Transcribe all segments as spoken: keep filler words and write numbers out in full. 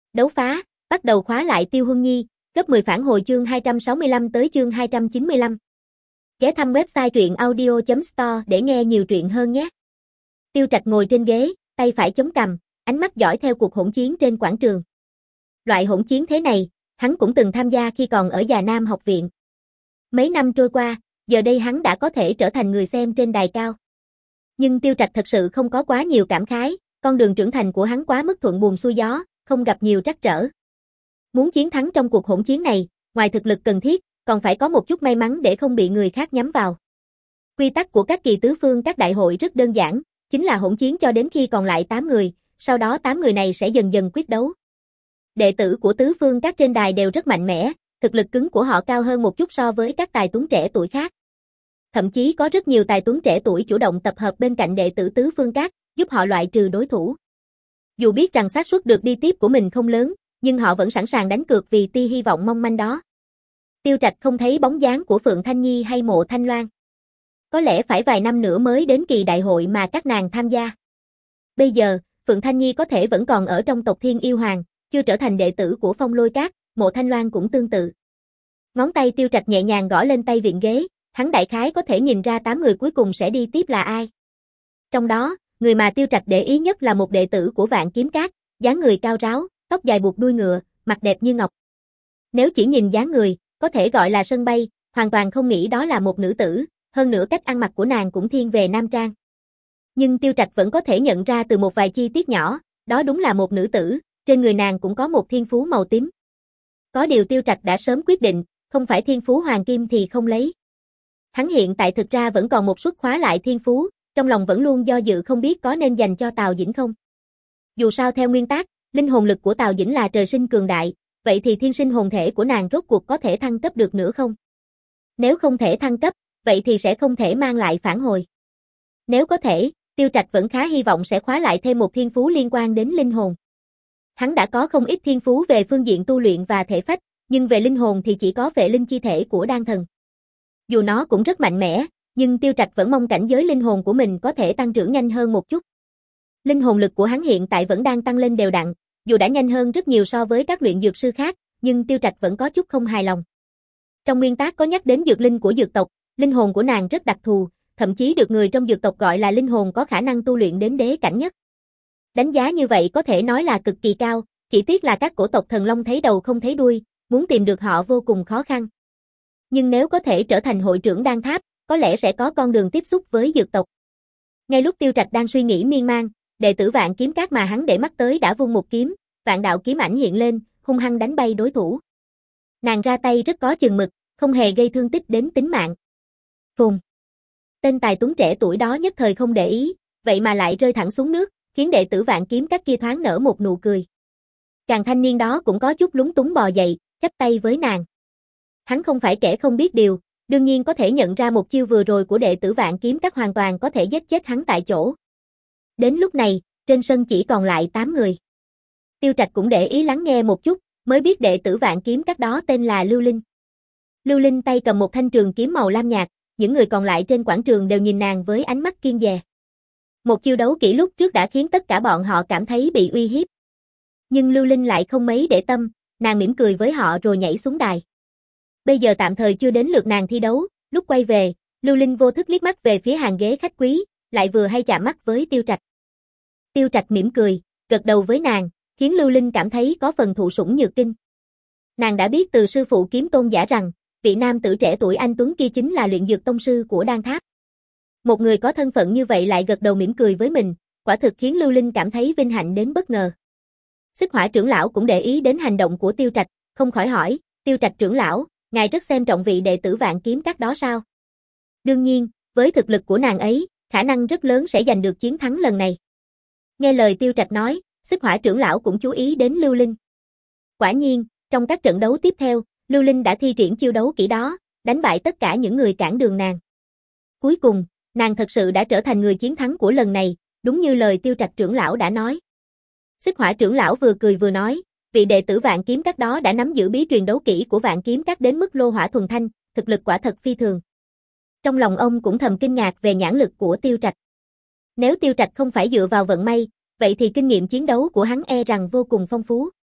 Đấu phá, bắt đầu khóa lại Tiêu Huân Nhi, gấp mười phản hồi chương hai trăm sáu mươi lăm tới chương hai trăm chín mươi lăm. Ghé thăm website truyện audio chấm store để nghe nhiều truyện hơn nhé. Tiêu Trạch ngồi trên ghế, tay phải chống cằm, ánh mắt dõi theo cuộc hỗn chiến trên quảng trường. Loại hỗn chiến thế này, hắn cũng từng tham gia khi còn ở Già Nam học viện. Mấy năm trôi qua, giờ đây hắn đã có thể trở thành người xem trên đài cao. Nhưng Tiêu Trạch thật sự không có quá nhiều cảm khái, con đường trưởng thành của hắn quá mức thuận buồm xuôi gió, không gặp nhiều trắc trở. Muốn chiến thắng trong cuộc hỗn chiến này, ngoài thực lực cần thiết, còn phải có một chút may mắn để không bị người khác nhắm vào. Quy tắc của các kỳ tứ phương các đại hội rất đơn giản, chính là hỗn chiến cho đến khi còn lại tám người, sau đó tám người này sẽ dần dần quyết đấu. Đệ tử của tứ phương các trên đài đều rất mạnh mẽ, thực lực cứng của họ cao hơn một chút so với các tài tuấn trẻ tuổi khác. Thậm chí có rất nhiều tài tuấn trẻ tuổi chủ động tập hợp bên cạnh đệ tử tứ phương các, giúp họ loại trừ đối thủ. Dù biết rằng xác suất được đi tiếp của mình không lớn, nhưng họ vẫn sẵn sàng đánh cược vì tia hy vọng mong manh đó. Tiêu Trạch không thấy bóng dáng của Phượng Thanh Nhi hay Mộ Thanh Loan. Có lẽ phải vài năm nữa mới đến kỳ đại hội mà các nàng tham gia. Bây giờ, Phượng Thanh Nhi có thể vẫn còn ở trong tộc Thiên Yêu Hoàng, chưa trở thành đệ tử của Phong Lôi Các, Mộ Thanh Loan cũng tương tự. Ngón tay Tiêu Trạch nhẹ nhàng gõ lên tay viện ghế, hắn đại khái có thể nhìn ra tám người cuối cùng sẽ đi tiếp là ai. Trong đó, người mà Tiêu Trạch để ý nhất là một đệ tử của Vạn Kiếm Các, dáng người cao ráo, tóc dài buộc đuôi ngựa, mặt đẹp như ngọc. Nếu chỉ nhìn dáng người, có thể gọi là sân bay, hoàn toàn không nghĩ đó là một nữ tử, hơn nữa cách ăn mặc của nàng cũng thiên về nam trang. Nhưng Tiêu Trạch vẫn có thể nhận ra từ một vài chi tiết nhỏ, đó đúng là một nữ tử, trên người nàng cũng có một thiên phú màu tím. Có điều Tiêu Trạch đã sớm quyết định, không phải thiên phú hoàng kim thì không lấy. Hắn hiện tại thực ra vẫn còn một suất khóa lại thiên phú, trong lòng vẫn luôn do dự không biết có nên dành cho Tào Dĩnh không. Dù sao theo nguyên tắc, linh hồn lực của Tào Dĩnh là trời sinh cường đại, vậy thì thiên sinh hồn thể của nàng rốt cuộc có thể thăng cấp được nữa không? Nếu không thể thăng cấp, vậy thì sẽ không thể mang lại phản hồi. Nếu có thể, Tiêu Trạch vẫn khá hy vọng sẽ khóa lại thêm một thiên phú liên quan đến linh hồn. Hắn đã có không ít thiên phú về phương diện tu luyện và thể phách, nhưng về linh hồn thì chỉ có Phệ Linh chi thể của đan thần. Dù nó cũng rất mạnh mẽ, nhưng Tiêu Trạch vẫn mong cảnh giới linh hồn của mình có thể tăng trưởng nhanh hơn một chút. Linh hồn lực của hắn hiện tại vẫn đang tăng lên đều đặn, dù đã nhanh hơn rất nhiều so với các luyện dược sư khác, nhưng Tiêu Trạch vẫn có chút không hài lòng. Trong nguyên tắc có nhắc đến dược linh của dược tộc, linh hồn của nàng rất đặc thù, thậm chí được người trong dược tộc gọi là linh hồn có khả năng tu luyện đến đế cảnh nhất. Đánh giá như vậy có thể nói là cực kỳ cao, chỉ tiếc là các cổ tộc thần long thấy đầu không thấy đuôi, muốn tìm được họ vô cùng khó khăn. Nhưng nếu có thể trở thành hội trưởng đan tháp, có lẽ sẽ có con đường tiếp xúc với dược tộc. Ngay lúc Tiêu Trạch đang suy nghĩ miên man, đệ tử Vạn Kiếm Các mà hắn để mắt tới đã vung một kiếm, vạn đạo kiếm ảnh hiện lên, hung hăng đánh bay đối thủ. Nàng ra tay rất có chừng mực, không hề gây thương tích đến tính mạng. Phùng. Tên tài tuấn trẻ tuổi đó nhất thời không để ý, vậy mà lại rơi thẳng xuống nước, khiến đệ tử Vạn Kiếm Các kia thoáng nở một nụ cười. Chàng thanh niên đó cũng có chút lúng túng bò dậy, chắp tay với nàng. Hắn không phải kẻ không biết điều, đương nhiên có thể nhận ra một chiêu vừa rồi của đệ tử Vạn Kiếm Các hoàn toàn có thể giết chết hắn tại chỗ. Đến lúc này, trên sân chỉ còn lại tám người. Tiêu Trạch cũng để ý lắng nghe một chút, mới biết đệ tử Vạn Kiếm Các đó tên là Lưu Linh. Lưu Linh tay cầm một thanh trường kiếm màu lam nhạt, những người còn lại trên quảng trường đều nhìn nàng với ánh mắt kiêng dè. Một chiêu đấu kỹ lúc trước đã khiến tất cả bọn họ cảm thấy bị uy hiếp. Nhưng Lưu Linh lại không mấy để tâm, nàng mỉm cười với họ rồi nhảy xuống đài. Bây giờ tạm thời chưa đến lượt nàng thi đấu, lúc quay về, Lưu Linh vô thức liếc mắt về phía hàng ghế khách quý, lại vừa hay chạm mắt với Tiêu Trạch. Tiêu Trạch mỉm cười, gật đầu với nàng, khiến Lưu Linh cảm thấy có phần thụ sủng nhược kinh. Nàng đã biết từ sư phụ Kiếm Tôn giả rằng, vị nam tử trẻ tuổi anh tuấn kia chính là luyện dược tông sư của đan tháp. Một người có thân phận như vậy lại gật đầu mỉm cười với mình, quả thực khiến Lưu Linh cảm thấy vinh hạnh đến bất ngờ. Xích Hỏa trưởng lão cũng để ý đến hành động của Tiêu Trạch, không khỏi hỏi, Tiêu Trạch trưởng lão, ngài rất xem trọng vị đệ tử Vạn Kiếm Các đó sao? Đương nhiên, với thực lực của nàng ấy, khả năng rất lớn sẽ giành được chiến thắng lần này. Nghe lời Tiêu Trạch nói, Xích Hỏa trưởng lão cũng chú ý đến Lưu Linh. Quả nhiên, trong các trận đấu tiếp theo, Lưu Linh đã thi triển chiêu đấu kỹ đó, đánh bại tất cả những người cản đường nàng. Cuối cùng, nàng thật sự đã trở thành người chiến thắng của lần này, đúng như lời Tiêu Trạch trưởng lão đã nói. Xích Hỏa trưởng lão vừa cười vừa nói, vị đệ tử Vạn Kiếm Các đó đã nắm giữ bí truyền đấu kỹ của Vạn Kiếm Các đến mức lô hỏa thuần thanh, thực lực quả thật phi thường. Trong lòng ông cũng thầm kinh ngạc về nhãn lực của Tiêu Trạch. Nếu Tiêu Trạch không phải dựa vào vận may, vậy thì kinh nghiệm chiến đấu của hắn e rằng vô cùng phong phú.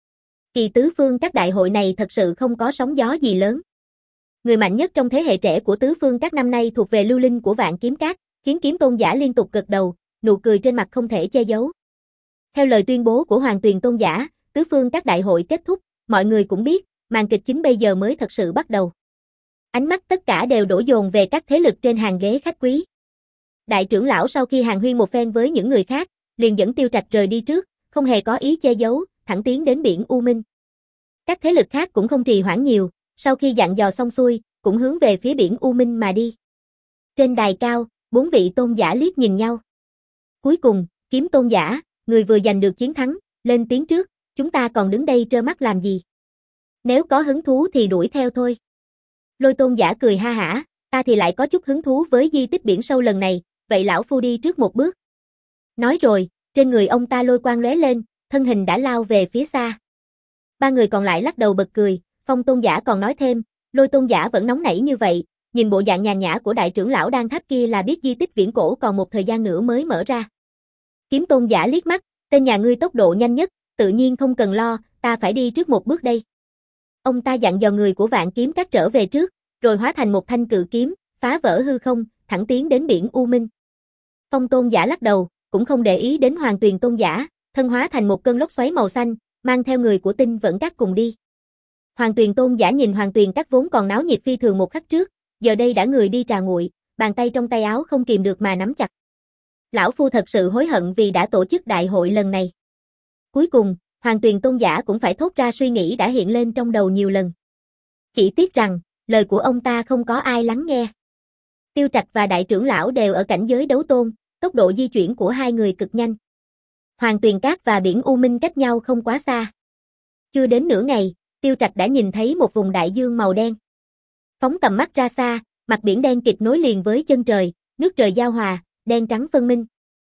Kỳ tứ phương các đại hội này thật sự không có sóng gió gì lớn. Người mạnh nhất trong thế hệ trẻ của tứ phương các năm nay thuộc về lưu linh của Vạn Kiếm Các, khiến Kiếm Tôn giả liên tục gật đầu, nụ cười trên mặt không thể che giấu. Theo lời tuyên bố của Hoàng Tuyền Tôn giả, tứ phương các đại hội kết thúc, mọi người cũng biết, màn kịch chính bây giờ mới thật sự bắt đầu. Ánh mắt tất cả đều đổ dồn về các thế lực trên hàng ghế khách quý. Đại trưởng lão sau khi hàn huyên một phen với những người khác, liền dẫn Tiêu Trạch rời đi trước, không hề có ý che giấu, thẳng tiến đến biển U Minh. Các thế lực khác cũng không trì hoãn nhiều, sau khi dặn dò xong xuôi, cũng hướng về phía biển U Minh mà đi. Trên đài cao, bốn vị tôn giả liếc nhìn nhau. Cuối cùng, Kiếm Tôn giả, người vừa giành được chiến thắng, lên tiếng trước, chúng ta còn đứng đây trơ mắt làm gì? Nếu có hứng thú thì đuổi theo thôi. Lôi Tôn giả cười ha hả, ta thì lại có chút hứng thú với di tích biển sâu lần này, vậy lão phu đi trước một bước. Nói rồi, trên người ông ta lôi quang lóe lên, thân hình đã lao về phía xa. Ba người còn lại lắc đầu bật cười, Phong Tôn giả còn nói thêm, Lôi Tôn giả vẫn nóng nảy như vậy, nhìn bộ dạng nhàn nhã của đại trưởng lão Đan Tháp kia là biết di tích viễn cổ còn một thời gian nữa mới mở ra. Kiếm Tôn giả liếc mắt, tên nhà ngươi tốc độ nhanh nhất, tự nhiên không cần lo, ta phải đi trước một bước đây. Ông ta dặn dò người của Vạn Kiếm Các trở về trước, rồi hóa thành một thanh cự kiếm, phá vỡ hư không, thẳng tiến đến biển U Minh. Phong Tôn giả lắc đầu, cũng không để ý đến Hoàng Tuyền Tôn giả, thân hóa thành một cơn lốc xoáy màu xanh, mang theo người của Tinh Vẫn Các cùng đi. Hoàng Tuyền Tôn giả nhìn Hoàng Tuyền Các vốn còn náo nhiệt phi thường một khắc trước, giờ đây đã người đi trà nguội, bàn tay trong tay áo không kìm được mà nắm chặt. Lão phu thật sự hối hận vì đã tổ chức đại hội lần này. Cuối cùng, Hoàng Tuyền Tôn giả cũng phải thốt ra suy nghĩ đã hiện lên trong đầu nhiều lần. Chỉ tiếc rằng, lời của ông ta không có ai lắng nghe. Tiêu Trạch và đại trưởng lão đều ở cảnh giới đấu tôn, tốc độ di chuyển của hai người cực nhanh. Hoàng Tuyền Các và biển U Minh cách nhau không quá xa. Chưa đến nửa ngày, Tiêu Trạch đã nhìn thấy một vùng đại dương màu đen. Phóng tầm mắt ra xa, mặt biển đen kịt nối liền với chân trời, nước trời giao hòa, đen trắng phân minh.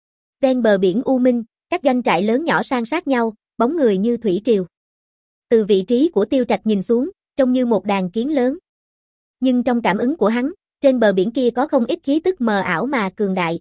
Ven bờ biển U Minh, các doanh trại lớn nhỏ san sát nhau, bóng người như thủy triều. Từ vị trí của Tiêu Trạch nhìn xuống, trông như một đàn kiến lớn. Nhưng trong cảm ứng của hắn, trên bờ biển kia có không ít khí tức mờ ảo mà cường đại.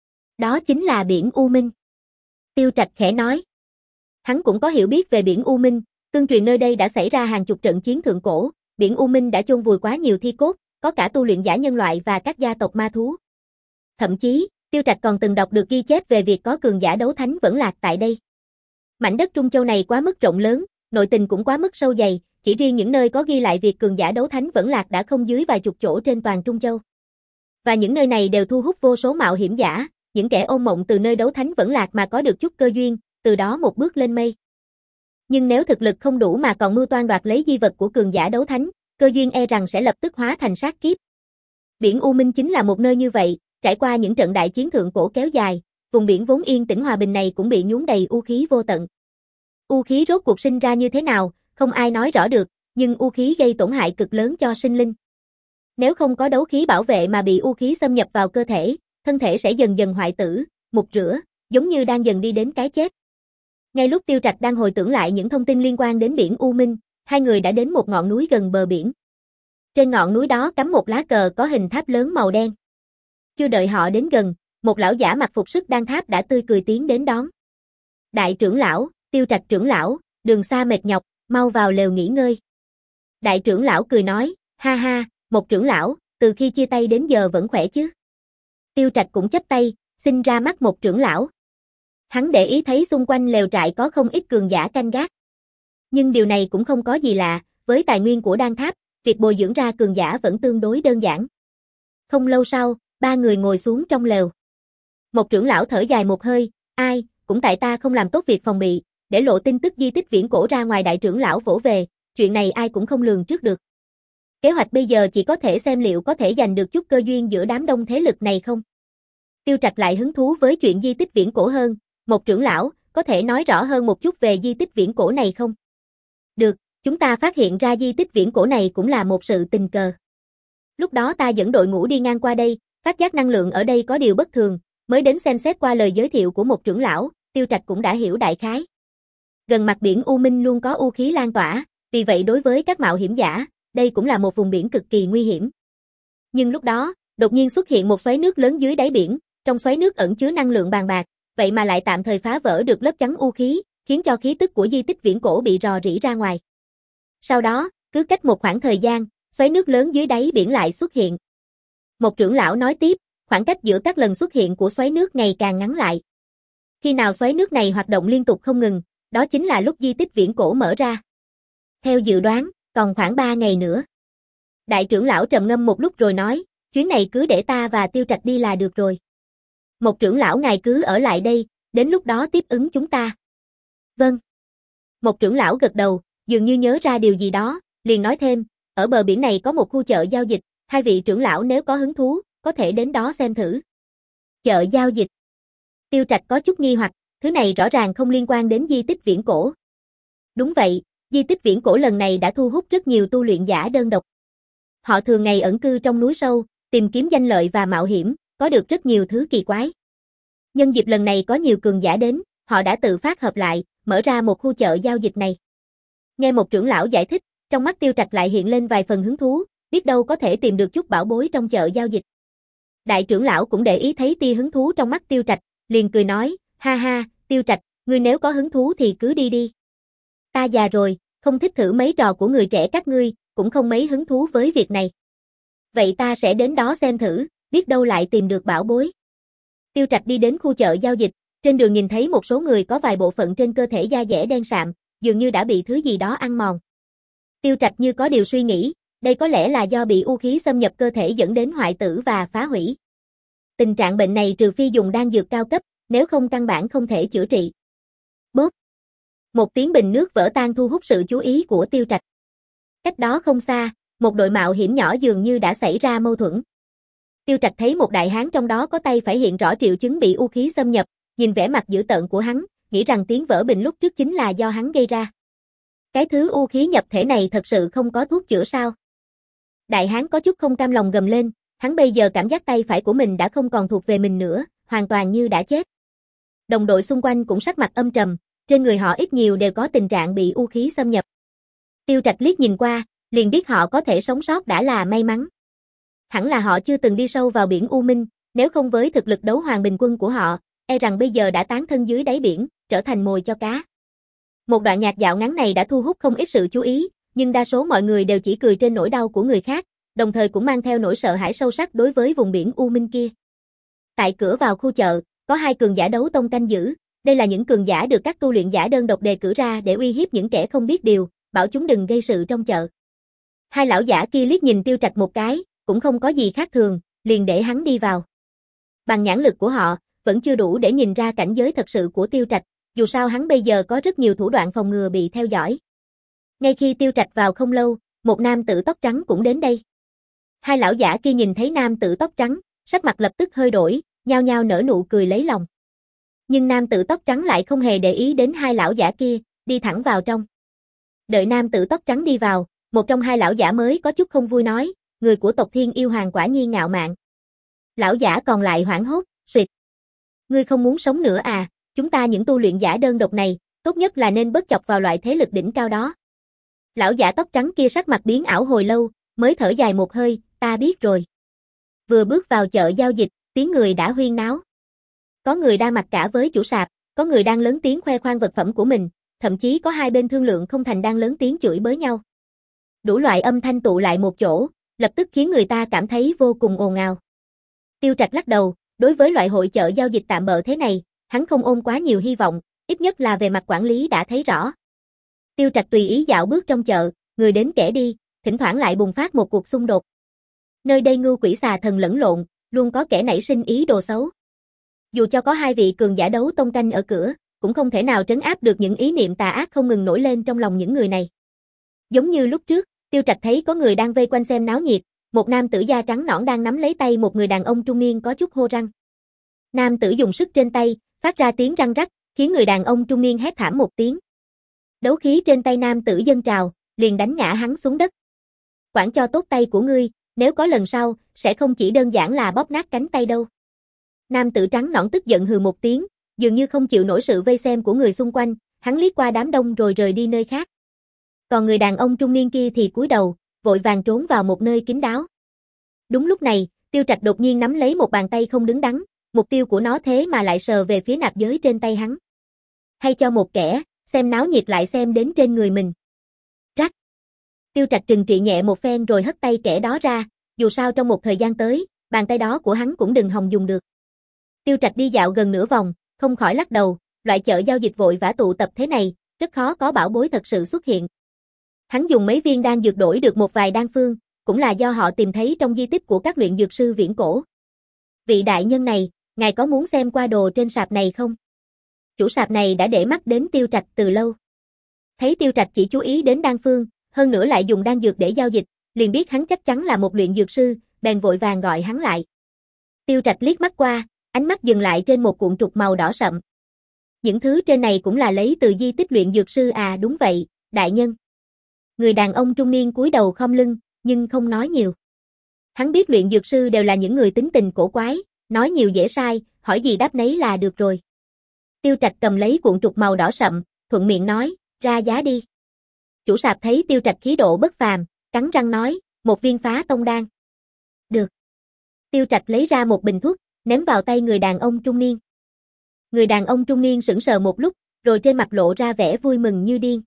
Đó chính là biển U Minh. Tiêu Trạch khẽ nói. Hắn cũng có hiểu biết về biển U Minh, tương truyền nơi đây đã xảy ra hàng chục trận chiến thượng cổ, biển U Minh đã chôn vùi quá nhiều thi cốt, có cả tu luyện giả nhân loại và các gia tộc ma thú. Thậm chí, Tiêu Trạch còn từng đọc được ghi chép về việc có cường giả đấu thánh vẫn lạc tại đây. Mảnh đất Trung Châu này quá mức rộng lớn, nội tình cũng quá mức sâu dày, chỉ riêng những nơi có ghi lại việc cường giả đấu thánh vẫn lạc đã không dưới vài chục chỗ trên toàn Trung Châu. Và những nơi này đều thu hút vô số mạo hiểm giả, những kẻ ôm mộng từ nơi đấu thánh vẫn lạc mà có được chút cơ duyên, từ đó một bước lên mây. Nhưng nếu thực lực không đủ mà còn mưu toan đoạt lấy di vật của cường giả đấu thánh, cơ duyên e rằng sẽ lập tức hóa thành sát kiếp. Biển U Minh chính là một nơi như vậy, trải qua những trận đại chiến thượng cổ kéo dài, vùng biển vốn yên tĩnh hòa bình này cũng bị nhuốm đầy u khí vô tận. U khí rốt cuộc sinh ra như thế nào, không ai nói rõ được, nhưng u khí gây tổn hại cực lớn cho sinh linh. Nếu không có đấu khí bảo vệ mà bị u khí xâm nhập vào cơ thể, thân thể sẽ dần dần hoại tử, mục rửa, giống như đang dần đi đến cái chết. Ngay lúc Tiêu Trạch đang hồi tưởng lại những thông tin liên quan đến biển U Minh, hai người đã đến một ngọn núi gần bờ biển. Trên ngọn núi đó cắm một lá cờ có hình tháp lớn màu đen. Chưa đợi họ đến gần, một lão giả mặc phục sức đan tháp đã tươi cười tiến đến đón. Đại trưởng lão, Tiêu Trạch trưởng lão, đường xa mệt nhọc, mau vào lều nghỉ ngơi. Đại trưởng lão cười nói, ha ha, một trưởng lão, từ khi chia tay đến giờ vẫn khỏe chứ. Tiêu Trạch cũng chắp tay, xin ra mắt một trưởng lão. Hắn để ý thấy xung quanh lều trại có không ít cường giả canh gác. Nhưng điều này cũng không có gì lạ, với tài nguyên của đan tháp, việc bồi dưỡng ra cường giả vẫn tương đối đơn giản. Không lâu sau, ba người ngồi xuống trong lều. Một trưởng lão thở dài một hơi, ai, cũng tại ta không làm tốt việc phòng bị, để lộ tin tức di tích viễn cổ ra ngoài. Đại trưởng lão vỗ về, chuyện này ai cũng không lường trước được. Kế hoạch bây giờ chỉ có thể xem liệu có thể giành được chút cơ duyên giữa đám đông thế lực này không. Tiêu Trạch lại hứng thú với chuyện di tích viễn cổ hơn, một trưởng lão, có thể nói rõ hơn một chút về di tích viễn cổ này không? Được, chúng ta phát hiện ra di tích viễn cổ này cũng là một sự tình cờ. Lúc đó ta dẫn đội ngũ đi ngang qua đây, phát giác năng lượng ở đây có điều bất thường, mới đến xem xét. Qua lời giới thiệu của một trưởng lão, Tiêu Trạch cũng đã hiểu đại khái. Gần mặt biển U Minh luôn có u khí lan tỏa, vì vậy đối với các mạo hiểm giả, đây cũng là một vùng biển cực kỳ nguy hiểm. Nhưng lúc đó, đột nhiên xuất hiện một xoáy nước lớn dưới đáy biển, trong xoáy nước ẩn chứa năng lượng bàn bạc, vậy mà lại tạm thời phá vỡ được lớp chắn u khí, khiến cho khí tức của di tích viễn cổ bị rò rỉ ra ngoài. Sau đó, cứ cách một khoảng thời gian, xoáy nước lớn dưới đáy biển lại xuất hiện. Một trưởng lão nói tiếp, khoảng cách giữa các lần xuất hiện của xoáy nước ngày càng ngắn lại. Khi nào xoáy nước này hoạt động liên tục không ngừng, đó chính là lúc di tích viễn cổ mở ra. Theo dự đoán, còn khoảng ba ngày nữa. Đại trưởng lão trầm ngâm một lúc rồi nói, chuyến này cứ để ta và Tiêu Trạch đi là được rồi. Một trưởng lão ngài cứ ở lại đây, đến lúc đó tiếp ứng chúng ta. Vâng. Một trưởng lão gật đầu, dường như nhớ ra điều gì đó, liền nói thêm, ở bờ biển này có một khu chợ giao dịch, hai vị trưởng lão nếu có hứng thú, có thể đến đó xem thử. Chợ giao dịch. Tiêu Trạch có chút nghi hoặc, thứ này rõ ràng không liên quan đến di tích viễn cổ. Đúng vậy, di tích viễn cổ lần này đã thu hút rất nhiều tu luyện giả đơn độc. Họ thường ngày ẩn cư trong núi sâu, tìm kiếm danh lợi và mạo hiểm, có được rất nhiều thứ kỳ quái. Nhân dịp lần này có nhiều cường giả đến, họ đã tự phát hợp lại, mở ra một khu chợ giao dịch này. Nghe một trưởng lão giải thích, trong mắt Tiêu Trạch lại hiện lên vài phần hứng thú, biết đâu có thể tìm được chút bảo bối trong chợ giao dịch. Đại trưởng lão cũng để ý thấy tia hứng thú trong mắt Tiêu Trạch, liền cười nói, ha ha, Tiêu Trạch, ngươi nếu có hứng thú thì cứ đi đi. Ta già rồi, không thích thử mấy trò của người trẻ các ngươi, cũng không mấy hứng thú với việc này. Vậy ta sẽ đến đó xem thử, biết đâu lại tìm được bảo bối. Tiêu Trạch đi đến khu chợ giao dịch, trên đường nhìn thấy một số người có vài bộ phận trên cơ thể da dẻ đen sạm, dường như đã bị thứ gì đó ăn mòn. Tiêu Trạch như có điều suy nghĩ, đây có lẽ là do bị u khí xâm nhập cơ thể dẫn đến hoại tử và phá hủy. Tình trạng bệnh này trừ phi dùng đan dược cao cấp, nếu không căn bản không thể chữa trị. Bốp. Một tiếng bình nước vỡ tan thu hút sự chú ý của Tiêu Trạch. Cách đó không xa, một đội mạo hiểm nhỏ dường như đã xảy ra mâu thuẫn. Tiêu Trạch thấy một đại hán trong đó có tay phải hiện rõ triệu chứng bị u khí xâm nhập, nhìn vẻ mặt dữ tợn của hắn, nghĩ rằng tiếng vỡ bình lúc trước chính là do hắn gây ra. Cái thứ u khí nhập thể này thật sự không có thuốc chữa sao? Đại hán có chút không cam lòng gầm lên, hắn bây giờ cảm giác tay phải của mình đã không còn thuộc về mình nữa, hoàn toàn như đã chết. Đồng đội xung quanh cũng sắc mặt âm trầm, trên người họ ít nhiều đều có tình trạng bị u khí xâm nhập. Tiêu Trạch liếc nhìn qua, liền biết họ có thể sống sót đã là may mắn. Hẳn là họ chưa từng đi sâu vào biển U Minh, nếu không với thực lực đấu hoàng bình quân của họ, e rằng bây giờ đã tán thân dưới đáy biển, trở thành mồi cho cá. Một đoạn nhạc dạo ngắn này đã thu hút không ít sự chú ý, nhưng đa số mọi người đều chỉ cười trên nỗi đau của người khác, đồng thời cũng mang theo nỗi sợ hãi sâu sắc đối với vùng biển U Minh kia. Tại cửa vào khu chợ, có hai cường giả đấu tông canh giữ, đây là những cường giả được các tu luyện giả đơn độc đề cử ra để uy hiếp những kẻ không biết điều, bảo chúng đừng gây sự trong chợ. Hai lão giả kia liếc nhìn Tiêu Trạch một cái, cũng không có gì khác thường, liền để hắn đi vào. Bằng nhãn lực của họ, vẫn chưa đủ để nhìn ra cảnh giới thật sự của Tiêu Trạch, dù sao hắn bây giờ có rất nhiều thủ đoạn phòng ngừa bị theo dõi. Ngay khi Tiêu Trạch vào không lâu, một nam tử tóc trắng cũng đến đây. Hai lão giả kia nhìn thấy nam tử tóc trắng, sắc mặt lập tức hơi đổi, nhao nhao nở nụ cười lấy lòng. Nhưng nam tử tóc trắng lại không hề để ý đến hai lão giả kia, đi thẳng vào trong. Đợi nam tử tóc trắng đi vào, một trong hai lão giả mới có chút không vui nói, người của tộc Thiên Yêu Hoàng quả nhiên ngạo mạn. Lão giả còn lại hoảng hốt, suyệt. Ngươi không muốn sống nữa à, chúng ta những tu luyện giả đơn độc này, tốt nhất là nên bớt chọc vào loại thế lực đỉnh cao đó. Lão giả tóc trắng kia sắc mặt biến ảo hồi lâu, mới thở dài một hơi, ta biết rồi. Vừa bước vào chợ giao dịch, tiếng người đã huyên náo. Có người đang mặc cả với chủ sạp, có người đang lớn tiếng khoe khoang vật phẩm của mình, thậm chí có hai bên thương lượng không thành đang lớn tiếng chửi bới nhau. Đủ loại âm thanh tụ lại một chỗ, lập tức khiến người ta cảm thấy vô cùng ồn ào. Tiêu Trạch lắc đầu, đối với loại hội chợ giao dịch tạm bợ thế này, hắn không ôm quá nhiều hy vọng, ít nhất là về mặt quản lý đã thấy rõ. Tiêu Trạch tùy ý dạo bước trong chợ, người đến kẻ đi, thỉnh thoảng lại bùng phát một cuộc xung đột. Nơi đây ngưu quỷ xà thần lẫn lộn, luôn có kẻ nảy sinh ý đồ xấu. Dù cho có hai vị cường giả đấu tông canh ở cửa, cũng không thể nào trấn áp được những ý niệm tà ác không ngừng nổi lên trong lòng những người này. Giống như lúc trước, Tiêu Trạch thấy có người đang vây quanh xem náo nhiệt, một nam tử da trắng nõn đang nắm lấy tay một người đàn ông trung niên có chút hô răng. Nam tử dùng sức trên tay, phát ra tiếng răng rắc, khiến người đàn ông trung niên hét thảm một tiếng. Đấu khí trên tay nam tử dâng trào, liền đánh ngã hắn xuống đất. Quản cho tốt tay của ngươi, nếu có lần sau, sẽ không chỉ đơn giản là bóp nát cánh tay đâu. Nam tử trắng nõn tức giận hừ một tiếng, dường như không chịu nổi sự vây xem của người xung quanh, hắn liếc qua đám đông rồi rời đi nơi khác. Còn người đàn ông trung niên kia thì cúi đầu, vội vàng trốn vào một nơi kín đáo. Đúng lúc này, Tiêu Trạch đột nhiên nắm lấy một bàn tay không đứng đắn, mục tiêu của nó thế mà lại sờ về phía nạp giới trên tay hắn. Hay cho một kẻ, xem náo nhiệt lại xem đến trên người mình. Rắc. Tiêu Trạch trừng trị nhẹ một phen rồi hất tay kẻ đó ra, dù sao trong một thời gian tới, bàn tay đó của hắn cũng đừng hòng dùng được. Tiêu Trạch đi dạo gần nửa vòng, không khỏi lắc đầu, loại chợ giao dịch vội vã tụ tập thế này, rất khó có bảo bối thật sự xuất hiện. Hắn dùng mấy viên đan dược đổi được một vài đan phương, cũng là do họ tìm thấy trong di tích của các luyện dược sư viễn cổ. Vị đại nhân này, ngài có muốn xem qua đồ trên sạp này không? Chủ sạp này đã để mắt đến Tiêu Trạch từ lâu. Thấy Tiêu Trạch chỉ chú ý đến đan phương, hơn nữa lại dùng đan dược để giao dịch, liền biết hắn chắc chắn là một luyện dược sư, bèn vội vàng gọi hắn lại. Tiêu Trạch liếc mắt qua, ánh mắt dừng lại trên một cuộn trục màu đỏ sậm. Những thứ trên này cũng là lấy từ di tích luyện dược sư à? Đúng vậy, đại nhân. Người đàn ông trung niên cúi đầu khom lưng, nhưng không nói nhiều. Hắn biết luyện dược sư đều là những người tính tình cổ quái, nói nhiều dễ sai, hỏi gì đáp nấy là được rồi. Tiêu Trạch cầm lấy cuộn trục màu đỏ sậm, thuận miệng nói, ra giá đi. Chủ sạp thấy Tiêu Trạch khí độ bất phàm, cắn răng nói, một viên phá tông đan. Được. Tiêu Trạch lấy ra một bình thuốc, ném vào tay người đàn ông trung niên. Người đàn ông trung niên sững sờ một lúc, rồi trên mặt lộ ra vẻ vui mừng như điên.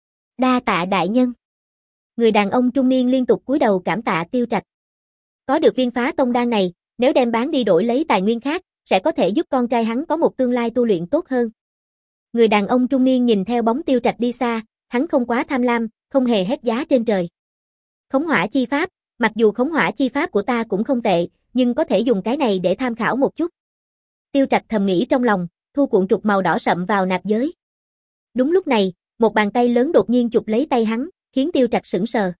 Đa tạ đại nhân. Người đàn ông trung niên liên tục cúi đầu cảm tạ Tiêu Trạch. Có được viên phá tông đan này, nếu đem bán đi đổi lấy tài nguyên khác, sẽ có thể giúp con trai hắn có một tương lai tu luyện tốt hơn. Người đàn ông trung niên nhìn theo bóng Tiêu Trạch đi xa, hắn không quá tham lam, không hề hét giá trên trời. Khống hỏa chi pháp, mặc dù khống hỏa chi pháp của ta cũng không tệ, nhưng có thể dùng cái này để tham khảo một chút. Tiêu Trạch thầm nghĩ trong lòng, thu cuộn trục màu đỏ sậm vào nạp giới. Đúng lúc này, một bàn tay lớn đột nhiên chụp lấy tay hắn, khiến Tiêu Trạch sững sờ.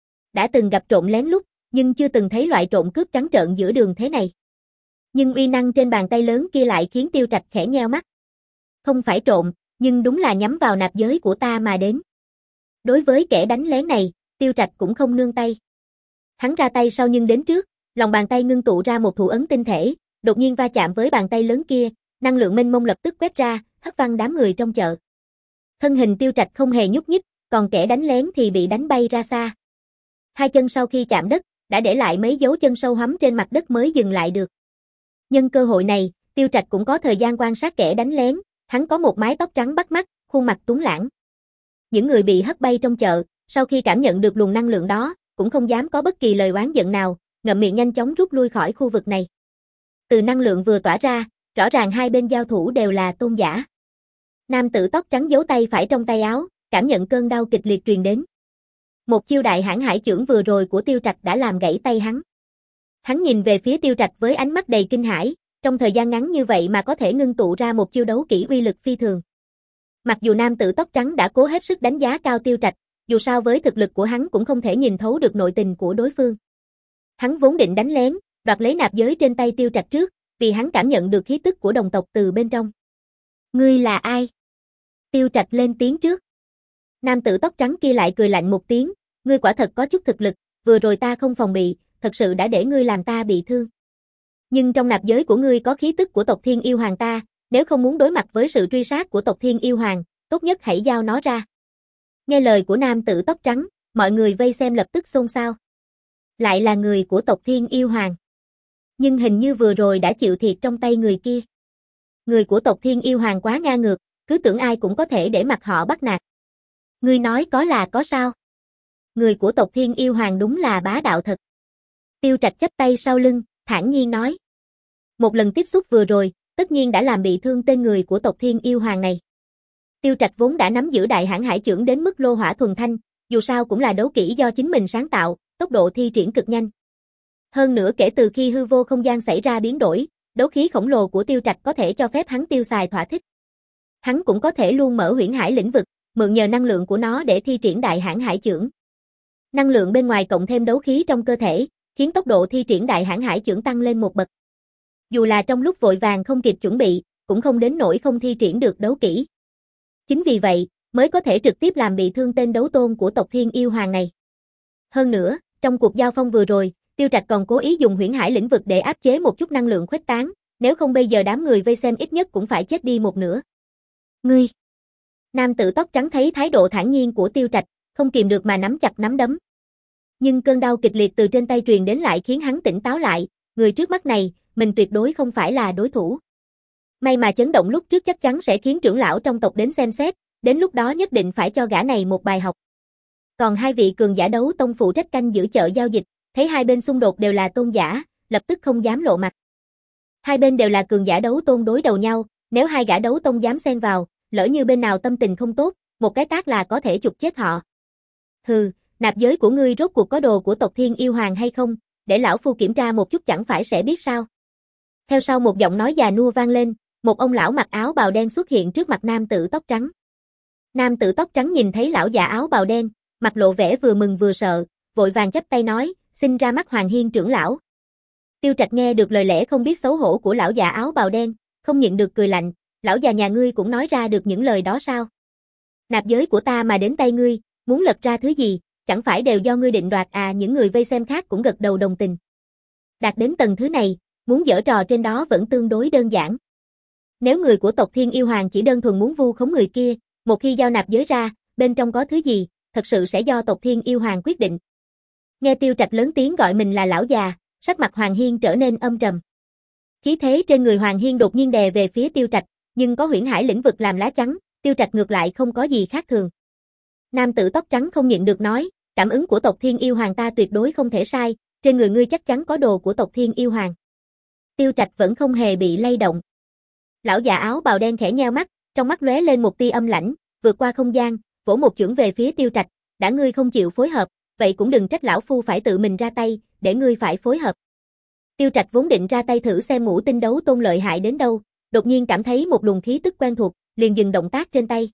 Đã từng gặp trộm lén lút, nhưng chưa từng thấy loại trộm cướp trắng trợn giữa đường thế này. Nhưng uy năng trên bàn tay lớn kia lại khiến Tiêu Trạch khẽ nheo mắt. Không phải trộm, nhưng đúng là nhắm vào nạp giới của ta mà đến. Đối với kẻ đánh lén này, Tiêu Trạch cũng không nương tay. Hắn ra tay sau nhưng đến trước, lòng bàn tay ngưng tụ ra một thủ ấn tinh thể, đột nhiên va chạm với bàn tay lớn kia, năng lượng mênh mông lập tức quét ra, hất văng đám người trong chợ. Thân hình Tiêu Trạch không hề nhúc nhích, còn kẻ đánh lén thì bị đánh bay ra xa. Hai chân sau khi chạm đất, đã để lại mấy dấu chân sâu hắm trên mặt đất mới dừng lại được. Nhân cơ hội này, Tiêu Trạch cũng có thời gian quan sát kẻ đánh lén, hắn có một mái tóc trắng bắt mắt, khuôn mặt tuấn lãng. Những người bị hất bay trong chợ, sau khi cảm nhận được luồng năng lượng đó, cũng không dám có bất kỳ lời oán giận nào, ngậm miệng nhanh chóng rút lui khỏi khu vực này. Từ năng lượng vừa tỏa ra, rõ ràng hai bên giao thủ đều là tôn giả. Nam tử tóc trắng giấu tay phải trong tay áo, cảm nhận cơn đau kịch liệt truyền đến. Một chiêu đại hãn hải chưởng vừa rồi của Tiêu Trạch đã làm gãy tay hắn. Hắn nhìn về phía Tiêu Trạch với ánh mắt đầy kinh hãi, trong thời gian ngắn như vậy mà có thể ngưng tụ ra một chiêu đấu kỹ uy lực phi thường. Mặc dù nam tử tóc trắng đã cố hết sức đánh giá cao Tiêu Trạch, dù sao với thực lực của hắn cũng không thể nhìn thấu được nội tình của đối phương. Hắn vốn định đánh lén, đoạt lấy nạp giới trên tay Tiêu Trạch trước, vì hắn cảm nhận được khí tức của đồng tộc từ bên trong. Ngươi là ai? Tiêu Trạch lên tiếng trước. Nam tử tóc trắng kia lại cười lạnh một tiếng, ngươi quả thật có chút thực lực, vừa rồi ta không phòng bị, thật sự đã để ngươi làm ta bị thương. Nhưng trong nạp giới của ngươi có khí tức của tộc Thiên Yêu Hoàng ta, nếu không muốn đối mặt với sự truy sát của tộc Thiên Yêu Hoàng, tốt nhất hãy giao nó ra. Nghe lời của nam tử tóc trắng, mọi người vây xem lập tức xôn xao. Lại là người của tộc Thiên Yêu Hoàng. Nhưng hình như vừa rồi đã chịu thiệt trong tay người kia. Người của tộc Thiên Yêu Hoàng quá ngang ngược, cứ tưởng ai cũng có thể để mặc họ bắt nạt. Ngươi nói có là có sao? Người của tộc Thiên Yêu Hoàng đúng là bá đạo thật. Tiêu Trạch chắp tay sau lưng, thản nhiên nói. Một lần tiếp xúc vừa rồi, tất nhiên đã làm bị thương tên người của tộc Thiên Yêu Hoàng này. Tiêu Trạch vốn đã nắm giữ đại hãn hải chưởng đến mức lô hỏa thuần thanh, dù sao cũng là đấu kỹ do chính mình sáng tạo, tốc độ thi triển cực nhanh. Hơn nữa kể từ khi hư vô không gian xảy ra biến đổi, đấu khí khổng lồ của Tiêu Trạch có thể cho phép hắn tiêu xài thỏa thích. Hắn cũng có thể luôn mở huyễn hải lĩnh vực, mượn nhờ năng lượng của nó để thi triển đại hãn hải chưởng. Năng lượng bên ngoài cộng thêm đấu khí trong cơ thể, khiến tốc độ thi triển đại hãn hải chưởng tăng lên một bậc. Dù là trong lúc vội vàng không kịp chuẩn bị, cũng không đến nỗi không thi triển được đấu kỹ. Chính vì vậy, mới có thể trực tiếp làm bị thương tên đấu tôn của tộc Thiên Yêu Hoàng này. Hơn nữa, trong cuộc giao phong vừa rồi, Tiêu Trạch còn cố ý dùng huyễn hải lĩnh vực để áp chế một chút năng lượng khuếch tán, nếu không bây giờ đám người vây xem ít nhất cũng phải chết đi một nửa. Ngươi! Nam tử tóc trắng thấy thái độ thản nhiên của Tiêu Trạch, không kìm được mà nắm chặt nắm đấm. Nhưng cơn đau kịch liệt từ trên tay truyền đến lại khiến hắn tỉnh táo lại, người trước mắt này, mình tuyệt đối không phải là đối thủ. May mà chấn động lúc trước chắc chắn sẽ khiến trưởng lão trong tộc đến xem xét, đến lúc đó nhất định phải cho gã này một bài học. Còn hai vị cường giả đấu tông phụ trách canh giữ chợ giao dịch, thấy hai bên xung đột đều là tôn giả, lập tức không dám lộ mặt. Hai bên đều là cường giả đấu tôn đối đầu nhau, nếu hai gã đấu tông dám xen vào, lỡ như bên nào tâm tình không tốt, một cái tát là có thể chụp chết họ. Hừ, nạp giới của ngươi rốt cuộc có đồ của tộc Thiên Yêu Hoàng hay không, để lão phu kiểm tra một chút chẳng phải sẽ biết sao. Theo sau một giọng nói già nua vang lên, một ông lão mặc áo bào đen xuất hiện trước mặt nam tử tóc trắng. Nam tử tóc trắng nhìn thấy lão già áo bào đen, mặt lộ vẻ vừa mừng vừa sợ, vội vàng chắp tay nói, xin ra mắt Hoàng Hiên trưởng lão. Tiêu Trạch nghe được lời lẽ không biết xấu hổ của lão già áo bào đen, không nhịn được cười lạnh, lão già nhà ngươi cũng nói ra được những lời đó sao? Nạp giới của ta mà đến tay ngươi, muốn lật ra thứ gì, chẳng phải đều do ngươi định đoạt à? Những người vây xem khác cũng gật đầu đồng tình. Đạt đến tầng thứ này, muốn giở trò trên đó vẫn tương đối đơn giản. Nếu người của tộc Thiên Yêu Hoàng chỉ đơn thuần muốn vu khống người kia, một khi giao nạp giới ra, bên trong có thứ gì, thật sự sẽ do tộc Thiên Yêu Hoàng quyết định. Nghe Tiêu Trạch lớn tiếng gọi mình là lão già, sắc mặt Hoàng Hiên trở nên âm trầm. Khí thế trên người Hoàng Hiên đột nhiên đè về phía Tiêu Trạch, nhưng có huyễn hải lĩnh vực làm lá chắn, Tiêu Trạch ngược lại không có gì khác thường. Nam tử tóc trắng không nhịn được nói, cảm ứng của tộc Thiên Yêu Hoàng ta tuyệt đối không thể sai, trên người ngươi chắc chắn có đồ của tộc Thiên Yêu Hoàng. Tiêu Trạch vẫn không hề bị lay động. Lão già áo bào đen khẽ nheo mắt, trong mắt lóe lên một tia âm lãnh, vượt qua không gian, vỗ một chưởng về phía Tiêu Trạch, đã ngươi không chịu phối hợp, vậy cũng đừng trách lão phu phải tự mình ra tay, để ngươi phải phối hợp. Tiêu Trạch vốn định ra tay thử xem ngũ tinh đấu tôn lợi hại đến đâu, đột nhiên cảm thấy một luồng khí tức quen thuộc, liền dừng động tác trên tay.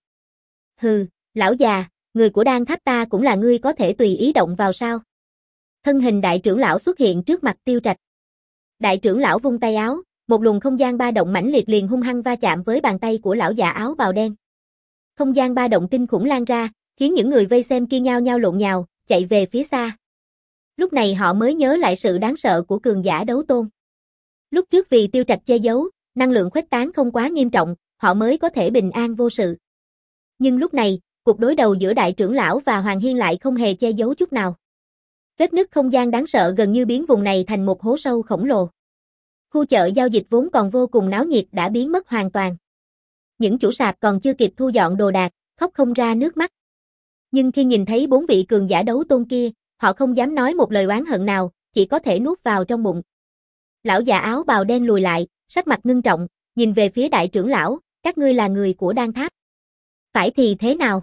Hừ, lão già, người của Đan Tháp ta cũng là ngươi có thể tùy ý động vào sao? Thân hình đại trưởng lão xuất hiện trước mặt Tiêu Trạch. Đại trưởng lão vung tay áo, một luồng không gian ba động mãnh liệt liền hung hăng va chạm với bàn tay của lão già áo bào đen. Không gian ba động kinh khủng lan ra, khiến những người vây xem kia nhao nhao lộn nhào, chạy về phía xa. Lúc này họ mới nhớ lại sự đáng sợ của cường giả đấu tôn. Lúc trước vì Tiêu Trạch che giấu, năng lượng khuếch tán không quá nghiêm trọng, họ mới có thể bình an vô sự. Nhưng lúc này, cuộc đối đầu giữa đại trưởng lão và Hoàng Hiên lại không hề che giấu chút nào. Vết nứt không gian đáng sợ gần như biến vùng này thành một hố sâu khổng lồ. Khu chợ giao dịch vốn còn vô cùng náo nhiệt đã biến mất hoàn toàn. Những chủ sạp còn chưa kịp thu dọn đồ đạc, khóc không ra nước mắt. Nhưng khi nhìn thấy bốn vị cường giả đấu tôn kia, họ không dám nói một lời oán hận nào, chỉ có thể nuốt vào trong bụng. Lão già áo bào đen lùi lại, sắc mặt ngưng trọng, nhìn về phía đại trưởng lão, các ngươi là người của Đan Tháp. Phải thì thế nào?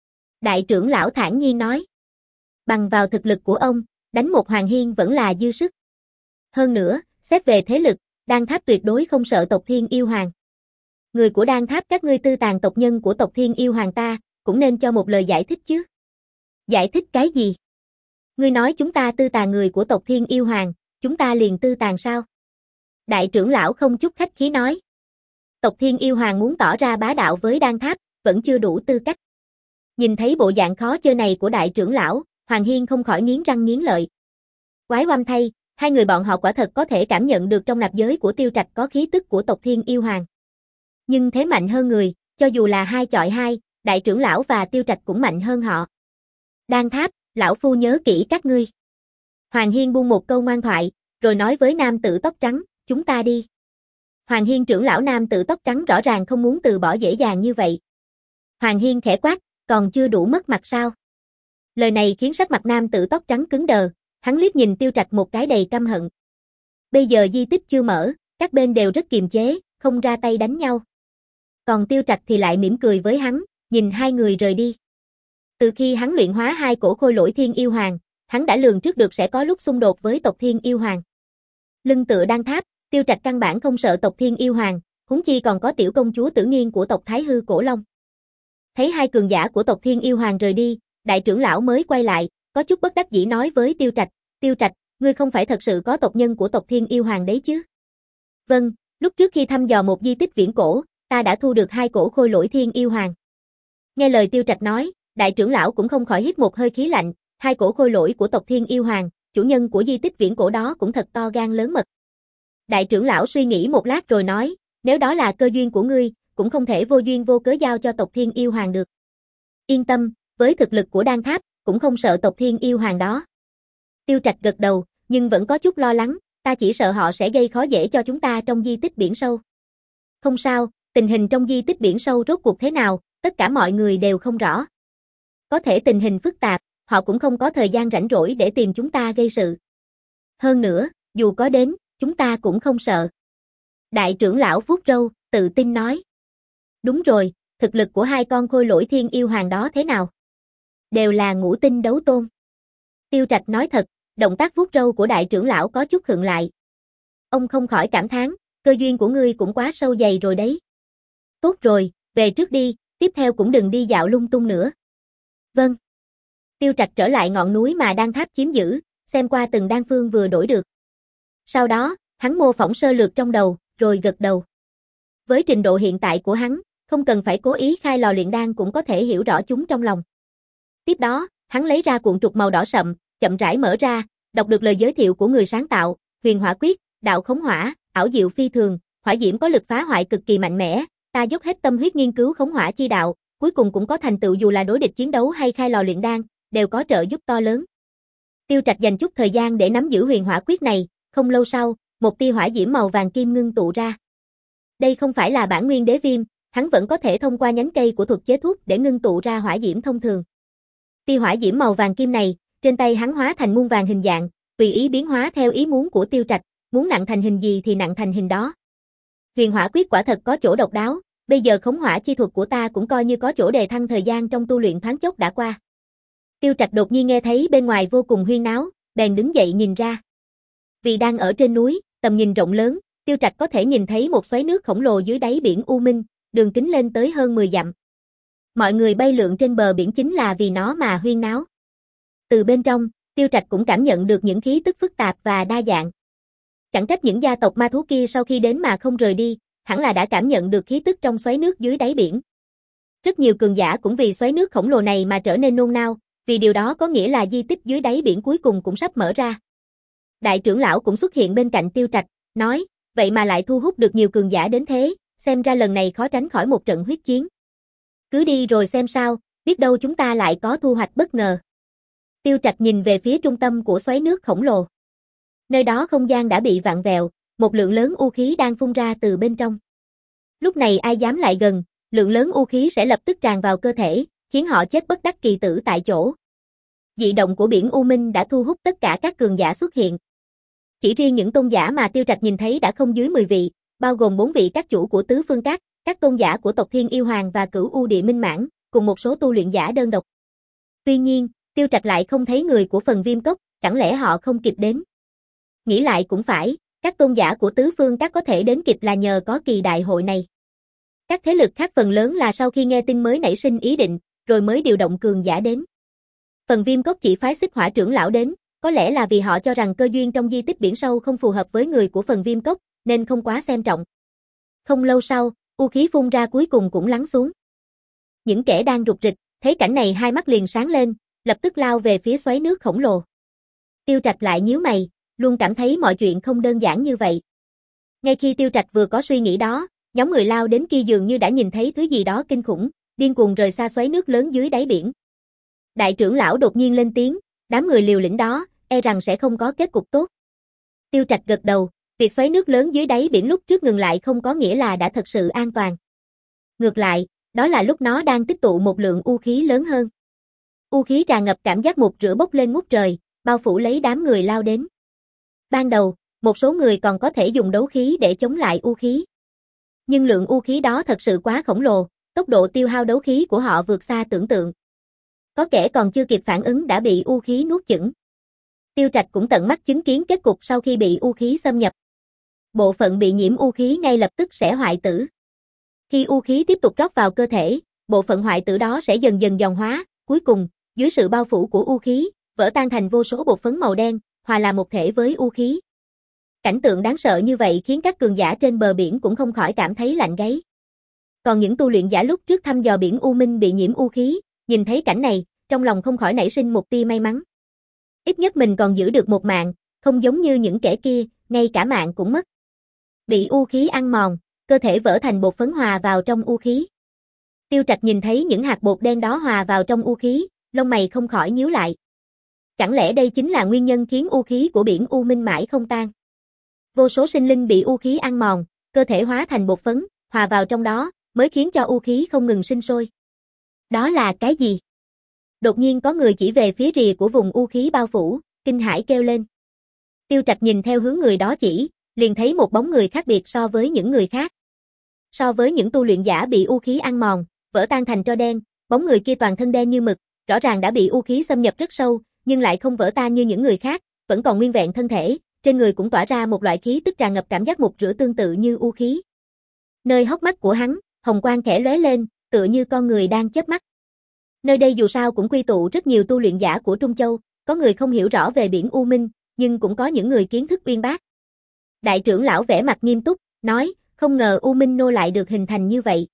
Đại trưởng lão thản nhiên nói. Bằng vào thực lực của ông, đánh một Hoàng Hiên vẫn là dư sức. Hơn nữa, xét về thế lực, Đan Tháp tuyệt đối không sợ tộc Thiên Yêu Hoàng. Người của Đan Tháp các ngươi tư tàn tộc nhân của tộc Thiên Yêu Hoàng ta, cũng nên cho một lời giải thích chứ. Giải thích cái gì? Ngươi nói chúng ta tư tàn người của tộc Thiên Yêu Hoàng, chúng ta liền tư tàn sao? Đại trưởng lão không chút khách khí nói. Tộc Thiên Yêu Hoàng muốn tỏ ra bá đạo với Đan Tháp, vẫn chưa đủ tư cách. Nhìn thấy bộ dạng khó chơi này của đại trưởng lão, Hoàng Hiên không khỏi nghiến răng nghiến lợi. Quái oăm thay, hai người bọn họ quả thật có thể cảm nhận được trong nạp giới của Tiêu Trạch có khí tức của tộc Thiên Yêu Hoàng. Nhưng thế mạnh hơn người, cho dù là hai chọi hai, đại trưởng lão và Tiêu Trạch cũng mạnh hơn họ. Đan Tháp, lão phu nhớ kỹ các ngươi. Hoàng Hiên buông một câu ngoan thoại, rồi nói với nam tử tóc trắng, chúng ta đi. Hoàng Hiên trưởng lão nam tử tóc trắng rõ ràng không muốn từ bỏ dễ dàng như vậy. Hoàng Hiên khẽ quát, còn chưa đủ mất mặt sao? Lời này khiến sắc mặt nam tử tóc trắng cứng đờ, hắn liếc nhìn Tiêu Trạch một cái đầy căm hận. Bây giờ di tích chưa mở, các bên đều rất kiềm chế, không ra tay đánh nhau. Còn Tiêu Trạch thì lại mỉm cười với hắn, nhìn hai người rời đi. Từ khi hắn luyện hóa hai cổ khôi lỗi Thiên Yêu Hoàng, hắn đã lường trước được sẽ có lúc xung đột với tộc Thiên Yêu Hoàng. Lưng tựa Đan Tháp, Tiêu Trạch căn bản không sợ tộc Thiên Yêu Hoàng, huống chi còn có tiểu công chúa Tử Nghiên của tộc Thái Hư Cổ Long. Thấy hai cường giả của tộc Thiên Yêu Hoàng rời đi, đại trưởng lão mới quay lại, có chút bất đắc dĩ nói với Tiêu Trạch, Tiêu Trạch, ngươi không phải thật sự có tộc nhân của tộc Thiên Yêu Hoàng đấy chứ? Vâng, lúc trước khi thăm dò một di tích viễn cổ, ta đã thu được hai cổ khôi lỗi Thiên Yêu Hoàng. Nghe lời Tiêu Trạch nói, đại trưởng lão cũng không khỏi hít một hơi khí lạnh, hai cổ khôi lỗi của tộc Thiên Yêu Hoàng, chủ nhân của di tích viễn cổ đó cũng thật to gan lớn mật. Đại trưởng lão suy nghĩ một lát rồi nói, nếu đó là cơ duyên của ngươi, cũng không thể vô duyên vô cớ giao cho tộc Thiên Yêu Hoàng được. Yên tâm, với thực lực của Đan Tháp, cũng không sợ tộc Thiên Yêu Hoàng đó. Tiêu Trạch gật đầu, nhưng vẫn có chút lo lắng, ta chỉ sợ họ sẽ gây khó dễ cho chúng ta trong di tích biển sâu. Không sao, tình hình trong di tích biển sâu rốt cuộc thế nào, tất cả mọi người đều không rõ. Có thể tình hình phức tạp, họ cũng không có thời gian rảnh rỗi để tìm chúng ta gây sự. Hơn nữa, dù có đến, chúng ta cũng không sợ. Đại trưởng lão vuốt râu, tự tin nói. Đúng rồi, thực lực của hai con khôi lỗi thiên yêu hoàng đó thế nào? Đều là ngũ tinh đấu tôn. Tiêu Trạch nói thật, động tác vuốt râu của đại trưởng lão có chút khựng lại. Ông không khỏi cảm thán, cơ duyên của ngươi cũng quá sâu dày rồi đấy. Tốt rồi, về trước đi, tiếp theo cũng đừng đi dạo lung tung nữa. Vâng. Tiêu Trạch trở lại ngọn núi mà Đan Tháp chiếm giữ, xem qua từng đan phương vừa đổi được. Sau đó, hắn mô phỏng sơ lược trong đầu, rồi gật đầu. Với trình độ hiện tại của hắn, không cần phải cố ý khai lò luyện đan cũng có thể hiểu rõ chúng trong lòng. Tiếp đó, hắn lấy ra cuộn trục màu đỏ sậm, chậm rãi mở ra, đọc được lời giới thiệu của người sáng tạo, Huyền Hỏa Quyết, đạo khống hỏa, ảo diệu phi thường, hỏa diễm có lực phá hoại cực kỳ mạnh mẽ, ta dốc hết tâm huyết nghiên cứu khống hỏa chi đạo, cuối cùng cũng có thành tựu dù là đối địch chiến đấu hay khai lò luyện đan, đều có trợ giúp to lớn. Tiêu Trạch dành chút thời gian để nắm giữ Huyền Hỏa Quyết này, không lâu sau, một tia hỏa diễm màu vàng kim ngưng tụ ra. Đây không phải là bản nguyên đế viêm, hắn vẫn có thể thông qua nhánh cây của thuật chế thuốc để ngưng tụ ra hỏa diễm thông thường. Tia hỏa diễm màu vàng kim này, trên tay hắn hóa thành muôn vàng hình dạng, tùy ý biến hóa theo ý muốn của Tiêu Trạch, muốn nặng thành hình gì thì nặng thành hình đó. Huyền Hỏa Quyết quả thật có chỗ độc đáo, bây giờ khống hỏa chi thuật của ta cũng coi như có chỗ đề thăng, thời gian trong tu luyện thoáng chốc đã qua. Tiêu Trạch đột nhiên nghe thấy bên ngoài vô cùng huyên náo, bèn đứng dậy nhìn ra. Vì đang ở trên núi, tầm nhìn rộng lớn, Tiêu Trạch có thể nhìn thấy một xoáy nước khổng lồ dưới đáy biển U Minh, đường kính lên tới hơn mười dặm. Mọi người bay lượn trên bờ biển chính là vì nó mà huyên náo. Từ bên trong, Tiêu Trạch cũng cảm nhận được những khí tức phức tạp và đa dạng. Chẳng trách những gia tộc ma thú kia sau khi đến mà không rời đi, hẳn là đã cảm nhận được khí tức trong xoáy nước dưới đáy biển. Rất nhiều cường giả cũng vì xoáy nước khổng lồ này mà trở nên nôn nao, vì điều đó có nghĩa là di tích dưới đáy biển cuối cùng cũng sắp mở ra. Đại trưởng lão cũng xuất hiện bên cạnh Tiêu Trạch, nói, vậy mà lại thu hút được nhiều cường giả đến thế, xem ra lần này khó tránh khỏi một trận huyết chiến. Cứ đi rồi xem sao, biết đâu chúng ta lại có thu hoạch bất ngờ. Tiêu Trạch nhìn về phía trung tâm của xoáy nước khổng lồ. Nơi đó không gian đã bị vặn vẹo, một lượng lớn u khí đang phun ra từ bên trong. Lúc này ai dám lại gần, lượng lớn u khí sẽ lập tức tràn vào cơ thể, khiến họ chết bất đắc kỳ tử tại chỗ. Dị động của biển U Minh đã thu hút tất cả các cường giả xuất hiện. Chỉ riêng những tôn giả mà Tiêu Trạch nhìn thấy đã không dưới mười vị, bao gồm bốn vị các chủ của tứ phương các, các tôn giả của tộc Thiên Yêu Hoàng và Cửu U Địa Minh Mãn, cùng một số tu luyện giả đơn độc. Tuy nhiên, Tiêu Trạch lại không thấy người của phần Viêm Cốc, chẳng lẽ họ không kịp đến? Nghĩ lại cũng phải, các tôn giả của tứ phương các có thể đến kịp là nhờ có kỳ đại hội này. Các thế lực khác phần lớn là sau khi nghe tin mới nảy sinh ý định, rồi mới điều động cường giả đến. Phần Viêm Cốc chỉ phái Xích Hỏa trưởng lão đến, có lẽ là vì họ cho rằng cơ duyên trong di tích biển sâu không phù hợp với người của phần Viêm Cốc, nên không quá xem trọng. Không lâu sau, u khí phun ra cuối cùng cũng lắng xuống. Những kẻ đang rục rịch, thấy cảnh này hai mắt liền sáng lên, lập tức lao về phía xoáy nước khổng lồ. Tiêu Trạch lại nhíu mày, luôn cảm thấy mọi chuyện không đơn giản như vậy. Ngay khi Tiêu Trạch vừa có suy nghĩ đó, nhóm người lao đến kia dường như đã nhìn thấy thứ gì đó kinh khủng, điên cuồng rời xa xoáy nước lớn dưới đáy biển. Đại trưởng lão đột nhiên lên tiếng, đám người liều lĩnh đó, e rằng sẽ không có kết cục tốt. Tiêu Trạch gật đầu, việc xoáy nước lớn dưới đáy biển lúc trước ngừng lại không có nghĩa là đã thật sự an toàn. Ngược lại, đó là lúc nó đang tích tụ một lượng u khí lớn hơn. U khí tràn ngập cảm giác một rửa bốc lên ngút trời, bao phủ lấy đám người lao đến. Ban đầu, một số người còn có thể dùng đấu khí để chống lại u khí. Nhưng lượng u khí đó thật sự quá khổng lồ, tốc độ tiêu hao đấu khí của họ vượt xa tưởng tượng. Có kẻ còn chưa kịp phản ứng đã bị u khí nuốt chửng. Tiêu Trạch cũng tận mắt chứng kiến kết cục sau khi bị u khí xâm nhập. Bộ phận bị nhiễm u khí ngay lập tức sẽ hoại tử. Khi u khí tiếp tục rót vào cơ thể, bộ phận hoại tử đó sẽ dần dần giòn hóa, cuối cùng, dưới sự bao phủ của u khí, vỡ tan thành vô số bột phấn màu đen, hòa làm một thể với u khí. Cảnh tượng đáng sợ như vậy khiến các cường giả trên bờ biển cũng không khỏi cảm thấy lạnh gáy. Còn những tu luyện giả lúc trước thăm dò biển U Minh bị nhiễm u khí, nhìn thấy cảnh này, trong lòng không khỏi nảy sinh một tia may mắn. Ít nhất mình còn giữ được một mạng, không giống như những kẻ kia, ngay cả mạng cũng mất. Bị u khí ăn mòn, cơ thể vỡ thành bột phấn hòa vào trong u khí. Tiêu Trạch nhìn thấy những hạt bột đen đó hòa vào trong u khí, lông mày không khỏi nhíu lại. Chẳng lẽ đây chính là nguyên nhân khiến u khí của biển U Minh mãi không tan? Vô số sinh linh bị u khí ăn mòn, cơ thể hóa thành bột phấn, hòa vào trong đó, mới khiến cho u khí không ngừng sinh sôi. Đó là cái gì? Đột nhiên có người chỉ về phía rìa của vùng u khí bao phủ, kinh hãi kêu lên. Tiêu Trạch nhìn theo hướng người đó chỉ, liền thấy một bóng người khác biệt so với những người khác. So với những tu luyện giả bị u khí ăn mòn, vỡ tan thành tro đen, bóng người kia toàn thân đen như mực, rõ ràng đã bị u khí xâm nhập rất sâu, nhưng lại không vỡ tan như những người khác, vẫn còn nguyên vẹn thân thể, trên người cũng tỏa ra một loại khí tức tràn ngập cảm giác mục rửa tương tự như u khí. Nơi hốc mắt của hắn, hồng quang khẽ lóe lên, tựa như con người đang chớp mắt. Nơi đây dù sao cũng quy tụ rất nhiều tu luyện giả của Trung Châu, có người không hiểu rõ về biển U Minh, nhưng cũng có những người kiến thức uyên bác. Đại trưởng lão vẻ mặt nghiêm túc, nói, không ngờ U Minh Nô lại được hình thành như vậy.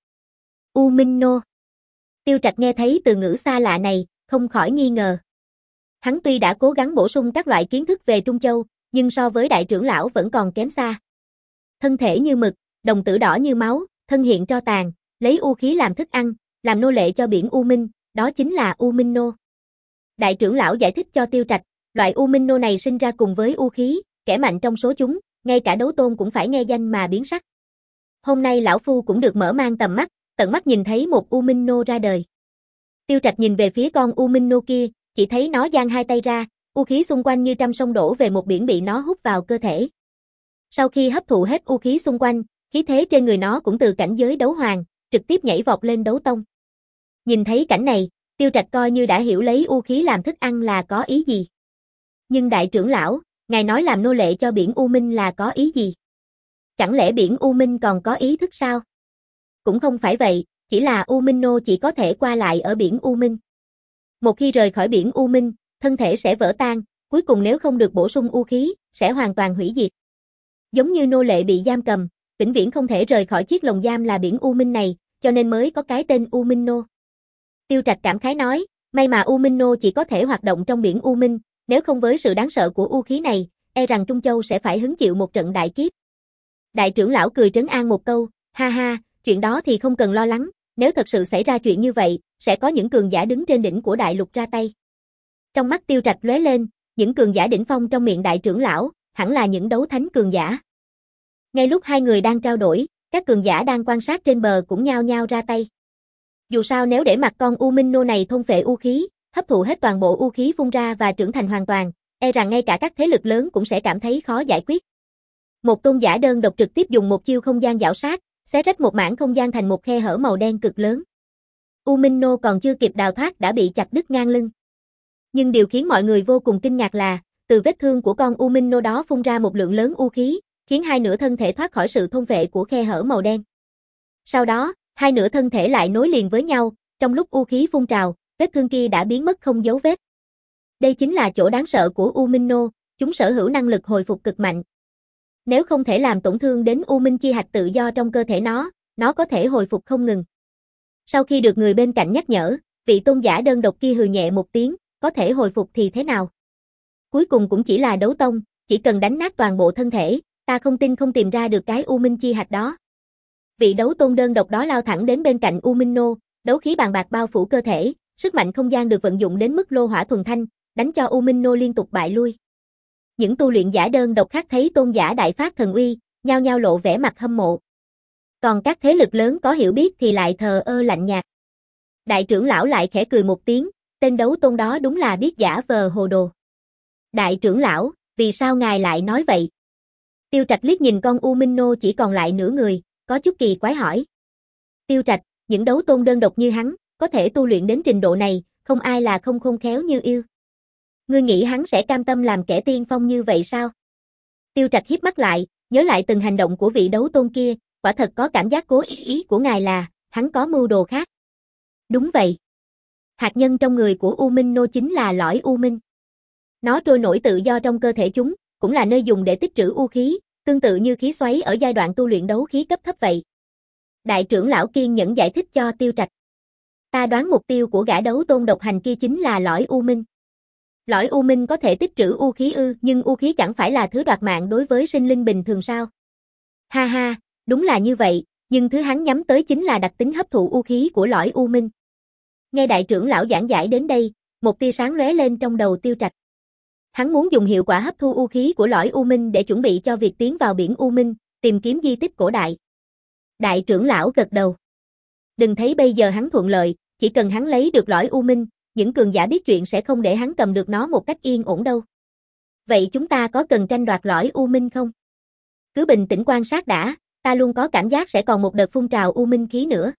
U Minh Nô. Tiêu Trạch nghe thấy từ ngữ xa lạ này, không khỏi nghi ngờ. Hắn tuy đã cố gắng bổ sung các loại kiến thức về Trung Châu, nhưng so với đại trưởng lão vẫn còn kém xa. Thân thể như mực, đồng tử đỏ như máu, thân hiện tro tàn, lấy u khí làm thức ăn, làm nô lệ cho biển U Minh, đó chính là U Minh Nô. Đại trưởng lão giải thích cho Tiêu Trạch, loại U Minh Nô này sinh ra cùng với u khí, kẻ mạnh trong số chúng, ngay cả đấu tôn cũng phải nghe danh mà biến sắc. Hôm nay lão phu cũng được mở mang tầm mắt, tận mắt nhìn thấy một U Minh Nô ra đời. Tiêu Trạch nhìn về phía con U Minh Nô kia, chỉ thấy nó giang hai tay ra, u khí xung quanh như trăm sông đổ về một biển bị nó hút vào cơ thể. Sau khi hấp thụ hết u khí xung quanh, khí thế trên người nó cũng từ cảnh giới đấu hoàng, trực tiếp nhảy vọt lên đấu tông. Nhìn thấy cảnh này, Tiêu Trạch coi như đã hiểu lấy u khí làm thức ăn là có ý gì. Nhưng đại trưởng lão, ngài nói làm nô lệ cho biển U Minh là có ý gì? Chẳng lẽ biển U Minh còn có ý thức sao? Cũng không phải vậy, chỉ là U Minh Nô chỉ có thể qua lại ở biển U Minh. Một khi rời khỏi biển U Minh, thân thể sẽ vỡ tan, cuối cùng nếu không được bổ sung u khí, sẽ hoàn toàn hủy diệt. Giống như nô lệ bị giam cầm, vĩnh viễn không thể rời khỏi chiếc lồng giam là biển U Minh này, cho nên mới có cái tên U Minh Nô. Tiêu Trạch cảm khái nói, may mà U Minh Nô chỉ có thể hoạt động trong biển U Minh, nếu không với sự đáng sợ của u khí này, e rằng Trung Châu sẽ phải hứng chịu một trận đại kiếp. Đại trưởng lão cười trấn an một câu, ha ha, chuyện đó thì không cần lo lắng, nếu thật sự xảy ra chuyện như vậy, sẽ có những cường giả đứng trên đỉnh của đại lục ra tay. Trong mắt Tiêu Trạch lóe lên, những cường giả đỉnh phong trong miệng đại trưởng lão, hẳn là những đấu thánh cường giả. Ngay lúc hai người đang trao đổi, các cường giả đang quan sát trên bờ cũng nhao nhao ra tay. Dù sao nếu để mặc con U Minh Nô này thôn phệ u khí, hấp thụ hết toàn bộ u khí phun ra và trưởng thành hoàn toàn, e rằng ngay cả các thế lực lớn cũng sẽ cảm thấy khó giải quyết. Một tôn giả đơn độc trực tiếp dùng một chiêu không gian giảo sát, xé rách một mảng không gian thành một khe hở màu đen cực lớn. U Minh Nô còn chưa kịp đào thoát đã bị chặt đứt ngang lưng. Nhưng điều khiến mọi người vô cùng kinh ngạc là, từ vết thương của con U Minh Nô đó phun ra một lượng lớn u khí, khiến hai nửa thân thể thoát khỏi sự thôn phệ của khe hở màu đen. Sau đó, hai nửa thân thể lại nối liền với nhau, trong lúc u khí phun trào, vết thương kia đã biến mất không dấu vết. Đây chính là chỗ đáng sợ của U Minh Nô, chúng sở hữu năng lực hồi phục cực mạnh. Nếu không thể làm tổn thương đến U Minh chi hạch tự do trong cơ thể nó, nó có thể hồi phục không ngừng. Sau khi được người bên cạnh nhắc nhở, vị tôn giả đơn độc kia hừ nhẹ một tiếng, có thể hồi phục thì thế nào? Cuối cùng cũng chỉ là đấu tông, chỉ cần đánh nát toàn bộ thân thể, ta không tin không tìm ra được cái U Minh chi hạch đó. Vị đấu tôn đơn độc đó lao thẳng đến bên cạnh U Minh Nô, đấu khí bàn bạc bao phủ cơ thể, sức mạnh không gian được vận dụng đến mức lô hỏa thuần thanh, đánh cho U Minh Nô liên tục bại lui. Những tu luyện giả đơn độc khác thấy tôn giả đại phát thần uy, nhao nhao lộ vẻ mặt hâm mộ. Còn các thế lực lớn có hiểu biết thì lại thờ ơ lạnh nhạt. Đại trưởng lão lại khẽ cười một tiếng, tên đấu tôn đó đúng là biết giả vờ hồ đồ. Đại trưởng lão, vì sao ngài lại nói vậy? Tiêu Trạch liếc nhìn con U Minh Nô chỉ còn lại nửa người, có chút kỳ quái hỏi. Tiêu Trạch, những đấu tôn đơn độc như hắn, có thể tu luyện đến trình độ này, không ai là không khôn khéo như yêu. Ngươi nghĩ hắn sẽ cam tâm làm kẻ tiên phong như vậy sao? Tiêu Trạch híp mắt lại, nhớ lại từng hành động của vị đấu tôn kia, quả thật có cảm giác cố ý ý của ngài là, hắn có mưu đồ khác. Đúng vậy. Hạt nhân trong người của U Minh Nô chính là lõi U Minh. Nó trôi nổi tự do trong cơ thể chúng, cũng là nơi dùng để tích trữ u khí, tương tự như khí xoáy ở giai đoạn tu luyện đấu khí cấp thấp vậy. Đại trưởng lão kiên nhẫn giải thích cho Tiêu Trạch. Ta đoán mục tiêu của gã đấu tôn độc hành kia chính là lõi U Minh. Lõi U Minh có thể tích trữ u khí ư, nhưng u khí chẳng phải là thứ đoạt mạng đối với sinh linh bình thường sao? Ha ha, đúng là như vậy, nhưng thứ hắn nhắm tới chính là đặc tính hấp thụ u khí của lõi U Minh. Nghe đại trưởng lão giảng giải đến đây, một tia sáng lóe lên trong đầu Tiêu Trạch. Hắn muốn dùng hiệu quả hấp thu u khí của lõi U Minh để chuẩn bị cho việc tiến vào biển U Minh, tìm kiếm di tích cổ đại. Đại trưởng lão gật đầu. Đừng thấy bây giờ hắn thuận lợi, chỉ cần hắn lấy được lõi U Minh, những cường giả biết chuyện sẽ không để hắn cầm được nó một cách yên ổn đâu. Vậy chúng ta có cần tranh đoạt lõi U Minh không? Cứ bình tĩnh quan sát đã, ta luôn có cảm giác sẽ còn một đợt phun trào U Minh khí nữa.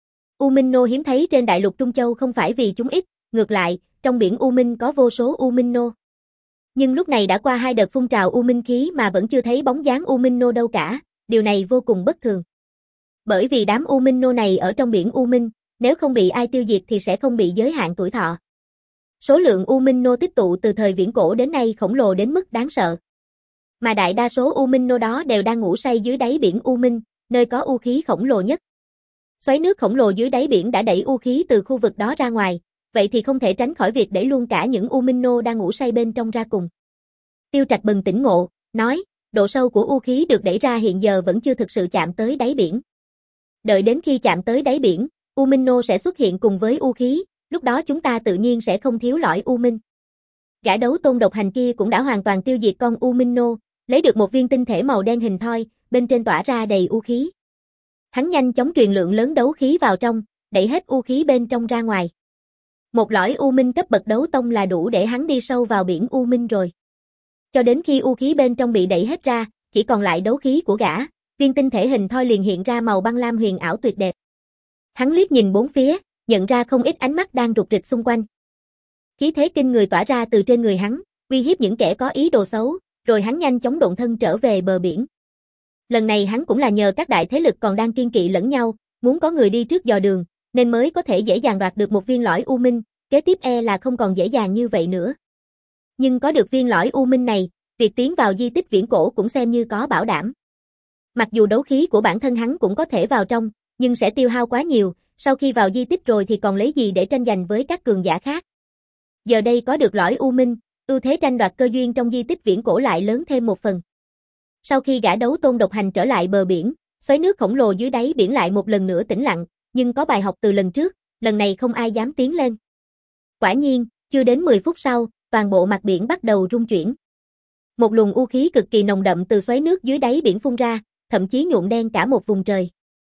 U Minh nô hiếm thấy trên đại lục Trung Châu không phải vì chúng ít, ngược lại, trong biển U Minh có vô số U Minh nô. Nhưng lúc này đã qua hai đợt phun trào U Minh khí mà vẫn chưa thấy bóng dáng U Minh nô đâu cả, điều này vô cùng bất thường. Bởi vì đám U Minh nô này ở trong biển U Minh, nếu không bị ai tiêu diệt thì sẽ không bị giới hạn tuổi thọ. Số lượng U Minh nô tích tụ từ thời viễn cổ đến nay khổng lồ đến mức đáng sợ. Mà đại đa số U Minh nô đó đều đang ngủ say dưới đáy biển U Minh, nơi có U khí khổng lồ nhất. Xoáy nước khổng lồ dưới đáy biển đã đẩy U khí từ khu vực đó ra ngoài, vậy thì không thể tránh khỏi việc đẩy luôn cả những U Minh nô đang ngủ say bên trong ra cùng. Tiêu Trạch bừng tỉnh ngộ, nói, độ sâu của U khí được đẩy ra hiện giờ vẫn chưa thực sự chạm tới đáy biển. Đợi đến khi chạm tới đáy biển, U Minh nô sẽ xuất hiện cùng với U khí, lúc đó chúng ta tự nhiên sẽ không thiếu lõi U Minh. Gã đấu tôn độc hành kia cũng đã hoàn toàn tiêu diệt con U Minh nô, lấy được một viên tinh thể màu đen hình thoi, bên trên tỏa ra đầy U khí. Hắn nhanh chóng truyền lượng lớn đấu khí vào trong, đẩy hết U khí bên trong ra ngoài. Một lõi U Minh cấp bậc đấu tông là đủ để hắn đi sâu vào biển U Minh rồi. Cho đến khi U khí bên trong bị đẩy hết ra, chỉ còn lại đấu khí của gã, viên tinh thể hình thoi liền hiện ra màu băng lam huyền ảo tuyệt đẹp. Hắn liếc nhìn bốn phía, nhận ra không ít ánh mắt đang rục rịch xung quanh. Khí thế kinh người tỏa ra từ trên người hắn, uy hiếp những kẻ có ý đồ xấu, rồi hắn nhanh chóng độn thân trở về bờ biển. Lần này hắn cũng là nhờ các đại thế lực còn đang kiên kỵ lẫn nhau, muốn có người đi trước dò đường, nên mới có thể dễ dàng đoạt được một viên lõi U Minh, kế tiếp e là không còn dễ dàng như vậy nữa. Nhưng có được viên lõi U Minh này, việc tiến vào di tích viễn cổ cũng xem như có bảo đảm. Mặc dù đấu khí của bản thân hắn cũng có thể vào trong, nhưng sẽ tiêu hao quá nhiều, sau khi vào di tích rồi thì còn lấy gì để tranh giành với các cường giả khác. Giờ đây có được lõi U Minh, ưu thế tranh đoạt cơ duyên trong di tích viễn cổ lại lớn thêm một phần. Sau khi gã đấu tôn độc hành trở lại bờ biển, xoáy nước khổng lồ dưới đáy biển lại một lần nữa tĩnh lặng, nhưng có bài học từ lần trước, lần này không ai dám tiến lên. Quả nhiên, chưa đến mười phút sau, toàn bộ mặt biển bắt đầu rung chuyển. Một luồng u khí cực kỳ nồng đậm từ xoáy nước dưới đáy biển phun ra, thậm chí nhuộm đen cả một vùng trời.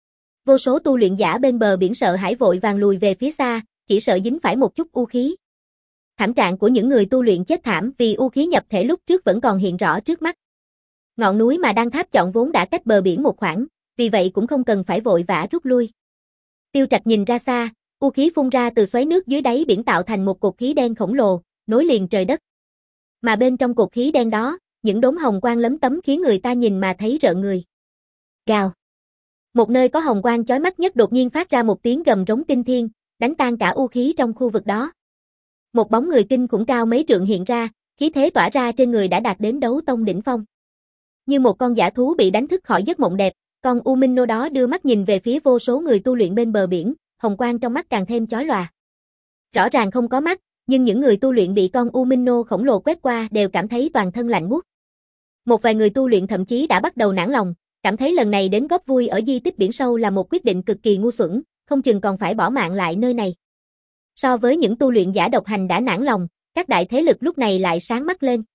Vô số tu luyện giả bên bờ biển sợ hãi vội vàng lùi về phía xa, chỉ sợ dính phải một chút u khí. Thảm trạng của những người tu luyện chết thảm vì u khí nhập thể lúc trước vẫn còn hiện rõ trước mắt. Ngọn núi mà Đan Tháp chọn vốn đã cách bờ biển một khoảng, vì vậy cũng không cần phải vội vã rút lui. Tiêu Trạch nhìn ra xa, u khí phun ra từ xoáy nước dưới đáy biển tạo thành một cột khí đen khổng lồ, nối liền trời đất. Mà bên trong cột khí đen đó, những đốm hồng quang lấm tấm khiến người ta nhìn mà thấy rợn người. Gào. Một nơi có hồng quang chói mắt nhất đột nhiên phát ra một tiếng gầm rống kinh thiên, đánh tan cả u khí trong khu vực đó. Một bóng người kinh khủng cao mấy trượng hiện ra, khí thế tỏa ra trên người đã đạt đến đấu tông đỉnh phong. Như một con dã thú bị đánh thức khỏi giấc mộng đẹp, con U Minh nô đó đưa mắt nhìn về phía vô số người tu luyện bên bờ biển, hồng quang trong mắt càng thêm chói lòa. Rõ ràng không có mắt, nhưng những người tu luyện bị con U Minh nô khổng lồ quét qua đều cảm thấy toàn thân lạnh buốt. Một vài người tu luyện thậm chí đã bắt đầu nản lòng, cảm thấy lần này đến góp vui ở di tích biển sâu là một quyết định cực kỳ ngu xuẩn, không chừng còn phải bỏ mạng lại nơi này. So với những tu luyện giả độc hành đã nản lòng, các đại thế lực lúc này lại sáng mắt lên.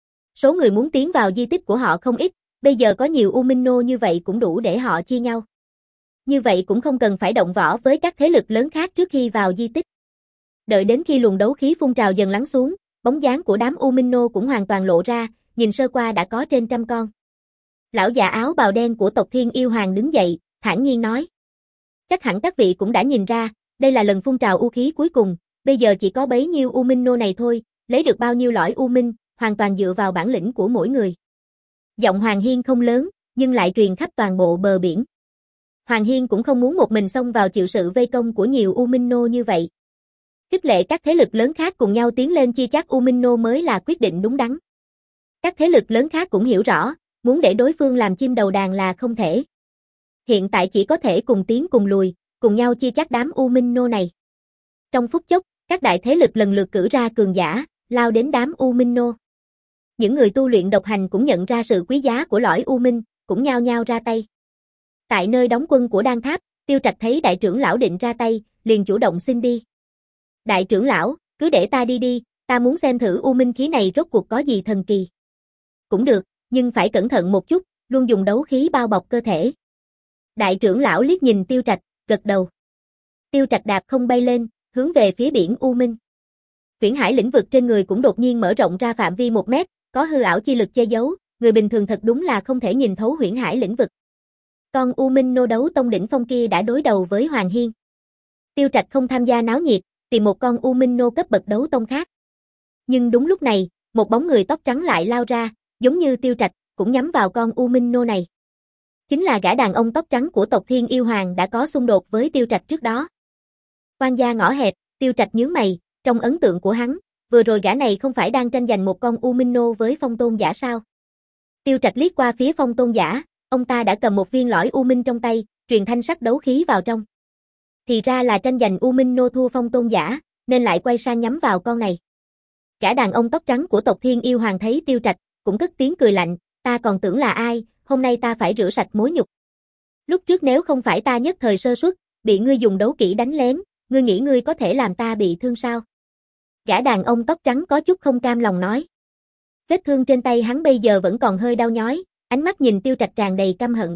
Số người muốn tiến vào di tích của họ không ít, bây giờ có nhiều U Minh nô như vậy cũng đủ để họ chia nhau. Như vậy cũng không cần phải động võ với các thế lực lớn khác trước khi vào di tích. Đợi đến khi luồng đấu khí phun trào dần lắng xuống, bóng dáng của đám U Minh nô cũng hoàn toàn lộ ra, nhìn sơ qua đã có trên trăm con. Lão già áo bào đen của tộc Thiên Yêu Hoàng đứng dậy, thản nhiên nói. Chắc hẳn các vị cũng đã nhìn ra, đây là lần phun trào u khí cuối cùng, bây giờ chỉ có bấy nhiêu U Minh nô này thôi, lấy được bao nhiêu lõi U Minh, hoàn toàn dựa vào bản lĩnh của mỗi người. Giọng Hoàng Hiên không lớn, nhưng lại truyền khắp toàn bộ bờ biển. Hoàng Hiên cũng không muốn một mình xông vào chịu sự vây công của nhiều U Minh nô như vậy. Khích lệ các thế lực lớn khác cùng nhau tiến lên chia chác U Minh nô mới là quyết định đúng đắn. Các thế lực lớn khác cũng hiểu rõ, muốn để đối phương làm chim đầu đàn là không thể. Hiện tại chỉ có thể cùng tiến cùng lùi, cùng nhau chia chác đám U Minh nô này. Trong phút chốc, các đại thế lực lần lượt cử ra cường giả, lao đến đám U Minh nô. Những người tu luyện độc hành cũng nhận ra sự quý giá của lõi U Minh, cũng nhao nhao ra tay. Tại nơi đóng quân của Đan Tháp, Tiêu Trạch thấy đại trưởng lão định ra tay, liền chủ động xin đi. Đại trưởng lão, cứ để ta đi đi, ta muốn xem thử U Minh khí này rốt cuộc có gì thần kỳ. Cũng được, nhưng phải cẩn thận một chút, luôn dùng đấu khí bao bọc cơ thể. Đại trưởng lão liếc nhìn Tiêu Trạch, gật đầu. Tiêu Trạch đạp không bay lên, hướng về phía biển U Minh. Huyễn hải lĩnh vực trên người cũng đột nhiên mở rộng ra phạm vi một mét, có hư ảo chi lực che giấu, người bình thường thật đúng là không thể nhìn thấu huyễn hải lĩnh vực. Con U Minh nô đấu tông đỉnh phong kia đã đối đầu với Hoàng Hiên. Tiêu Trạch không tham gia náo nhiệt, tìm một con U Minh nô cấp bậc đấu tông khác. Nhưng đúng lúc này, một bóng người tóc trắng lại lao ra, giống như Tiêu Trạch, cũng nhắm vào con U Minh nô này. Chính là gã đàn ông tóc trắng của tộc Thiên Yêu Hoàng đã có xung đột với Tiêu Trạch trước đó. Quan gia ngõ hẹp, Tiêu Trạch nhướng mày, trong ấn tượng của hắn, vừa rồi gã này không phải đang tranh giành một con U Minh nô với Phong Tôn giả sao? Tiêu Trạch liếc qua phía Phong Tôn giả, ông ta đã cầm một viên lõi U Minh trong tay, truyền thanh sắc đấu khí vào trong. Thì ra là tranh giành U Minh nô thua Phong Tôn giả, nên lại quay sang nhắm vào con này. Gã đàn ông tóc trắng của tộc Thiên Yêu Hoàng thấy Tiêu Trạch, cũng cất tiếng cười lạnh, ta còn tưởng là ai, hôm nay ta phải rửa sạch mối nhục. Lúc trước nếu không phải ta nhất thời sơ suất, bị ngươi dùng đấu kỹ đánh lén, ngươi nghĩ ngươi có thể làm ta bị thương sao? Gã đàn ông tóc trắng có chút không cam lòng nói. Vết thương trên tay hắn bây giờ vẫn còn hơi đau nhói, ánh mắt nhìn Tiêu Trạch tràn đầy căm hận.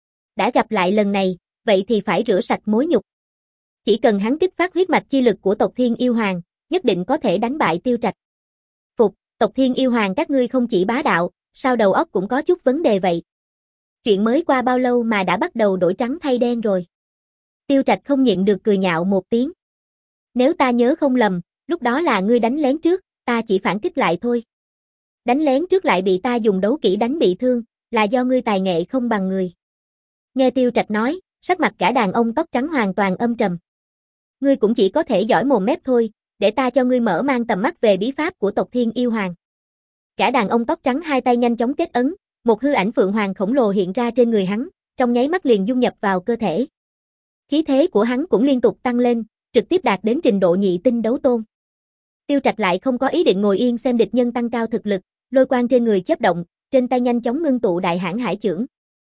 Đã gặp lại lần này, vậy thì phải rửa sạch mối nhục. Chỉ cần hắn kích phát huyết mạch chi lực của tộc Thiên Yêu Hoàng, nhất định có thể đánh bại Tiêu Trạch. Phục, tộc Thiên Yêu Hoàng các ngươi không chỉ bá đạo, sao đầu óc cũng có chút vấn đề vậy? Chuyện mới qua bao lâu mà đã bắt đầu đổi trắng thay đen rồi? Tiêu Trạch không nhịn được cười nhạo một tiếng. Nếu ta nhớ không lầm, lúc đó là ngươi đánh lén trước, ta chỉ phản kích lại thôi. Đánh lén trước lại bị ta dùng đấu kỹ đánh bị thương, là do ngươi tài nghệ không bằng người. Nghe Tiêu Trạch nói, sắc mặt cả đàn ông tóc trắng hoàn toàn âm trầm. Ngươi cũng chỉ có thể giỏi mồm mép thôi, để ta cho ngươi mở mang tầm mắt về bí pháp của tộc Thiên Yêu Hoàng. Cả đàn ông tóc trắng hai tay nhanh chóng kết ấn, một hư ảnh phượng hoàng khổng lồ hiện ra trên người hắn, trong nháy mắt liền dung nhập vào cơ thể. Khí thế của hắn cũng liên tục tăng lên, trực tiếp đạt đến trình độ nhị tinh đấu tôn. Tiêu Trạch lại không có ý định ngồi yên xem địch nhân tăng cao thực lực, lôi quang trên người chớp động, trên tay nhanh chóng ngưng tụ Đại Hãn Hải Chưởng.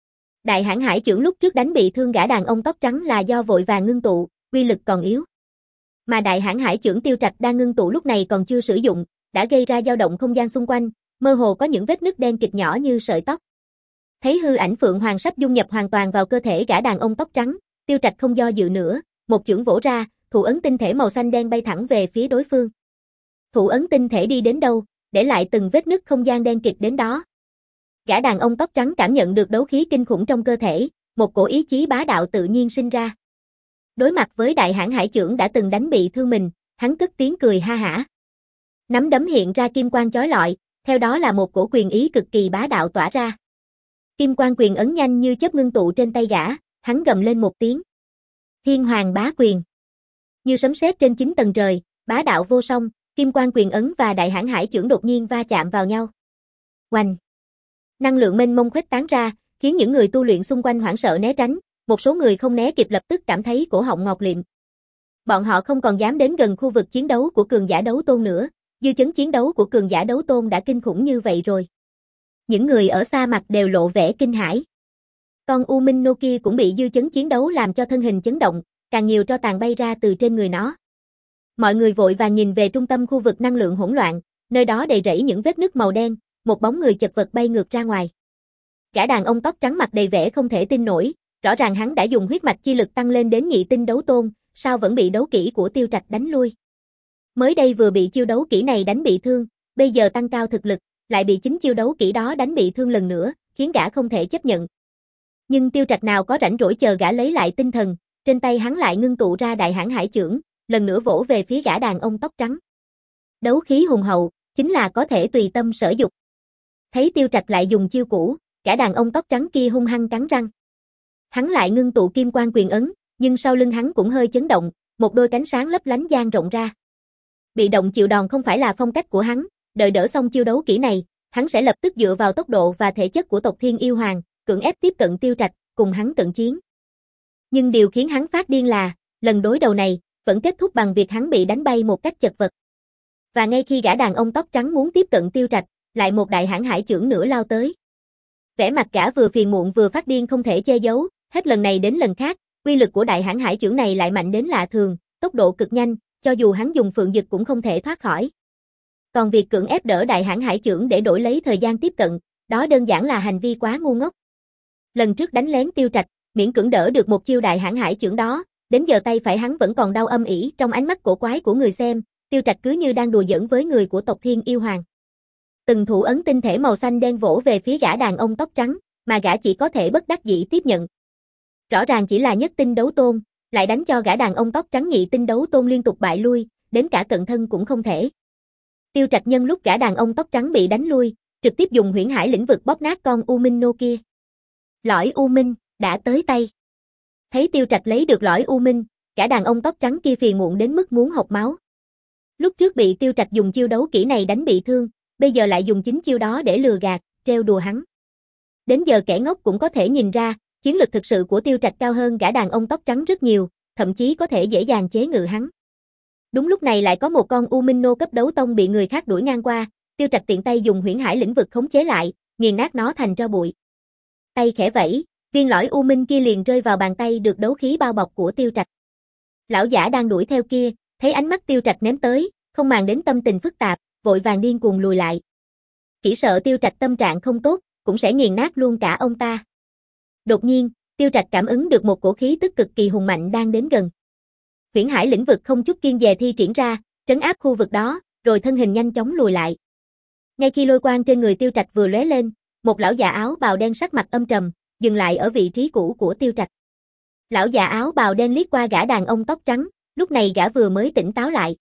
Đại Hãn Hải Chưởng lúc trước đánh bị thương gã đàn ông tóc trắng là do vội vàng ngưng tụ, uy lực còn yếu. Mà Đại Hãn Hải Chưởng Tiêu Trạch đang ngưng tụ lúc này còn chưa sử dụng, đã gây ra dao động không gian xung quanh, mơ hồ có những vết nứt đen kịt nhỏ như sợi tóc. Thấy hư ảnh phượng hoàng sắp dung nhập hoàn toàn vào cơ thể gã đàn ông tóc trắng, Tiêu Trạch không do dự nữa, một chưởng vỗ ra, thủ ấn tinh thể màu xanh đen bay thẳng về phía đối phương. Thủ ấn tinh thể đi đến đâu, để lại từng vết nứt không gian đen kịt đến đó. Gã đàn ông tóc trắng cảm nhận được đấu khí kinh khủng trong cơ thể, một cổ ý chí bá đạo tự nhiên sinh ra. Đối mặt với Đại Hãn Hải Chưởng đã từng đánh bị thương mình, hắn cất tiếng cười ha hả. Nắm đấm hiện ra kim quang chói lọi, theo đó là một cổ quyền ý cực kỳ bá đạo tỏa ra. Kim quang quyền ấn nhanh như chớp ngưng tụ trên tay gã, hắn gầm lên một tiếng. Thiên Hoàng Bá Quyền. Như sấm sét trên chín tầng trời, bá đạo vô song, kim quang quyền ấn và Đại Hãn Hải Chưởng đột nhiên va chạm vào nhau. Oanh! Năng lượng mênh mông khuếch tán ra, khiến những người tu luyện xung quanh hoảng sợ né tránh, một số người không né kịp lập tức cảm thấy cổ họng ngọt liệm. Bọn họ không còn dám đến gần khu vực chiến đấu của cường giả đấu tôn nữa, dư chấn chiến đấu của cường giả đấu tôn đã kinh khủng như vậy rồi. Những người ở xa mặt đều lộ vẻ kinh hãi. Con U Minh nô kia cũng bị dư chấn chiến đấu làm cho thân hình chấn động, càng nhiều tro tàn bay ra từ trên người nó. Mọi người vội vàng nhìn về trung tâm khu vực năng lượng hỗn loạn, nơi đó đầy rẫy những vết nứt màu đen, một bóng người chật vật bay ngược ra ngoài. Gã đàn ông tóc trắng mặt đầy vẻ không thể tin nổi, rõ ràng hắn đã dùng huyết mạch chi lực tăng lên đến nhị tinh đấu tôn, sao vẫn bị đấu kỹ của Tiêu Trạch đánh lui. Mới đây vừa bị chiêu đấu kỹ này đánh bị thương, bây giờ tăng cao thực lực, lại bị chính chiêu đấu kỹ đó đánh bị thương lần nữa, khiến gã không thể chấp nhận. Nhưng Tiêu Trạch nào có rảnh rỗi chờ gã lấy lại tinh thần, trên tay hắn lại ngưng tụ ra Đại Hãn Hải Chưởng, lần nữa vỗ về phía gã đàn ông tóc trắng. Đấu khí hùng hậu, chính là có thể tùy tâm sở dục. Thấy Tiêu Trạch lại dùng chiêu cũ, gã đàn ông tóc trắng kia hung hăng cắn răng. Hắn lại ngưng tụ kim quang quyền ấn, nhưng sau lưng hắn cũng hơi chấn động, một đôi cánh sáng lấp lánh dang rộng ra. Bị động chịu đòn không phải là phong cách của hắn, đợi đỡ xong chiêu đấu kỹ này, hắn sẽ lập tức dựa vào tốc độ và thể chất của tộc Thiên Yêu Hoàng, cưỡng ép tiếp cận Tiêu Trạch, cùng hắn cận chiến. Nhưng điều khiến hắn phát điên là, lần đối đầu này, vẫn kết thúc bằng việc hắn bị đánh bay một cách chật vật. Và ngay khi gã đàn ông tóc trắng muốn tiếp cận Tiêu Trạch, lại một Đại Hãn Hải Chưởng nữa lao tới. Vẻ mặt gã vừa phiền muộn vừa phát điên không thể che giấu, hết lần này đến lần khác, uy lực của Đại Hãn Hải Chưởng này lại mạnh đến lạ thường, tốc độ cực nhanh, cho dù hắn dùng phượng dực cũng không thể thoát khỏi. Còn việc cưỡng ép đỡ Đại Hãn Hải Chưởng để đổi lấy thời gian tiếp cận, đó đơn giản là hành vi quá ngu ngốc. Lần trước đánh lén Tiêu Trạch, miễn cưỡng đỡ được một chiêu Đại Hãn Hải Chưởng đó, đến giờ tay phải hắn vẫn còn đau âm ỉ. Trong ánh mắt cổ quái của người xem, Tiêu Trạch cứ như đang đùa giỡn với người của tộc Thiên Yêu Hoàng. Từng thủ ấn tinh thể màu xanh đen vỗ về phía gã đàn ông tóc trắng, mà gã chỉ có thể bất đắc dĩ tiếp nhận. Rõ ràng chỉ là nhất tinh đấu tôn, lại đánh cho gã đàn ông tóc trắng nhị tinh đấu tôn liên tục bại lui, đến cả cận thân cũng không thể. Tiêu Trạch nhân lúc gã đàn ông tóc trắng bị đánh lui, trực tiếp dùng huyễn hải lĩnh vực bóp nát con U Minh nô kia. Lõi U Minh đã tới tay. Thấy Tiêu Trạch lấy được lõi U Minh, gã đàn ông tóc trắng kia phiền muộn đến mức muốn hộc máu. Lúc trước bị Tiêu Trạch dùng chiêu đấu kỹ này đánh bị thương, bây giờ lại dùng chính chiêu đó để lừa gạt, trêu đùa hắn. Đến giờ kẻ ngốc cũng có thể nhìn ra, chiến lực thực sự của Tiêu Trạch cao hơn gã đàn ông tóc trắng rất nhiều, thậm chí có thể dễ dàng chế ngự hắn. Đúng lúc này lại có một con U Minh nô cấp đấu tông bị người khác đuổi ngang qua, Tiêu Trạch tiện tay dùng huyễn hải lĩnh vực khống chế lại, nghiền nát nó thành tro bụi. Tay khẽ vẫy, viên lõi U Minh kia liền rơi vào bàn tay được đấu khí bao bọc của Tiêu Trạch. Lão giả đang đuổi theo kia, thấy ánh mắt Tiêu Trạch ném tới, không màng đến tâm tình phức tạp, vội vàng điên cuồng lùi lại. Chỉ sợ Tiêu Trạch tâm trạng không tốt, cũng sẽ nghiền nát luôn cả ông ta. Đột nhiên, Tiêu Trạch cảm ứng được một cổ khí tức cực kỳ hùng mạnh đang đến gần. Huyễn hải lĩnh vực không chút kiêng dè thi triển ra, trấn áp khu vực đó, rồi thân hình nhanh chóng lùi lại. Ngay khi lôi quang trên người Tiêu Trạch vừa lóe lên, một lão già áo bào đen sắc mặt âm trầm, dừng lại ở vị trí cũ của Tiêu Trạch. Lão già áo bào đen liếc qua gã đàn ông tóc trắng, lúc này gã vừa mới tỉnh táo lại.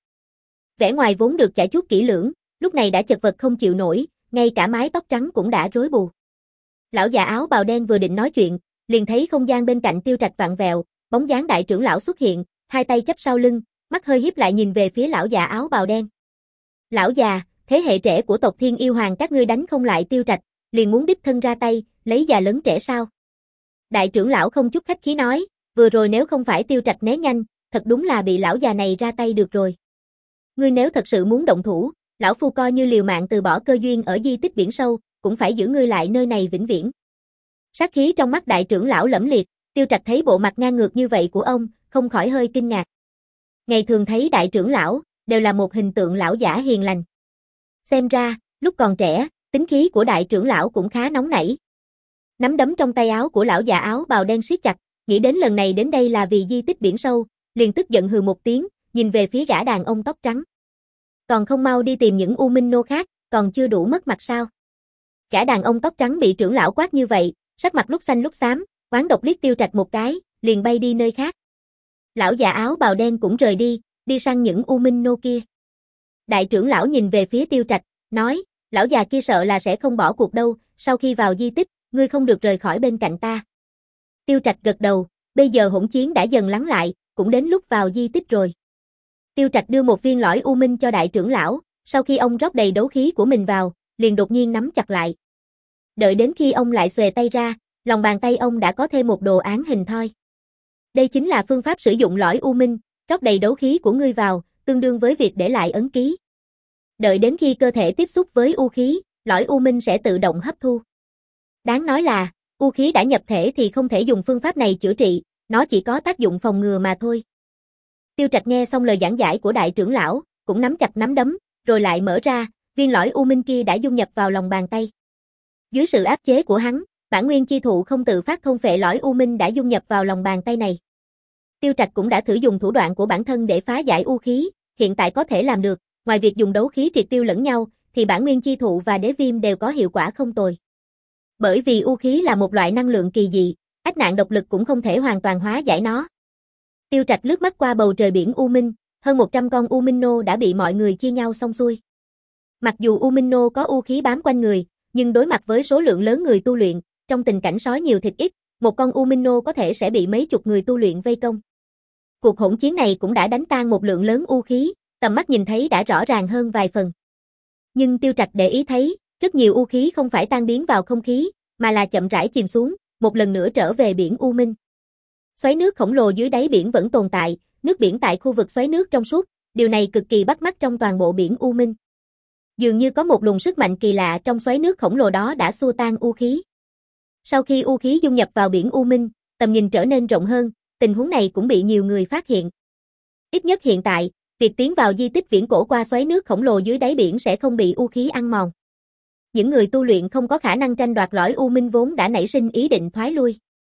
Vẻ ngoài vốn được chải chuốt kỹ lưỡng, lúc này đã chật vật không chịu nổi, ngay cả mái tóc trắng cũng đã rối bù. Lão già áo bào đen vừa định nói chuyện, liền thấy không gian bên cạnh Tiêu Trạch vặn vẹo, bóng dáng đại trưởng lão xuất hiện, hai tay chắp sau lưng, mắt hơi híp lại nhìn về phía lão già áo bào đen. Lão già, thế hệ trẻ của tộc Thiên Yêu Hoàng các ngươi đánh không lại Tiêu Trạch, liền muốn đích thân ra tay, lấy già lớn trẻ sao? Đại trưởng lão không chút khách khí nói, vừa rồi nếu không phải Tiêu Trạch né nhanh, thật đúng là bị lão già này ra tay được rồi. Ngươi nếu thật sự muốn động thủ, lão phu coi như liều mạng từ bỏ cơ duyên ở di tích biển sâu, cũng phải giữ ngươi lại nơi này vĩnh viễn. Sát khí trong mắt đại trưởng lão lẫm liệt, Tiêu Trạch thấy bộ mặt ngang ngược như vậy của ông, không khỏi hơi kinh ngạc. Ngày thường thấy đại trưởng lão, đều là một hình tượng lão giả hiền lành. Xem ra, lúc còn trẻ, tính khí của đại trưởng lão cũng khá nóng nảy. Nắm đấm trong tay áo của lão già áo bào đen siết chặt, nghĩ đến lần này đến đây là vì di tích biển sâu, liền tức giận hừ một tiếng, nhìn về phía gã đàn ông tóc trắng. Còn không mau đi tìm những U Minh nô khác, còn chưa đủ mất mặt sao? Gã đàn ông tóc trắng bị trưởng lão quát như vậy, sắc mặt lúc xanh lúc xám, oán độc liếc Tiêu Trạch một cái, liền bay đi nơi khác. Lão già áo bào đen cũng rời đi, đi săn những U Minh nô kia. Đại trưởng lão nhìn về phía Tiêu Trạch, nói, lão già kia sợ là sẽ không bỏ cuộc đâu, sau khi vào di tích, ngươi không được rời khỏi bên cạnh ta. Tiêu Trạch gật đầu, bây giờ hỗn chiến đã dần lắng lại, cũng đến lúc vào di tích rồi. Tiêu Trạch đưa một viên lõi U Minh cho đại trưởng lão, sau khi ông rót đầy đấu khí của mình vào, liền đột nhiên nắm chặt lại. Đợi đến khi ông lại xuề tay ra, lòng bàn tay ông đã có thêm một đồ án hình thoi. Đây chính là phương pháp sử dụng lõi U Minh, rót đầy đấu khí của ngươi vào, tương đương với việc để lại ấn ký. Đợi đến khi cơ thể tiếp xúc với U khí, lõi U Minh sẽ tự động hấp thu. Đáng nói là, U khí đã nhập thể thì không thể dùng phương pháp này chữa trị, nó chỉ có tác dụng phòng ngừa mà thôi. Tiêu Trạch nghe xong lời giảng giải của đại trưởng lão, cũng nắm chặt nắm đấm, rồi lại mở ra, viên lõi U Minh kia đã dung nhập vào lòng bàn tay. Dưới sự áp chế của hắn, bản nguyên chi thụ không tự phát thôn phệ lõi U Minh đã dung nhập vào lòng bàn tay này. Tiêu Trạch cũng đã thử dùng thủ đoạn của bản thân để phá giải U khí, hiện tại có thể làm được, ngoài việc dùng đấu khí triệt tiêu lẫn nhau, thì bản nguyên chi thụ và đế viêm đều có hiệu quả không tồi. Bởi vì U khí là một loại năng lượng kỳ dị, ách nạn độc lực cũng không thể hoàn toàn hóa giải nó. Tiêu Trạch lướt mắt qua bầu trời biển U Minh, hơn một trăm con U Minh nô đã bị mọi người chia nhau xong xuôi. Mặc dù U Minh nô có U khí bám quanh người, nhưng đối mặt với số lượng lớn người tu luyện, trong tình cảnh sói nhiều thịt ít, một con U Minh nô có thể sẽ bị mấy chục người tu luyện vây công. Cuộc hỗn chiến này cũng đã đánh tan một lượng lớn U khí, tầm mắt nhìn thấy đã rõ ràng hơn vài phần. Nhưng Tiêu Trạch để ý thấy, rất nhiều U khí không phải tan biến vào không khí, mà là chậm rãi chìm xuống, một lần nữa trở về biển U Minh. Xoáy nước khổng lồ dưới đáy biển vẫn tồn tại, nước biển tại khu vực xoáy nước trong suốt, điều này cực kỳ bắt mắt trong toàn bộ biển U Minh. Dường như có một luồng sức mạnh kỳ lạ trong xoáy nước khổng lồ đó đã xua tan U khí. Sau khi U khí dung nhập vào biển U Minh, tầm nhìn trở nên rộng hơn, tình huống này cũng bị nhiều người phát hiện. Ít nhất hiện tại, việc tiến vào di tích viễn cổ qua xoáy nước khổng lồ dưới đáy biển sẽ không bị U khí ăn mòn. Những người tu luyện không có khả năng tranh đoạt lõi U Minh vốn đã nảy sinh ý định thoái lui.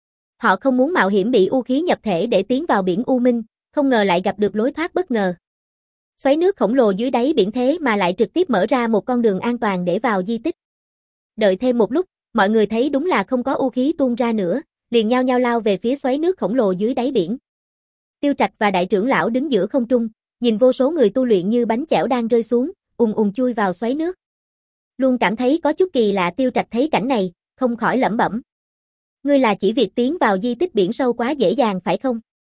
Họ không muốn mạo hiểm bị u khí nhập thể để tiến vào biển U Minh, không ngờ lại gặp được lối thoát bất ngờ. Xoáy nước khổng lồ dưới đáy biển thế mà lại trực tiếp mở ra một con đường an toàn để vào di tích. Đợi thêm một lúc, mọi người thấy đúng là không có u khí tuôn ra nữa, liền nhao nhao lao về phía xoáy nước khổng lồ dưới đáy biển. Tiêu Trạch và đại trưởng lão đứng giữa không trung, nhìn vô số người tu luyện như bánh chẻo đang rơi xuống, ùn ùn chui vào xoáy nước. Luôn cảm thấy có chút kỳ lạ. Tiêu Trạch thấy cảnh này, không khỏi lẩm bẩm. Ngươi là chỉ việc tiến vào di tích biển sâu quá dễ dàng phải không?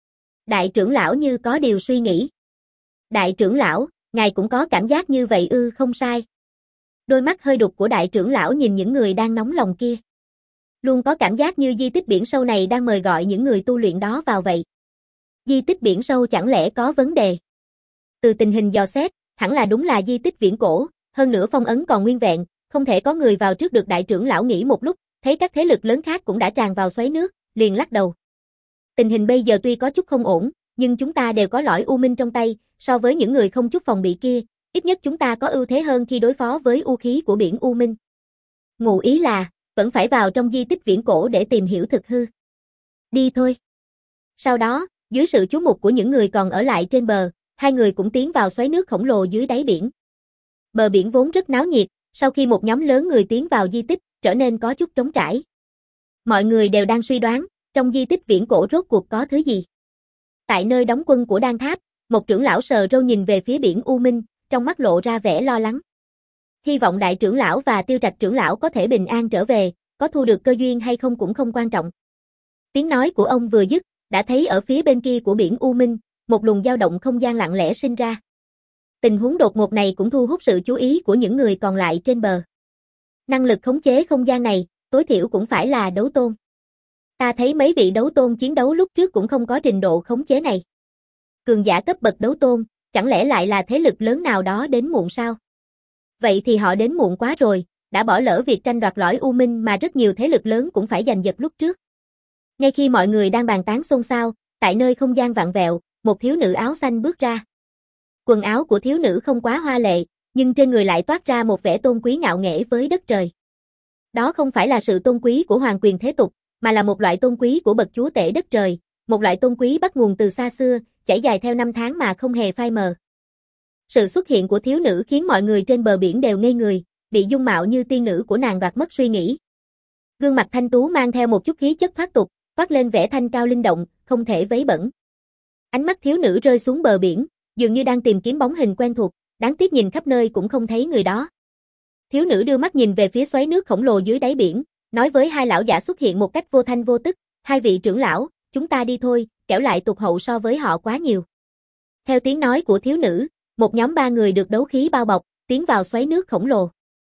Đại trưởng lão như có điều suy nghĩ. Đại trưởng lão, ngài cũng có cảm giác như vậy ư? Không sai. Đôi mắt hơi đục của đại trưởng lão nhìn những người đang nóng lòng kia. Luôn có cảm giác như di tích biển sâu này đang mời gọi những người tu luyện đó vào vậy. Di tích biển sâu chẳng lẽ có vấn đề? Từ tình hình dò xét, hẳn là đúng là di tích viễn cổ, hơn nữa phong ấn còn nguyên vẹn, không thể có người vào trước được. Đại trưởng lão nghĩ một lúc, thấy các thế lực lớn khác cũng đã tràn vào xoáy nước, liền lắc đầu. Tình hình bây giờ tuy có chút không ổn, nhưng chúng ta đều có lõi U Minh trong tay, so với những người không chút phòng bị kia, ít nhất chúng ta có ưu thế hơn khi đối phó với u khí của biển U Minh. Ngụ ý là, vẫn phải vào trong di tích viễn cổ để tìm hiểu thực hư. Đi thôi. Sau đó, dưới sự chú mục của những người còn ở lại trên bờ, hai người cũng tiến vào xoáy nước khổng lồ dưới đáy biển. Bờ biển vốn rất náo nhiệt, sau khi một nhóm lớn người tiến vào di tích, trở nên có chút trống trải. Mọi người đều đang suy đoán, trong di tích viễn cổ rốt cuộc có thứ gì. Tại nơi đóng quân của Đan Tháp, một trưởng lão sờ râu nhìn về phía biển U Minh, trong mắt lộ ra vẻ lo lắng. Hy vọng đại trưởng lão và Tiêu Trạch trưởng lão có thể bình an trở về, có thu được cơ duyên hay không cũng không quan trọng. Tiếng nói của ông vừa dứt, đã thấy ở phía bên kia của biển U Minh, một luồng dao động không gian lặng lẽ sinh ra. Tình huống đột ngột này cũng thu hút sự chú ý của những người còn lại trên bờ. Năng lực khống chế không gian này, tối thiểu cũng phải là đấu tôn. Ta thấy mấy vị đấu tôn chiến đấu lúc trước cũng không có trình độ khống chế này. Cường giả cấp bậc đấu tôn, chẳng lẽ lại là thế lực lớn nào đó đến muộn sao? Vậy thì họ đến muộn quá rồi, đã bỏ lỡ việc tranh đoạt lõi U Minh mà rất nhiều thế lực lớn cũng phải giành giật lúc trước. Ngay khi mọi người đang bàn tán xôn xao, tại nơi không gian vặn vẹo, một thiếu nữ áo xanh bước ra. Quần áo của thiếu nữ không quá hoa lệ, nhưng trên người lại toát ra một vẻ tôn quý ngạo nghễ với đất trời. Đó không phải là sự tôn quý của hoàng quyền thế tục, mà là một loại tôn quý của bậc chúa tể đất trời, một loại tôn quý bắt nguồn từ xa xưa, chảy dài theo năm tháng mà không hề phai mờ. Sự xuất hiện của thiếu nữ khiến mọi người trên bờ biển đều ngây người, bị dung mạo như tiên nữ của nàng đoạt mất suy nghĩ. Gương mặt thanh tú mang theo một chút khí chất thoát tục, toát lên vẻ thanh cao linh động, không thể vấy bẩn. Ánh mắt thiếu nữ rơi xuống bờ biển, dường như đang tìm kiếm bóng hình quen thuộc, đáng tiếc nhìn khắp nơi cũng không thấy người đó. Thiếu nữ đưa mắt nhìn về phía xoáy nước khổng lồ dưới đáy biển, nói với hai lão giả xuất hiện một cách vô thanh vô tức, hai vị trưởng lão, chúng ta đi thôi, kẻo lại tụt hậu so với họ quá nhiều. Theo tiếng nói của thiếu nữ, một nhóm ba người được đấu khí bao bọc, tiến vào xoáy nước khổng lồ.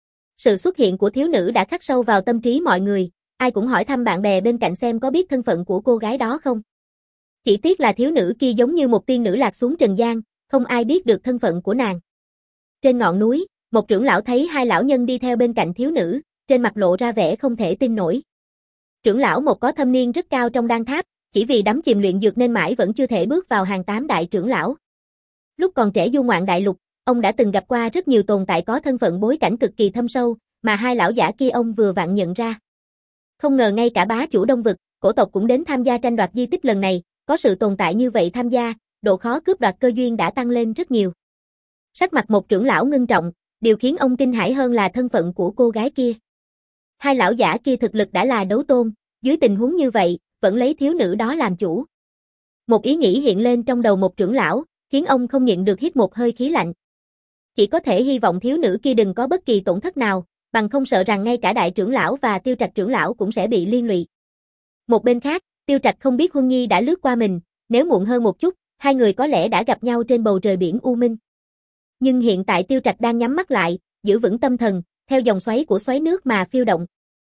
Sự xuất hiện của thiếu nữ đã khắc sâu vào tâm trí mọi người, ai cũng hỏi thăm bạn bè bên cạnh xem có biết thân phận của cô gái đó không. Chỉ tiếc là thiếu nữ kia giống như một tiên nữ lạc xuống trần gian, không ai biết được thân phận của nàng. Trên ngọn núi, một trưởng lão thấy hai lão nhân đi theo bên cạnh thiếu nữ, trên mặt lộ ra vẻ không thể tin nổi. Trưởng lão một có thâm niên rất cao trong Đan Tháp, chỉ vì đắm chìm luyện dược nên mãi vẫn chưa thể bước vào hàng tám đại trưởng lão. Lúc còn trẻ du ngoạn đại lục, ông đã từng gặp qua rất nhiều tồn tại có thân phận bối cảnh cực kỳ thâm sâu, mà hai lão giả kia ông vừa vặn nhận ra. Không ngờ ngay cả bá chủ Đông Vực, cổ tộc cũng đến tham gia tranh đoạt di tích lần này, có sự tồn tại như vậy tham gia, độ khó cướp đoạt cơ duyên đã tăng lên rất nhiều. Sắc mặt một trưởng lão ngưng trọng, điều khiến ông kinh hãi hơn là thân phận của cô gái kia. Hai lão giả kia thực lực đã là đấu tôn, dưới tình huống như vậy, vẫn lấy thiếu nữ đó làm chủ. Một ý nghĩ hiện lên trong đầu một trưởng lão, khiến ông không nhịn được hít một hơi khí lạnh. Chỉ có thể hy vọng thiếu nữ kia đừng có bất kỳ tổn thất nào, bằng không sợ rằng ngay cả đại trưởng lão và Tiêu Trạch trưởng lão cũng sẽ bị liên lụy. Một bên khác, Tiêu Trạch không biết Huân Nhi đã lướt qua mình, nếu muộn hơn một chút, hai người có lẽ đã gặp nhau trên bầu trời biển U Minh. Nhưng hiện tại Tiêu Trạch đang nhắm mắt lại, giữ vững tâm thần, theo dòng xoáy của xoáy nước mà phiêu động.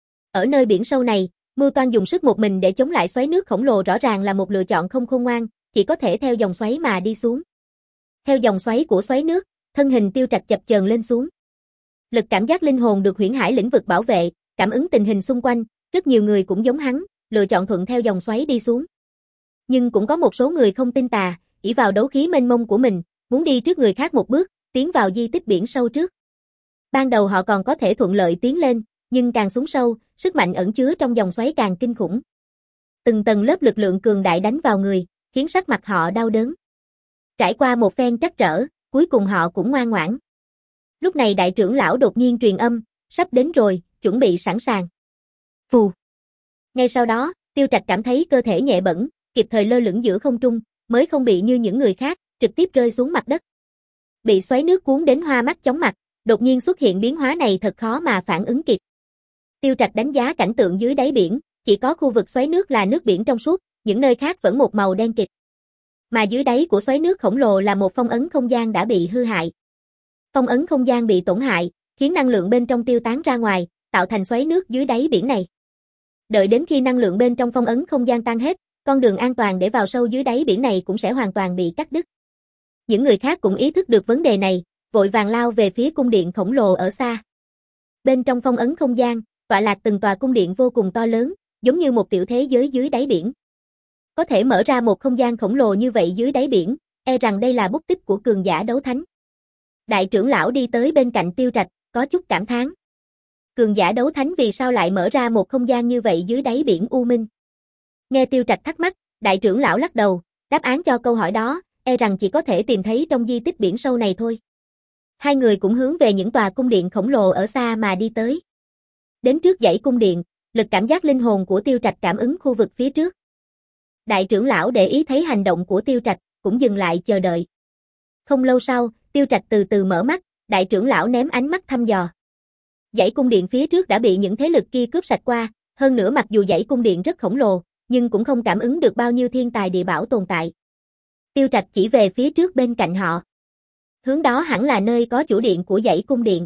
Ở nơi biển sâu này, Mưu Toan dùng sức một mình để chống lại xoáy nước khổng lồ rõ ràng là một lựa chọn không khôn ngoan, chỉ có thể theo dòng xoáy mà đi xuống. Theo dòng xoáy của xoáy nước, thân hình Tiêu Trạch chập chờn lên xuống. Lực cảm giác linh hồn được Huyễn Hải lĩnh vực bảo vệ, cảm ứng tình hình xung quanh, rất nhiều người cũng giống hắn, lựa chọn thuận theo dòng xoáy đi xuống. Nhưng cũng có một số người không tin tà, ỷ vào đấu khí mênh mông của mình, muốn đi trước người khác một bước, tiến vào di tích biển sâu trước. Ban đầu họ còn có thể thuận lợi tiến lên, nhưng càng xuống sâu, sức mạnh ẩn chứa trong dòng xoáy càng kinh khủng. Từng tầng lớp lực lượng cường đại đánh vào người, khiến sắc mặt họ đau đớn. Trải qua một phen trắc trở, cuối cùng họ cũng ngoan ngoãn. Lúc này đại trưởng lão đột nhiên truyền âm, sắp đến rồi, chuẩn bị sẵn sàng. Phù. Ngay sau đó, Tiêu Trạch cảm thấy cơ thể nhẹ bẫng, kịp thời lơ lửng giữa không trung, mới không bị như những người khác, trực tiếp rơi xuống mặt đất. Bị xoáy nước cuốn đến hoa mắt chóng mặt, đột nhiên xuất hiện biến hóa này thật khó mà phản ứng kịp. Tiêu Trạch đánh giá cảnh tượng dưới đáy biển, chỉ có khu vực xoáy nước là nước biển trong suốt, những nơi khác vẫn một màu đen kịt. Mà dưới đáy của xoáy nước khổng lồ là một phong ấn không gian đã bị hư hại. Phong ấn không gian bị tổn hại, khiến năng lượng bên trong tiêu tán ra ngoài, tạo thành xoáy nước dưới đáy biển này. Đợi đến khi năng lượng bên trong phong ấn không gian tan hết, con đường an toàn để vào sâu dưới đáy biển này cũng sẽ hoàn toàn bị cắt đứt. Những người khác cũng ý thức được vấn đề này, vội vàng lao về phía cung điện khổng lồ ở xa. Bên trong phong ấn không gian, tọa lạc từng tòa cung điện vô cùng to lớn, giống như một tiểu thế giới dưới đáy biển. Có thể mở ra một không gian khổng lồ như vậy dưới đáy biển, e rằng đây là bút tích của cường giả đấu thánh. Đại trưởng lão đi tới bên cạnh Tiêu Trạch, có chút cảm thán. Cường giả đấu thánh vì sao lại mở ra một không gian như vậy dưới đáy biển U Minh? Nghe Tiêu Trạch thắc mắc, đại trưởng lão lắc đầu, đáp án cho câu hỏi đó, e rằng chỉ có thể tìm thấy trong di tích biển sâu này thôi. Hai người cũng hướng về những tòa cung điện khổng lồ ở xa mà đi tới. Đến trước dãy cung điện, lực cảm giác linh hồn của Tiêu Trạch cảm ứng khu vực phía trước. Đại trưởng lão để ý thấy hành động của Tiêu Trạch, cũng dừng lại chờ đợi. Không lâu sau, Tiêu Trạch từ từ mở mắt, đại trưởng lão ném ánh mắt thăm dò. Dãy cung điện phía trước đã bị những thế lực kia cướp sạch qua, hơn nữa mặc dù dãy cung điện rất khổng lồ, nhưng cũng không cảm ứng được bao nhiêu thiên tài địa bảo tồn tại. Tiêu Trạch chỉ về phía trước bên cạnh họ. Hướng đó hẳn là nơi có chủ điện của dãy cung điện.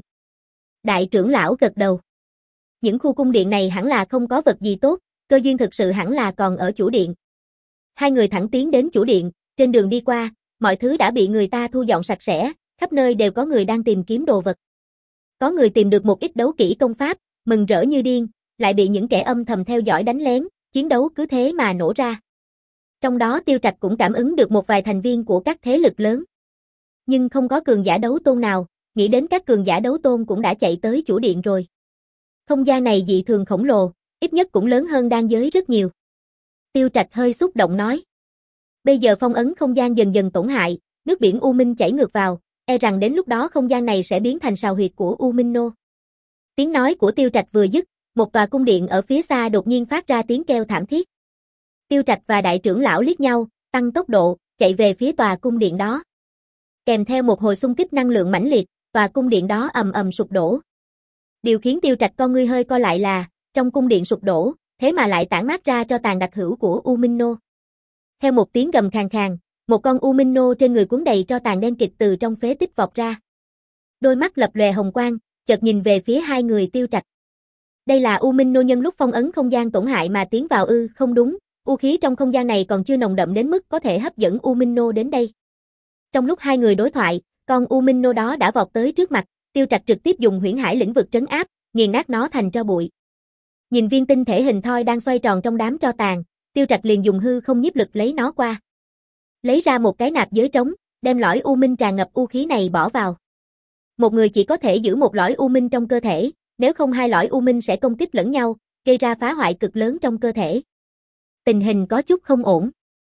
Đại trưởng lão gật đầu. Những khu cung điện này hẳn là không có vật gì tốt, cơ duyên thực sự hẳn là còn ở chủ điện. Hai người thẳng tiến đến chủ điện, trên đường đi qua, mọi thứ đã bị người ta thu dọn sạch sẽ, khắp nơi đều có người đang tìm kiếm đồ vật. Có người tìm được một ít đấu kỹ công pháp, mừng rỡ như điên, lại bị những kẻ âm thầm theo dõi đánh lén, chiến đấu cứ thế mà nổ ra. Trong đó Tiêu Trạch cũng cảm ứng được một vài thành viên của các thế lực lớn. Nhưng không có cường giả đấu tôn nào, nghĩ đến các cường giả đấu tôn cũng đã chạy tới chủ điện rồi. Không gian này dị thường khổng lồ, ít nhất cũng lớn hơn đan giới rất nhiều. Tiêu Trạch hơi xúc động nói. Bây giờ phong ấn không gian dần dần tổn hại, nước biển U Minh chảy ngược vào, e rằng đến lúc đó không gian này sẽ biến thành sào huyệt của U Minh Nô. Tiếng nói của Tiêu Trạch vừa dứt, một tòa cung điện ở phía xa đột nhiên phát ra tiếng kêu thảm thiết. Tiêu Trạch và đại trưởng lão liếc nhau, tăng tốc độ, chạy về phía tòa cung điện đó. Kèm theo một hồi xung kích năng lượng mãnh liệt, tòa cung điện đó ầm ầm sụp đổ. Điều khiến Tiêu Trạch con ngươi hơi co lại là, trong cung điện sụp đổ, thế mà lại tản mát ra tro tàn đặc hữu của U Minh Nô. Theo một tiếng gầm khàn khàn, một con U Minh Nô trên người cuốn đầy tro tàn đen kịt từ trong phế tích vọt ra. Đôi mắt lập lòe hồng quang, chợt nhìn về phía hai người Tiêu Trạch. Đây là U Minh Nô nhân lúc phong ấn không gian tổn hại mà tiến vào ư? Không đúng, u khí trong không gian này còn chưa nồng đậm đến mức có thể hấp dẫn U Minh Nô đến đây. Trong lúc hai người đối thoại, con U Minh Nô đó đã vọt tới trước mặt, Tiêu Trạch trực tiếp dùng huyễn hải lĩnh vực trấn áp, nghiền nát nó thành tro bụi. Nhìn viên tinh thể hình thoi đang xoay tròn trong đám tro tàn, Tiêu Trạch liền dùng hư không nhiếp lực lấy nó qua. Lấy ra một cái nạp giới trống, đem lõi U Minh tràn ngập u khí này bỏ vào. Một người chỉ có thể giữ một lõi U Minh trong cơ thể, nếu không hai lõi U Minh sẽ công kích lẫn nhau, gây ra phá hoại cực lớn trong cơ thể. Tình hình có chút không ổn.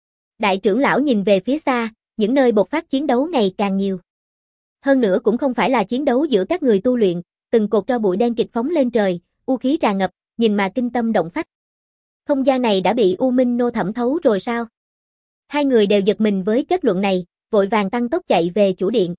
Đại trưởng lão nhìn về phía xa, những nơi bộc phát chiến đấu ngày càng nhiều. Hơn nữa cũng không phải là chiến đấu giữa các người tu luyện, từng cột tro bụi đen kịt phóng lên trời, u khí tràn ngập, nhìn mà kinh tâm động phách. Không gian này đã bị U Minh Nô thẩm thấu rồi sao? Hai người đều giật mình với kết luận này, vội vàng tăng tốc chạy về chủ điện.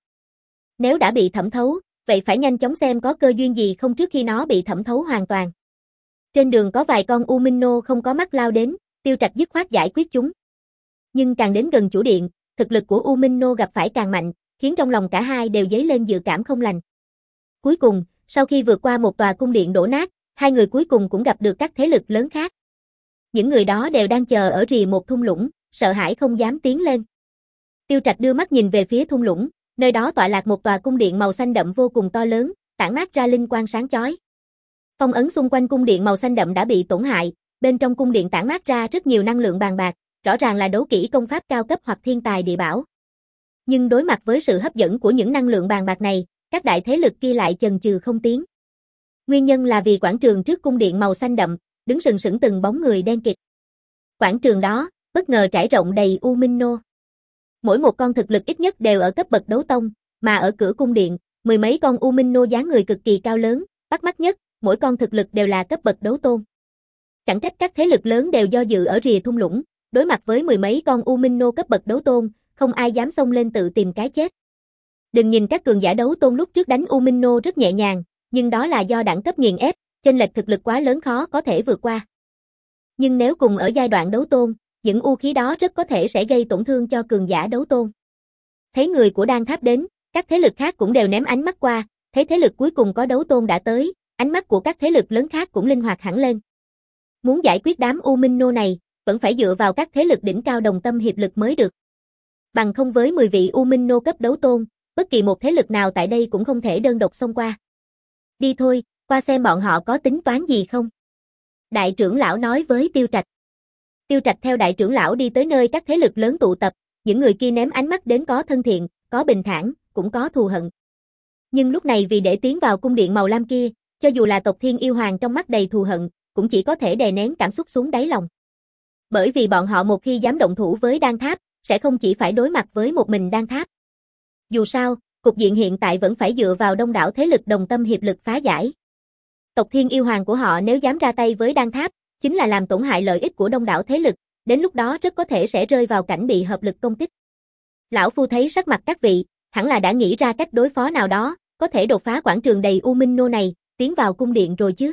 Nếu đã bị thẩm thấu, vậy phải nhanh chóng xem có cơ duyên gì không trước khi nó bị thẩm thấu hoàn toàn. Trên đường có vài con U Minh Nô không có mắt lao đến, Tiêu Trạch dứt khoát giải quyết chúng. Nhưng càng đến gần chủ điện, thực lực của U Minh Nô gặp phải càng mạnh, khiến trong lòng cả hai đều dấy lên dự cảm không lành. Cuối cùng, sau khi vượt qua một tòa cung điện đổ nát, hai người cuối cùng cũng gặp được các thế lực lớn khác. Những người đó đều đang chờ ở rìa một thung lũng, sợ hãi không dám tiến lên. Tiêu Trạch đưa mắt nhìn về phía thung lũng, nơi đó tọa lạc một tòa cung điện màu xanh đậm vô cùng to lớn, tản mát ra linh quang sáng chói. Phong ấn xung quanh cung điện màu xanh đậm đã bị tổn hại, bên trong cung điện tản mát ra rất nhiều năng lượng bàn bạc, rõ ràng là đấu kỹ công pháp cao cấp hoặc thiên tài địa bảo. Nhưng đối mặt với sự hấp dẫn của những năng lượng bàn bạc này, các đại thế lực kia lại chần chừ không tiến. Nguyên nhân là vì quảng trường trước cung điện màu xanh đậm, đứng sừng sững từng bóng người đen kịt. Quảng trường đó, bất ngờ trải rộng đầy U Minh Nô. Mỗi một con thực lực ít nhất đều ở cấp bậc đấu tông, mà ở cửa cung điện, mười mấy con U Minh Nô dáng người cực kỳ cao lớn, bắt mắt nhất, mỗi con thực lực đều là cấp bậc đấu tôn. Chẳng trách các thế lực lớn đều do dự ở rìa thung lũng, đối mặt với mười mấy con U Minh Nô cấp bậc đấu tôn, không ai dám xông lên tự tìm cái chết. Đừng nhìn các cường giả đấu tôn lúc trước đánh U Minh Nô rất nhẹ nhàng, nhưng đó là do đẳng cấp nghiền ép, chênh lệch thực lực quá lớn khó có thể vượt qua. Nhưng nếu cùng ở giai đoạn đấu tôn, những u khí đó rất có thể sẽ gây tổn thương cho cường giả đấu tôn. Thấy người của Đan Tháp đến, các thế lực khác cũng đều ném ánh mắt qua, thấy thế lực cuối cùng có đấu tôn đã tới, ánh mắt của các thế lực lớn khác cũng linh hoạt hẳn lên. Muốn giải quyết đám U Minh Nô này, vẫn phải dựa vào các thế lực đỉnh cao đồng tâm hiệp lực mới được. Bằng không với mười vị U Minh Nô cấp đấu tôn, bất kỳ một thế lực nào tại đây cũng không thể đơn độc xông qua. Đi thôi, qua xem bọn họ có tính toán gì không. Đại trưởng lão nói với Tiêu Trạch. Tiêu Trạch theo đại trưởng lão đi tới nơi các thế lực lớn tụ tập, những người kia ném ánh mắt đến có thân thiện, có bình thản, cũng có thù hận. Nhưng lúc này vì để tiến vào cung điện màu lam kia, cho dù là tộc Thiên Yêu Hoàng trong mắt đầy thù hận, cũng chỉ có thể đè nén cảm xúc xuống đáy lòng. Bởi vì bọn họ một khi dám động thủ với Đan Tháp, sẽ không chỉ phải đối mặt với một mình Đan Tháp. Dù sao, cục diện hiện tại vẫn phải dựa vào đông đảo thế lực đồng tâm hiệp lực phá giải. Tộc Thiên Yêu Hoàng của họ nếu dám ra tay với Đan Tháp, chính là làm tổn hại lợi ích của đông đảo thế lực, đến lúc đó rất có thể sẽ rơi vào cảnh bị hợp lực công kích. Lão Phu thấy sắc mặt các vị, hẳn là đã nghĩ ra cách đối phó nào đó, có thể đột phá quảng trường đầy U Minh Nô này, tiến vào cung điện rồi chứ.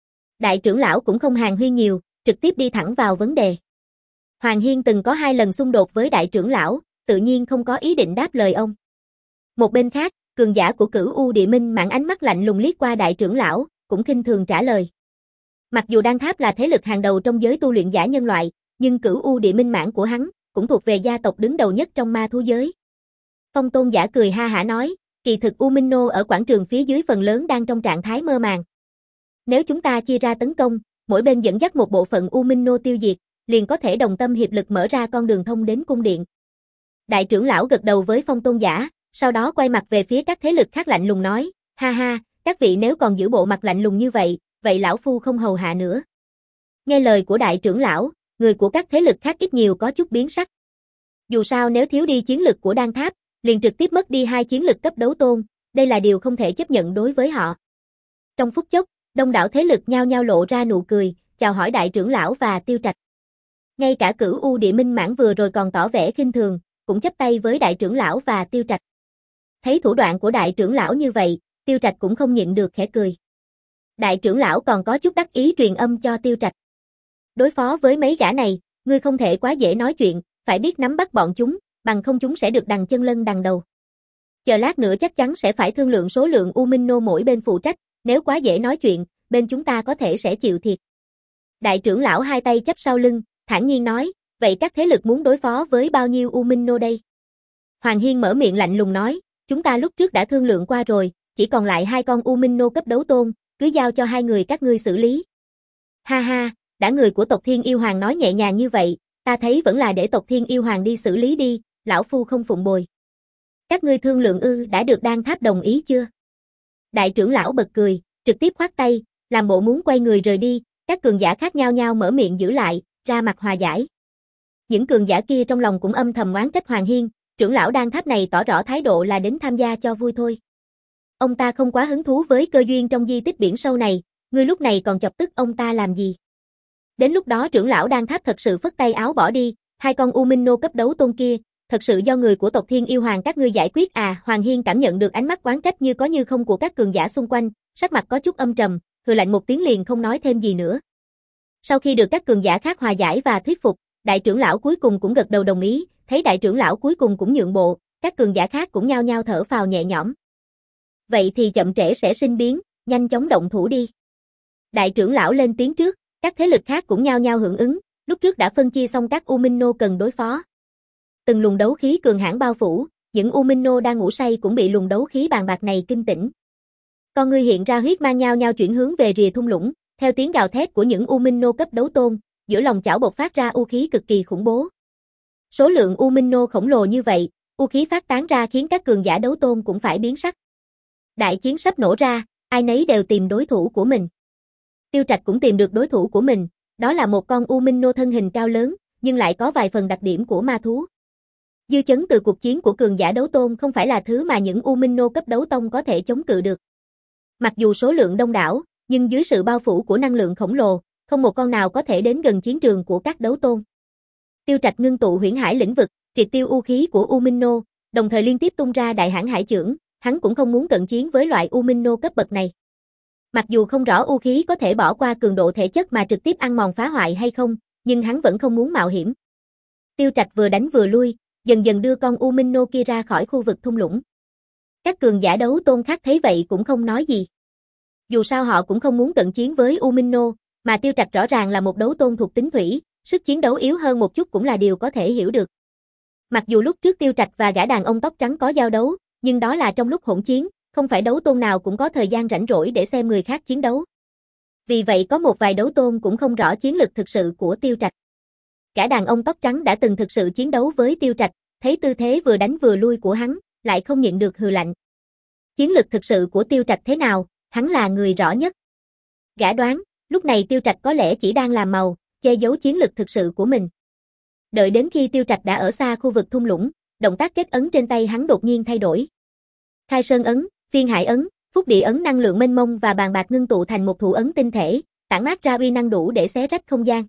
Đại trưởng lão cũng không hàn huyên nhiều, trực tiếp đi thẳng vào vấn đề. Hoàng Hiên từng có hai lần xung đột với đại trưởng lão, tự nhiên không có ý định đáp lời ông. Một bên khác, cường giả của Cửu U Địa Minh Mãn ánh mắt lạnh lùng liếc qua đại trưởng lão, cũng khinh thường trả lời. Mặc dù Đan Tháp là thế lực hàng đầu trong giới tu luyện giả nhân loại, nhưng Cửu U Địa Minh Mãn của hắn cũng thuộc về gia tộc đứng đầu nhất trong ma thú giới. Phong Tôn giả cười ha hả nói, kỳ thực U Minh Nô ở quảng trường phía dưới phần lớn đang trong trạng thái mơ màng. Nếu chúng ta chia ra tấn công, mỗi bên dẫn dắt một bộ phận U Minh Nô tiêu diệt, liền có thể đồng tâm hiệp lực mở ra con đường thông đến cung điện. Đại trưởng lão gật đầu với Phong Tôn giả, sau đó quay mặt về phía các thế lực khác lạnh lùng nói, ha ha, các vị nếu còn giữ bộ mặt lạnh lùng như vậy, vậy lão phu không hầu hạ nữa. Nghe lời của đại trưởng lão, người của các thế lực khác ít nhiều có chút biến sắc. Dù sao nếu thiếu đi chiến lực của Đan Tháp, liền trực tiếp mất đi hai chiến lực cấp đấu tôn, đây là điều không thể chấp nhận đối với họ. Trong phút chốc, đông đảo thế lực nhao nhao lộ ra nụ cười, chào hỏi đại trưởng lão và Tiêu Trạch. Ngay cả Cửu U Địa Minh Mãn vừa rồi còn tỏ vẻ khinh thường, cũng chắp tay với đại trưởng lão và Tiêu Trạch. Thấy thủ đoạn của đại trưởng lão như vậy, Tiêu Trạch cũng không nhịn được khẽ cười. Đại trưởng lão còn có chút đắc ý truyền âm cho Tiêu Trạch. Đối phó với mấy gã này, ngươi không thể quá dễ nói chuyện, phải biết nắm bắt bọn chúng, bằng không chúng sẽ được đằng chân lân đằng đầu. Chờ lát nữa chắc chắn sẽ phải thương lượng số lượng U Minh Nô mỗi bên phụ trách, nếu quá dễ nói chuyện, bên chúng ta có thể sẽ chịu thiệt. Đại trưởng lão hai tay chắp sau lưng, thản nhiên nói, vậy các thế lực muốn đối phó với bao nhiêu U Minh Nô đây? Hoàng Hiên mở miệng lạnh lùng nói, chúng ta lúc trước đã thương lượng qua rồi, chỉ còn lại hai con U Minh Nô cấp đấu tôn, cứ giao cho hai người các ngươi xử lý. Ha ha, đã người của tộc Thiên Yêu Hoàng nói nhẹ nhàng như vậy, ta thấy vẫn là để tộc Thiên Yêu Hoàng đi xử lý đi, lão phu không phụng bồi. Các ngươi thương lượng ư đã được Đan Tháp đồng ý chưa? Đại trưởng lão bật cười, trực tiếp khoát tay, làm bộ muốn quay người rời đi, các cường giả khác nhau nhau mở miệng giữ lại, ra mặt hòa giải. Những cường giả kia trong lòng cũng âm thầm oán trách Hoàng Hiên, trưởng lão Đan Tháp này tỏ rõ thái độ là đến tham gia cho vui thôi. Ông ta không quá hứng thú với cơ duyên trong di tích biển sâu này, ngươi lúc này còn chọc tức ông ta làm gì? Đến lúc đó trưởng lão Đan Tháp thật sự phất tay áo bỏ đi, hai con U Minh Nô cấp đấu tôn kia, thật sự do người của tộc Thiên Yêu Hoàng các ngươi giải quyết à? Hoàng Hiên cảm nhận được ánh mắt oán trách như có như không của các cường giả xung quanh, sắc mặt có chút âm trầm, hừ lạnh một tiếng liền không nói thêm gì nữa. Sau khi được các cường giả khác hòa giải và thuyết phục, đại trưởng lão cuối cùng cũng gật đầu đồng ý, thấy đại trưởng lão cuối cùng cũng nhượng bộ, các cường giả khác cũng nhao nhao thở phào nhẹ nhõm. Vậy thì chậm trễ sẽ sinh biến, nhanh chóng động thủ đi. Đại trưởng lão lên tiếng trước, các thế lực khác cũng nhao nhao hưởng ứng, lúc trước đã phân chia xong các U Minh Nô cần đối phó. Từng luồng đấu khí cường hãn bao phủ, những U Minh Nô đang ngủ say cũng bị luồng đấu khí bàn bạc này kinh tỉnh. Con ngươi hiện ra huyết mang nhau nhau chuyển hướng về rìa thung lũng, theo tiếng gào thét của những U Minh Nô cấp đấu tôn, giữa lòng chảo bộc phát ra u khí cực kỳ khủng bố. Số lượng U Minh Nô khổng lồ như vậy, u khí phát tán ra khiến các cường giả đấu tôn cũng phải biến sắc. Đại chiến sắp nổ ra, ai nấy đều tìm đối thủ của mình. Tiêu Trạch cũng tìm được đối thủ của mình, Đó là một con U Minh Nô thân hình cao lớn, nhưng lại có vài phần đặc điểm của ma thú. Dư chấn từ cuộc chiến của cường giả đấu tôn không phải là thứ mà những U Minh Nô cấp đấu tông có thể chống cự được. Mặc dù số lượng đông đảo, nhưng dưới sự bao phủ của năng lượng khổng lồ, không một con nào có thể đến gần chiến trường của các đấu tôn. Tiêu Trạch ngưng tụ huyễn hải lĩnh vực, triệt tiêu u khí của U Minh Nô, đồng thời liên tiếp tung ra đại hãn hải chưởng, hắn cũng không muốn cận chiến với loại U Minh Nô cấp bậc này. Mặc dù không rõ u khí có thể bỏ qua cường độ thể chất mà trực tiếp ăn mòn phá hoại hay không, nhưng hắn vẫn không muốn mạo hiểm. Tiêu Trạch vừa đánh vừa lui, dần dần đưa con U Minh Nô kia ra khỏi khu vực thung lũng. Các cường giả đấu tôn khác thấy vậy cũng không nói gì. Dù sao họ cũng không muốn cận chiến với U Minh Nô, mà Tiêu Trạch rõ ràng là một đấu tôn thuộc tính thủy, sức chiến đấu yếu hơn một chút cũng là điều có thể hiểu được. Mặc dù lúc trước Tiêu Trạch và gã đàn ông tóc trắng có giao đấu, nhưng đó là trong lúc hỗn chiến, không phải đấu tôn nào cũng có thời gian rảnh rỗi để xem người khác chiến đấu. Vì vậy có một vài đấu tôn cũng không rõ chiến lực thực sự của Tiêu Trạch. Gã đàn ông tóc trắng đã từng thực sự chiến đấu với Tiêu Trạch, thấy tư thế vừa đánh vừa lui của hắn, lại không nhịn được hừ lạnh. Chiến lực thực sự của Tiêu Trạch thế nào, hắn là người rõ nhất. Gã đoán, lúc này Tiêu Trạch có lẽ chỉ đang làm màu, che giấu chiến lực thực sự của mình. Đợi đến khi Tiêu Trạch đã ở xa khu vực thung lũng, động tác kết ấn trên tay hắn đột nhiên thay đổi. Khai Sơn ấn, Phiên Hải ấn, Phúc Địa ấn năng lượng mênh mông và bàn bạc ngưng tụ thành một thủ ấn tinh thể, tản mát ra uy năng đủ để xé rách không gian.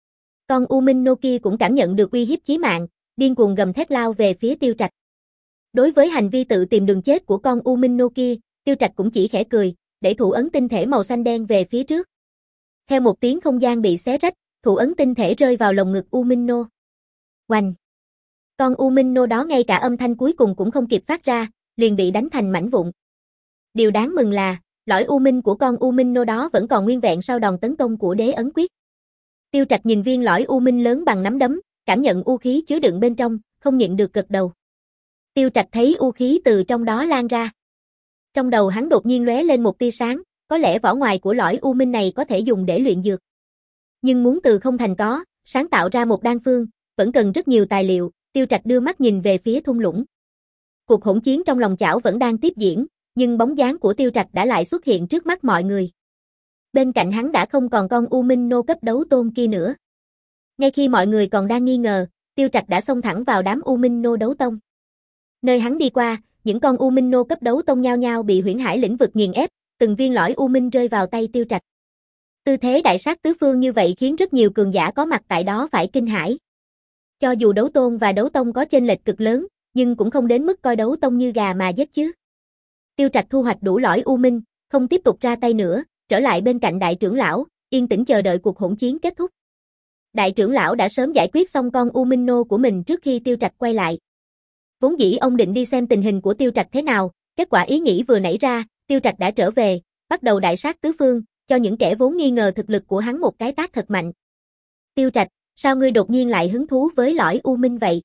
Con U Minh Nô kia cũng cảm nhận được uy hiếp chí mạng, điên cuồng gầm thét lao về phía Tiêu Trạch. Đối với hành vi tự tìm đường chết của con U Minh Nô kia, Tiêu Trạch cũng chỉ khẽ cười, để thủ ấn tinh thể màu xanh đen về phía trước. Theo một tiếng không gian bị xé rách, thủ ấn tinh thể rơi vào lồng ngực U Minh Nô. Oanh! Con U Minh Nô đó ngay cả âm thanh cuối cùng cũng không kịp phát ra, liền bị đánh thành mảnh vụn. Điều đáng mừng là, lõi U Minh của con U Minh Nô đó vẫn còn nguyên vẹn sau đòn tấn công của đế ấn quyết. Tiêu Trạch nhìn viên lõi U Minh lớn bằng nắm đấm, cảm nhận u khí chứa đựng bên trong, không nhịn được gật đầu. Tiêu Trạch thấy u khí từ trong đó lan ra. Trong đầu hắn đột nhiên lóe lên một tia sáng, có lẽ vỏ ngoài của lõi U Minh này có thể dùng để luyện dược. Nhưng muốn từ không thành có, sáng tạo ra một đan phương, vẫn cần rất nhiều tài liệu. Tiêu Trạch đưa mắt nhìn về phía thung lũng. Cuộc hỗn chiến trong lòng chảo vẫn đang tiếp diễn, nhưng bóng dáng của Tiêu Trạch đã lại xuất hiện trước mắt mọi người. Bên cạnh hắn đã không còn con U Minh Nô cấp đấu tôn kia nữa. Ngay khi mọi người còn đang nghi ngờ, Tiêu Trạch đã xông thẳng vào đám U Minh Nô đấu tông. Nơi hắn đi qua, những con U Minh Nô cấp đấu tông nhao nhao bị huyễn hải lĩnh vực nghiền ép, từng viên lõi U Minh rơi vào tay Tiêu Trạch. Tư thế đại sát tứ phương như vậy khiến rất nhiều cường giả có mặt tại đó phải kinh hãi. Cho dù đấu tôn và đấu tông có chênh lệch cực lớn, nhưng cũng không đến mức coi đấu tông như gà mà giết chứ. Tiêu Trạch thu hoạch đủ lõi U Minh, không tiếp tục ra tay nữa, trở lại bên cạnh đại trưởng lão, yên tĩnh chờ đợi cuộc hỗn chiến kết thúc. Đại trưởng lão đã sớm giải quyết xong con U Minh Nô của mình trước khi Tiêu Trạch quay lại. Vốn dĩ ông định đi xem tình hình của Tiêu Trạch thế nào, kết quả ý nghĩ vừa nảy ra, Tiêu Trạch đã trở về, bắt đầu đại sát tứ phương, cho những kẻ vốn nghi ngờ thực lực của hắn một cái tát thật mạnh. Tiêu Trạch, sao ngươi đột nhiên lại hứng thú với lõi U Minh vậy?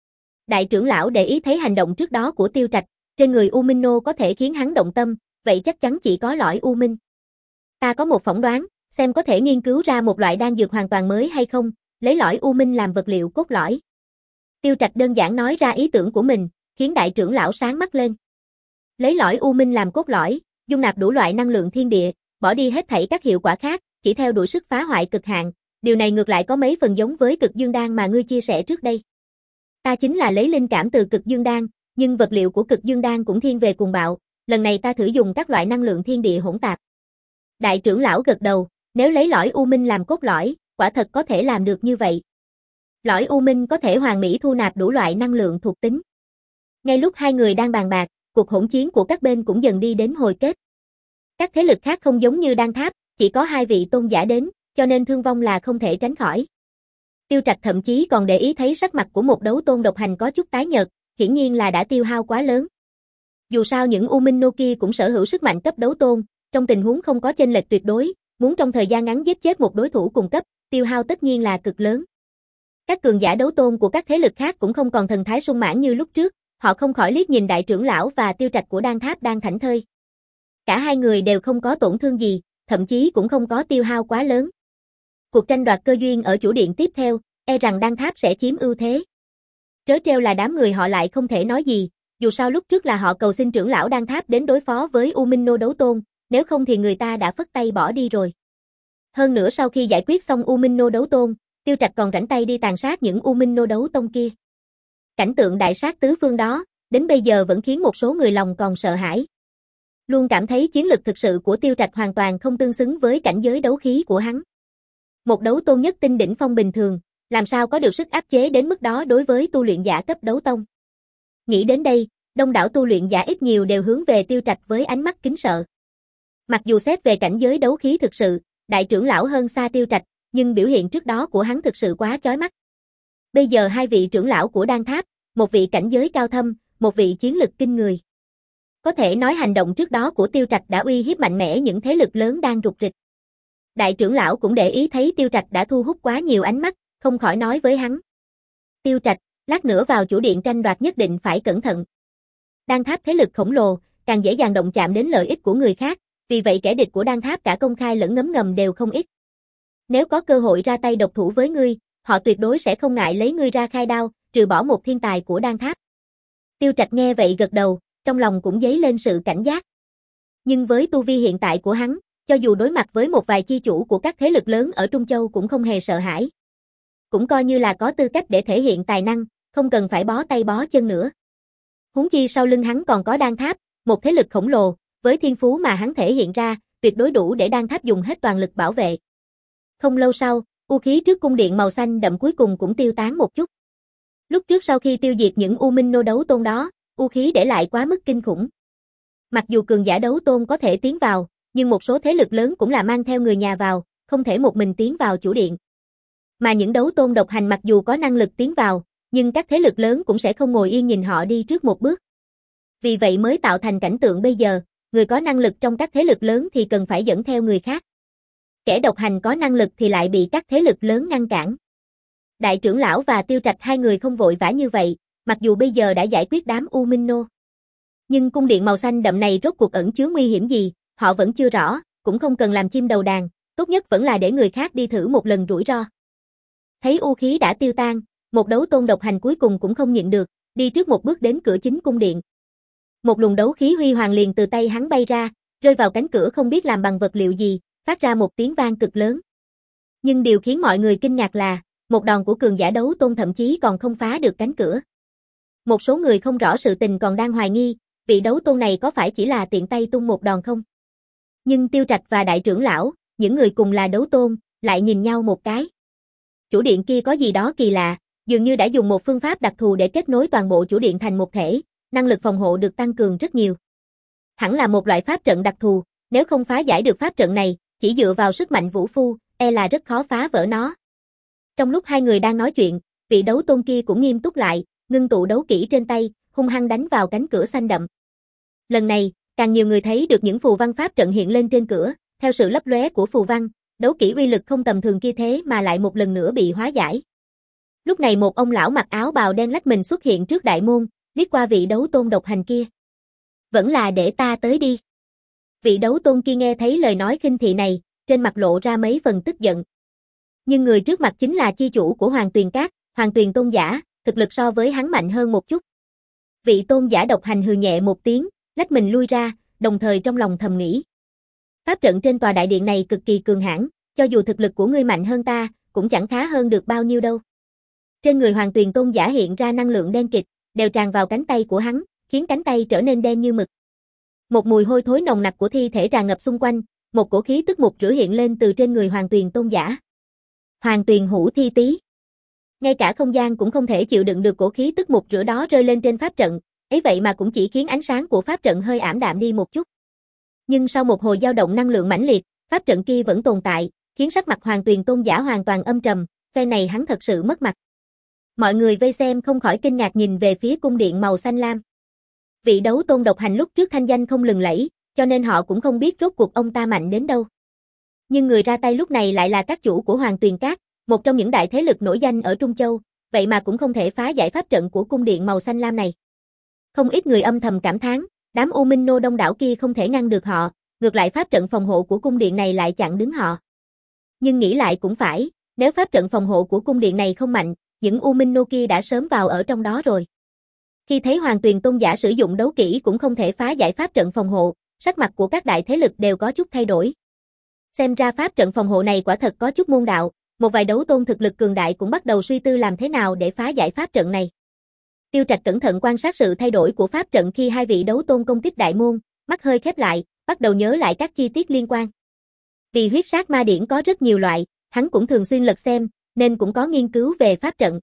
Đại trưởng lão để ý thấy hành động trước đó của Tiêu Trạch, trên người U Minh Nô có thể khiến hắn động tâm, vậy chắc chắn chỉ có lõi U Minh. Ta có một phỏng đoán, xem có thể nghiên cứu ra một loại đan dược hoàn toàn mới hay không, lấy lõi U Minh làm vật liệu cốt lõi. Tiêu Trạch đơn giản nói ra ý tưởng của mình, khiến đại trưởng lão sáng mắt lên. Lấy lõi U Minh làm cốt lõi, dung nạp đủ loại năng lượng thiên địa, bỏ đi hết thảy các hiệu quả khác, chỉ theo đuổi sức phá hoại cực hạn, điều này ngược lại có mấy phần giống với cực dương đan mà ngươi chia sẻ trước đây. Ta chính là lấy linh cảm từ cực dương đan, nhưng vật liệu của cực dương đan cũng thiên về cuồng bạo, lần này ta thử dùng các loại năng lượng thiên địa hỗn tạp. Đại trưởng lão gật đầu, nếu lấy lõi U Minh làm cốt lõi, quả thật có thể làm được như vậy. Lõi U Minh có thể hoàn mỹ thu nạp đủ loại năng lượng thuộc tính. Ngay lúc hai người đang bàn bạc, cuộc hỗn chiến của các bên cũng dần đi đến hồi kết. Các thế lực khác không giống như Đan Tháp, chỉ có hai vị tôn giả đến, cho nên thương vong là không thể tránh khỏi. Tiêu Trạch thậm chí còn để ý thấy sắc mặt của một đấu tôn độc hành có chút tái nhợt, hiển nhiên là đã tiêu hao quá lớn. Dù sao những U Minh Nô kia cũng sở hữu sức mạnh cấp đấu tôn, trong tình huống không có chênh lệch tuyệt đối, muốn trong thời gian ngắn giết chết một đối thủ cùng cấp, tiêu hao tất nhiên là cực lớn. Các cường giả đấu tôn của các thế lực khác cũng không còn thần thái sung mãn như lúc trước, họ không khỏi liếc nhìn đại trưởng lão và Tiêu Trạch của Đan Tháp đang thảnh thơi. Cả hai người đều không có tổn thương gì, thậm chí cũng không có tiêu hao quá lớn. Cuộc tranh đoạt cơ duyên ở chủ điện tiếp theo, e rằng Đan Tháp sẽ chiếm ưu thế. Trớ trêu là đám người họ lại không thể nói gì, dù sao lúc trước là họ cầu xin trưởng lão Đan Tháp đến đối phó với U Minh Nô đấu tôn, nếu không thì người ta đã phất tay bỏ đi rồi. Hơn nữa sau khi giải quyết xong U Minh Nô đấu tôn, Tiêu Trạch còn rảnh tay đi tàn sát những U Minh Nô đấu tông kia. Cảnh tượng đại sát tứ phương đó, đến bây giờ vẫn khiến một số người lòng còn sợ hãi. Luôn cảm thấy chiến lực thực sự của Tiêu Trạch hoàn toàn không tương xứng với cảnh giới đấu khí của hắn. Một đấu tôn nhất tinh đỉnh phong bình thường, làm sao có được sức áp chế đến mức đó đối với tu luyện giả cấp đấu tông. Nghĩ đến đây, đông đảo tu luyện giả ít nhiều đều hướng về Tiêu Trạch với ánh mắt kính sợ. Mặc dù xét về cảnh giới đấu khí thực sự, đại trưởng lão hơn xa Tiêu Trạch, nhưng biểu hiện trước đó của hắn thực sự quá chói mắt. Bây giờ hai vị trưởng lão của Đan Tháp, một vị cảnh giới cao thâm, một vị chiến lực kinh người. Có thể nói hành động trước đó của Tiêu Trạch đã uy hiếp mạnh mẽ những thế lực lớn đang rục rịch. Đại trưởng lão cũng để ý thấy Tiêu Trạch đã thu hút quá nhiều ánh mắt, không khỏi nói với hắn. Tiêu Trạch, lát nữa vào chủ điện tranh đoạt nhất định phải cẩn thận. Đan Tháp thế lực khổng lồ, càng dễ dàng động chạm đến lợi ích của người khác, vì vậy kẻ địch của Đan Tháp cả công khai lẫn ngấm ngầm đều không ít. Nếu có cơ hội ra tay độc thủ với ngươi, họ tuyệt đối sẽ không ngại lấy ngươi ra khai đao, trừ bỏ một thiên tài của Đan Tháp. Tiêu Trạch nghe vậy gật đầu, trong lòng cũng dấy lên sự cảnh giác. Nhưng với tu vi hiện tại của hắn, cho dù đối mặt với một vài chi chủ của các thế lực lớn ở Trung Châu cũng không hề sợ hãi. Cũng coi như là có tư cách để thể hiện tài năng, không cần phải bó tay bó chân nữa. Huống chi sau lưng hắn còn có Đan Tháp, một thế lực khổng lồ, với thiên phú mà hắn thể hiện ra, tuyệt đối đủ để Đan Tháp dùng hết toàn lực bảo vệ. Không lâu sau, u khí trước cung điện màu xanh đậm cuối cùng cũng tiêu tán một chút. Lúc trước sau khi tiêu diệt những U Minh Nô đấu tôn đó, u khí để lại quá mức kinh khủng. Mặc dù cường giả đấu tôn có thể tiến vào, nhưng một số thế lực lớn cũng là mang theo người nhà vào, không thể một mình tiến vào chủ điện. Mà những đấu tôn độc hành mặc dù có năng lực tiến vào, nhưng các thế lực lớn cũng sẽ không ngồi yên nhìn họ đi trước một bước. Vì vậy mới tạo thành cảnh tượng bây giờ, người có năng lực trong các thế lực lớn thì cần phải dẫn theo người khác. Kẻ độc hành có năng lực thì lại bị các thế lực lớn ngăn cản. Đại trưởng lão và Tiêu Trạch hai người không vội vã như vậy, mặc dù bây giờ đã giải quyết đám U Minh Nô. Nhưng cung điện màu xanh đậm này rốt cuộc ẩn chứa nguy hiểm gì, họ vẫn chưa rõ, cũng không cần làm chim đầu đàn, tốt nhất vẫn là để người khác đi thử một lần rủi ro. Thấy u khí đã tiêu tan, một đấu tôn độc hành cuối cùng cũng không nhịn được, đi trước một bước đến cửa chính cung điện. Một luồng đấu khí huy hoàng liền từ tay hắn bay ra, rơi vào cánh cửa không biết làm bằng vật liệu gì, phát ra một tiếng vang cực lớn. Nhưng điều khiến mọi người kinh ngạc là, một đòn của cường giả đấu tôn thậm chí còn không phá được cánh cửa. Một số người không rõ sự tình còn đang hoài nghi, vị đấu tôn này có phải chỉ là tiện tay tung một đòn không? Nhưng Tiêu Trạch và đại trưởng lão, những người cùng là đấu tôn, lại nhìn nhau một cái. Chủ điện kia có gì đó kỳ lạ, dường như đã dùng một phương pháp đặc thù để kết nối toàn bộ chủ điện thành một thể, năng lực phòng hộ được tăng cường rất nhiều. Hẳn là một loại pháp trận đặc thù, nếu không phá giải được pháp trận này, chỉ dựa vào sức mạnh vũ phu, e là rất khó phá vỡ nó. Trong lúc hai người đang nói chuyện, vị đấu tôn kia cũng nghiêm túc lại, ngưng tụ đấu kỹ trên tay, hung hăng đánh vào cánh cửa xanh đậm. Lần này, càng nhiều người thấy được những phù văn pháp trận hiện lên trên cửa, theo sự lấp lóe của phù văn, đấu kỹ uy lực không tầm thường kia thế mà lại một lần nữa bị hóa giải. Lúc này một ông lão mặc áo bào đen lách mình xuất hiện trước đại môn, liếc qua vị đấu tôn độc hành kia. Vẫn là để ta tới đi. Vị đấu tôn kia nghe thấy lời nói khinh thị này, trên mặt lộ ra mấy phần tức giận. Nhưng người trước mặt chính là chi chủ của Hoàng Tuyền Các, Hoàng Tuyền tôn giả, thực lực so với hắn mạnh hơn một chút. Vị tôn giả độc hành hừ nhẹ một tiếng, lách mình lui ra, đồng thời trong lòng thầm nghĩ. Pháp trận trên tòa đại điện này cực kỳ cường hãn, cho dù thực lực của ngươi mạnh hơn ta, cũng chẳng khá hơn được bao nhiêu đâu. Trên người Hoàng Tuyền tôn giả hiện ra năng lượng đen kịt, đều tràn vào cánh tay của hắn, khiến cánh tay trở nên đen như mực. Một mùi hôi thối nồng nặc của thi thể tràn ngập xung quanh, một cổ khí tức mục rửa hiện lên từ trên người Hoàng Tuyền tôn giả. Hoàng Tuyền hủ thi tí. Ngay cả không gian cũng không thể chịu đựng được cổ khí tức mục rửa đó rơi lên trên pháp trận, ấy vậy mà cũng chỉ khiến ánh sáng của pháp trận hơi ảm đạm đi một chút. Nhưng sau một hồi dao động năng lượng mãnh liệt, pháp trận kia vẫn tồn tại, khiến sắc mặt Hoàng Tuyền tôn giả hoàn toàn âm trầm, phe này hắn thật sự mất mặt. Mọi người vây xem không khỏi kinh ngạc nhìn về phía cung điện màu xanh lam. Vị đấu tôn độc hành lúc trước thanh danh không lừng lẫy, cho nên họ cũng không biết rốt cuộc ông ta mạnh đến đâu. Nhưng người ra tay lúc này lại là các chủ của Hoàng Tuyền Các, một trong những đại thế lực nổi danh ở Trung Châu, vậy mà cũng không thể phá giải pháp trận của cung điện màu xanh lam này. Không ít người âm thầm cảm thán, đám U Minh Nô đông đảo kia không thể ngăn được họ, ngược lại pháp trận phòng hộ của cung điện này lại chặn đứng họ. Nhưng nghĩ lại cũng phải, nếu pháp trận phòng hộ của cung điện này không mạnh, những U Minh Nô kia đã sớm vào ở trong đó rồi. Khi thấy Hoàng Tuyền tôn giả sử dụng đấu kỹ cũng không thể phá giải pháp trận phòng hộ, sắc mặt của các đại thế lực đều có chút thay đổi. Xem ra pháp trận phòng hộ này quả thật có chút môn đạo, một vài đấu tôn thực lực cường đại cũng bắt đầu suy tư làm thế nào để phá giải pháp trận này. Tiêu Trạch cẩn thận quan sát sự thay đổi của pháp trận khi hai vị đấu tôn công kích đại môn, mắt hơi khép lại, bắt đầu nhớ lại các chi tiết liên quan. Vì huyết sát ma điển có rất nhiều loại, hắn cũng thường xuyên lật xem, nên cũng có nghiên cứu về pháp trận.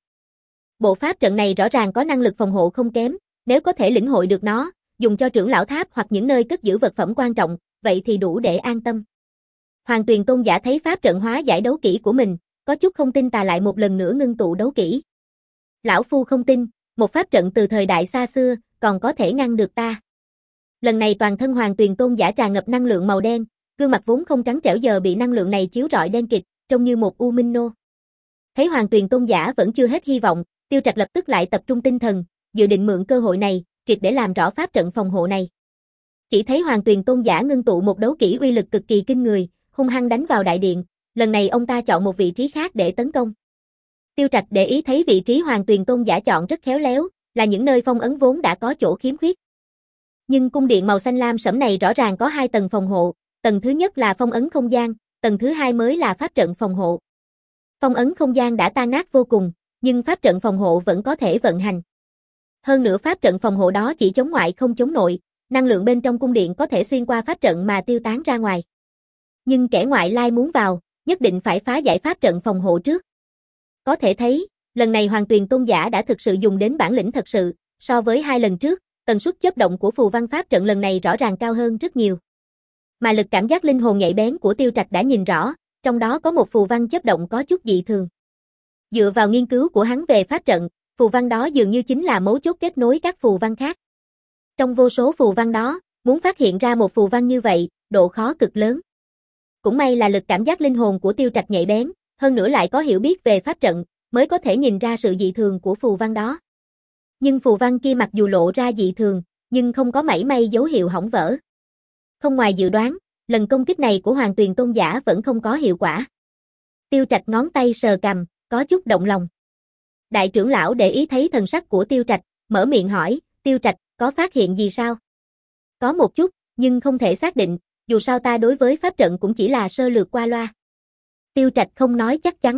Bộ pháp trận này rõ ràng có năng lực phòng hộ không kém, nếu có thể lĩnh hội được nó, dùng cho trưởng lão tháp hoặc những nơi cất giữ vật phẩm quan trọng, vậy thì đủ để an tâm. Hoàng Tuyền Tôn giả thấy pháp trận hóa giải đấu kỹ của mình, có chút không tin tà lại một lần nữa ngưng tụ đấu kỹ. Lão phu không tin, một pháp trận từ thời đại xa xưa, còn có thể ngăn được ta. Lần này toàn thân Hoàng Tuyền Tôn giả tràn ngập năng lượng màu đen, gương mặt vốn không trắng trẻo giờ bị năng lượng này chiếu rọi đen kịt, trông như một u minh nô. Thấy Hoàng Tuyền Tôn giả vẫn chưa hết hy vọng, Tiêu Trạch lập tức lại tập trung tinh thần, dự định mượn cơ hội này, triệt để làm rõ pháp trận phòng hộ này. Chỉ thấy Hoàng Tuyền Tôn giả ngưng tụ một đấu kỹ uy lực cực kỳ kinh người, hung hăng đánh vào đại điện, lần này ông ta chọn một vị trí khác để tấn công. Tiêu Trạch để ý thấy vị trí Hoàng Tuyền Tôn giả chọn rất khéo léo, là những nơi phong ấn vốn đã có chỗ khiếm khuyết. Nhưng cung điện màu xanh lam sẫm này rõ ràng có hai tầng phòng hộ, tầng thứ nhất là phong ấn không gian, tầng thứ hai mới là pháp trận phòng hộ. Phong ấn không gian đã tan nát vô cùng, nhưng pháp trận phòng hộ vẫn có thể vận hành. Hơn nữa pháp trận phòng hộ đó chỉ chống ngoại không chống nội, năng lượng bên trong cung điện có thể xuyên qua pháp trận mà tiêu tán ra ngoài. Nhưng kẻ ngoại lai muốn vào, nhất định phải phá giải pháp trận phòng hộ trước. Có thể thấy, lần này Hoàng Tuyền Tôn giả đã thực sự dùng đến bản lĩnh thật sự, so với hai lần trước, tần suất chớp động của phù văn pháp trận lần này rõ ràng cao hơn rất nhiều. Mà lực cảm giác linh hồn nhạy bén của Tiêu Trạch đã nhìn rõ, trong đó có một phù văn chớp động có chút dị thường. Dựa vào nghiên cứu của hắn về pháp trận, phù văn đó dường như chính là mấu chốt kết nối các phù văn khác. Trong vô số phù văn đó, muốn phát hiện ra một phù văn như vậy, độ khó cực lớn. Cũng may là lực cảm giác linh hồn của Tiêu Trạch nhạy bén, hơn nữa lại có hiểu biết về pháp trận, mới có thể nhìn ra sự dị thường của phù văn đó. Nhưng phù văn kia mặc dù lộ ra dị thường, nhưng không có mảy may dấu hiệu hỏng vỡ. Không ngoài dự đoán, lần công kích này của Hoàng Tuyền Tôn giả vẫn không có hiệu quả. Tiêu Trạch ngón tay sờ cằm, có chút động lòng. Đại trưởng lão để ý thấy thần sắc của Tiêu Trạch, mở miệng hỏi, Tiêu Trạch, có phát hiện gì sao? Có một chút, nhưng không thể xác định, dù sao ta đối với pháp trận cũng chỉ là sơ lược qua loa. Tiêu Trạch không nói chắc chắn.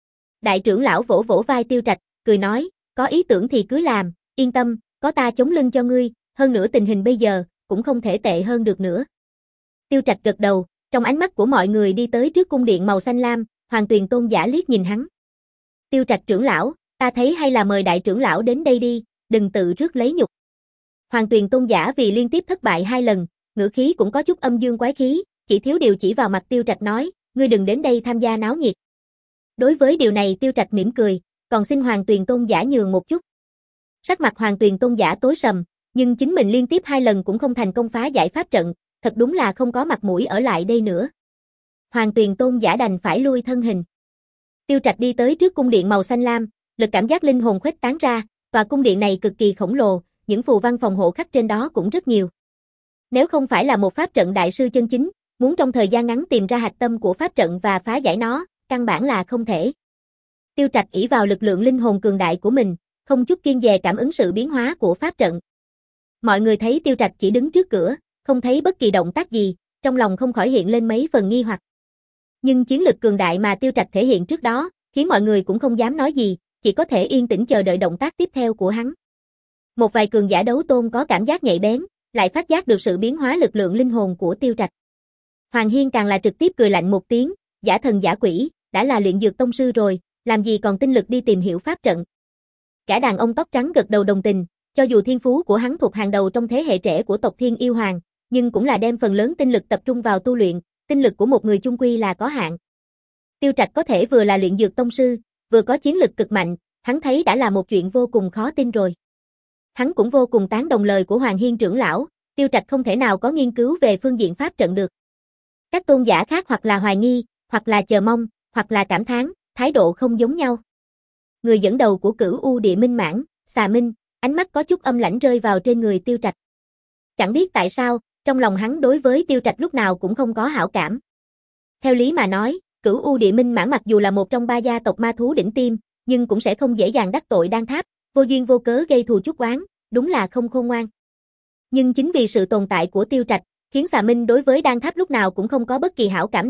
Đại trưởng lão vỗ vỗ vai Tiêu Trạch, cười nói, có ý tưởng thì cứ làm, yên tâm, có ta chống lưng cho ngươi, hơn nữa tình hình bây giờ, cũng không thể tệ hơn được nữa. Tiêu Trạch gật đầu, trong ánh mắt của mọi người đi tới trước cung điện màu xanh lam, Hoàng Tuyền Tôn giả liếc nhìn hắn. Tiêu Trạch trưởng lão, ta thấy hay là mời đại trưởng lão đến đây đi, đừng tự rước lấy nhục. Hoàng Tuyền Tôn giả vì liên tiếp thất bại hai lần, ngữ khí cũng có chút âm dương quái khí, chỉ thiếu điều chỉ vào mặt Tiêu Trạch nói, ngươi đừng đến đây tham gia náo nhiệt. Đối với điều này Tiêu Trạch mỉm cười, còn xin Hoàng Tuyền Tôn giả nhường một chút. Sắc mặt Hoàng Tuyền Tôn giả tối sầm, nhưng chính mình liên tiếp hai lần cũng không thành công phá giải pháp trận, thật đúng là không có mặt mũi ở lại đây nữa. Hoàng Tuyền Tôn giả đành phải lui thân hình. Tiêu Trạch đi tới trước cung điện màu xanh lam, lực cảm giác linh hồn khuếch tán ra, và cung điện này cực kỳ khổng lồ, những phù văn phòng hộ khắc trên đó cũng rất nhiều. Nếu không phải là một pháp trận đại sư chân chính, muốn trong thời gian ngắn tìm ra hạch tâm của pháp trận và phá giải nó, căn bản là không thể. Tiêu Trạch ỷ vào lực lượng linh hồn cường đại của mình, không chút kiêng dè cảm ứng sự biến hóa của pháp trận. Mọi người thấy Tiêu Trạch chỉ đứng trước cửa, không thấy bất kỳ động tác gì, trong lòng không khỏi hiện lên mấy phần nghi hoặc. Nhưng chiến lực cường đại mà Tiêu Trạch thể hiện trước đó, khiến mọi người cũng không dám nói gì, chỉ có thể yên tĩnh chờ đợi động tác tiếp theo của hắn. Một vài cường giả đấu tôn có cảm giác nhạy bén, lại phát giác được sự biến hóa lực lượng linh hồn của Tiêu Trạch. Hoàng Hiên càng là trực tiếp cười lạnh một tiếng, giả thần giả quỷ, đã là luyện dược tông sư rồi, làm gì còn tinh lực đi tìm hiểu pháp trận. Cả đàn ông tóc trắng gật đầu đồng tình, cho dù thiên phú của hắn thuộc hàng đầu trong thế hệ trẻ của tộc Thiên Yêu Hoàng, nhưng cũng là đem phần lớn tinh lực tập trung vào tu luyện, tinh lực của một người chung quy là có hạn. Tiêu Trạch có thể vừa là luyện dược tông sư, vừa có chiến lực cực mạnh, hắn thấy đã là một chuyện vô cùng khó tin rồi. Hắn cũng vô cùng tán đồng lời của Hoàng Hiên trưởng lão, Tiêu Trạch không thể nào có nghiên cứu về phương diện pháp trận được. Các tôn giả khác hoặc là hoài nghi, hoặc là chờ mong, hoặc là cảm thán, thái độ không giống nhau. Người dẫn đầu của Cửu U Địa Minh Mãn, Xà Minh, ánh mắt có chút âm lãnh rơi vào trên người Tiêu Trạch. Chẳng biết tại sao, trong lòng hắn đối với Tiêu Trạch lúc nào cũng không có hảo cảm. Theo lý mà nói, Cửu U Địa Minh Mãn mặc dù là một trong ba gia tộc ma thú đỉnh tim, nhưng cũng sẽ không dễ dàng đắc tội Đan Tháp, vô duyên vô cớ gây thù chuốc oán, đúng là không khôn ngoan. Nhưng chính vì sự tồn tại của Tiêu Trạch, khiến Xà Minh đối với Đan Tháp lúc nào cũng không có bất kỳ hảo cảm nào,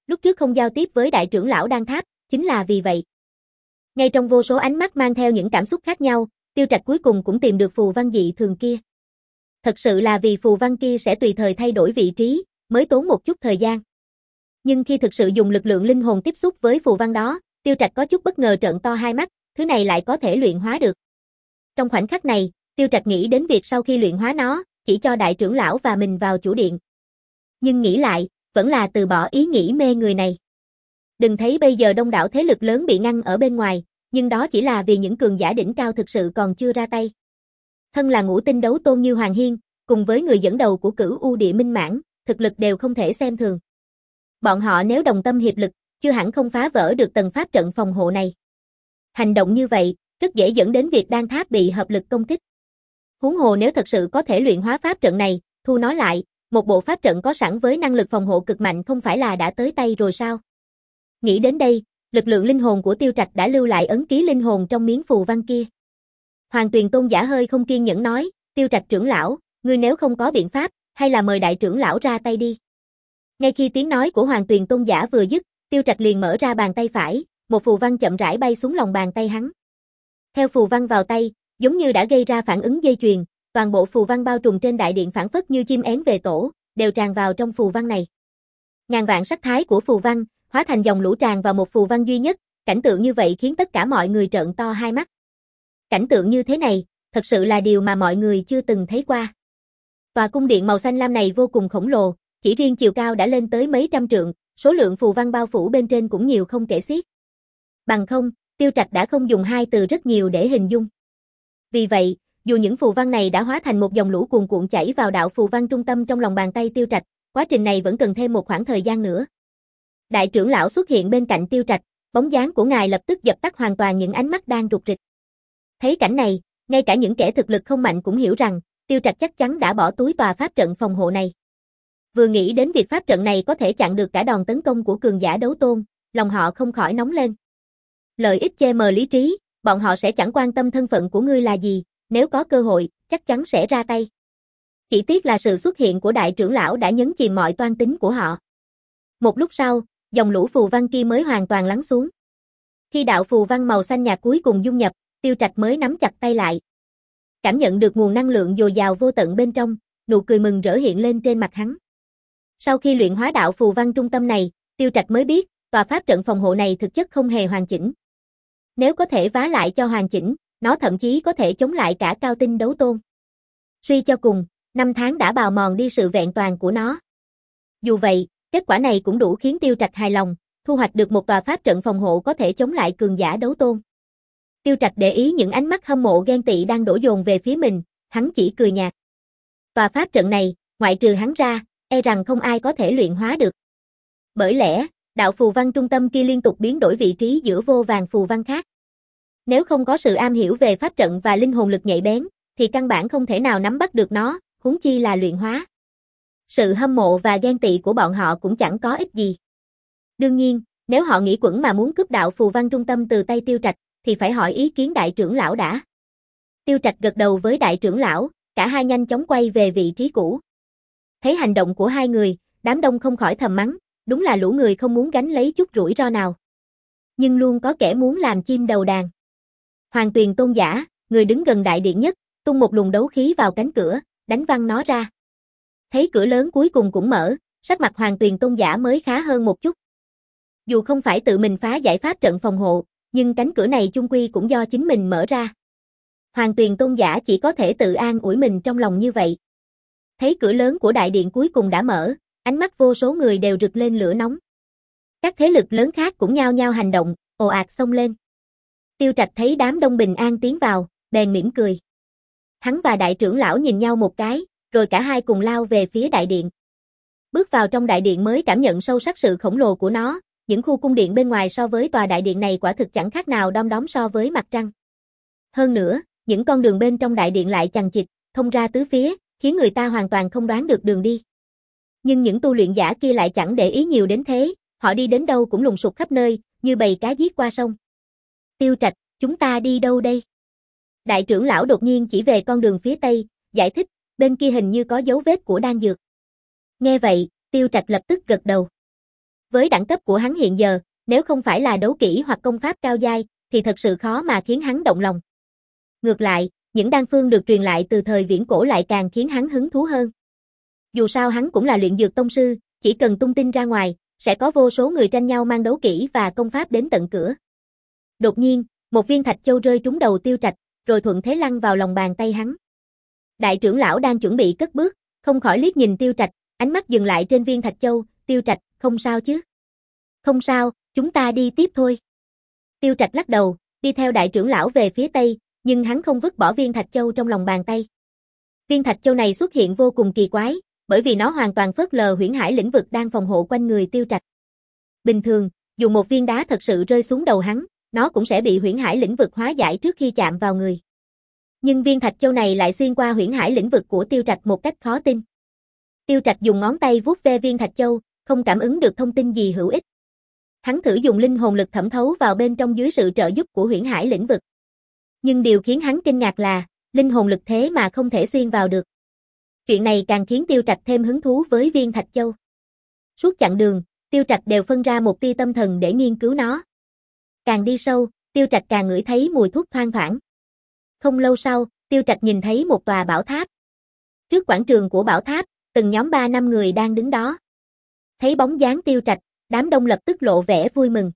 Lúc trước không giao tiếp với đại trưởng lão Đan Tháp, chính là vì vậy. Ngay trong vô số ánh mắt mang theo những cảm xúc khác nhau, Tiêu Trạch cuối cùng cũng tìm được phù văn dị thường kia. Thật sự là vì phù văn kia sẽ tùy thời thay đổi vị trí, mới tốn một chút thời gian. Nhưng khi thực sự dùng lực lượng linh hồn tiếp xúc với phù văn đó, Tiêu Trạch có chút bất ngờ trợn to hai mắt, thứ này lại có thể luyện hóa được. Trong khoảnh khắc này, Tiêu Trạch nghĩ đến việc sau khi luyện hóa nó, chỉ cho đại trưởng lão và mình vào chủ điện. Nhưng nghĩ lại, vẫn là từ bỏ ý nghĩ mê người này. Đừng thấy bây giờ đông đảo thế lực lớn bị ngăn ở bên ngoài, nhưng đó chỉ là vì những cường giả đỉnh cao thực sự còn chưa ra tay. Thân là ngũ tinh đấu tôn như Hoàng Hiên, cùng với người dẫn đầu của Cửu U Địa Minh Mãn, thực lực đều không thể xem thường. Bọn họ nếu đồng tâm hiệp lực, chưa hẳn không phá vỡ được tầng pháp trận phòng hộ này. Hành động như vậy, rất dễ dẫn đến việc Đan Tháp bị hợp lực công kích. Huống hồ nếu thật sự có thể luyện hóa pháp trận này, thu nó lại, một bộ pháp trận có sẵn với năng lực phòng hộ cực mạnh không phải là đã tới tay rồi sao? Nghĩ đến đây, lực lượng linh hồn của Tiêu Trạch đã lưu lại ấn ký linh hồn trong miếng phù văn kia. Hoàng Tuyền Tôn giả hơi không kiên nhẫn nói, Tiêu Trạch trưởng lão, ngươi nếu không có biện pháp, hay là mời đại trưởng lão ra tay đi. Ngay khi tiếng nói của Hoàng Tuyền Tôn giả vừa dứt, Tiêu Trạch liền mở ra bàn tay phải, một phù văn chậm rãi bay xuống lòng bàn tay hắn. Theo phù văn vào tay, giống như đã gây ra phản ứng dây chuyền, toàn bộ phù văn bao trùm trên đại điện phản phất như chim én về tổ, đều tràn vào trong phù văn này. Ngàn vạn sắc thái của phù văn, hóa thành dòng lũ tràn vào một phù văn duy nhất, cảnh tượng như vậy khiến tất cả mọi người trợn to hai mắt. Cảnh tượng như thế này, thật sự là điều mà mọi người chưa từng thấy qua. Tòa cung điện màu xanh lam này vô cùng khổng lồ, chỉ riêng chiều cao đã lên tới mấy trăm trượng, số lượng phù văn bao phủ bên trên cũng nhiều không kể xiết. Bằng không, Tiêu Trạch đã không dùng hai từ rất nhiều để hình dung. Vì vậy, dù những phù văn này đã hóa thành một dòng lũ cuồn cuộn chảy vào đạo phù văn trung tâm trong lòng bàn tay Tiêu Trạch, quá trình này vẫn cần thêm một khoảng thời gian nữa. Đại trưởng lão xuất hiện bên cạnh Tiêu Trạch, bóng dáng của ngài lập tức dập tắt hoàn toàn những ánh mắt đang rục rịch. Thấy cảnh này, ngay cả những kẻ thực lực không mạnh cũng hiểu rằng, Tiêu Trạch chắc chắn đã bỏ túi tòa pháp trận phòng hộ này. Vừa nghĩ đến việc pháp trận này có thể chặn được cả đòn tấn công của cường giả đấu tôn, lòng họ không khỏi nóng lên. Lợi ích che mờ lý trí, bọn họ sẽ chẳng quan tâm thân phận của ngươi là gì, nếu có cơ hội, chắc chắn sẽ ra tay. Chỉ tiếc là sự xuất hiện của đại trưởng lão đã nhấn chìm mọi toan tính của họ. Một lúc sau, dòng lũ phù văn kia mới hoàn toàn lắng xuống. Khi đạo phù văn màu xanh nhạt cuối cùng dung nhập, Tiêu Trạch mới nắm chặt tay lại. Cảm nhận được nguồn năng lượng dồi dào vô tận bên trong, nụ cười mừng rỡ hiện lên trên mặt hắn. Sau khi luyện hóa đạo phù văn trung tâm này, Tiêu Trạch mới biết, tòa pháp trận phòng hộ này thực chất không hề hoàn chỉnh. Nếu có thể vá lại cho hoàn chỉnh, nó thậm chí có thể chống lại cả cao tinh đấu tôn. Suy cho cùng, năm tháng đã bào mòn đi sự vẹn toàn của nó. Dù vậy, kết quả này cũng đủ khiến Tiêu Trạch hài lòng, thu hoạch được một tòa pháp trận phòng hộ có thể chống lại cường giả đấu tôn. Tiêu Trạch để ý những ánh mắt hâm mộ ghen tị đang đổ dồn về phía mình, hắn chỉ cười nhạt. Tòa pháp trận này, ngoại trừ hắn ra, e rằng không ai có thể luyện hóa được. Bởi lẽ, đạo phù văn trung tâm kia liên tục biến đổi vị trí giữa vô vàn phù văn khác. Nếu không có sự am hiểu về pháp trận và linh hồn lực nhạy bén, thì căn bản không thể nào nắm bắt được nó, huống chi là luyện hóa. Sự hâm mộ và ghen tị của bọn họ cũng chẳng có ích gì. Đương nhiên, nếu họ nghĩ quẩn mà muốn cướp đạo phù văn trung tâm từ tay Tiêu Trạch, thì phải hỏi ý kiến đại trưởng lão đã. Tiêu Trạch gật đầu với đại trưởng lão, cả hai nhanh chóng quay về vị trí cũ. Thấy hành động của hai người, đám đông không khỏi thầm mắng, đúng là lũ người không muốn gánh lấy chút rủi ro nào. Nhưng luôn có kẻ muốn làm chim đầu đàn. Hoàng Tuyền Tôn giả, người đứng gần đại điện nhất, tung một luồng đấu khí vào cánh cửa, đánh văng nó ra. Thấy cửa lớn cuối cùng cũng mở, sắc mặt Hoàng Tuyền Tôn giả mới khá hơn một chút. Dù không phải tự mình phá giải pháp trận phòng hộ, nhưng cánh cửa này chung quy cũng do chính mình mở ra. Hoàng Tuyền Tôn giả chỉ có thể tự an ủi mình trong lòng như vậy. Thấy cửa lớn của đại điện cuối cùng đã mở, ánh mắt vô số người đều rực lên lửa nóng. Các thế lực lớn khác cũng nhao nhao hành động, ồ ạt xông lên. Tiêu Trạch thấy đám đông bình an tiến vào, bèn mỉm cười. Hắn và đại trưởng lão nhìn nhau một cái, rồi cả hai cùng lao về phía đại điện. Bước vào trong đại điện mới cảm nhận sâu sắc sự khổng lồ của nó, những khu cung điện bên ngoài so với tòa đại điện này quả thực chẳng khác nào đom đóm so với mặt trăng. Hơn nữa, những con đường bên trong đại điện lại chằng chịt, thông ra tứ phía, khiến người ta hoàn toàn không đoán được đường đi. Nhưng những tu luyện giả kia lại chẳng để ý nhiều đến thế, họ đi đến đâu cũng lùng sục khắp nơi, như bầy cá giết qua sông. Tiêu Trạch, chúng ta đi đâu đây? Đại trưởng lão đột nhiên chỉ về con đường phía tây, giải thích, bên kia hình như có dấu vết của đan dược. Nghe vậy, Tiêu Trạch lập tức gật đầu. Với đẳng cấp của hắn hiện giờ, nếu không phải là đấu kỹ hoặc công pháp cao giai, thì thật sự khó mà khiến hắn động lòng. Ngược lại, những đan phương được truyền lại từ thời viễn cổ lại càng khiến hắn hứng thú hơn. Dù sao hắn cũng là luyện dược tông sư, chỉ cần tung tin ra ngoài, sẽ có vô số người tranh nhau mang đấu kỹ và công pháp đến tận cửa. Đột nhiên, một viên thạch châu rơi trúng đầu Tiêu Trạch, rồi thuận thế lăn vào lòng bàn tay hắn. Đại trưởng lão đang chuẩn bị cất bước, không khỏi liếc nhìn Tiêu Trạch, ánh mắt dừng lại trên viên thạch châu. Tiêu Trạch, không sao chứ? Không sao, chúng ta đi tiếp thôi. Tiêu Trạch lắc đầu, đi theo đại trưởng lão về phía tây, nhưng hắn không vứt bỏ viên thạch châu trong lòng bàn tay. Viên thạch châu này xuất hiện vô cùng kỳ quái, bởi vì nó hoàn toàn phớt lờ huyễn hải lĩnh vực đang phòng hộ quanh người Tiêu Trạch. Bình thường, dù một viên đá thật sự rơi xuống đầu hắn, nó cũng sẽ bị huyễn hải lĩnh vực hóa giải trước khi chạm vào người. Nhưng viên thạch châu này lại xuyên qua huyễn hải lĩnh vực của Tiêu Trạch một cách khó tin. Tiêu Trạch dùng ngón tay vuốt ve viên thạch châu, không cảm ứng được thông tin gì hữu ích. Hắn thử dùng linh hồn lực thẩm thấu vào bên trong dưới sự trợ giúp của huyễn hải lĩnh vực. Nhưng điều khiến hắn kinh ngạc là, linh hồn lực thế mà không thể xuyên vào được. Chuyện này càng khiến Tiêu Trạch thêm hứng thú với viên thạch châu. Suốt chặng đường, Tiêu Trạch đều phân ra một tia tâm thần để nghiên cứu nó. Càng đi sâu, Tiêu Trạch càng ngửi thấy mùi thuốc thoang thoảng. Không lâu sau, Tiêu Trạch nhìn thấy một tòa bảo tháp. Trước quảng trường của bảo tháp, từng nhóm ba năm người đang đứng đó. Thấy bóng dáng Tiêu Trạch, đám đông lập tức lộ vẻ vui mừng.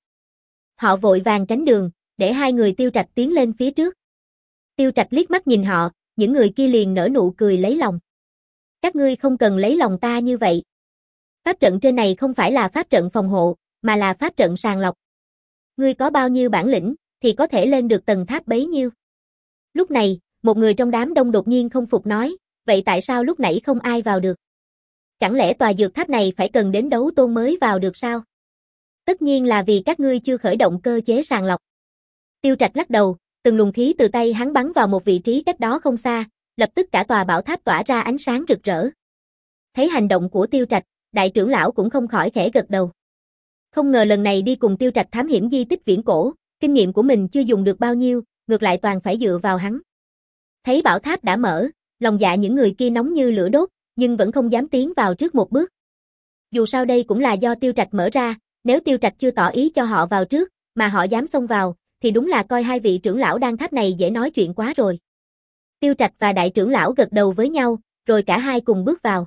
Họ vội vàng tránh đường, để hai người Tiêu Trạch tiến lên phía trước. Tiêu Trạch liếc mắt nhìn họ, những người kia liền nở nụ cười lấy lòng. Các ngươi không cần lấy lòng ta như vậy. Pháp trận trên này không phải là pháp trận phòng hộ, mà là pháp trận sàng lọc. Ngươi có bao nhiêu bản lĩnh, thì có thể lên được tầng tháp bấy nhiêu. Lúc này, một người trong đám đông đột nhiên không phục nói, vậy tại sao lúc nãy không ai vào được? Chẳng lẽ tòa dược tháp này phải cần đến đấu tôn mới vào được sao? Tất nhiên là vì các ngươi chưa khởi động cơ chế sàng lọc. Tiêu Trạch lắc đầu, từng luồng khí từ tay hắn bắn vào một vị trí cách đó không xa, lập tức cả tòa bảo tháp tỏa ra ánh sáng rực rỡ. Thấy hành động của Tiêu Trạch, đại trưởng lão cũng không khỏi khẽ gật đầu. Không ngờ lần này đi cùng Tiêu Trạch thám hiểm di tích viễn cổ, kinh nghiệm của mình chưa dùng được bao nhiêu, ngược lại toàn phải dựa vào hắn. Thấy bảo tháp đã mở, lòng dạ những người kia nóng như lửa đốt, nhưng vẫn không dám tiến vào trước một bước. Dù sao đây cũng là do Tiêu Trạch mở ra, nếu Tiêu Trạch chưa tỏ ý cho họ vào trước, mà họ dám xông vào, thì đúng là coi hai vị trưởng lão đan tháp này dễ nói chuyện quá rồi. Tiêu Trạch và đại trưởng lão gật đầu với nhau, rồi cả hai cùng bước vào.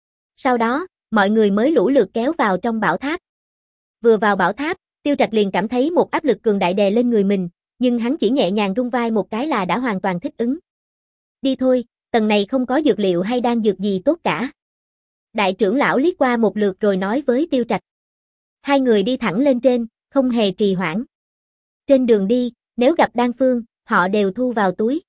Sau đó, mọi người mới lũ lượt kéo vào trong bảo tháp. Vừa vào bảo tháp, Tiêu Trạch liền cảm thấy một áp lực cường đại đè lên người mình, nhưng hắn chỉ nhẹ nhàng rung vai một cái là đã hoàn toàn thích ứng. Đi thôi, tầng này không có dược liệu hay đan dược gì tốt cả. Đại trưởng lão liếc qua một lượt rồi nói với Tiêu Trạch. Hai người đi thẳng lên trên, không hề trì hoãn. Trên đường đi, nếu gặp đan phương, họ đều thu vào túi.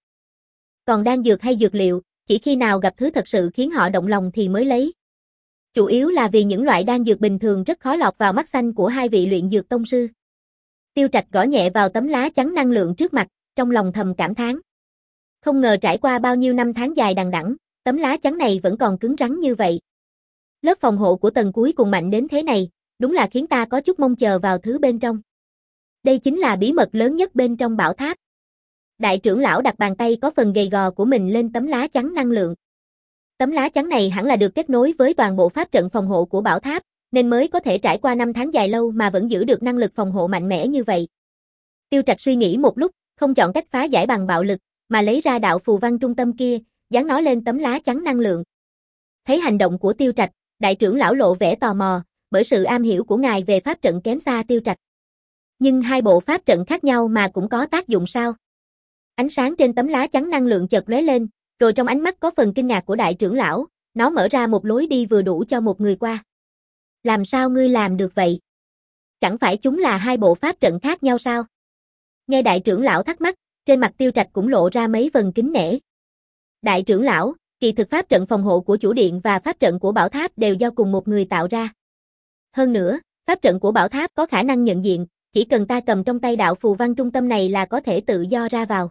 Còn đan dược hay dược liệu, chỉ khi nào gặp thứ thật sự khiến họ động lòng thì mới lấy. Chủ yếu là vì những loại đan dược bình thường rất khó lọt vào mắt xanh của hai vị luyện dược tông sư. Tiêu Trạch gõ nhẹ vào tấm lá chắn năng lượng trước mặt, trong lòng thầm cảm thán. Không ngờ trải qua bao nhiêu năm tháng dài đằng đẵng, tấm lá chắn này vẫn còn cứng rắn như vậy. Lớp phòng hộ của tầng cuối cùng mạnh đến thế này, đúng là khiến ta có chút mong chờ vào thứ bên trong. Đây chính là bí mật lớn nhất bên trong bảo tháp. Đại trưởng lão đặt bàn tay có phần gầy gò của mình lên tấm lá chắn năng lượng. Tấm lá chắn này hẳn là được kết nối với toàn bộ pháp trận phòng hộ của bảo tháp, nên mới có thể trải qua năm tháng dài lâu mà vẫn giữ được năng lực phòng hộ mạnh mẽ như vậy. Tiêu Trạch suy nghĩ một lúc, không chọn cách phá giải bằng bạo lực, mà lấy ra đạo phù văn trung tâm kia, dán nó lên tấm lá chắn năng lượng. Thấy hành động của Tiêu Trạch, đại trưởng lão lộ vẻ tò mò, bởi sự am hiểu của ngài về pháp trận kém xa Tiêu Trạch. Nhưng hai bộ pháp trận khác nhau mà cũng có tác dụng sao? Ánh sáng trên tấm lá chắn năng lượng chợt lóe lên, rồi trong ánh mắt có phần kinh ngạc của đại trưởng lão, nó mở ra một lối đi vừa đủ cho một người qua. Làm sao ngươi làm được vậy? Chẳng phải chúng là hai bộ pháp trận khác nhau sao? Nghe đại trưởng lão thắc mắc, trên mặt Tiêu Trạch cũng lộ ra mấy phần kính nể. Đại trưởng lão, kỳ thực pháp trận phòng hộ của chủ điện và pháp trận của bảo tháp đều do cùng một người tạo ra. Hơn nữa, pháp trận của bảo tháp có khả năng nhận diện, chỉ cần ta cầm trong tay đạo phù văn trung tâm này là có thể tự do ra vào.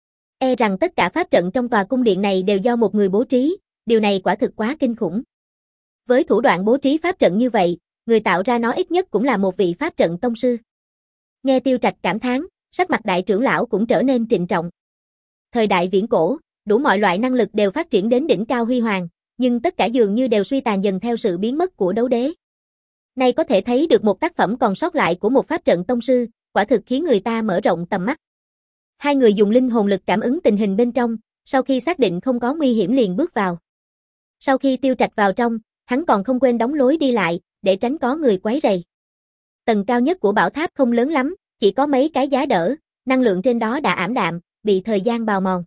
E rằng tất cả pháp trận trong tòa cung điện này đều do một người bố trí, điều này quả thực quá kinh khủng. Với thủ đoạn bố trí pháp trận như vậy, người tạo ra nó ít nhất cũng là một vị pháp trận tông sư. Nghe Tiêu Trạch cảm thán, sắc mặt đại trưởng lão cũng trở nên trịnh trọng. Thời đại viễn cổ, đủ mọi loại năng lực đều phát triển đến đỉnh cao huy hoàng, nhưng tất cả dường như đều suy tàn dần theo sự biến mất của đấu đế. Nay có thể thấy được một tác phẩm còn sót lại của một pháp trận tông sư, quả thực khiến người ta mở rộng tầm mắt. Hai người dùng linh hồn lực cảm ứng tình hình bên trong, sau khi xác định không có nguy hiểm liền bước vào. Sau khi Tiêu Trạch vào trong, hắn còn không quên đóng lối đi lại, để tránh có người quấy rầy. Tầng cao nhất của bảo tháp không lớn lắm, chỉ có mấy cái giá đỡ, năng lượng trên đó đã ảm đạm, bị thời gian bào mòn.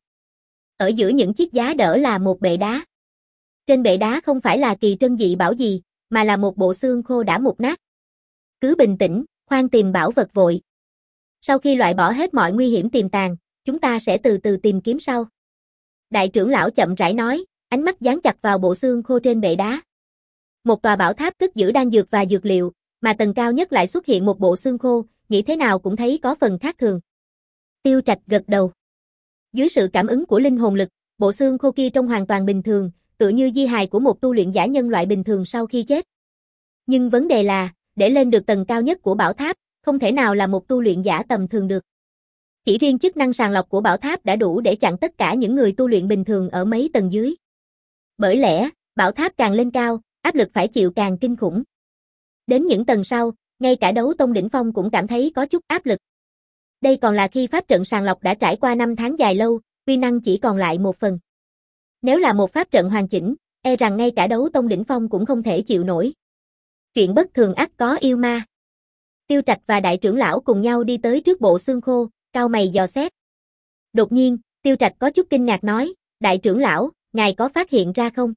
Ở giữa những chiếc giá đỡ là một bệ đá. Trên bệ đá không phải là kỳ trân dị bảo gì, mà là một bộ xương khô đã mục nát. Cứ bình tĩnh, khoan tìm bảo vật vội. Sau khi loại bỏ hết mọi nguy hiểm tiềm tàng, chúng ta sẽ từ từ tìm kiếm sau. Đại trưởng lão chậm rãi nói, ánh mắt dán chặt vào bộ xương khô trên bệ đá. Một tòa bảo tháp cất giữ đan dược và dược liệu, mà tầng cao nhất lại xuất hiện một bộ xương khô, nghĩ thế nào cũng thấy có phần khác thường. Tiêu Trạch gật đầu. Dưới sự cảm ứng của linh hồn lực, bộ xương khô kia trông hoàn toàn bình thường, tựa như di hài của một tu luyện giả nhân loại bình thường sau khi chết. Nhưng vấn đề là, để lên được tầng cao nhất của bảo tháp, không thể nào là một tu luyện giả tầm thường được. Chỉ riêng chức năng sàng lọc của bảo tháp đã đủ để chặn tất cả những người tu luyện bình thường ở mấy tầng dưới. Bởi lẽ, bảo tháp càng lên cao, áp lực phải chịu càng kinh khủng. Đến những tầng sau, ngay cả đấu tông đỉnh phong cũng cảm thấy có chút áp lực. Đây còn là khi pháp trận sàng lọc đã trải qua năm tháng dài lâu, uy năng chỉ còn lại một phần. Nếu là một pháp trận hoàn chỉnh, e rằng ngay cả đấu tông đỉnh phong cũng không thể chịu nổi. Chuyện bất thường ắt có yêu ma. Tiêu Trạch và đại trưởng lão cùng nhau đi tới trước bộ xương khô, cau mày dò xét. Đột nhiên, Tiêu Trạch có chút kinh ngạc nói, đại trưởng lão, ngài có phát hiện ra không?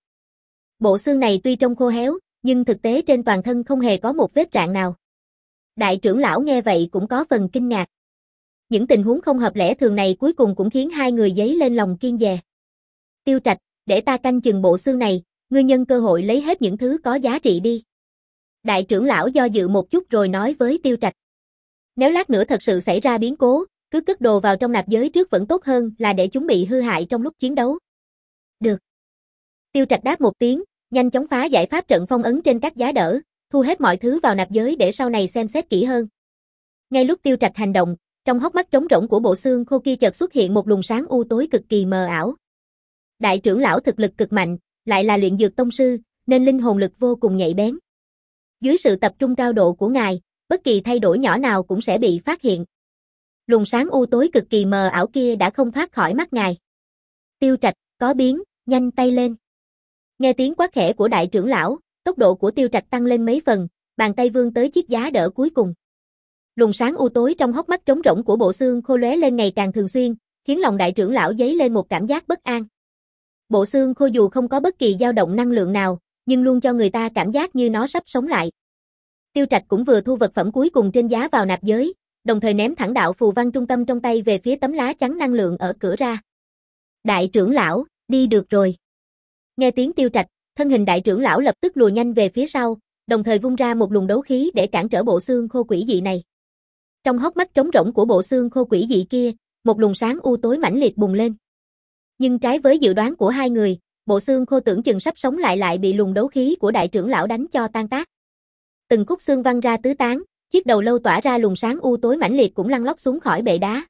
Bộ xương này tuy trông khô héo, nhưng thực tế trên toàn thân không hề có một vết rạn nào. Đại trưởng lão nghe vậy cũng có phần kinh ngạc. Những tình huống không hợp lẽ thường này cuối cùng cũng khiến hai người dấy lên lòng kiêng dè. Tiêu Trạch, để ta canh chừng bộ xương này, ngươi nhân cơ hội lấy hết những thứ có giá trị đi. Đại trưởng lão do dự một chút rồi nói với Tiêu Trạch. Nếu lát nữa thật sự xảy ra biến cố, cứ cất đồ vào trong nạp giới trước vẫn tốt hơn là để chúng bị hư hại trong lúc chiến đấu. Được. Tiêu Trạch đáp một tiếng, nhanh chóng phá giải pháp trận phong ấn trên các giá đỡ, thu hết mọi thứ vào nạp giới để sau này xem xét kỹ hơn. Ngay lúc Tiêu Trạch hành động, trong hốc mắt trống rỗng của bộ xương khô kia chợt xuất hiện một luồng sáng u tối cực kỳ mờ ảo. Đại trưởng lão thực lực cực mạnh, lại là luyện dược tông sư, nên linh hồn lực vô cùng nhạy bén. Dưới sự tập trung cao độ của ngài, bất kỳ thay đổi nhỏ nào cũng sẽ bị phát hiện. Luồng sáng u tối cực kỳ mờ ảo kia đã không thoát khỏi mắt ngài. Tiêu Trạch, có biến, nhanh tay lên. Nghe tiếng quát khẽ của đại trưởng lão, tốc độ của Tiêu Trạch tăng lên mấy phần, bàn tay vươn tới chiếc giá đỡ cuối cùng. Luồng sáng u tối trong hốc mắt trống rỗng của bộ xương khô lóe lên ngày càng thường xuyên, khiến lòng đại trưởng lão dấy lên một cảm giác bất an. Bộ xương khô dù không có bất kỳ dao động năng lượng nào, nhưng luôn cho người ta cảm giác như nó sắp sống lại. Tiêu Trạch cũng vừa thu vật phẩm cuối cùng trên giá vào nạp giới, đồng thời ném thẳng đạo phù văn trung tâm trong tay về phía tấm lá chắn năng lượng ở cửa ra. Đại trưởng lão, đi được rồi. Nghe tiếng Tiêu Trạch, thân hình đại trưởng lão lập tức lùi nhanh về phía sau, đồng thời vung ra một luồng đấu khí để cản trở bộ xương khô quỷ dị này. Trong hốc mắt trống rỗng của bộ xương khô quỷ dị kia, một luồng sáng u tối mãnh liệt bùng lên. Nhưng trái với dự đoán của hai người, bộ xương khô tưởng chừng sắp sống lại lại bị luồng đấu khí của đại trưởng lão đánh cho tan tác. Từng khúc xương văng ra tứ tán, chiếc đầu lâu tỏa ra luồng sáng u tối mãnh liệt cũng lăn lóc xuống khỏi bệ đá.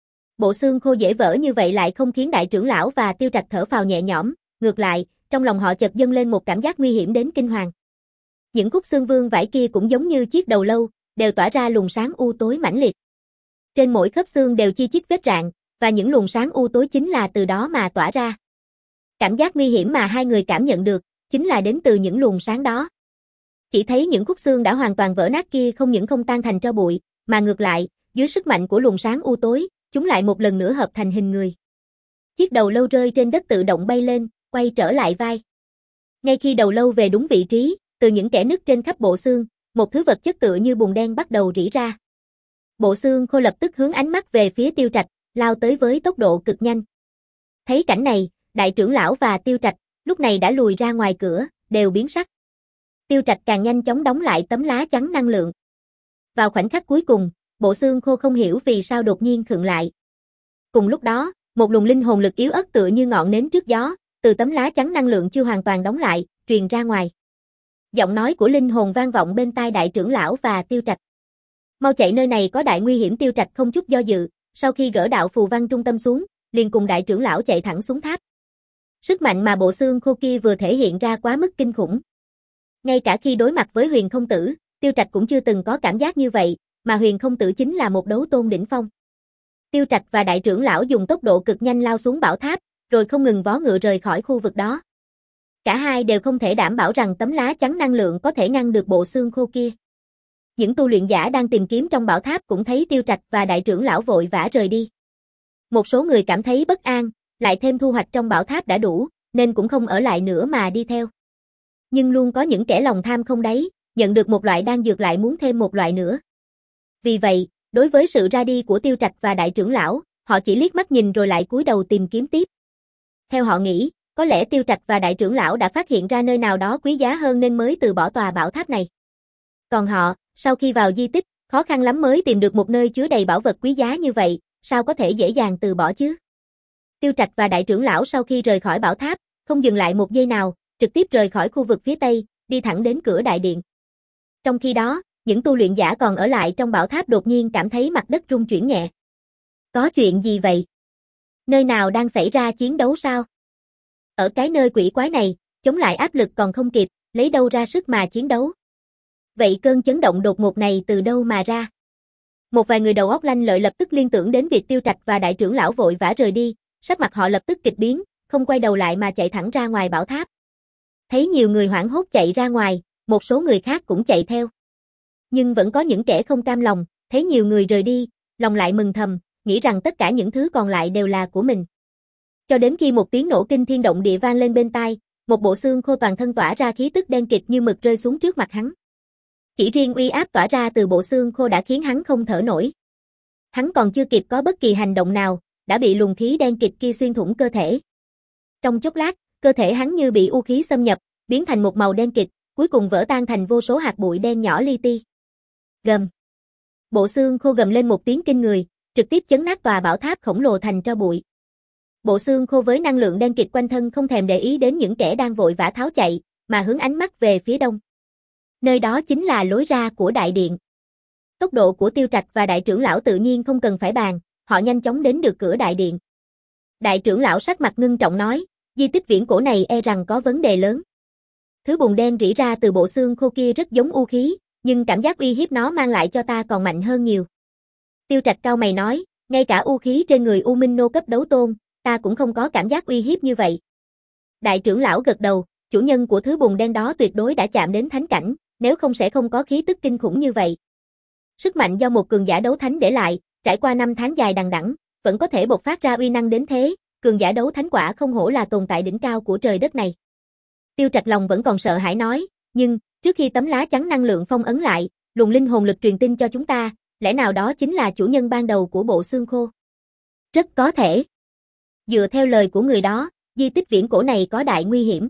Bộ xương khô dễ vỡ như vậy lại không khiến đại trưởng lão và Tiêu Trạch thở phào nhẹ nhõm, ngược lại, trong lòng họ chợt dâng lên một cảm giác nguy hiểm đến kinh hoàng. Những khúc xương vương vãi kia cũng giống như chiếc đầu lâu, đều tỏa ra luồng sáng u tối mãnh liệt. Trên mỗi khớp xương đều chi chít vết rạn, và những luồng sáng u tối chính là từ đó mà tỏa ra. Cảm giác nguy hiểm mà hai người cảm nhận được, chính là đến từ những luồng sáng đó. Chỉ thấy những khúc xương đã hoàn toàn vỡ nát kia không những không tan thành tro bụi, mà ngược lại, dưới sức mạnh của luồng sáng u tối, chúng lại một lần nữa hợp thành hình người. Chiếc đầu lâu rơi trên đất tự động bay lên, quay trở lại vai. Ngay khi đầu lâu về đúng vị trí, từ những kẽ nứt trên khắp bộ xương, một thứ vật chất tựa như bùn đen bắt đầu rỉ ra. Bộ xương khô lập tức hướng ánh mắt về phía Tiêu Trạch, lao tới với tốc độ cực nhanh. Thấy cảnh này, đại trưởng lão và Tiêu Trạch, lúc này đã lùi ra ngoài cửa, đều biến sắc. Tiêu Trạch càng nhanh chóng đóng lại tấm lá chắn năng lượng. Vào khoảnh khắc cuối cùng, bộ xương khô không hiểu vì sao đột nhiên khựng lại. Cùng lúc đó, một luồng linh hồn lực yếu ớt tựa như ngọn nến trước gió, từ tấm lá chắn năng lượng chưa hoàn toàn đóng lại, truyền ra ngoài. Giọng nói của linh hồn vang vọng bên tai đại trưởng lão và Tiêu Trạch. Mau chạy, nơi này có đại nguy hiểm. Tiêu Trạch không chút do dự, sau khi gỡ đạo phù văn trung tâm xuống, liền cùng đại trưởng lão chạy thẳng xuống tháp. Sức mạnh mà bộ xương khô kia vừa thể hiện ra quá mức kinh khủng. Ngay cả khi đối mặt với Huyền Không Tử, Tiêu Trạch cũng chưa từng có cảm giác như vậy, mà Huyền Không Tử chính là một đấu tôn đỉnh phong. Tiêu Trạch và đại trưởng lão dùng tốc độ cực nhanh lao xuống bảo tháp, rồi không ngừng vó ngựa rời khỏi khu vực đó. Cả hai đều không thể đảm bảo rằng tấm lá chắn năng lượng có thể ngăn được bộ xương khô kia. Những tu luyện giả đang tìm kiếm trong bảo tháp cũng thấy Tiêu Trạch và đại trưởng lão vội vã rời đi. Một số người cảm thấy bất an, lại thêm thu hoạch trong bảo tháp đã đủ, nên cũng không ở lại nữa mà đi theo. Nhưng luôn có những kẻ lòng tham không đáy, nhận được một loại đan dược lại muốn thêm một loại nữa. Vì vậy, đối với sự ra đi của Tiêu Trạch và đại trưởng lão, họ chỉ liếc mắt nhìn rồi lại cúi đầu tìm kiếm tiếp. Theo họ nghĩ, có lẽ Tiêu Trạch và đại trưởng lão đã phát hiện ra nơi nào đó quý giá hơn nên mới từ bỏ tòa bảo tháp này. Còn họ, sau khi vào di tích, khó khăn lắm mới tìm được một nơi chứa đầy bảo vật quý giá như vậy, sao có thể dễ dàng từ bỏ chứ? Tiêu Trạch và đại trưởng lão sau khi rời khỏi bảo tháp, không dừng lại một giây nào, trực tiếp rời khỏi khu vực phía tây, đi thẳng đến cửa đại điện. Trong khi đó, những tu luyện giả còn ở lại trong bảo tháp đột nhiên cảm thấy mặt đất rung chuyển nhẹ. Có chuyện gì vậy? Nơi nào đang xảy ra chiến đấu sao? Ở cái nơi quỷ quái này, chống lại áp lực còn không kịp, lấy đâu ra sức mà chiến đấu? Vậy cơn chấn động đột ngột này từ đâu mà ra? Một vài người đầu óc lanh lợi lập tức liên tưởng đến việc Tiêu Trạch và đại trưởng lão vội vã rời đi, sắc mặt họ lập tức kịch biến, không quay đầu lại mà chạy thẳng ra ngoài bảo tháp. Thấy nhiều người hoảng hốt chạy ra ngoài, một số người khác cũng chạy theo. Nhưng vẫn có những kẻ không cam lòng, thấy nhiều người rời đi, lòng lại mừng thầm, nghĩ rằng tất cả những thứ còn lại đều là của mình. Cho đến khi một tiếng nổ kinh thiên động địa vang lên bên tai, một bộ xương khô toàn thân tỏa ra khí tức đen kịt như mực rơi xuống trước mặt hắn. Chỉ riêng uy áp tỏa ra từ bộ xương khô đã khiến hắn không thở nổi. Hắn còn chưa kịp có bất kỳ hành động nào, đã bị luồng khí đen kịt kia xuyên thủng cơ thể. Trong chốc lát, cơ thể hắn như bị u khí xâm nhập, biến thành một màu đen kịt, cuối cùng vỡ tan thành vô số hạt bụi đen nhỏ li ti. Gầm. Bộ xương khô gầm lên một tiếng kinh người, trực tiếp chấn nát tòa bảo tháp khổng lồ thành tro bụi. Bộ xương khô với năng lượng đen kịt quanh thân không thèm để ý đến những kẻ đang vội vã tháo chạy, mà hướng ánh mắt về phía đông. Nơi đó chính là lối ra của đại điện. Tốc độ của Tiêu Trạch và đại trưởng lão tự nhiên không cần phải bàn, họ nhanh chóng đến được cửa đại điện. Đại trưởng lão sắc mặt ngưng trọng nói, di tích viễn cổ này e rằng có vấn đề lớn. Thứ bùn đen rỉ ra từ bộ xương khô kia rất giống u khí, nhưng cảm giác uy hiếp nó mang lại cho ta còn mạnh hơn nhiều. Tiêu Trạch cau mày nói, ngay cả u khí trên người U Minh Nô cấp đấu tôn, ta cũng không có cảm giác uy hiếp như vậy. Đại trưởng lão gật đầu, chủ nhân của thứ bùn đen đó tuyệt đối đã chạm đến thánh cảnh, nếu không sẽ không có khí tức kinh khủng như vậy. Sức mạnh do một cường giả đấu thánh để lại, trải qua năm tháng dài đằng đẵng, vẫn có thể bộc phát ra uy năng đến thế, cường giả đấu thánh quả không hổ là tồn tại đỉnh cao của trời đất này. Tiêu Trạch lòng vẫn còn sợ hãi nói, nhưng, trước khi tấm lá chắn năng lượng phong ấn lại, luồng linh hồn lực truyền tin cho chúng ta, lẽ nào đó chính là chủ nhân ban đầu của bộ xương khô? Rất có thể. Dựa theo lời của người đó, di tích viễn cổ này có đại nguy hiểm.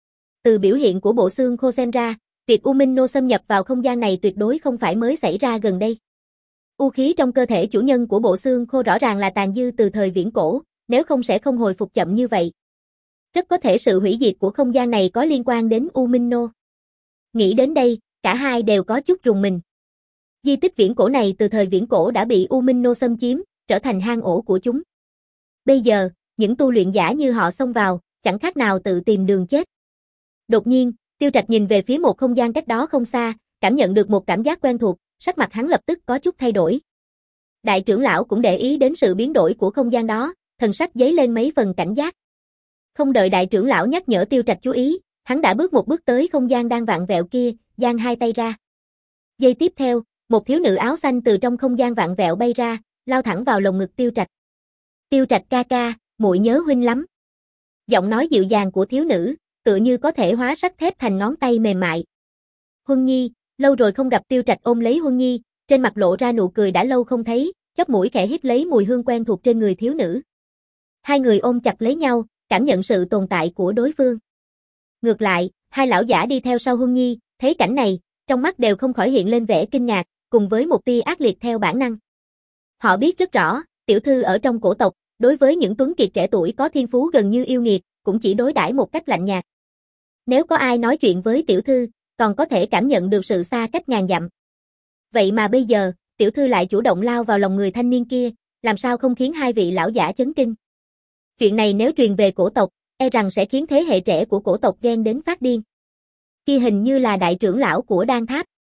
Từ biểu hiện của bộ xương khô xem ra, việc U Minh Nô xâm nhập vào không gian này tuyệt đối không phải mới xảy ra gần đây. U khí trong cơ thể chủ nhân của bộ xương khô rõ ràng là tàn dư từ thời viễn cổ, nếu không sẽ không hồi phục chậm như vậy. Rất có thể sự hủy diệt của không gian này có liên quan đến U Minh Nô. Nghĩ đến đây, cả hai đều có chút rùng mình. Di tích viễn cổ này từ thời viễn cổ đã bị U Minh Nô xâm chiếm, trở thành hang ổ của chúng. Bây giờ, những tu luyện giả như họ xông vào, chẳng khác nào tự tìm đường chết. Đột nhiên, Tiêu Trạch nhìn về phía một không gian cách đó không xa, cảm nhận được một cảm giác quen thuộc, sắc mặt hắn lập tức có chút thay đổi. Đại trưởng lão cũng để ý đến sự biến đổi của không gian đó, thần sắc dấy lên mấy phần cảnh giác. Không đợi đại trưởng lão nhắc nhở Tiêu Trạch chú ý, hắn đã bước một bước tới không gian đang vặn vẹo kia, giang hai tay ra. Giây tiếp theo, một thiếu nữ áo xanh từ trong không gian vặn vẹo bay ra, lao thẳng vào lồng ngực Tiêu Trạch. Tiêu Trạch ca ca, muội nhớ huynh lắm. Giọng nói dịu dàng của thiếu nữ, tựa như có thể hóa sắt thép thành ngón tay mềm mại. Huân Nhi, lâu rồi không gặp. Tiêu Trạch ôm lấy Huân Nhi, trên mặt lộ ra nụ cười đã lâu không thấy, chóp mũi khẽ hít lấy mùi hương quen thuộc trên người thiếu nữ. Hai người ôm chặt lấy nhau, cảm nhận sự tồn tại của đối phương. Ngược lại, hai lão giả đi theo sau Huân Nhi, thấy cảnh này, trong mắt đều không khỏi hiện lên vẻ kinh ngạc, cùng với một tia ác liệt theo bản năng. Họ biết rất rõ, tiểu thư ở trong cổ tộc, đối với những tuấn kiệt trẻ tuổi có thiên phú gần như yêu nghiệt, cũng chỉ đối đãi một cách lạnh nhạt. Nếu có ai nói chuyện với tiểu thư, còn có thể cảm nhận được sự xa cách ngàn dặm. Vậy mà bây giờ, tiểu thư lại chủ động lao vào lòng người thanh niên kia, làm sao không khiến hai vị lão giả chấn kinh. Chuyện này nếu truyền về cổ tộc, e rằng sẽ khiến thế hệ trẻ của cổ tộc ghen đến phát điên. Kia hình như là đại trưởng lão của Đan Tháp.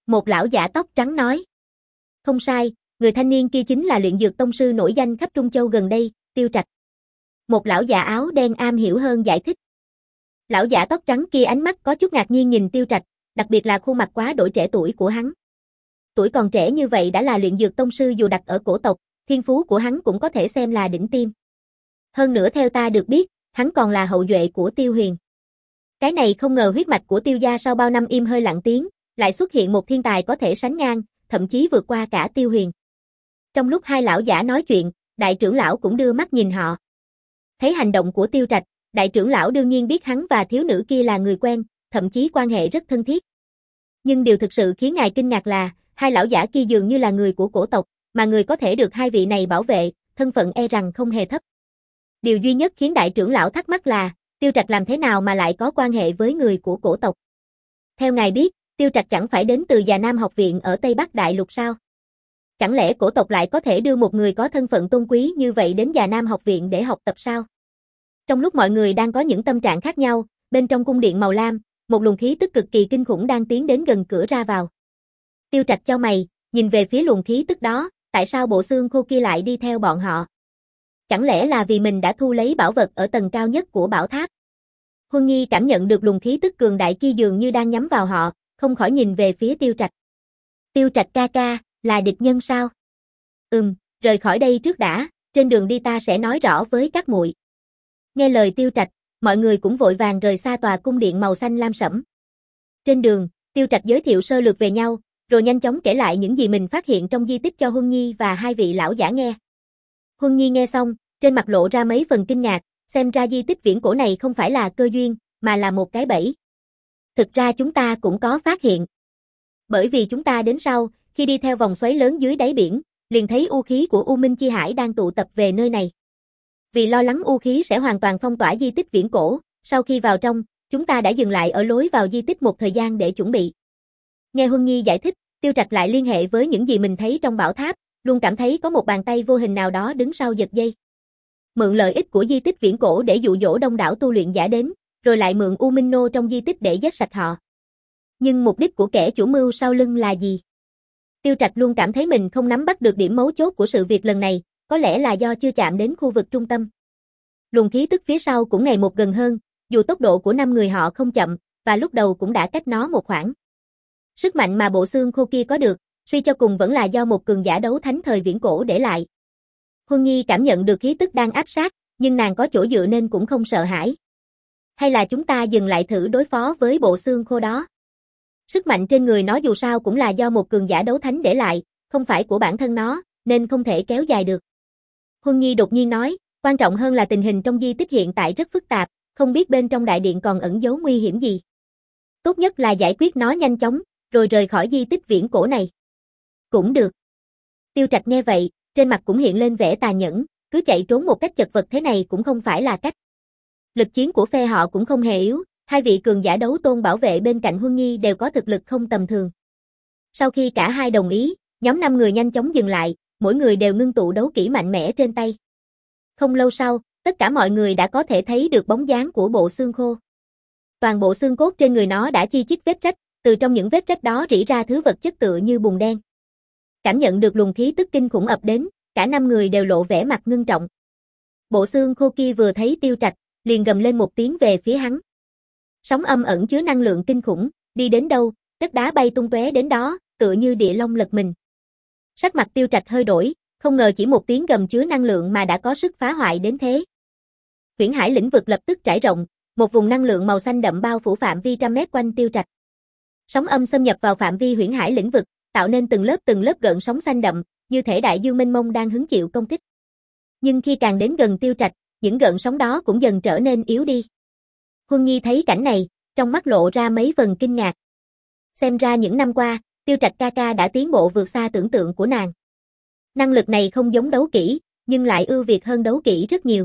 Một lão giả tóc trắng nói. Không sai, người thanh niên kia chính là luyện dược tông sư nổi danh khắp Trung Châu gần đây, Tiêu Trạch. Một lão giả áo đen am hiểu hơn giải thích. Lão giả tóc trắng kia ánh mắt có chút ngạc nhiên nhìn Tiêu Trạch, đặc biệt là khuôn mặt quá đổi trẻ tuổi của hắn. Tuổi còn trẻ như vậy đã là luyện dược tông sư dù đặt ở cổ tộc, thiên phú của hắn cũng có thể xem là đỉnh tiêm. Hơn nữa theo ta được biết, hắn còn là hậu duệ của Tiêu Huyền. Cái này không ngờ huyết mạch của Tiêu gia sau bao năm im hơi lặng tiếng, lại xuất hiện một thiên tài có thể sánh ngang, thậm chí vượt qua cả Tiêu Huyền. Trong lúc hai lão giả nói chuyện, đại trưởng lão cũng đưa mắt nhìn họ. Thấy hành động của Tiêu Trạch, đại trưởng lão đương nhiên biết hắn và thiếu nữ kia là người quen, thậm chí quan hệ rất thân thiết. Nhưng điều thực sự khiến ngài kinh ngạc là, hai lão giả kia dường như là người của cổ tộc, mà người có thể được hai vị này bảo vệ, thân phận e rằng không hề thấp. Điều duy nhất khiến đại trưởng lão thắc mắc là, Tiêu Trạch làm thế nào mà lại có quan hệ với người của cổ tộc? Theo ngài biết, Tiêu Trạch chẳng phải đến từ Già Nam học viện ở Tây Bắc Đại Lục sao? Chẳng lẽ cổ tộc lại có thể đưa một người có thân phận tôn quý như vậy đến Già Nam học viện để học tập sao? Trong lúc mọi người đang có những tâm trạng khác nhau, bên trong cung điện màu lam, một luồng khí tức cực kỳ kinh khủng đang tiến đến gần cửa ra vào. Tiêu Trạch chau mày, nhìn về phía luồng khí tức đó, tại sao bộ xương khô kia lại đi theo bọn họ? Chẳng lẽ là vì mình đã thu lấy bảo vật ở tầng cao nhất của bảo tháp? Huân Nhi cảm nhận được luồng khí tức cường đại kia dường như đang nhắm vào họ, không khỏi nhìn về phía Tiêu Trạch. Tiêu Trạch ca ca, là địch nhân sao? Ừm, rời khỏi đây trước đã, trên đường đi ta sẽ nói rõ với các muội. Nghe lời Tiêu Trạch, mọi người cũng vội vàng rời xa tòa cung điện màu xanh lam sẫm. Trên đường, Tiêu Trạch giới thiệu sơ lược về nhau, rồi nhanh chóng kể lại những gì mình phát hiện trong di tích cho Huân Nhi và hai vị lão giả nghe. Huân Nhi nghe xong, trên mặt lộ ra mấy phần kinh ngạc, xem ra di tích viễn cổ này không phải là cơ duyên, mà là một cái bẫy. Thực ra chúng ta cũng có phát hiện. Bởi vì chúng ta đến sau, khi đi theo vòng xoáy lớn dưới đáy biển, liền thấy u khí của U Minh Chi Hải đang tụ tập về nơi này. Vì lo lắng u khí sẽ hoàn toàn phong tỏa di tích viễn cổ, sau khi vào trong, chúng ta đã dừng lại ở lối vào di tích một thời gian để chuẩn bị. Nghe Huân Nhi giải thích, Tiêu Trạch lại liên hệ với những gì mình thấy trong bảo tháp, luôn cảm thấy có một bàn tay vô hình nào đó đứng sau giật dây. Mượn lợi ích của di tích viễn cổ để dụ dỗ đông đảo tu luyện giả đến, rồi lại mượn U Minh Nô trong di tích để giết sạch họ. Nhưng mục đích của kẻ chủ mưu sau lưng là gì? Tiêu Trạch luôn cảm thấy mình không nắm bắt được điểm mấu chốt của sự việc lần này, có lẽ là do chưa chạm đến khu vực trung tâm. Luồng khí tức phía sau cũng ngày một gần hơn, dù tốc độ của năm người họ không chậm, và lúc đầu cũng đã cách nó một khoảng. Sức mạnh mà bộ xương khô kia có được, suy cho cùng vẫn là do một cường giả đấu thánh thời viễn cổ để lại. Huân Nhi cảm nhận được khí tức đang áp sát, nhưng nàng có chỗ dựa nên cũng không sợ hãi. Hay là chúng ta dừng lại thử đối phó với bộ xương khô đó? Sức mạnh trên người nó dù sao cũng là do một cường giả đấu thánh để lại, không phải của bản thân nó, nên không thể kéo dài được. Huân Nhi đột nhiên nói, quan trọng hơn là tình hình trong di tích hiện tại rất phức tạp, không biết bên trong đại điện còn ẩn giấu nguy hiểm gì. Tốt nhất là giải quyết nó nhanh chóng, rồi rời khỏi di tích viễn cổ này. Cũng được. Tiêu Trạch nghe vậy, trên mặt cũng hiện lên vẻ tà nhẫn, cứ chạy trốn một cách chật vật thế này cũng không phải là cách. Lực chiến của phe họ cũng không hề yếu, hai vị cường giả đấu tôn bảo vệ bên cạnh Huân Nhi đều có thực lực không tầm thường. Sau khi cả hai đồng ý, nhóm năm người nhanh chóng dừng lại, mỗi người đều ngưng tụ đấu kỹ mạnh mẽ trên tay. Không lâu sau, tất cả mọi người đã có thể thấy được bóng dáng của bộ xương khô. Toàn bộ xương cốt trên người nó đã chi chít vết rách, từ trong những vết rách đó rỉ ra thứ vật chất tựa như bùn đen. Cảm nhận được luồng khí tức kinh khủng ập đến, cả năm người đều lộ vẻ mặt ngưng trọng. Bộ xương khô kia vừa thấy Tiêu Trạch, liền gầm lên một tiếng về phía hắn. Sóng âm ẩn chứa năng lượng kinh khủng, đi đến đâu, đất đá bay tung tóe đến đó, tựa như địa long lật mình. Sắc mặt Tiêu Trạch hơi đổi, không ngờ chỉ một tiếng gầm chứa năng lượng mà đã có sức phá hoại đến thế. Huyễn Hải lĩnh vực lập tức trải rộng, một vùng năng lượng màu xanh đậm bao phủ phạm vi trăm mét quanh Tiêu Trạch. Sóng âm xâm nhập vào phạm vi Huyễn Hải lĩnh vực, tạo nên từng lớp từng lớp gợn sóng xanh đậm, như thể đại dương mênh mông đang hứng chịu công kích. Nhưng khi càng đến gần Tiêu Trạch, những gợn sóng đó cũng dần trở nên yếu đi. Huân Nhi thấy cảnh này, trong mắt lộ ra mấy phần kinh ngạc. Xem ra những năm qua, Tiêu Trạch ca ca đã tiến bộ vượt xa tưởng tượng của nàng. Năng lực này không giống đấu kỹ, nhưng lại ưu việt hơn đấu kỹ rất nhiều.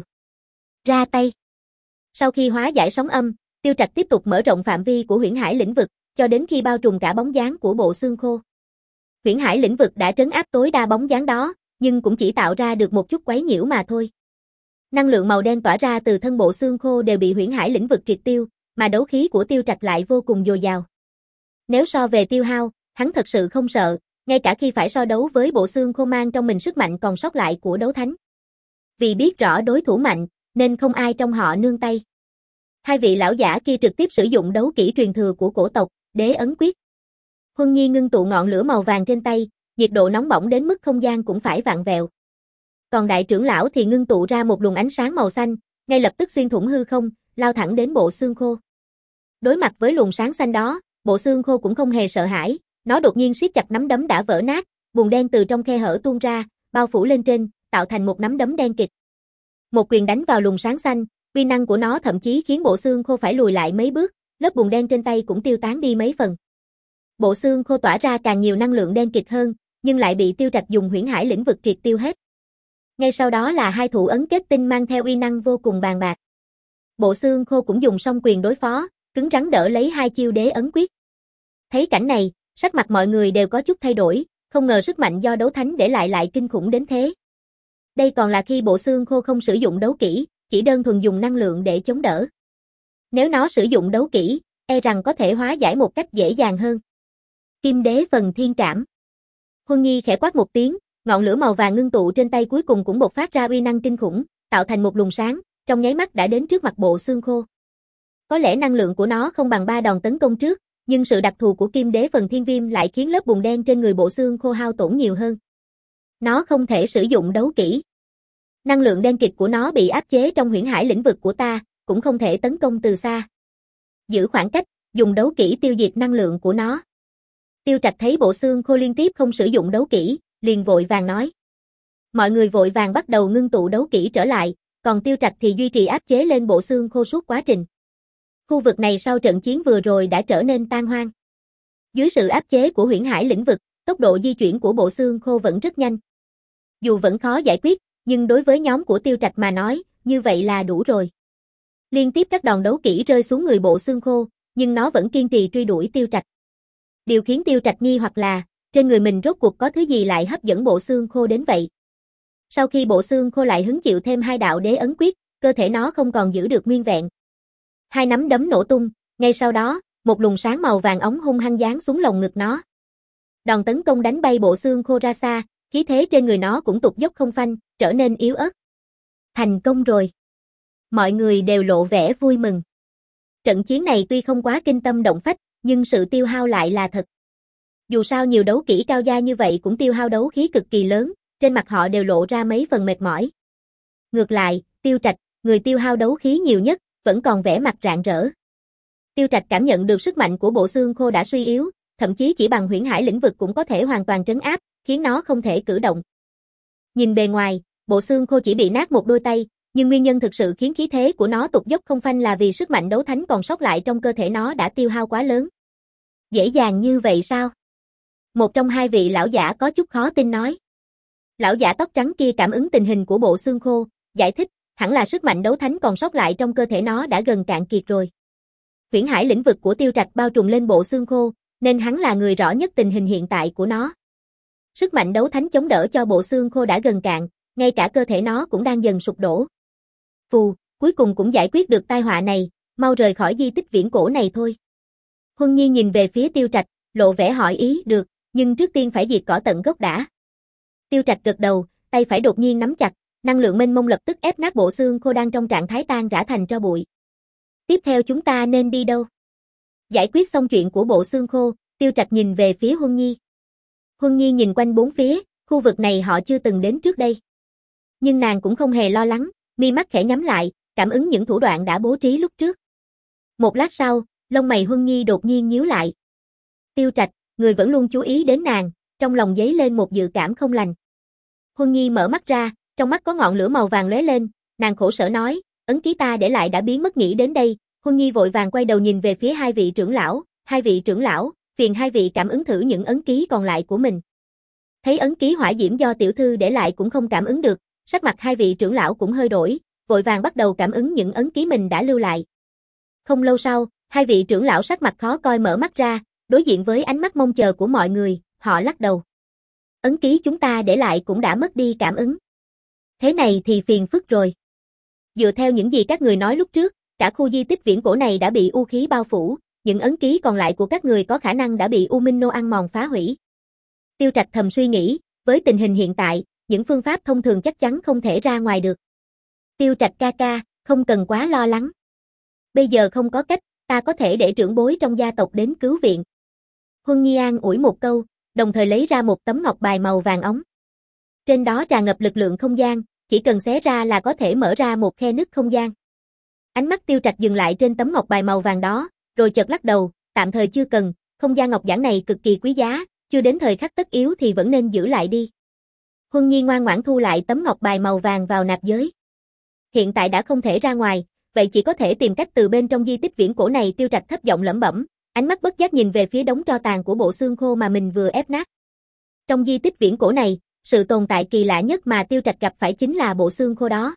Ra tay. Sau khi hóa giải sóng âm, Tiêu Trạch tiếp tục mở rộng phạm vi của Huyễn Hải lĩnh vực, cho đến khi bao trùm cả bóng dáng của bộ xương khô. Huyễn Hải lĩnh vực đã trấn áp tối đa bóng dáng đó, nhưng cũng chỉ tạo ra được một chút quấy nhiễu mà thôi. Năng lượng màu đen tỏa ra từ thân bộ xương khô đều bị Huyễn Hải lĩnh vực triệt tiêu, mà đấu khí của Tiêu Trạch lại vô cùng dồi dào. Nếu so về tiêu hao, hắn thật sự không sợ, ngay cả khi phải so đấu với bộ xương khô mang trong mình sức mạnh còn sót lại của đấu thánh. Vì biết rõ đối thủ mạnh, nên không ai trong họ nương tay. Hai vị lão giả kia trực tiếp sử dụng đấu kỹ truyền thừa của cổ tộc, Đế ấn quyết. Huân Nhi ngưng tụ ngọn lửa màu vàng trên tay, nhiệt độ nóng bỏng đến mức không gian cũng phải vặn vẹo. Còn đại trưởng lão thì ngưng tụ ra một luồng ánh sáng màu xanh, ngay lập tức xuyên thủng hư không, lao thẳng đến bộ xương khô. Đối mặt với luồng sáng xanh đó, bộ xương khô cũng không hề sợ hãi, nó đột nhiên siết chặt nắm đấm đã vỡ nát, bùn đen từ trong khe hở tuôn ra, bao phủ lên trên, tạo thành một nắm đấm đen kịt. Một quyền đánh vào luồng sáng xanh, uy năng của nó thậm chí khiến bộ xương khô phải lùi lại mấy bước, lớp bùn đen trên tay cũng tiêu tán đi mấy phần. Bộ xương khô tỏa ra càng nhiều năng lượng đen kịt hơn, nhưng lại bị Tiêu Trạch dùng huyễn hải lĩnh vực triệt tiêu hết. Ngay sau đó là hai thủ ấn kết tinh mang theo uy năng vô cùng bàn bạc. Bộ xương khô cũng dùng song quyền đối phó, cứng rắn đỡ lấy hai chiêu đế ấn quyết. Thấy cảnh này, sắc mặt mọi người đều có chút thay đổi, không ngờ sức mạnh do đấu thánh để lại lại kinh khủng đến thế. Đây còn là khi bộ xương khô không sử dụng đấu kỹ, chỉ đơn thuần dùng năng lượng để chống đỡ. Nếu nó sử dụng đấu kỹ, e rằng có thể hóa giải một cách dễ dàng hơn. Kim đế phần thiên trảm. Huân Nhi khẽ quát một tiếng, ngọn lửa màu vàng ngưng tụ trên tay cuối cùng cũng bộc phát ra uy năng kinh khủng, tạo thành một luồng sáng, trong nháy mắt đã đến trước mặt bộ xương khô. Có lẽ năng lượng của nó không bằng ba đòn tấn công trước, nhưng sự đặc thù của kim đế phần thiên viêm lại khiến lớp bùn đen trên người bộ xương khô hao tổn nhiều hơn. Nó không thể sử dụng đấu kỹ. Năng lượng đen kịt của nó bị áp chế trong huyễn hải lĩnh vực của ta, cũng không thể tấn công từ xa. Giữ khoảng cách, dùng đấu kỹ tiêu diệt năng lượng của nó. Tiêu Trạch thấy bộ xương khô liên tiếp không sử dụng đấu kỹ, liền vội vàng nói. Mọi người vội vàng bắt đầu ngưng tụ đấu kỹ trở lại, còn Tiêu Trạch thì duy trì áp chế lên bộ xương khô suốt quá trình. Khu vực này sau trận chiến vừa rồi đã trở nên tan hoang. Dưới sự áp chế của huyễn hải lĩnh vực, tốc độ di chuyển của bộ xương khô vẫn rất nhanh. Dù vẫn khó giải quyết, nhưng đối với nhóm của Tiêu Trạch mà nói, như vậy là đủ rồi. Liên tiếp các đòn đấu kỹ rơi xuống người bộ xương khô, nhưng nó vẫn kiên trì truy đuổi Tiêu Trạch. Điều khiến Tiêu Trạch nghi hoặc là, trên người mình rốt cuộc có thứ gì lại hấp dẫn bộ xương khô đến vậy. Sau khi bộ xương khô lại hứng chịu thêm hai đạo đế ấn quyết, cơ thể nó không còn giữ được nguyên vẹn. Hai nắm đấm nổ tung, ngay sau đó, một luồng sáng màu vàng óng hung hăng giáng xuống lồng ngực nó. Đòn tấn công đánh bay bộ xương khô ra xa, khí thế trên người nó cũng tụt dốc không phanh, trở nên yếu ớt. Thành công rồi. Mọi người đều lộ vẻ vui mừng. Trận chiến này tuy không quá kinh tâm động phách, nhưng sự tiêu hao lại là thật. Dù sao nhiều đấu kỹ cao gia như vậy cũng tiêu hao đấu khí cực kỳ lớn, trên mặt họ đều lộ ra mấy phần mệt mỏi. Ngược lại, Tiêu Trạch, người tiêu hao đấu khí nhiều nhất, vẫn còn vẻ mặt rạng rỡ. Tiêu Trạch cảm nhận được sức mạnh của bộ xương khô đã suy yếu, thậm chí chỉ bằng huyễn hải lĩnh vực cũng có thể hoàn toàn trấn áp, khiến nó không thể cử động. Nhìn bề ngoài, bộ xương khô chỉ bị nát một đôi tay, nhưng nguyên nhân thực sự khiến khí thế của nó tụt dốc không phanh là vì sức mạnh đấu thánh còn sót lại trong cơ thể nó đã tiêu hao quá lớn. Dễ dàng như vậy sao? Một trong hai vị lão giả có chút khó tin nói. Lão giả tóc trắng kia cảm ứng tình hình của bộ xương khô, giải thích, hẳn là sức mạnh đấu thánh còn sót lại trong cơ thể nó đã gần cạn kiệt rồi. Huyễn hải lĩnh vực của Tiêu Trạch bao trùm lên bộ xương khô, nên hắn là người rõ nhất tình hình hiện tại của nó. Sức mạnh đấu thánh chống đỡ cho bộ xương khô đã gần cạn, ngay cả cơ thể nó cũng đang dần sụp đổ. Phù, cuối cùng cũng giải quyết được tai họa này, mau rời khỏi di tích viễn cổ này thôi. Huân Nhi nhìn về phía Tiêu Trạch, lộ vẻ hỏi ý, được, nhưng trước tiên phải diệt cỏ tận gốc đã. Tiêu Trạch gật đầu, tay phải đột nhiên nắm chặt, năng lượng mênh mông lập tức ép nát bộ xương khô đang trong trạng thái tan rã thành tro bụi. Tiếp theo chúng ta nên đi đâu? Giải quyết xong chuyện của bộ xương khô, Tiêu Trạch nhìn về phía Huân Nhi. Huân Nhi nhìn quanh bốn phía, khu vực này họ chưa từng đến trước đây. Nhưng nàng cũng không hề lo lắng, mi mắt khẽ nhắm lại, cảm ứng những thủ đoạn đã bố trí lúc trước. Một lát sau, lông mày Huân Nhi đột nhiên nhíu lại. Tiêu Trạch, người vẫn luôn chú ý đến nàng, trong lòng dấy lên một dự cảm không lành. Huân Nhi mở mắt ra, trong mắt có ngọn lửa màu vàng lóe lên, nàng khổ sở nói, ấn ký ta để lại đã biến mất nghĩ đến đây. Huân Nhi vội vàng quay đầu nhìn về phía hai vị trưởng lão, hai vị trưởng lão, phiền hai vị cảm ứng thử những ấn ký còn lại của mình. Thấy ấn ký hỏa diễm do tiểu thư để lại cũng không cảm ứng được, sắc mặt hai vị trưởng lão cũng hơi đổi, vội vàng bắt đầu cảm ứng những ấn ký mình đã lưu lại. Không lâu sau, hai vị trưởng lão sắc mặt khó coi mở mắt ra, đối diện với ánh mắt mong chờ của mọi người, họ lắc đầu. Ấn ký chúng ta để lại cũng đã mất đi cảm ứng. Thế này thì phiền phức rồi. Dựa theo những gì các người nói lúc trước, cả khu di tích viễn cổ này đã bị u khí bao phủ, những ấn ký còn lại của các người có khả năng đã bị U Minh Nô ăn mòn phá hủy. Tiêu Trạch thầm suy nghĩ, với tình hình hiện tại, những phương pháp thông thường chắc chắn không thể ra ngoài được. Tiêu Trạch ca ca, không cần quá lo lắng. Bây giờ không có cách, ta có thể để trưởng bối trong gia tộc đến cứu viện. Huân Nhi an ủi một câu, đồng thời lấy ra một tấm ngọc bài màu vàng óng. Trên đó tràn ngập lực lượng không gian, chỉ cần xé ra là có thể mở ra một khe nứt không gian. Ánh mắt Tiêu Trạch dừng lại trên tấm ngọc bài màu vàng đó, rồi chợt lắc đầu, tạm thời chưa cần, không gian ngọc giản này cực kỳ quý giá, chưa đến thời khắc tất yếu thì vẫn nên giữ lại đi. Huân Nhi ngoan ngoãn thu lại tấm ngọc bài màu vàng vào nạp giới. Hiện tại đã không thể ra ngoài, vậy chỉ có thể tìm cách từ bên trong di tích viễn cổ này. Tiêu Trạch thấp giọng lẩm bẩm, ánh mắt bất giác nhìn về phía đống tro tàn của bộ xương khô mà mình vừa ép nát. Trong di tích viễn cổ này, sự tồn tại kỳ lạ nhất mà Tiêu Trạch gặp phải chính là bộ xương khô đó.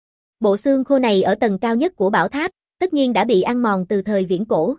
Bộ xương khô này ở tầng cao nhất của bảo tháp, tất nhiên đã bị ăn mòn từ thời viễn cổ.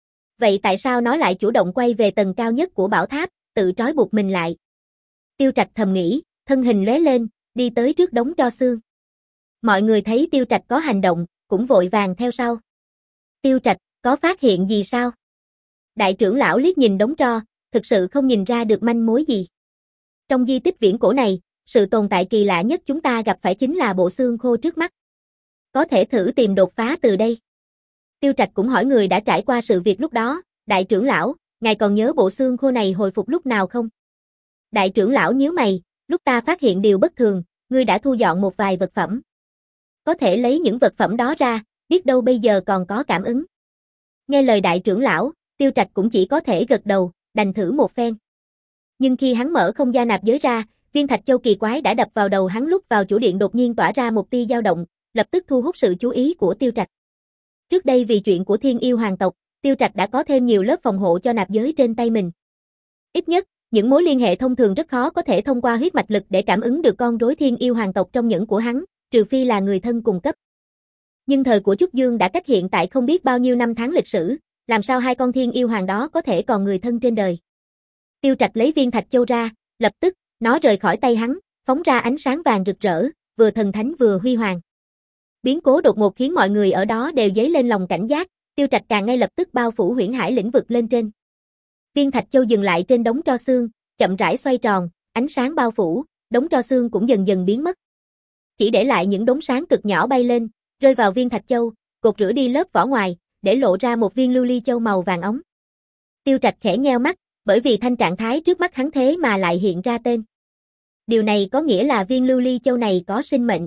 Vậy tại sao nó lại chủ động quay về tầng cao nhất của bảo tháp, tự trói buộc mình lại? Tiêu Trạch thầm nghĩ, thân hình lóe lên, đi tới trước đống tro xương. Mọi người thấy Tiêu Trạch có hành động, cũng vội vàng theo sau. Tiêu Trạch, có phát hiện gì sao? Đại trưởng lão liếc nhìn đống tro, thực sự không nhìn ra được manh mối gì. Trong di tích viễn cổ này, sự tồn tại kỳ lạ nhất chúng ta gặp phải chính là bộ xương khô trước mắt. Có thể thử tìm đột phá từ đây. Tiêu Trạch cũng hỏi người đã trải qua sự việc lúc đó, đại trưởng lão, ngài còn nhớ bộ xương khô này hồi phục lúc nào không? Đại trưởng lão nhíu mày, lúc ta phát hiện điều bất thường, ngươi đã thu dọn một vài vật phẩm. Có thể lấy những vật phẩm đó ra, biết đâu bây giờ còn có cảm ứng. Nghe lời đại trưởng lão, Tiêu Trạch cũng chỉ có thể gật đầu, đành thử một phen. Nhưng khi hắn mở không gian nạp giới ra, viên thạch châu kỳ quái đã đập vào đầu hắn lúc vào chủ điện đột nhiên tỏa ra một tia dao động, lập tức thu hút sự chú ý của Tiêu Trạch. Trước đây vì chuyện của Thiên Yêu hoàng tộc, Tiêu Trạch đã có thêm nhiều lớp phòng hộ cho nạp giới trên tay mình. Ít nhất, những mối liên hệ thông thường rất khó có thể thông qua huyết mạch lực để cảm ứng được con rối Thiên Yêu hoàng tộc trong nhẫn của hắn, trừ phi là người thân cùng cấp. Nhưng thời của Trúc Dương đã cách hiện tại không biết bao nhiêu năm tháng lịch sử, làm sao hai con Thiên Yêu hoàng đó có thể còn người thân trên đời. Tiêu Trạch lấy viên thạch châu ra, lập tức, nó rời khỏi tay hắn, phóng ra ánh sáng vàng rực rỡ, vừa thần thánh vừa huy hoàng. Biến cố đột ngột khiến mọi người ở đó đều dấy lên lòng cảnh giác, Tiêu Trạch càng ngay lập tức bao phủ huyễn hải lĩnh vực lên trên. Viên thạch châu dừng lại trên đống tro xương, chậm rãi xoay tròn, ánh sáng bao phủ, đống tro xương cũng dần dần biến mất. Chỉ để lại những đốm sáng cực nhỏ bay lên, rơi vào viên thạch châu, cột rửa đi lớp vỏ ngoài, để lộ ra một viên lưu ly châu màu vàng óng. Tiêu Trạch khẽ nheo mắt, bởi vì thanh trạng thái trước mắt hắn thế mà lại hiện ra tên. Điều này có nghĩa là viên lưu ly châu này có sinh mệnh.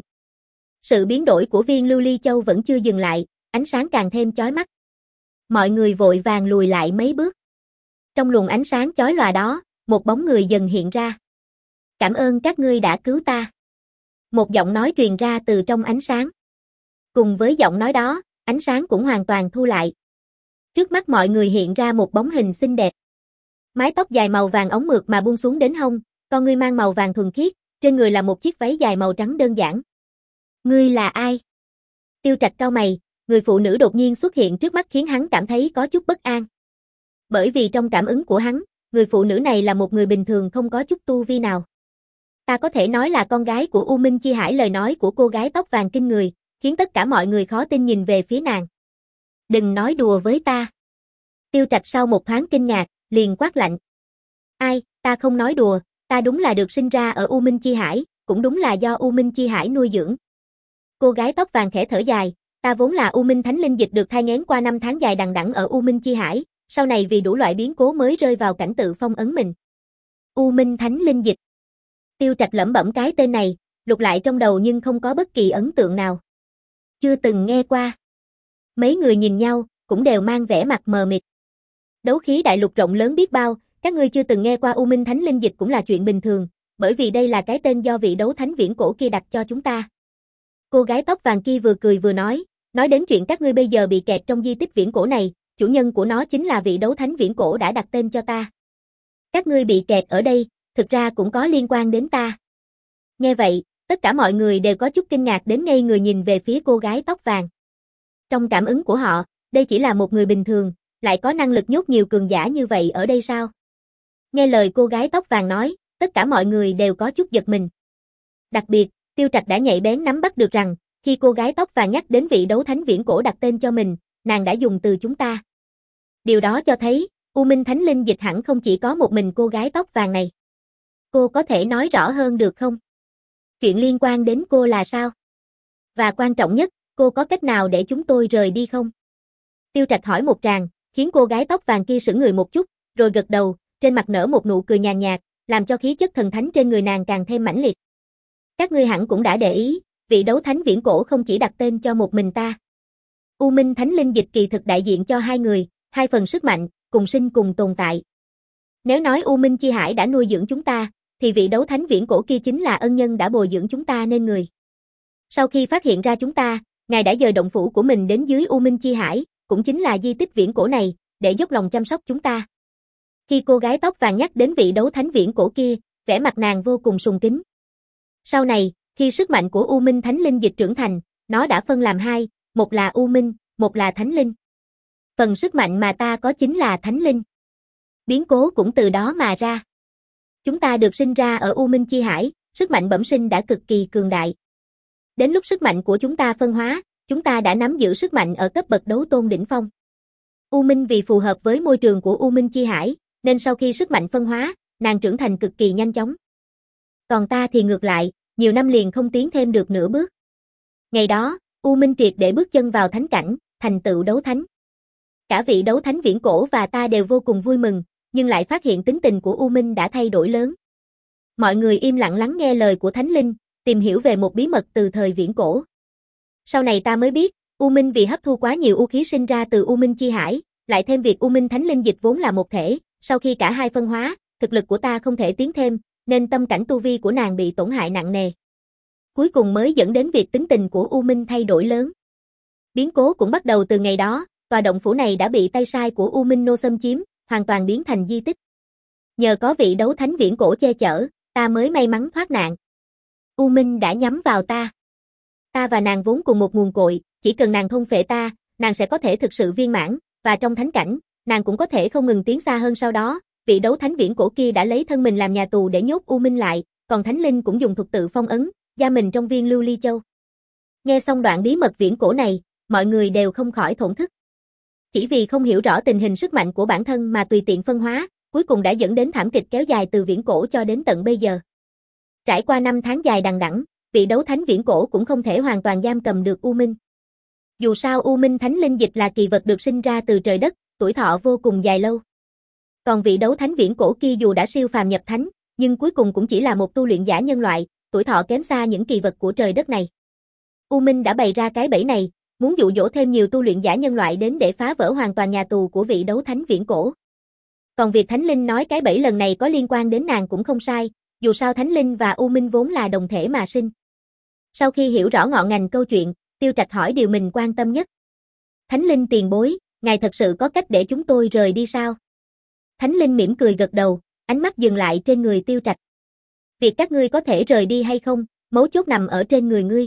Sự biến đổi của viên lưu ly châu vẫn chưa dừng lại, ánh sáng càng thêm chói mắt. Mọi người vội vàng lùi lại mấy bước. Trong luồng ánh sáng chói lòa đó, một bóng người dần hiện ra. Cảm ơn các ngươi đã cứu ta. Một giọng nói truyền ra từ trong ánh sáng. Cùng với giọng nói đó, ánh sáng cũng hoàn toàn thu lại. Trước mắt mọi người hiện ra một bóng hình xinh đẹp. Mái tóc dài màu vàng óng mượt mà buông xuống đến hông, con ngươi mang màu vàng thuần khiết, trên người là một chiếc váy dài màu trắng đơn giản. Ngươi là ai? Tiêu Trạch cau mày, người phụ nữ đột nhiên xuất hiện trước mắt khiến hắn cảm thấy có chút bất an. Bởi vì trong cảm ứng của hắn, người phụ nữ này là một người bình thường không có chút tu vi nào. Ta có thể nói là con gái của U Minh Chi Hải. Lời nói của cô gái tóc vàng kinh người, khiến tất cả mọi người khó tin nhìn về phía nàng. Đừng nói đùa với ta. Tiêu Trạch sau một thoáng kinh ngạc, liền quát lạnh. Ai, ta không nói đùa, ta đúng là được sinh ra ở U Minh Chi Hải, cũng đúng là do U Minh Chi Hải nuôi dưỡng. Cô gái tóc vàng khẽ thở dài, ta vốn là U Minh Thánh Linh Dịch được thai nghén qua năm tháng dài đằng đẵng ở U Minh Chi Hải, sau này vì đủ loại biến cố mới rơi vào cảnh tự phong ấn mình. U Minh Thánh Linh Dịch. Tiêu Trạch lẩm bẩm cái tên này, lục lại trong đầu nhưng không có bất kỳ ấn tượng nào. Chưa từng nghe qua. Mấy người nhìn nhau, cũng đều mang vẻ mặt mờ mịt. Đấu khí đại lục rộng lớn biết bao, các ngươi chưa từng nghe qua U Minh Thánh Linh Dịch cũng là chuyện bình thường, bởi vì đây là cái tên do vị đấu thánh viễn cổ kia đặt cho chúng ta. Cô gái tóc vàng kia vừa cười vừa nói, nói đến chuyện các ngươi bây giờ bị kẹt trong di tích viễn cổ này, chủ nhân của nó chính là vị đấu thánh viễn cổ đã đặt tên cho ta. Các ngươi bị kẹt ở đây, thực ra cũng có liên quan đến ta. Nghe vậy, tất cả mọi người đều có chút kinh ngạc đến ngây người nhìn về phía cô gái tóc vàng. Trong cảm ứng của họ, đây chỉ là một người bình thường, lại có năng lực nhốt nhiều cường giả như vậy ở đây sao? Nghe lời cô gái tóc vàng nói, tất cả mọi người đều có chút giật mình. Đặc biệt, Tiêu Trạch đã nhạy bén nắm bắt được rằng, khi cô gái tóc vàng nhắc đến vị đấu thánh viễn cổ đặt tên cho mình, nàng đã dùng từ chúng ta. Điều đó cho thấy, U Minh Thánh Linh Dịch hẳn không chỉ có một mình cô gái tóc vàng này. Cô có thể nói rõ hơn được không? Chuyện liên quan đến cô là sao? Và quan trọng nhất, cô có cách nào để chúng tôi rời đi không? Tiêu Trạch hỏi một tràng, khiến cô gái tóc vàng kia sững người một chút, rồi gật đầu, trên mặt nở một nụ cười nhàn nhạt, làm cho khí chất thần thánh trên người nàng càng thêm mãnh liệt. Các ngươi hẳn cũng đã để ý, vị đấu thánh viễn cổ không chỉ đặt tên cho một mình ta. U Minh Thánh Linh Dịch kỳ thực đại diện cho hai người, hai phần sức mạnh, cùng sinh cùng tồn tại. Nếu nói U Minh Chi Hải đã nuôi dưỡng chúng ta, thì vị đấu thánh viễn cổ kia chính là ân nhân đã bồi dưỡng chúng ta nên người. Sau khi phát hiện ra chúng ta, Ngài đã dời động phủ của mình đến dưới U Minh Chi Hải, cũng chính là di tích viễn cổ này, để dốc lòng chăm sóc chúng ta. Khi cô gái tóc vàng nhắc đến vị đấu thánh viễn cổ kia, vẻ mặt nàng vô cùng sùng kính. Sau này, khi sức mạnh của U Minh Thánh Linh Dịch trưởng thành, nó đã phân làm hai, một là U Minh, một là Thánh Linh. Phần sức mạnh mà ta có chính là Thánh Linh. Biến cố cũng từ đó mà ra. Chúng ta được sinh ra ở U Minh Chi Hải, sức mạnh bẩm sinh đã cực kỳ cường đại. Đến lúc sức mạnh của chúng ta phân hóa, chúng ta đã nắm giữ sức mạnh ở cấp bậc đấu tôn đỉnh phong. U Minh vì phù hợp với môi trường của U Minh Chi Hải, nên sau khi sức mạnh phân hóa, nàng trưởng thành cực kỳ nhanh chóng. Còn ta thì ngược lại, nhiều năm liền không tiến thêm được nửa bước. Ngày đó, U Minh triệt để bước chân vào thánh cảnh, thành tựu đấu thánh. Cả vị đấu thánh viễn cổ và ta đều vô cùng vui mừng, nhưng lại phát hiện tính tình của U Minh đã thay đổi lớn. Mọi người im lặng lắng nghe lời của Thánh Linh, tìm hiểu về một bí mật từ thời viễn cổ. Sau này ta mới biết, U Minh vì hấp thu quá nhiều u khí sinh ra từ U Minh Chi Hải, lại thêm việc U Minh Thánh Linh Dịch vốn là một thể, sau khi cả hai phân hóa, thực lực của ta không thể tiến thêm, nên tâm cảnh tu vi của nàng bị tổn hại nặng nề. Cuối cùng mới dẫn đến việc tính tình của U Minh thay đổi lớn. Biến cố cũng bắt đầu từ ngày đó, tòa động phủ này đã bị tay sai của U Minh Nô xâm chiếm, hoàn toàn biến thành di tích. Nhờ có vị đấu thánh viễn cổ che chở, ta mới may mắn thoát nạn. U Minh đã nhắm vào ta. Ta và nàng vốn cùng một nguồn cội, chỉ cần nàng thôn phệ ta, nàng sẽ có thể thực sự viên mãn, và trong thánh cảnh, nàng cũng có thể không ngừng tiến xa hơn sau đó. Vị đấu thánh viễn cổ kia đã lấy thân mình làm nhà tù để nhốt U Minh lại, còn Thánh Linh cũng dùng thuật tự phong ấn, giam mình trong viên lưu ly châu. Nghe xong đoạn bí mật viễn cổ này, mọi người đều không khỏi thổn thức. Chỉ vì không hiểu rõ tình hình sức mạnh của bản thân mà tùy tiện phân hóa, cuối cùng đã dẫn đến thảm kịch kéo dài từ viễn cổ cho đến tận bây giờ. Trải qua năm tháng dài đằng đẵng, vị đấu thánh viễn cổ cũng không thể hoàn toàn giam cầm được U Minh. Dù sao U Minh Thánh Linh Dịch là kỳ vật được sinh ra từ trời đất, tuổi thọ vô cùng dài lâu. Còn vị đấu thánh viễn cổ kia dù đã siêu phàm nhập thánh, nhưng cuối cùng cũng chỉ là một tu luyện giả nhân loại, tuổi thọ kém xa những kỳ vật của trời đất này. U Minh đã bày ra cái bẫy này, muốn dụ dỗ thêm nhiều tu luyện giả nhân loại đến để phá vỡ hoàn toàn nhà tù của vị đấu thánh viễn cổ. Còn việc Thánh Linh nói cái bẫy lần này có liên quan đến nàng cũng không sai, dù sao Thánh Linh và U Minh vốn là đồng thể mà sinh. Sau khi hiểu rõ ngọn ngành câu chuyện, Tiêu Trạch hỏi điều mình quan tâm nhất. Thánh Linh tiền bối, ngài thật sự có cách để chúng tôi rời đi sao? Thánh Linh mỉm cười gật đầu, ánh mắt dừng lại trên người Tiêu Trạch. Việc các ngươi có thể rời đi hay không, mấu chốt nằm ở trên người ngươi.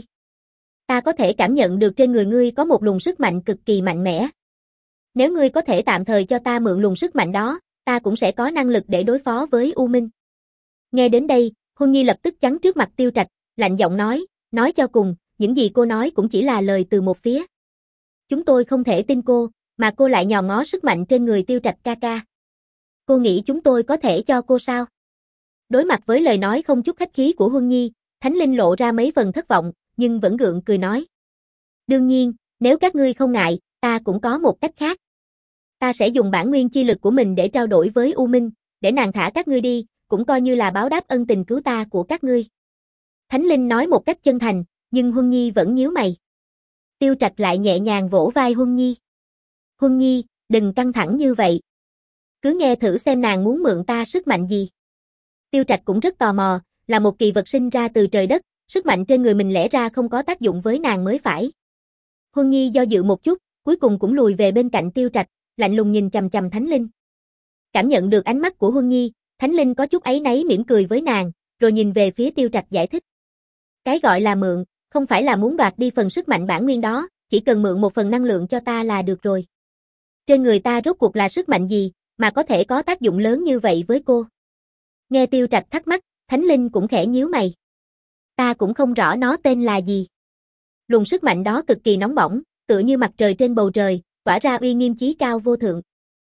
Ta có thể cảm nhận được trên người ngươi có một luồng sức mạnh cực kỳ mạnh mẽ. Nếu ngươi có thể tạm thời cho ta mượn luồng sức mạnh đó, ta cũng sẽ có năng lực để đối phó với U Minh. Nghe đến đây, Huân Nhi lập tức chắn trước mặt Tiêu Trạch, lạnh giọng nói, nói cho cùng, những gì cô nói cũng chỉ là lời từ một phía. Chúng tôi không thể tin cô, mà cô lại nhòm ngó sức mạnh trên người Tiêu Trạch ca ca. Cô nghĩ chúng tôi có thể cho cô sao? Đối mặt với lời nói không chút khách khí của Huân Nhi, Thánh Linh lộ ra mấy phần thất vọng, nhưng vẫn gượng cười nói. Đương nhiên, nếu các ngươi không ngại, ta cũng có một cách khác. Ta sẽ dùng bản nguyên chi lực của mình để trao đổi với U Minh, để nàng thả các ngươi đi, cũng coi như là báo đáp ân tình cứu ta của các ngươi. Thánh Linh nói một cách chân thành, nhưng Huân Nhi vẫn nhíu mày. Tiêu Trạch lại nhẹ nhàng vỗ vai Huân Nhi. Huân Nhi, đừng căng thẳng như vậy. Cứ nghe thử xem nàng muốn mượn ta sức mạnh gì. Tiêu Trạch cũng rất tò mò, là một kỳ vật sinh ra từ trời đất, sức mạnh trên người mình lẽ ra không có tác dụng với nàng mới phải. Huân Nhi do dự một chút, cuối cùng cũng lùi về bên cạnh Tiêu Trạch, lạnh lùng nhìn chằm chằm Thánh Linh. Cảm nhận được ánh mắt của Huân Nhi, Thánh Linh có chút áy náy mỉm cười với nàng, rồi nhìn về phía Tiêu Trạch giải thích. Cái gọi là mượn, không phải là muốn đoạt đi phần sức mạnh bản nguyên đó, chỉ cần mượn một phần năng lượng cho ta là được rồi. Trên người ta rốt cuộc là sức mạnh gì, mà có thể có tác dụng lớn như vậy với cô? Nghe Tiêu Trạch thắc mắc, Thánh Linh cũng khẽ nhíu mày. Ta cũng không rõ nó tên là gì. Luồng sức mạnh đó cực kỳ nóng bỏng, tựa như mặt trời trên bầu trời, tỏa ra uy nghiêm chí cao vô thượng.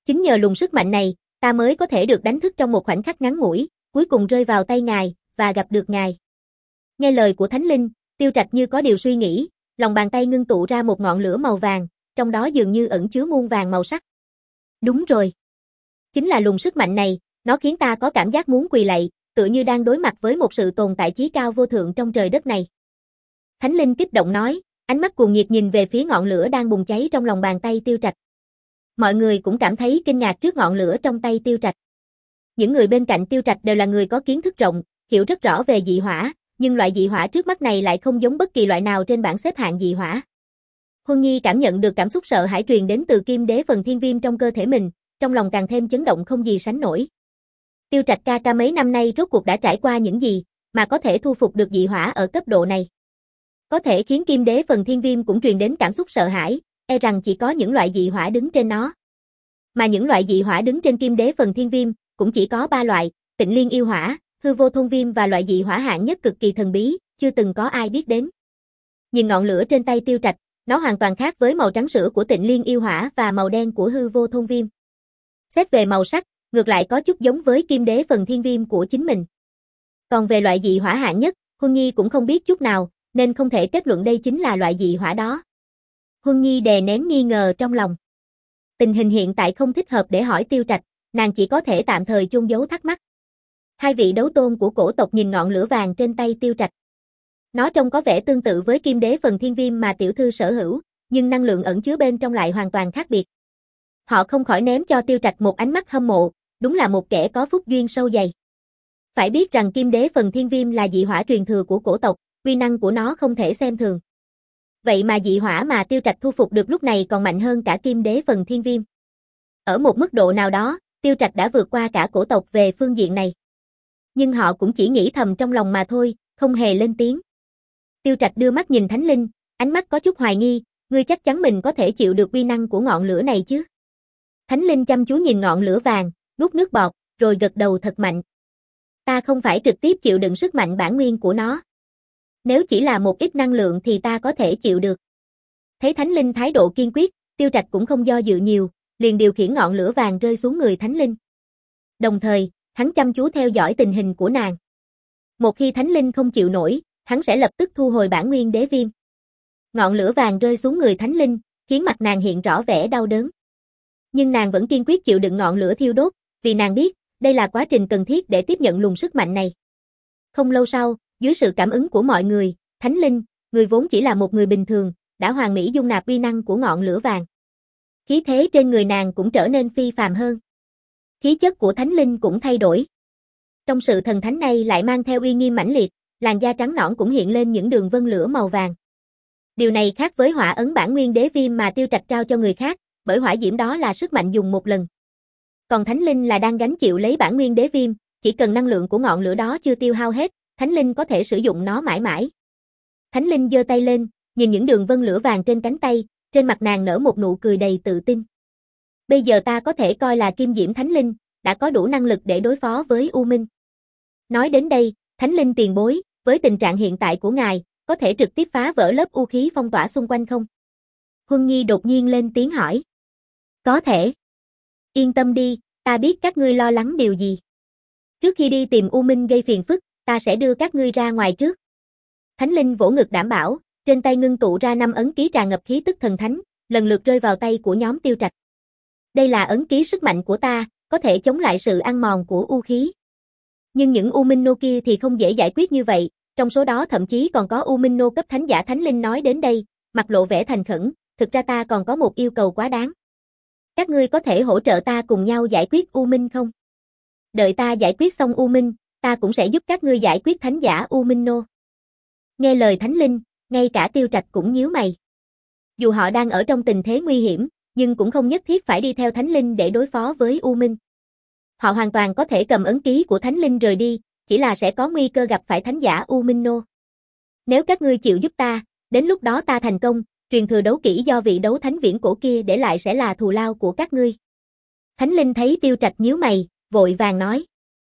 Chính nhờ luồng sức mạnh này, ta mới có thể được đánh thức trong một khoảnh khắc ngắn ngủi, cuối cùng rơi vào tay ngài, và gặp được ngài. Nghe lời của Thánh Linh, Tiêu Trạch như có điều suy nghĩ, lòng bàn tay ngưng tụ ra một ngọn lửa màu vàng, trong đó dường như ẩn chứa muôn vàng màu sắc. Đúng rồi. Chính là luồng sức mạnh này, nó khiến ta có cảm giác muốn quỳ lạy, tựa như đang đối mặt với một sự tồn tại chí cao vô thượng trong trời đất này. Thánh Linh kích động nói, ánh mắt cuồng nhiệt nhìn về phía ngọn lửa đang bùng cháy trong lòng bàn tay Tiêu Trạch. Mọi người cũng cảm thấy kinh ngạc trước ngọn lửa trong tay Tiêu Trạch. Những người bên cạnh Tiêu Trạch đều là người có kiến thức rộng, hiểu rất rõ về dị hỏa, nhưng loại dị hỏa trước mắt này lại không giống bất kỳ loại nào trên bảng xếp hạng dị hỏa. Huân Nhi cảm nhận được cảm xúc sợ hãi truyền đến từ kim đế phần thiên viêm trong cơ thể mình, trong lòng càng thêm chấn động không gì sánh nổi. Tiêu Trạch ca ca mấy năm nay rốt cuộc đã trải qua những gì, mà có thể thu phục được dị hỏa ở cấp độ này. Có thể khiến kim đế phần thiên viêm cũng truyền đến cảm xúc sợ hãi, e rằng chỉ có những loại dị hỏa đứng trên nó. Mà những loại dị hỏa đứng trên kim đế phần thiên viêm, cũng chỉ có ba loại, Tịnh Liên yêu hỏa, Hư Vô Thôn Viêm và loại dị hỏa hạng nhất cực kỳ thần bí, chưa từng có ai biết đến. Nhìn ngọn lửa trên tay Tiêu Trạch, nó hoàn toàn khác với màu trắng sữa của Tịnh Liên yêu hỏa và màu đen của Hư Vô Thôn Viêm. Xét về màu sắc, ngược lại có chút giống với kim đế phần thiên viêm của chính mình. Còn về loại dị hỏa hạng nhất, Huân Nhi cũng không biết chút nào, nên không thể kết luận đây chính là loại dị hỏa đó. Huân Nhi đè nén nghi ngờ trong lòng. Tình hình hiện tại không thích hợp để hỏi Tiêu Trạch, nàng chỉ có thể tạm thời chôn giấu thắc mắc. Hai vị đấu tôn của cổ tộc nhìn ngọn lửa vàng trên tay Tiêu Trạch. Nó trông có vẻ tương tự với kim đế phần thiên viêm mà tiểu thư sở hữu, nhưng năng lượng ẩn chứa bên trong lại hoàn toàn khác biệt. Họ không khỏi ném cho Tiêu Trạch một ánh mắt hâm mộ, đúng là một kẻ có phúc duyên sâu dày. Phải biết rằng kim đế phần thiên viêm là dị hỏa truyền thừa của cổ tộc, uy năng của nó không thể xem thường. Vậy mà dị hỏa mà Tiêu Trạch thu phục được lúc này còn mạnh hơn cả kim đế phần thiên viêm. Ở một mức độ nào đó, Tiêu Trạch đã vượt qua cả cổ tộc về phương diện này. Nhưng họ cũng chỉ nghĩ thầm trong lòng mà thôi, không hề lên tiếng. Tiêu Trạch đưa mắt nhìn Thánh Linh, ánh mắt có chút hoài nghi, ngươi chắc chắn mình có thể chịu được uy năng của ngọn lửa này chứ? Thánh Linh chăm chú nhìn ngọn lửa vàng, nuốt nước bọt, rồi gật đầu thật mạnh. Ta không phải trực tiếp chịu đựng sức mạnh bản nguyên của nó. Nếu chỉ là một ít năng lượng thì ta có thể chịu được. Thấy Thánh Linh thái độ kiên quyết, Tiêu Trạch cũng không do dự nhiều, liền điều khiển ngọn lửa vàng rơi xuống người Thánh Linh. Đồng thời, hắn chăm chú theo dõi tình hình của nàng. Một khi Thánh Linh không chịu nổi, hắn sẽ lập tức thu hồi bản nguyên đế viêm. Ngọn lửa vàng rơi xuống người Thánh Linh, khiến mặt nàng hiện rõ vẻ đau đớn. Nhưng nàng vẫn kiên quyết chịu đựng ngọn lửa thiêu đốt, vì nàng biết, đây là quá trình cần thiết để tiếp nhận luồng sức mạnh này. Không lâu sau, dưới sự cảm ứng của mọi người, Thánh Linh, người vốn chỉ là một người bình thường, đã hoàn mỹ dung nạp uy năng của ngọn lửa vàng. Khí thế trên người nàng cũng trở nên phi phàm hơn. Khí chất của Thánh Linh cũng thay đổi. Trong sự thần thánh này lại mang theo uy nghiêm mãnh liệt, làn da trắng nõn cũng hiện lên những đường vân lửa màu vàng. Điều này khác với hỏa ấn bản nguyên đế viêm mà Tiêu Trạch trao cho người khác, bởi hỏa diễm đó là sức mạnh dùng một lần. Còn Thánh Linh là đang gánh chịu lấy bản nguyên đế viêm, chỉ cần năng lượng của ngọn lửa đó chưa tiêu hao hết, Thánh Linh có thể sử dụng nó mãi mãi. Thánh Linh giơ tay lên, nhìn những đường vân lửa vàng trên cánh tay, trên mặt nàng nở một nụ cười đầy tự tin. Bây giờ ta có thể coi là Kim Diễm Thánh Linh, đã có đủ năng lực để đối phó với U Minh. Nói đến đây, Thánh Linh tiền bối, với tình trạng hiện tại của ngài, có thể trực tiếp phá vỡ lớp u khí phong tỏa xung quanh không? Huân Nhi đột nhiên lên tiếng hỏi. Có thể. Yên tâm đi, ta biết các ngươi lo lắng điều gì. Trước khi đi tìm U Minh gây phiền phức, ta sẽ đưa các ngươi ra ngoài trước. Thánh Linh vỗ ngực đảm bảo, trên tay ngưng tụ ra năm ấn ký tràn ngập khí tức thần thánh, lần lượt rơi vào tay của nhóm Tiêu Trạch. Đây là ấn ký sức mạnh của ta, có thể chống lại sự ăn mòn của u khí. Nhưng những U Minh nô kia thì không dễ giải quyết như vậy, trong số đó thậm chí còn có U Minh nô cấp thánh giả. Thánh Linh nói đến đây, mặt lộ vẻ thành khẩn, thực ra ta còn có một yêu cầu quá đáng. Các ngươi có thể hỗ trợ ta cùng nhau giải quyết U Minh không? Đợi ta giải quyết xong U Minh, ta cũng sẽ giúp các ngươi giải quyết thánh giả U Minh nô. Nghe lời Thánh Linh, ngay cả Tiêu Trạch cũng nhíu mày. Dù họ đang ở trong tình thế nguy hiểm, nhưng cũng không nhất thiết phải đi theo Thánh Linh để đối phó với U Minh. Họ hoàn toàn có thể cầm ấn ký của Thánh Linh rời đi, chỉ là sẽ có nguy cơ gặp phải thánh giả U Minh nô. Nếu các ngươi chịu giúp ta, đến lúc đó ta thành công, truyền thừa đấu kỹ do vị đấu thánh viễn cổ kia để lại sẽ là thù lao của các ngươi. Thánh Linh thấy Tiêu Trạch nhíu mày, vội vàng nói.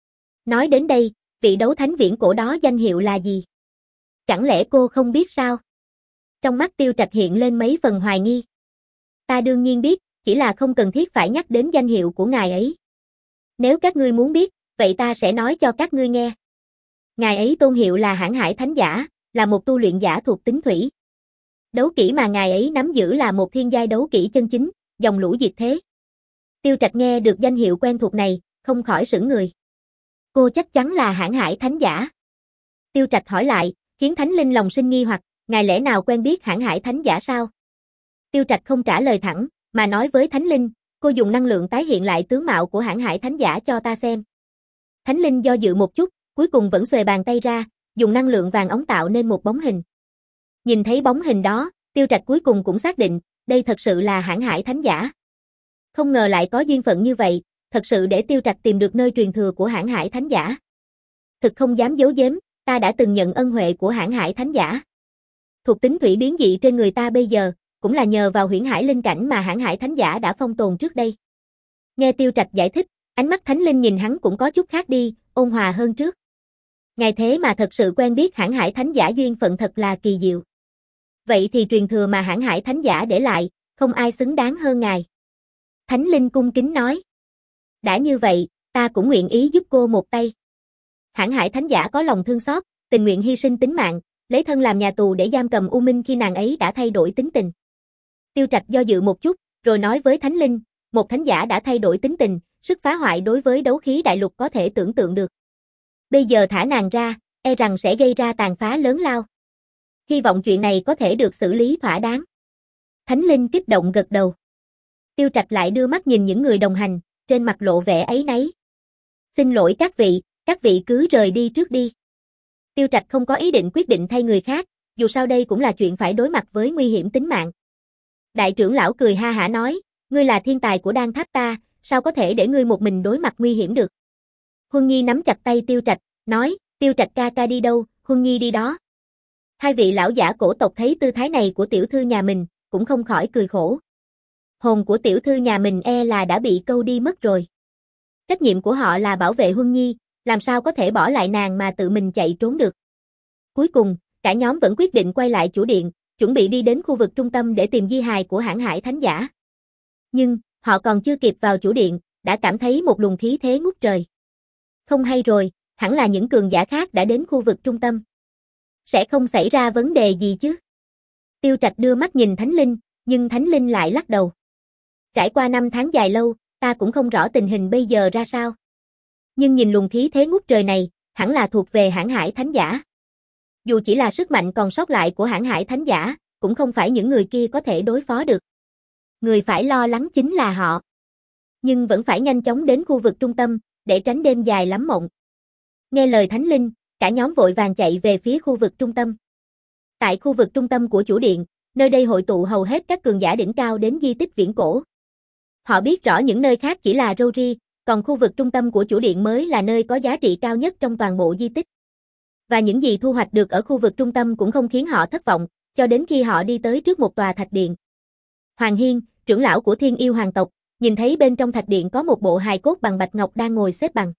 Nói đến đây, vị đấu thánh viễn cổ đó danh hiệu là gì? Chẳng lẽ cô không biết sao? Trong mắt Tiêu Trạch hiện lên mấy phần hoài nghi. Ta đương nhiên biết, chỉ là không cần thiết phải nhắc đến danh hiệu của ngài ấy. Nếu các ngươi muốn biết, vậy ta sẽ nói cho các ngươi nghe. Ngài ấy tôn hiệu là Hãn Hải Thánh Giả, là một tu luyện giả thuộc tính thủy. Đấu kỹ mà ngài ấy nắm giữ là một thiên giai đấu kỹ chân chính, dòng lũ diệt thế. Tiêu Trạch nghe được danh hiệu quen thuộc này, không khỏi sững người. Cô chắc chắn là Hãn Hải Thánh Giả. Tiêu Trạch hỏi lại, khiến Thánh Linh lòng sinh nghi hoặc, ngài lẽ nào quen biết Hãn Hải Thánh Giả sao? Tiêu Trạch không trả lời thẳng, mà nói với Thánh Linh, cô dùng năng lượng tái hiện lại tướng mạo của Hãn Hải Thánh Giả cho ta xem. Thánh Linh do dự một chút, cuối cùng vẫn xuề bàn tay ra, dùng năng lượng vàng óng tạo nên một bóng hình. Nhìn thấy bóng hình đó, Tiêu Trạch cuối cùng cũng xác định, đây thật sự là Hãn Hải Thánh Giả. Không ngờ lại có duyên phận như vậy, thật sự để Tiêu Trạch tìm được nơi truyền thừa của Hãn Hải Thánh Giả. Thực không dám giấu giếm, ta đã từng nhận ân huệ của Hãn Hải Thánh Giả. Thuộc tính thủy biến dị trên người ta bây giờ, cũng là nhờ vào huyễn hải linh cảnh mà Hãn Hải Thánh Giả đã phong tồn trước đây. Nghe Tiêu Trạch giải thích, ánh mắt Thánh Linh nhìn hắn cũng có chút khác đi, ôn hòa hơn trước. Ngài thế mà thật sự quen biết Hãn Hải Thánh Giả, duyên phận thật là kỳ diệu. Vậy thì truyền thừa mà Hãn Hải Thánh Giả để lại, không ai xứng đáng hơn ngài. Thánh Linh cung kính nói. Đã như vậy, ta cũng nguyện ý giúp cô một tay. Hãn Hải Thánh Giả có lòng thương xót, tình nguyện hy sinh tính mạng, lấy thân làm nhà tù để giam cầm U Minh khi nàng ấy đã thay đổi tính tình. Tiêu Trạch do dự một chút, rồi nói với Thánh Linh, một thánh giả đã thay đổi tính tình, sức phá hoại đối với đấu khí đại lục có thể tưởng tượng được. Bây giờ thả nàng ra, e rằng sẽ gây ra tàn phá lớn lao. Hy vọng chuyện này có thể được xử lý thỏa đáng. Thánh Linh kích động gật đầu. Tiêu Trạch lại đưa mắt nhìn những người đồng hành, trên mặt lộ vẻ áy náy. Xin lỗi các vị, các vị cứ rời đi trước đi. Tiêu Trạch không có ý định quyết định thay người khác, dù sao đây cũng là chuyện phải đối mặt với nguy hiểm tính mạng. Đại trưởng lão cười ha hả nói, ngươi là thiên tài của Đan Tháp ta, sao có thể để ngươi một mình đối mặt nguy hiểm được. Huân Nhi nắm chặt tay Tiêu Trạch, nói, Tiêu Trạch ca ca đi đâu, Huân Nhi đi đó. Hai vị lão giả cổ tộc thấy tư thái này của tiểu thư nhà mình, cũng không khỏi cười khổ. Hồn của tiểu thư nhà mình e là đã bị câu đi mất rồi. Trách nhiệm của họ là bảo vệ Huân Nhi, làm sao có thể bỏ lại nàng mà tự mình chạy trốn được. Cuối cùng, cả nhóm vẫn quyết định quay lại chủ điện, chuẩn bị đi đến khu vực trung tâm để tìm di hài của Hãn Hải Thánh Giả. Nhưng, họ còn chưa kịp vào chủ điện, đã cảm thấy một luồng khí thế ngút trời. Không hay rồi, hẳn là những cường giả khác đã đến khu vực trung tâm. Sẽ không xảy ra vấn đề gì chứ? Tiêu Trạch đưa mắt nhìn Thánh Linh, nhưng Thánh Linh lại lắc đầu. Trải qua năm tháng dài lâu, ta cũng không rõ tình hình bây giờ ra sao. Nhưng nhìn luồng khí thế ngút trời này, hẳn là thuộc về Hãn Hải Thánh Giả. Dù chỉ là sức mạnh còn sót lại của Hãn Hải Thánh Giả, cũng không phải những người kia có thể đối phó được. Người phải lo lắng chính là họ. Nhưng vẫn phải nhanh chóng đến khu vực trung tâm, để tránh đêm dài lắm mộng. Nghe lời Thánh Linh, cả nhóm vội vàng chạy về phía khu vực trung tâm. Tại khu vực trung tâm của chủ điện, nơi đây hội tụ hầu hết các cường giả đỉnh cao đến di tích viễn cổ. Họ biết rõ những nơi khác chỉ là râu ria, còn khu vực trung tâm của chủ điện mới là nơi có giá trị cao nhất trong toàn bộ di tích. Và những gì thu hoạch được ở khu vực trung tâm cũng không khiến họ thất vọng, cho đến khi họ đi tới trước một tòa thạch điện. Hoàng Hiên, trưởng lão của Thiên Yêu Hoàng tộc, nhìn thấy bên trong thạch điện có một bộ hài cốt bằng bạch ngọc đang ngồi xếp bằng.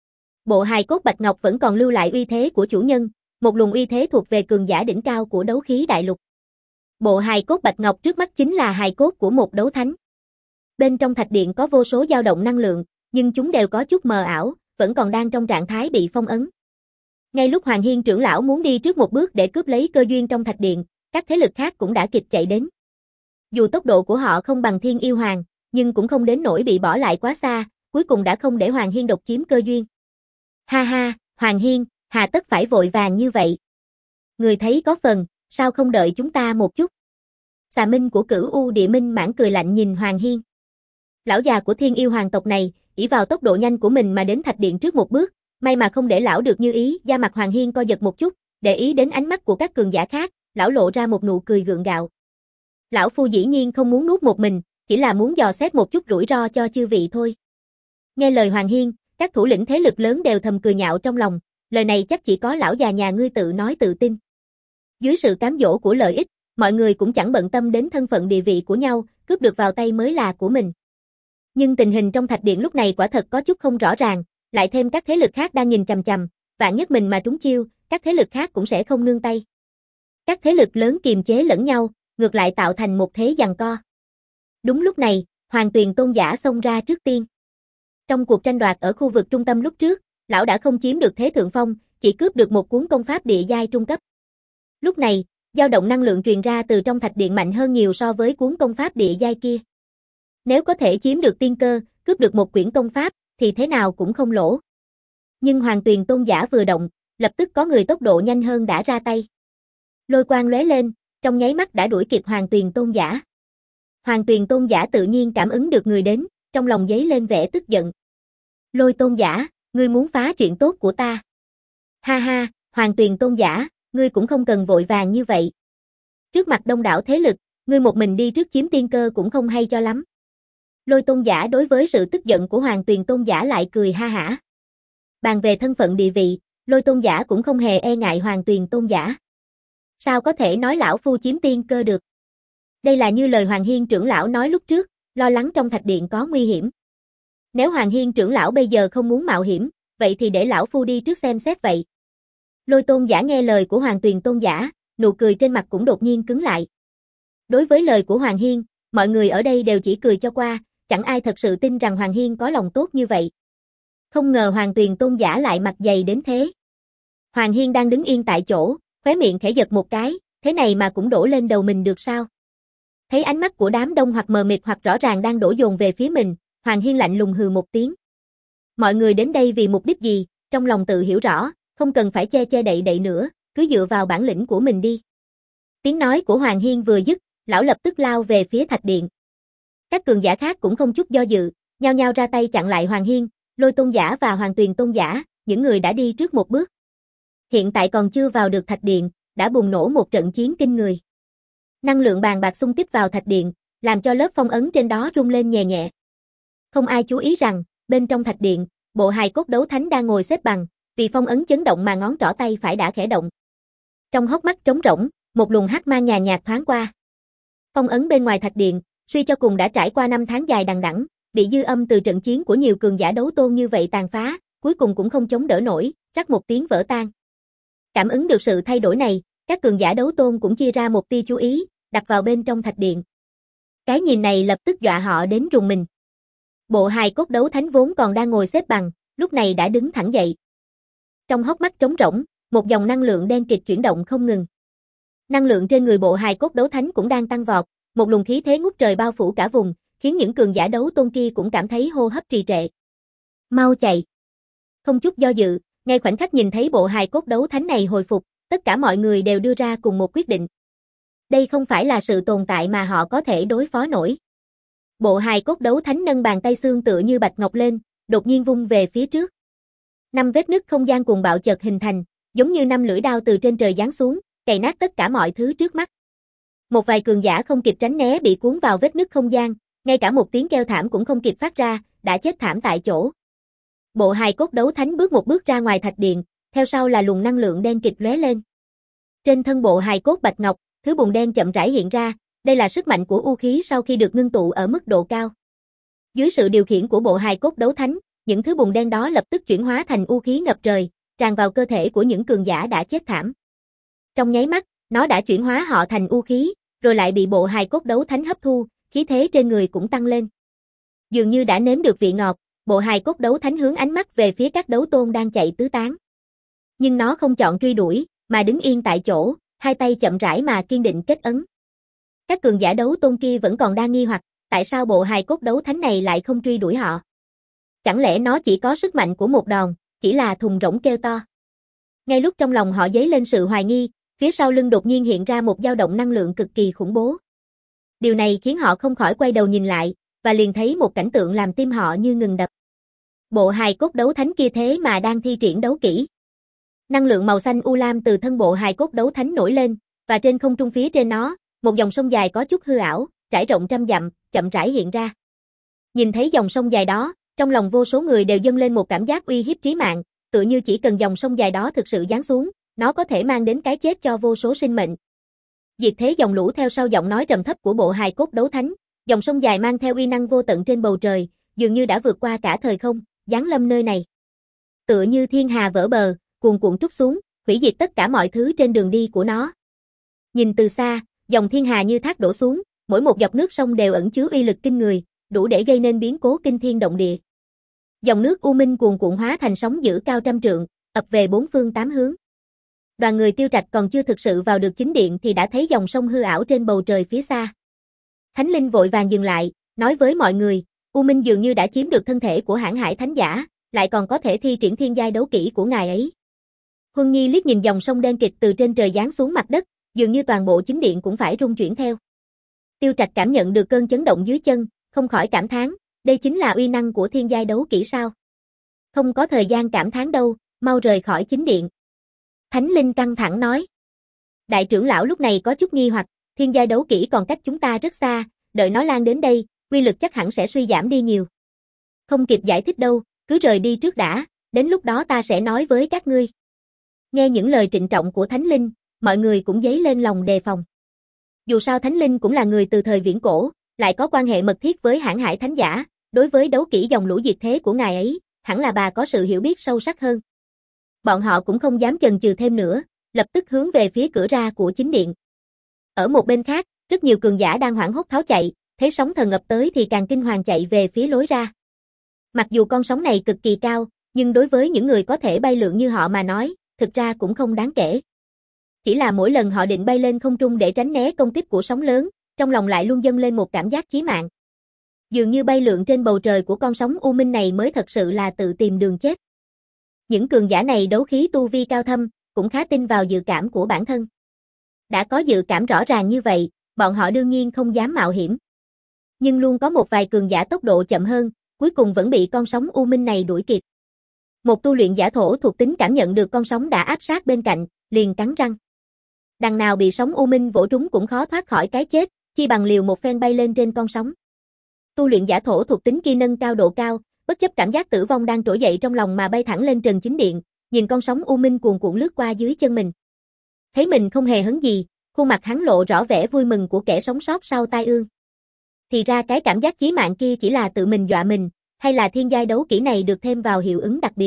Bộ hài cốt bạch ngọc vẫn còn lưu lại uy thế của chủ nhân, một luồng uy thế thuộc về cường giả đỉnh cao của đấu khí đại lục. Bộ hài cốt bạch ngọc trước mắt chính là hài cốt của một đấu thánh. Bên trong thạch điện có vô số dao động năng lượng, nhưng chúng đều có chút mờ ảo, vẫn còn đang trong trạng thái bị phong ấn. Ngay lúc Hoàng Hiên trưởng lão muốn đi trước một bước để cướp lấy cơ duyên trong thạch điện, các thế lực khác cũng đã kịp chạy đến. Dù tốc độ của họ không bằng Thiên Yêu Hoàng, nhưng cũng không đến nỗi bị bỏ lại quá xa, cuối cùng đã không để Hoàng Hiên độc chiếm cơ duyên. Ha ha, Hoàng Hiên, hà tất phải vội vàng như vậy. Người thấy có phần, sao không đợi chúng ta một chút? Xà Minh của Cửu U Địa Minh mãn cười lạnh nhìn Hoàng Hiên. Lão già của Thiên Yêu Hoàng tộc này, ỷ vào tốc độ nhanh của mình mà đến thạch điện trước một bước, may mà không để lão được như ý. Da mặt Hoàng Hiên co giật một chút, để ý đến ánh mắt của các cường giả khác, lão lộ ra một nụ cười gượng gạo. Lão phu dĩ nhiên không muốn nuốt một mình, chỉ là muốn dò xét một chút rủi ro cho chư vị thôi. Nghe lời Hoàng Hiên, các thủ lĩnh thế lực lớn đều thầm cười nhạo trong lòng, lời này chắc chỉ có lão già nhà ngươi tự nói tự tin. Dưới sự cám dỗ của lợi ích, mọi người cũng chẳng bận tâm đến thân phận địa vị của nhau, cướp được vào tay mới là của mình. Nhưng tình hình trong thạch điện lúc này quả thật có chút không rõ ràng, lại thêm các thế lực khác đang nhìn chằm chằm, vạn nhất mình mà trúng chiêu, các thế lực khác cũng sẽ không nương tay. Các thế lực lớn kiềm chế lẫn nhau, ngược lại tạo thành một thế giằng co. Đúng lúc này, Hoàng Tuyền Tôn giả xông ra trước tiên. Trong cuộc tranh đoạt ở khu vực trung tâm lúc trước, lão đã không chiếm được thế thượng phong, chỉ cướp được một cuốn công pháp địa giai trung cấp. Lúc này, dao động năng lượng truyền ra từ trong thạch điện mạnh hơn nhiều so với cuốn công pháp địa giai kia. Nếu có thể chiếm được tiên cơ, cướp được một quyển công pháp, thì thế nào cũng không lỗ. Nhưng Hoàng Tuyền Tôn giả vừa động, lập tức có người tốc độ nhanh hơn đã ra tay. Lôi quang lóe lên, trong nháy mắt đã đuổi kịp Hoàng Tuyền Tôn giả. Hoàng Tuyền Tôn giả tự nhiên cảm ứng được người đến, trong lòng dấy lên vẻ tức giận. Lôi Tôn giả, ngươi muốn phá chuyện tốt của ta. Ha ha, Hoàng Tuyền Tôn giả, ngươi cũng không cần vội vàng như vậy. Trước mặt đông đảo thế lực, ngươi một mình đi trước chiếm tiên cơ cũng không hay cho lắm. Lôi Tôn giả đối với sự tức giận của Hoàng Tuyền Tôn giả lại cười ha hả. Bàn về thân phận địa vị, Lôi Tôn giả cũng không hề e ngại Hoàng Tuyền Tôn giả. Sao có thể nói lão phu chiếm tiên cơ được? Đây là như lời Hoàng Hiên trưởng lão nói lúc trước, lo lắng trong thạch điện có nguy hiểm. Nếu Hoàng Hiên trưởng lão bây giờ không muốn mạo hiểm, vậy thì để lão phu đi trước xem xét vậy. Lôi Tôn giả nghe lời của Hoàng Tuyền Tôn giả, nụ cười trên mặt cũng đột nhiên cứng lại. Đối với lời của Hoàng Hiên, mọi người ở đây đều chỉ cười cho qua, chẳng ai thật sự tin rằng Hoàng Hiên có lòng tốt như vậy. Không ngờ Hoàng Tuyền Tôn giả lại mặt dày đến thế. Hoàng Hiên đang đứng yên tại chỗ, khóe miệng khẽ giật một cái, thế này mà cũng đổ lên đầu mình được sao? Thấy ánh mắt của đám đông hoặc mờ mịt hoặc rõ ràng đang đổ dồn về phía mình, Hoàng Hiên lạnh lùng hừ một tiếng. Mọi người đến đây vì mục đích gì, trong lòng tự hiểu rõ, không cần phải che che đậy đậy nữa, cứ dựa vào bản lĩnh của mình đi. Tiếng nói của Hoàng Hiên vừa dứt, lão lập tức lao về phía thạch điện. Các cường giả khác cũng không chút do dự, nhao nhao ra tay chặn lại Hoàng Hiên, Lôi Tôn giả và Hoàng Tuyền Tôn giả, những người đã đi trước một bước. Hiện tại còn chưa vào được thạch điện, đã bùng nổ một trận chiến kinh người. Năng lượng bàn bạc xung kích vào thạch điện, làm cho lớp phong ấn trên đó rung lên nhẹ nhẹ. Không ai chú ý rằng, bên trong thạch điện, bộ hài cốt đấu thánh đang ngồi xếp bằng, vì phong ấn chấn động mà ngón trỏ tay phải đã khẽ động. Trong hốc mắt trống rỗng, một luồng hắc mang nhàn nhạt thoáng qua. Phong ấn bên ngoài thạch điện, suy cho cùng đã trải qua năm tháng dài đằng đẵng, bị dư âm từ trận chiến của nhiều cường giả đấu tôn như vậy tàn phá, cuối cùng cũng không chống đỡ nổi, rắc một tiếng vỡ tan. Cảm ứng được sự thay đổi này, các cường giả đấu tôn cũng chia ra một tia chú ý, đặt vào bên trong thạch điện. Cái nhìn này lập tức dọa họ đến rùng mình. Bộ hài cốt đấu thánh vốn còn đang ngồi xếp bằng, lúc này đã đứng thẳng dậy. Trong hốc mắt trống rỗng, một dòng năng lượng đen kịt chuyển động không ngừng. Năng lượng trên người bộ hài cốt đấu thánh cũng đang tăng vọt, một luồng khí thế ngút trời bao phủ cả vùng, khiến những cường giả đấu tôn kia cũng cảm thấy hô hấp trì trệ. Mau chạy! Không chút do dự, ngay khoảnh khắc nhìn thấy bộ hài cốt đấu thánh này hồi phục, tất cả mọi người đều đưa ra cùng một quyết định. Đây không phải là sự tồn tại mà họ có thể đối phó nổi. Bộ hài cốt đấu thánh nâng bàn tay xương tựa như bạch ngọc lên, đột nhiên vung về phía trước. Năm vết nứt không gian cuồng bạo chợt hình thành, giống như năm lưỡi đao từ trên trời giáng xuống, cày nát tất cả mọi thứ trước mắt. Một vài cường giả không kịp tránh né bị cuốn vào vết nứt không gian, ngay cả một tiếng kêu thảm cũng không kịp phát ra, đã chết thảm tại chỗ. Bộ hài cốt đấu thánh bước một bước ra ngoài thạch điện, theo sau là luồng năng lượng đen kịt lóe lên. Trên thân bộ hài cốt bạch ngọc, thứ bùn đen chậm rãi hiện ra, đây là sức mạnh của u khí sau khi được ngưng tụ ở mức độ cao. Dưới sự điều khiển của bộ hài cốt đấu thánh, những thứ bùn đen đó lập tức chuyển hóa thành u khí ngập trời, tràn vào cơ thể của những cường giả đã chết thảm. Trong nháy mắt, nó đã chuyển hóa họ thành u khí, rồi lại bị bộ hài cốt đấu thánh hấp thu, khí thế trên người cũng tăng lên. Dường như đã nếm được vị ngọt, bộ hài cốt đấu thánh hướng ánh mắt về phía các đấu tôn đang chạy tứ tán. Nhưng nó không chọn truy đuổi, mà đứng yên tại chỗ, hai tay chậm rãi mà kiên định kết ấn. Các cường giả đấu tôn kia vẫn còn đang nghi hoặc, tại sao bộ hài cốt đấu thánh này lại không truy đuổi họ? Chẳng lẽ nó chỉ có sức mạnh của một đòn, chỉ là thùng rỗng kêu to? Ngay lúc trong lòng họ dấy lên sự hoài nghi, phía sau lưng đột nhiên hiện ra một dao động năng lượng cực kỳ khủng bố. Điều này khiến họ không khỏi quay đầu nhìn lại, và liền thấy một cảnh tượng làm tim họ như ngừng đập. Bộ hài cốt đấu thánh kia thế mà đang thi triển đấu kỹ. Năng lượng màu xanh u lam từ thân bộ hài cốt đấu thánh nổi lên, và trên không trung phía trên nó, một dòng sông dài có chút hư ảo, trải rộng trăm dặm, chậm rãi hiện ra. Nhìn thấy dòng sông dài đó, trong lòng vô số người đều dâng lên một cảm giác uy hiếp trí mạng, tựa như chỉ cần dòng sông dài đó thực sự giáng xuống, nó có thể mang đến cái chết cho vô số sinh mệnh. Diệt thế dòng lũ theo sau giọng nói trầm thấp của bộ hài cốt đấu thánh, dòng sông dài mang theo uy năng vô tận trên bầu trời, dường như đã vượt qua cả thời không, giáng lâm nơi này. Tựa như thiên hà vỡ bờ, cuồn cuộn trút xuống, hủy diệt tất cả mọi thứ trên đường đi của nó. Nhìn từ xa, dòng thiên hà như thác đổ xuống, mỗi một dọc nước sông đều ẩn chứa uy lực kinh người, đủ để gây nên biến cố kinh thiên động địa. Dòng nước U Minh cuồn cuộn hóa thành sóng dữ cao trăm trượng, ập về bốn phương tám hướng. Đoàn người Tiêu Trạch còn chưa thực sự vào được chính điện thì đã thấy dòng sông hư ảo trên bầu trời phía xa. Thánh Linh vội vàng dừng lại, nói với mọi người, U Minh dường như đã chiếm được thân thể của Hãn Hải Thánh Giả, lại còn có thể thi triển thiên giai đấu kỹ của ngài ấy. Huân Nhi liếc nhìn dòng sông đen kịt từ trên trời giáng xuống mặt đất, dường như toàn bộ chính điện cũng phải rung chuyển theo. Tiêu Trạch cảm nhận được cơn chấn động dưới chân, không khỏi cảm thán, đây chính là uy năng của thiên giai đấu kỹ sao? Không có thời gian cảm thán đâu, mau rời khỏi chính điện. Thánh Linh căng thẳng nói. Đại trưởng lão lúc này có chút nghi hoặc, thiên giai đấu kỹ còn cách chúng ta rất xa, đợi nó lan đến đây, uy lực chắc hẳn sẽ suy giảm đi nhiều. Không kịp giải thích đâu, cứ rời đi trước đã, đến lúc đó ta sẽ nói với các ngươi. Nghe những lời trịnh trọng của Thánh Linh, mọi người cũng dấy lên lòng đề phòng. Dù sao Thánh Linh cũng là người từ thời viễn cổ, lại có quan hệ mật thiết với Hãn Hải Thánh Giả, đối với đấu kỹ dòng lũ diệt thế của ngài ấy, hẳn là bà có sự hiểu biết sâu sắc hơn. Bọn họ cũng không dám chần chừ thêm nữa, lập tức hướng về phía cửa ra của chính điện. Ở một bên khác, rất nhiều cường giả đang hoảng hốt tháo chạy, thấy sóng thần ập tới thì càng kinh hoàng chạy về phía lối ra. Mặc dù con sóng này cực kỳ cao, nhưng đối với những người có thể bay lượn như họ mà nói, thực ra cũng không đáng kể. Chỉ là mỗi lần họ định bay lên không trung để tránh né công kích của sóng lớn, trong lòng lại luôn dâng lên một cảm giác chí mạng. Dường như bay lượn trên bầu trời của con sóng U Minh này mới thật sự là tự tìm đường chết. Những cường giả này đấu khí tu vi cao thâm, cũng khá tin vào dự cảm của bản thân. Đã có dự cảm rõ ràng như vậy, bọn họ đương nhiên không dám mạo hiểm. Nhưng luôn có một vài cường giả tốc độ chậm hơn, cuối cùng vẫn bị con sóng U Minh này đuổi kịp. Một tu luyện giả thổ thuộc tính cảm nhận được con sóng đã áp sát bên cạnh, liền cắn răng. Đằng nào bị sóng U Minh vỗ trúng cũng khó thoát khỏi cái chết, chi bằng liều một phen bay lên trên con sóng. Tu luyện giả thổ thuộc tính kia nâng cao độ cao, bất chấp cảm giác tử vong đang trỗi dậy trong lòng mà bay thẳng lên trần chính điện, nhìn con sóng U Minh cuồn cuộn lướt qua dưới chân mình. Thấy mình không hề hấn gì, khuôn mặt hắn lộ rõ vẻ vui mừng của kẻ sống sót sau tai ương. Thì ra cái cảm giác chí mạng kia chỉ là tự mình dọa mình, hay là thiên giai đấu kỹ này được thêm vào hiệu ứng đặc biệt.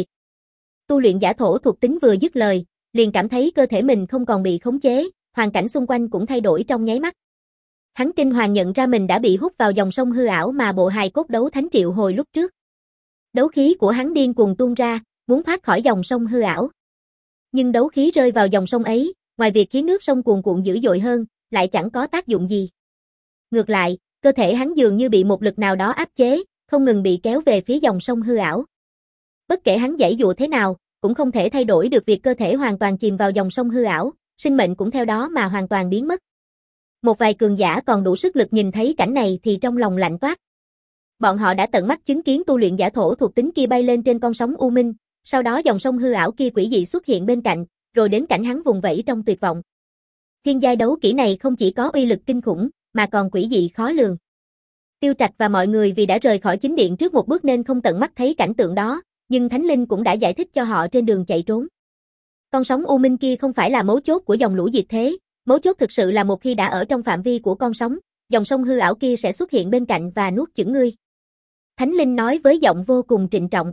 Tu luyện giả thổ thuộc tính vừa dứt lời, liền cảm thấy cơ thể mình không còn bị khống chế, hoàn cảnh xung quanh cũng thay đổi trong nháy mắt. Hắn kinh hoàng nhận ra mình đã bị hút vào dòng sông hư ảo mà bộ hài cốt đấu thánh triệu hồi lúc trước. Đấu khí của hắn điên cuồng tuôn ra, muốn thoát khỏi dòng sông hư ảo. Nhưng đấu khí rơi vào dòng sông ấy, ngoài việc khiến nước sông cuồn cuộn dữ dội hơn, lại chẳng có tác dụng gì. Ngược lại, cơ thể hắn dường như bị một lực nào đó áp chế, không ngừng bị kéo về phía dòng sông hư ảo. Bất kể hắn giãy giụa thế nào, cũng không thể thay đổi được việc cơ thể hoàn toàn chìm vào dòng sông hư ảo, sinh mệnh cũng theo đó mà hoàn toàn biến mất. Một vài cường giả còn đủ sức lực nhìn thấy cảnh này thì trong lòng lạnh toát. Bọn họ đã tận mắt chứng kiến tu luyện giả thổ thuộc tính kia bay lên trên con sóng U Minh, sau đó dòng sông hư ảo kia quỷ dị xuất hiện bên cạnh, rồi đến cảnh hắn vùng vẫy trong tuyệt vọng. Thiên giai đấu kỹ này không chỉ có uy lực kinh khủng, mà còn quỷ dị khó lường. Tiêu Trạch và mọi người vì đã rời khỏi chính điện trước một bước nên không tận mắt thấy cảnh tượng đó, nhưng Thánh Linh cũng đã giải thích cho họ trên đường chạy trốn. Con sóng U Minh kia không phải là mấu chốt của dòng lũ diệt thế, mấu chốt thực sự là một khi đã ở trong phạm vi của con sóng, dòng sông hư ảo kia sẽ xuất hiện bên cạnh và nuốt chửng ngươi. Thánh Linh nói với giọng vô cùng trịnh trọng.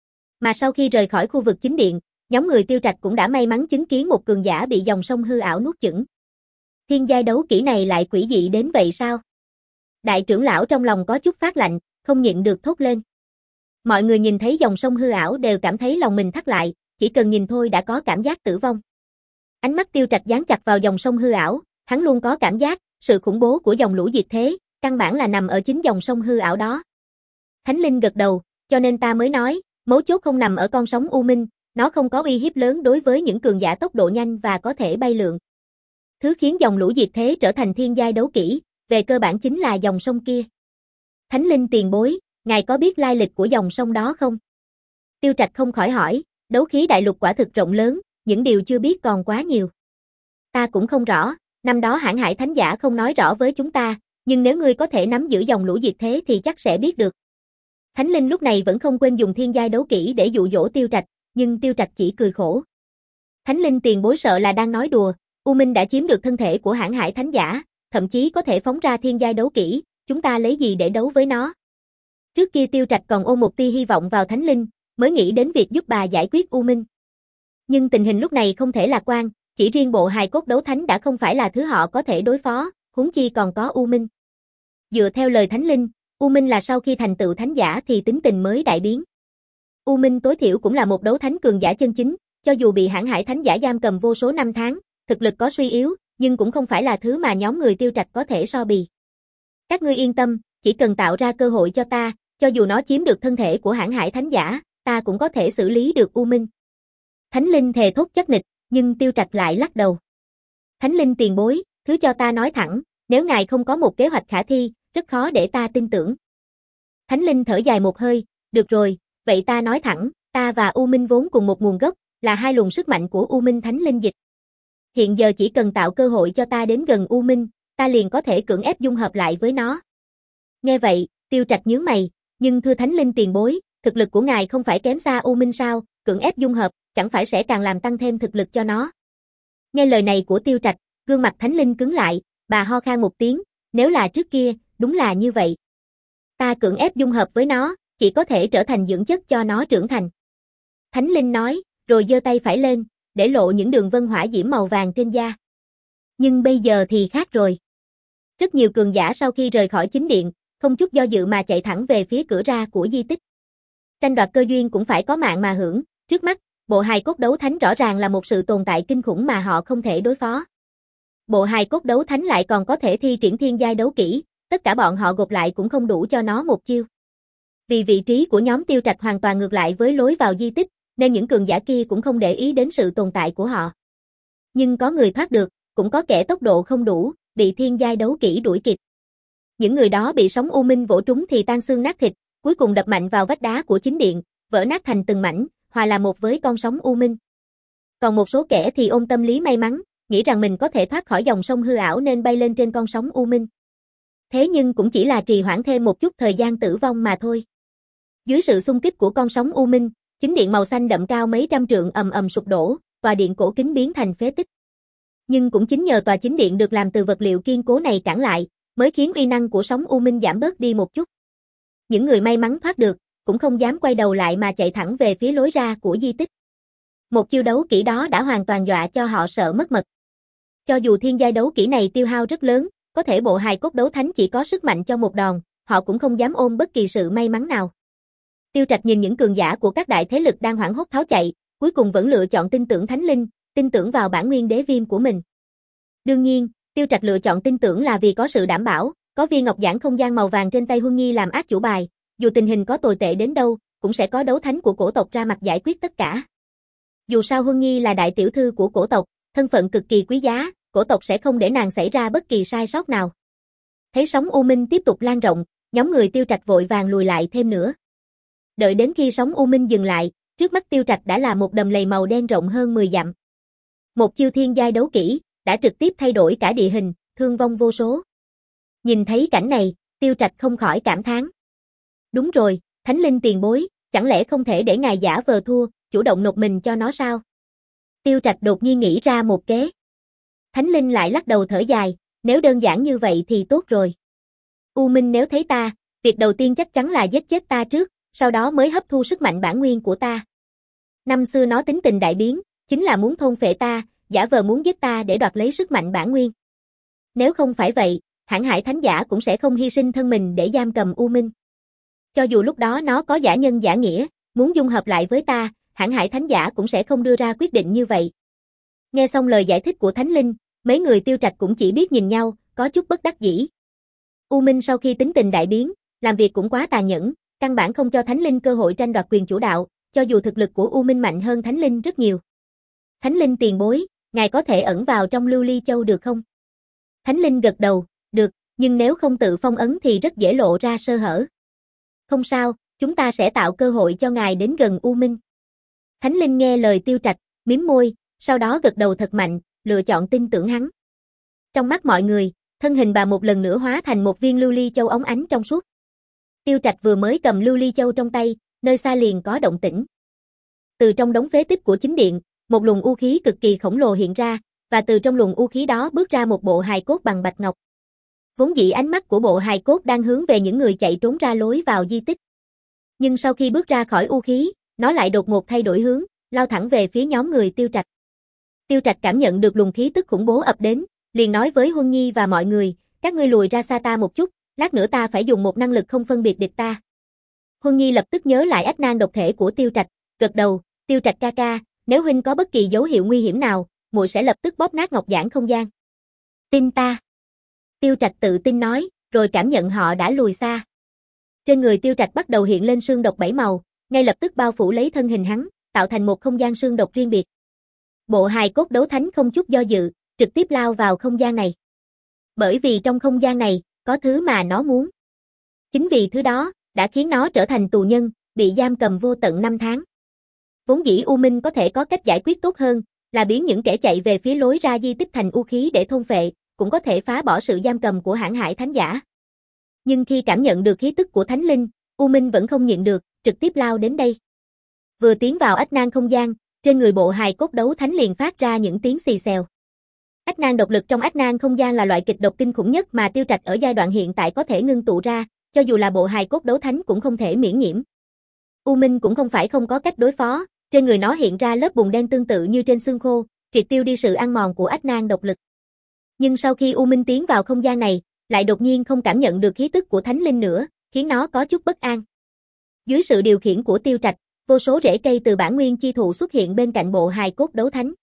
Mà sau khi rời khỏi khu vực chính điện, nhóm người Tiêu Trạch cũng đã may mắn chứng kiến một cường giả bị dòng sông hư ảo nuốt chửng. Thiên giai đấu kỹ này lại quỷ dị đến vậy sao? Đại trưởng lão trong lòng có chút phát lạnh, không nhịn được thốt lên. Mọi người nhìn thấy dòng sông hư ảo đều cảm thấy lòng mình thắt lại, chỉ cần nhìn thôi đã có cảm giác tử vong. Ánh mắt Tiêu Trạch dán chặt vào dòng sông hư ảo, hắn luôn có cảm giác, sự khủng bố của dòng lũ diệt thế, căn bản là nằm ở chính dòng sông hư ảo đó. Thánh Linh gật đầu, cho nên ta mới nói, mấu chốt không nằm ở con sóng U Minh, nó không có uy hiếp lớn đối với những cường giả tốc độ nhanh và có thể bay lượn. Thứ khiến dòng lũ diệt thế trở thành thiên giai đấu kỹ, về cơ bản chính là dòng sông kia. Thánh Linh tiền bối, ngài có biết lai lịch của dòng sông đó không? Tiêu Trạch không khỏi hỏi, đấu khí đại lục quả thực rộng lớn, những điều chưa biết còn quá nhiều. Ta cũng không rõ, năm đó Hãn Hải Thánh Giả không nói rõ với chúng ta, nhưng nếu ngươi có thể nắm giữ dòng lũ diệt thế thì chắc sẽ biết được. Thánh Linh lúc này vẫn không quên dùng thiên giai đấu kỹ để dụ dỗ Tiêu Trạch, nhưng Tiêu Trạch chỉ cười khổ. Thánh Linh tiền bối sợ là đang nói đùa, U Minh đã chiếm được thân thể của Hãn Hải Thánh Giả, thậm chí có thể phóng ra thiên giai đấu kỹ, chúng ta lấy gì để đấu với nó? Trước kia Tiêu Trạch còn ôm một tia hy vọng vào Thánh Linh, mới nghĩ đến việc giúp bà giải quyết U Minh. Nhưng tình hình lúc này không thể lạc quan, chỉ riêng bộ hài cốt đấu thánh đã không phải là thứ họ có thể đối phó, huống chi còn có U Minh. Dựa theo lời Thánh Linh, U Minh là sau khi thành tựu thánh giả thì tính tình mới đại biến. U Minh tối thiểu cũng là một đấu thánh cường giả chân chính, cho dù bị Hãn Hải thánh giả giam cầm vô số năm tháng, thực lực có suy yếu, nhưng cũng không phải là thứ mà nhóm người Tiêu Trạch có thể so bì. Các ngươi yên tâm, chỉ cần tạo ra cơ hội cho ta, cho dù nó chiếm được thân thể của Hãn Hải thánh giả, ta cũng có thể xử lý được U Minh. Thánh Linh thề thốt chắc nịch, nhưng Tiêu Trạch lại lắc đầu. Thánh Linh tiền bối, thứ cho ta nói thẳng, nếu ngài không có một kế hoạch khả thi, rất khó để ta tin tưởng. Thánh Linh thở dài một hơi, được rồi, vậy ta nói thẳng, ta và U Minh vốn cùng một nguồn gốc, là hai luồng sức mạnh của U Minh Thánh Linh dịch. Hiện giờ chỉ cần tạo cơ hội cho ta đến gần U Minh, ta liền có thể cưỡng ép dung hợp lại với nó. Nghe vậy, Tiêu Trạch nhướng mày, nhưng thưa Thánh Linh tiền bối, thực lực của ngài không phải kém xa U Minh sao, cưỡng ép dung hợp, chẳng phải sẽ càng làm tăng thêm thực lực cho nó. Nghe lời này của Tiêu Trạch, gương mặt Thánh Linh cứng lại, bà ho khan một tiếng, nếu là trước kia, đúng là như vậy. Ta cưỡng ép dung hợp với nó, chỉ có thể trở thành dưỡng chất cho nó trưởng thành. Thánh Linh nói, rồi giơ tay phải lên, để lộ những đường vân hỏa diễm màu vàng trên da. Nhưng bây giờ thì khác rồi. Rất nhiều cường giả sau khi rời khỏi chính điện, không chút do dự mà chạy thẳng về phía cửa ra của di tích. Tranh đoạt cơ duyên cũng phải có mạng mà hưởng, trước mắt, bộ hài cốt đấu thánh rõ ràng là một sự tồn tại kinh khủng mà họ không thể đối phó. Bộ hài cốt đấu thánh lại còn có thể thi triển thiên giai đấu kỹ, tất cả bọn họ gộp lại cũng không đủ cho nó một chiêu. Vì vị trí của nhóm Tiêu Trạch hoàn toàn ngược lại với lối vào di tích, nên những cường giả kia cũng không để ý đến sự tồn tại của họ. Nhưng có người thoát được, cũng có kẻ tốc độ không đủ, bị thiên giai đấu kỹ đuổi kịp. Những người đó bị sóng U Minh vỗ trúng thì tan xương nát thịt, cuối cùng đập mạnh vào vách đá của chính điện, vỡ nát thành từng mảnh, hòa là một với con sóng U Minh. Còn một số kẻ thì ôm tâm lý may mắn, nghĩ rằng mình có thể thoát khỏi dòng sông hư ảo nên bay lên trên con sóng U Minh. Thế nhưng cũng chỉ là trì hoãn thêm một chút thời gian tử vong mà thôi. Dưới sự xung kích của con sóng U Minh, chính điện màu xanh đậm cao mấy trăm trượng ầm ầm sụp đổ, tòa điện cổ kính biến thành phế tích. Nhưng cũng chính nhờ tòa chính điện được làm từ vật liệu kiên cố này cản lại, mới khiến uy năng của sóng U Minh giảm bớt đi một chút. Những người may mắn thoát được, cũng không dám quay đầu lại mà chạy thẳng về phía lối ra của di tích. Một chiêu đấu kỹ đó đã hoàn toàn dọa cho họ sợ mất mật. Cho dù thiên giai đấu kỹ này tiêu hao rất lớn, có thể bộ hài cốt đấu thánh chỉ có sức mạnh cho một đòn, họ cũng không dám ôm bất kỳ sự may mắn nào. Tiêu Trạch nhìn những cường giả của các đại thế lực đang hoảng hốt tháo chạy, cuối cùng vẫn lựa chọn tin tưởng Thánh Linh, tin tưởng vào bản nguyên đế viêm của mình. Đương nhiên, Tiêu Trạch lựa chọn tin tưởng là vì có sự đảm bảo, có viên ngọc giản không gian màu vàng trên tay Huân Nhi làm át chủ bài, dù tình hình có tồi tệ đến đâu, cũng sẽ có đấu thánh của cổ tộc ra mặt giải quyết tất cả. Dù sao Huân Nhi là đại tiểu thư của cổ tộc, thân phận cực kỳ quý giá, cổ tộc sẽ không để nàng xảy ra bất kỳ sai sót nào. Thấy sóng U Minh tiếp tục lan rộng, nhóm người Tiêu Trạch vội vàng lùi lại thêm nữa. Đợi đến khi sóng U Minh dừng lại, trước mắt Tiêu Trạch đã là một đầm lầy màu đen rộng hơn mười dặm. Một chiêu thiên giai đấu kỹ, đã trực tiếp thay đổi cả địa hình, thương vong vô số. Nhìn thấy cảnh này, Tiêu Trạch không khỏi cảm thán. Đúng rồi, Thánh Linh tiền bối, chẳng lẽ không thể để ngài giả vờ thua, chủ động nộp mình cho nó sao? Tiêu Trạch đột nhiên nghĩ ra một kế. Thánh Linh lại lắc đầu thở dài, nếu đơn giản như vậy thì tốt rồi. U Minh nếu thấy ta, việc đầu tiên chắc chắn là giết chết ta trước, sau đó mới hấp thu sức mạnh bản nguyên của ta. Năm xưa nó tính tình đại biến, chính là muốn thôn phệ ta, giả vờ muốn giết ta để đoạt lấy sức mạnh bản nguyên. Nếu không phải vậy, Hãn Hải thánh giả cũng sẽ không hy sinh thân mình để giam cầm U Minh. Cho dù lúc đó nó có giả nhân giả nghĩa, muốn dung hợp lại với ta, Hãn Hải thánh giả cũng sẽ không đưa ra quyết định như vậy. Nghe xong lời giải thích của Thánh Linh, mấy người Tiêu Trạch cũng chỉ biết nhìn nhau, có chút bất đắc dĩ. U Minh sau khi tính tình đại biến, làm việc cũng quá tàn nhẫn, căn bản không cho Thánh Linh cơ hội tranh đoạt quyền chủ đạo, cho dù thực lực của U Minh mạnh hơn Thánh Linh rất nhiều. Thánh Linh tiền bối, ngài có thể ẩn vào trong Lưu Ly Châu được không? Thánh Linh gật đầu, được, nhưng nếu không tự phong ấn thì rất dễ lộ ra sơ hở. Không sao, chúng ta sẽ tạo cơ hội cho ngài đến gần U Minh. Thánh Linh nghe lời Tiêu Trạch, mím môi, sau đó gật đầu thật mạnh, lựa chọn tin tưởng hắn. Trong mắt mọi người, thân hình bà một lần nữa hóa thành một viên lưu ly châu óng ánh trong suốt. Tiêu Trạch vừa mới cầm lưu ly châu trong tay, nơi xa liền có động tĩnh. Từ trong đống phế tích của chính điện, một luồng u khí cực kỳ khổng lồ hiện ra, và từ trong luồng u khí đó bước ra một bộ hài cốt bằng bạch ngọc. Vốn dĩ ánh mắt của bộ hài cốt đang hướng về những người chạy trốn ra lối vào di tích. Nhưng sau khi bước ra khỏi u khí, nó lại đột ngột thay đổi hướng, lao thẳng về phía nhóm người Tiêu Trạch. Tiêu Trạch cảm nhận được luồng khí tức khủng bố ập đến, liền nói với Huân Nhi và mọi người, các ngươi lùi ra xa ta một chút, lát nữa ta phải dùng một năng lực không phân biệt địch ta. Huân Nhi lập tức nhớ lại ách nan độc thể của Tiêu Trạch, gật đầu, Tiêu Trạch ca ca, nếu huynh có bất kỳ dấu hiệu nguy hiểm nào, muội sẽ lập tức bóp nát ngọc giản không gian. Tin ta. Tiêu Trạch tự tin nói, rồi cảm nhận họ đã lùi xa. Trên người Tiêu Trạch bắt đầu hiện lên sương độc bảy màu, ngay lập tức bao phủ lấy thân hình hắn, tạo thành một không gian sương độc riêng biệt. Bộ hài cốt đấu thánh không chút do dự, trực tiếp lao vào không gian này. Bởi vì trong không gian này, có thứ mà nó muốn. Chính vì thứ đó, đã khiến nó trở thành tù nhân, bị giam cầm vô tận năm tháng. Vốn dĩ U Minh có thể có cách giải quyết tốt hơn, là biến những kẻ chạy về phía lối ra di tích thành u khí để thôn phệ, cũng có thể phá bỏ sự giam cầm của hãn hải thánh giả. Nhưng khi cảm nhận được khí tức của thánh linh, U Minh vẫn không nhịn được, trực tiếp lao đến đây. Vừa tiến vào ách nan không gian, trên người bộ hài cốt đấu thánh liền phát ra những tiếng xì xèo. Ách nan độc lực trong ách nan không gian là loại kịch độc kinh khủng nhất mà Tiêu Trạch ở giai đoạn hiện tại có thể ngưng tụ ra, cho dù là bộ hài cốt đấu thánh cũng không thể miễn nhiễm. U Minh cũng không phải không có cách đối phó, trên người nó hiện ra lớp bùn đen tương tự như trên xương khô, triệt tiêu đi sự ăn mòn của ách nan độc lực. Nhưng sau khi U Minh tiến vào không gian này, lại đột nhiên không cảm nhận được khí tức của thánh linh nữa, khiến nó có chút bất an. Dưới sự điều khiển của Tiêu Trạch, vô số rễ cây từ bản nguyên chi thụ xuất hiện bên cạnh bộ hài cốt đấu thánh.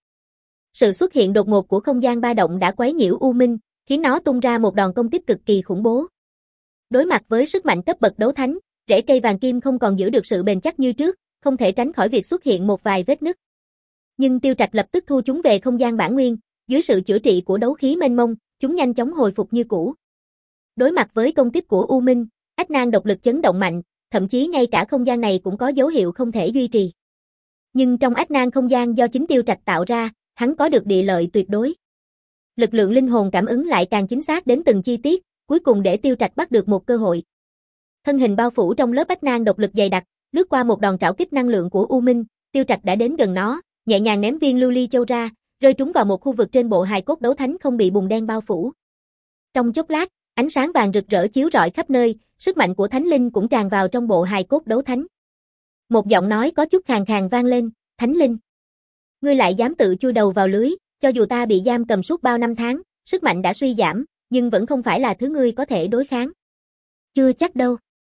Sự xuất hiện đột ngột của không gian ba động đã quấy nhiễu U Minh, khiến nó tung ra một đòn công kích cực kỳ khủng bố. Đối mặt với sức mạnh cấp bậc đấu thánh, rễ cây vàng kim không còn giữ được sự bền chắc như trước, không thể tránh khỏi việc xuất hiện một vài vết nứt. Nhưng Tiêu Trạch lập tức thu chúng về không gian bản nguyên, dưới sự chữa trị của đấu khí mênh mông, chúng nhanh chóng hồi phục như cũ. Đối mặt với công kích của U Minh, ách nan độc lực chấn động mạnh, thậm chí ngay cả không gian này cũng có dấu hiệu không thể duy trì. Nhưng trong ách nan không gian do chính Tiêu Trạch tạo ra, hắn có được địa lợi tuyệt đối. Lực lượng linh hồn cảm ứng lại càng chính xác đến từng chi tiết, cuối cùng để Tiêu Trạch bắt được một cơ hội. Thân hình bao phủ trong lớp ách nan độc lực dày đặc, lướt qua một đòn trảo kích năng lượng của U Minh, Tiêu Trạch đã đến gần nó, nhẹ nhàng ném viên lưu ly châu ra, rơi trúng vào một khu vực trên bộ hài cốt đấu thánh không bị bùn đen bao phủ. Trong chốc lát, ánh sáng vàng rực rỡ chiếu rọi khắp nơi, sức mạnh của thánh linh cũng tràn vào trong bộ hài cốt đấu thánh. Một giọng nói có chút khàn khàn vang lên, "Thánh linh, ngươi lại dám tự chui đầu vào lưới, cho dù ta bị giam cầm suốt bao năm tháng, sức mạnh đã suy giảm, nhưng vẫn không phải là thứ ngươi có thể đối kháng." "Chưa chắc đâu."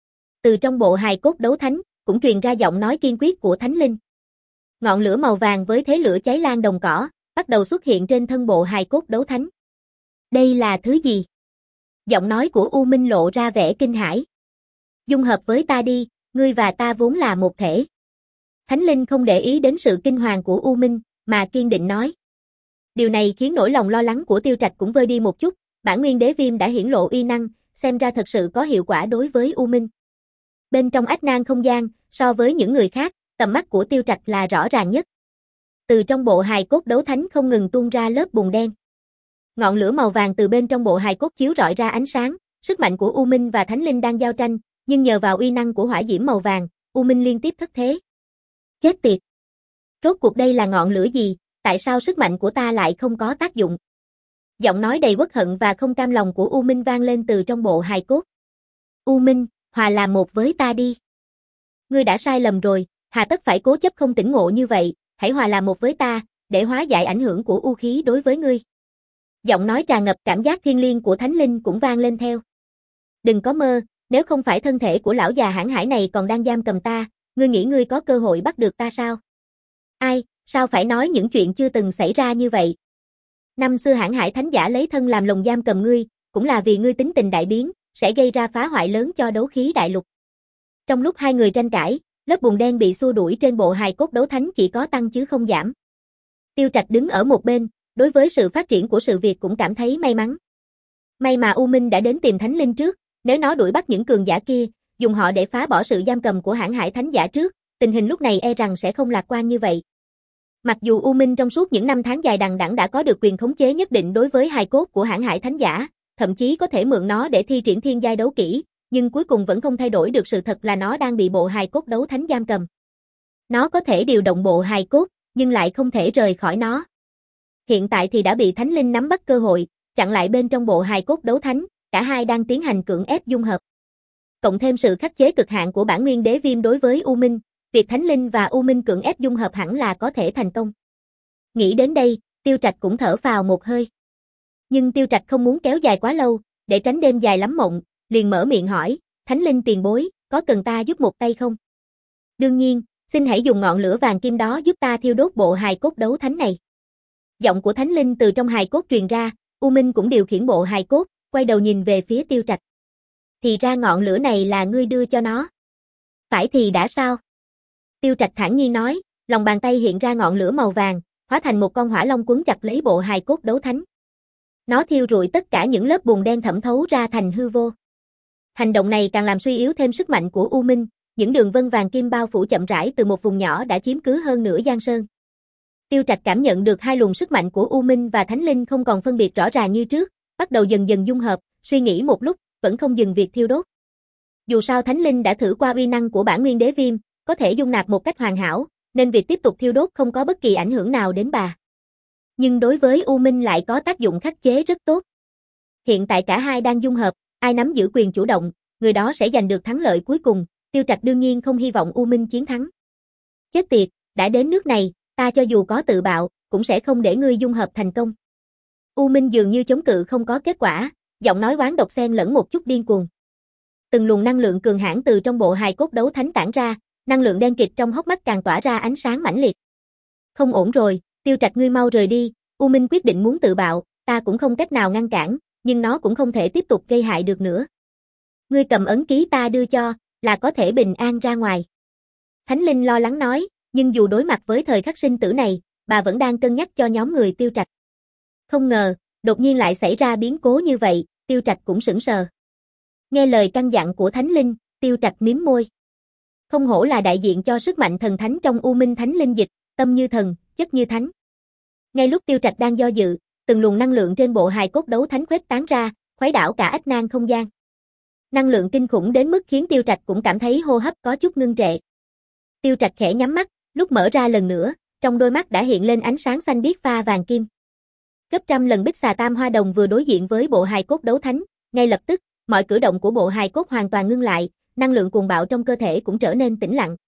Từ trong bộ hài cốt đấu thánh, cũng truyền ra giọng nói kiên quyết của thánh linh. Ngọn lửa màu vàng với thế lửa cháy lan đồng cỏ, bắt đầu xuất hiện trên thân bộ hài cốt đấu thánh. "Đây là thứ gì?" Giọng nói của U Minh lộ ra vẻ kinh hãi. "Dung hợp với ta đi, ngươi và ta vốn là một thể." Thánh linh không để ý đến sự kinh hoàng của U Minh, mà kiên định nói. Điều này khiến nỗi lòng lo lắng của Tiêu Trạch cũng vơi đi một chút, bản nguyên đế viêm đã hiển lộ uy năng, xem ra thật sự có hiệu quả đối với U Minh. Bên trong ách nan không gian, so với những người khác, tầm mắt của Tiêu Trạch là rõ ràng nhất. Từ trong bộ hài cốt đấu thánh không ngừng tuôn ra lớp bùn đen. Ngọn lửa màu vàng từ bên trong bộ hài cốt chiếu rọi ra ánh sáng, sức mạnh của U Minh và Thánh Linh đang giao tranh, nhưng nhờ vào uy năng của hỏa diễm màu vàng, U Minh liên tiếp thất thế. Chết tiệt! Rốt cuộc đây là ngọn lửa gì, tại sao sức mạnh của ta lại không có tác dụng? Giọng nói đầy uất hận và không cam lòng của U Minh vang lên từ trong bộ hài cốt. U Minh, hòa làm một với ta đi. Ngươi đã sai lầm rồi, hà tất phải cố chấp không tỉnh ngộ như vậy, hãy hòa làm một với ta, để hóa giải ảnh hưởng của u khí đối với ngươi. Giọng nói tràn ngập cảm giác thiêng liêng của Thánh Linh cũng vang lên theo. Đừng có mơ, nếu không phải thân thể của lão già hãng hải này còn đang giam cầm ta, ngươi nghĩ ngươi có cơ hội bắt được ta sao? Ai, sao phải nói những chuyện chưa từng xảy ra như vậy? Năm xưa hãng hải thánh giả lấy thân làm lồng giam cầm ngươi, cũng là vì ngươi tính tình đại biến, sẽ gây ra phá hoại lớn cho đấu khí đại lục. Trong lúc hai người tranh cãi, lớp bùn đen bị xua đuổi trên bộ hài cốt đấu thánh chỉ có tăng chứ không giảm. Tiêu Trạch đứng ở một bên, đối với sự phát triển của sự việc cũng cảm thấy may mắn. May mà U Minh đã đến tìm Thánh Linh trước, nếu nó đuổi bắt những cường giả kia, dùng họ để phá bỏ sự giam cầm của hãng hải thánh giả trước, tình hình lúc này e rằng sẽ không lạc quan như vậy. Mặc dù U Minh trong suốt những năm tháng dài đằng đẵng đã có được quyền khống chế nhất định đối với hài cốt của hãng hải thánh giả, thậm chí có thể mượn nó để thi triển thiên giai đấu kỹ, nhưng cuối cùng vẫn không thay đổi được sự thật là nó đang bị bộ hài cốt đấu thánh giam cầm. Nó có thể điều động bộ hài cốt, nhưng lại không thể rời khỏi nó. Hiện tại thì đã bị Thánh Linh nắm bắt cơ hội, chặn lại bên trong bộ hài cốt đấu thánh, cả hai đang tiến hành cưỡng ép dung hợp. Cộng thêm sự khắc chế cực hạn của bản nguyên đế viêm đối với U Minh, việc Thánh Linh và U Minh cưỡng ép dung hợp hẳn là có thể thành công. Nghĩ đến đây, Tiêu Trạch cũng thở phào một hơi. Nhưng Tiêu Trạch không muốn kéo dài quá lâu, để tránh đêm dài lắm mộng, liền mở miệng hỏi, Thánh Linh tiền bối, có cần ta giúp một tay không? Đương nhiên, xin hãy dùng ngọn lửa vàng kim đó giúp ta thiêu đốt bộ hài cốt đấu thánh này. Giọng của Thánh Linh từ trong hài cốt truyền ra, U Minh cũng điều khiển bộ hài cốt, quay đầu nhìn về phía Tiêu Trạch. Thì ra ngọn lửa này là ngươi đưa cho nó. Phải thì đã sao? Tiêu Trạch thản nhiên nói, lòng bàn tay hiện ra ngọn lửa màu vàng, hóa thành một con hỏa long quấn chặt lấy bộ hài cốt đấu thánh. Nó thiêu rụi tất cả những lớp bùn đen thẩm thấu ra thành hư vô. Hành động này càng làm suy yếu thêm sức mạnh của U Minh, những đường vân vàng kim bao phủ chậm rãi từ một vùng nhỏ đã chiếm cứ hơn nửa Giang Sơn. Tiêu Trạch cảm nhận được hai luồng sức mạnh của U Minh và Thánh Linh không còn phân biệt rõ ràng như trước, bắt đầu dần dần dung hợp, suy nghĩ một lúc, vẫn không dừng việc thiêu đốt. Dù sao Thánh Linh đã thử qua uy năng của bản nguyên đế viêm, có thể dung nạp một cách hoàn hảo, nên việc tiếp tục thiêu đốt không có bất kỳ ảnh hưởng nào đến bà. Nhưng đối với U Minh lại có tác dụng khắc chế rất tốt. Hiện tại cả hai đang dung hợp, ai nắm giữ quyền chủ động, người đó sẽ giành được thắng lợi cuối cùng, Tiêu Trạch đương nhiên không hy vọng U Minh chiến thắng. Chết tiệt, đã đến nước này, ta cho dù có tự bạo, cũng sẽ không để ngươi dung hợp thành công. U Minh dường như chống cự không có kết quả, giọng nói oán độc xen lẫn một chút điên cuồng. Từng luồng năng lượng cường hãn từ trong bộ hài cốt đấu thánh tản ra, năng lượng đen kịt trong hốc mắt càng tỏa ra ánh sáng mãnh liệt. Không ổn rồi, Tiêu Trạch ngươi mau rời đi, U Minh quyết định muốn tự bạo, ta cũng không cách nào ngăn cản, nhưng nó cũng không thể tiếp tục gây hại được nữa. Ngươi cầm ấn ký ta đưa cho, là có thể bình an ra ngoài. Thánh Linh lo lắng nói, nhưng dù đối mặt với thời khắc sinh tử này, bà vẫn đang cân nhắc cho nhóm người Tiêu Trạch. Không ngờ, đột nhiên lại xảy ra biến cố như vậy, Tiêu Trạch cũng sững sờ. Nghe lời căn dặn của Thánh Linh, Tiêu Trạch mím môi. Không hổ là đại diện cho sức mạnh thần thánh trong U Minh Thánh Linh dịch, tâm như thần, chất như thánh. Ngay lúc Tiêu Trạch đang do dự, từng luồng năng lượng trên bộ hài cốt đấu thánh khuếch tán ra, khuấy đảo cả ách nan không gian. Năng lượng kinh khủng đến mức khiến Tiêu Trạch cũng cảm thấy hô hấp có chút ngưng trệ. Tiêu Trạch khẽ nhắm mắt, lúc mở ra lần nữa, trong đôi mắt đã hiện lên ánh sáng xanh biếc pha vàng kim. Gấp trăm lần Bích Xà Tam Hoa Đồng vừa đối diện với bộ hài cốt đấu thánh, ngay lập tức, mọi cử động của bộ hài cốt hoàn toàn ngưng lại, năng lượng cuồng bạo trong cơ thể cũng trở nên tĩnh lặng.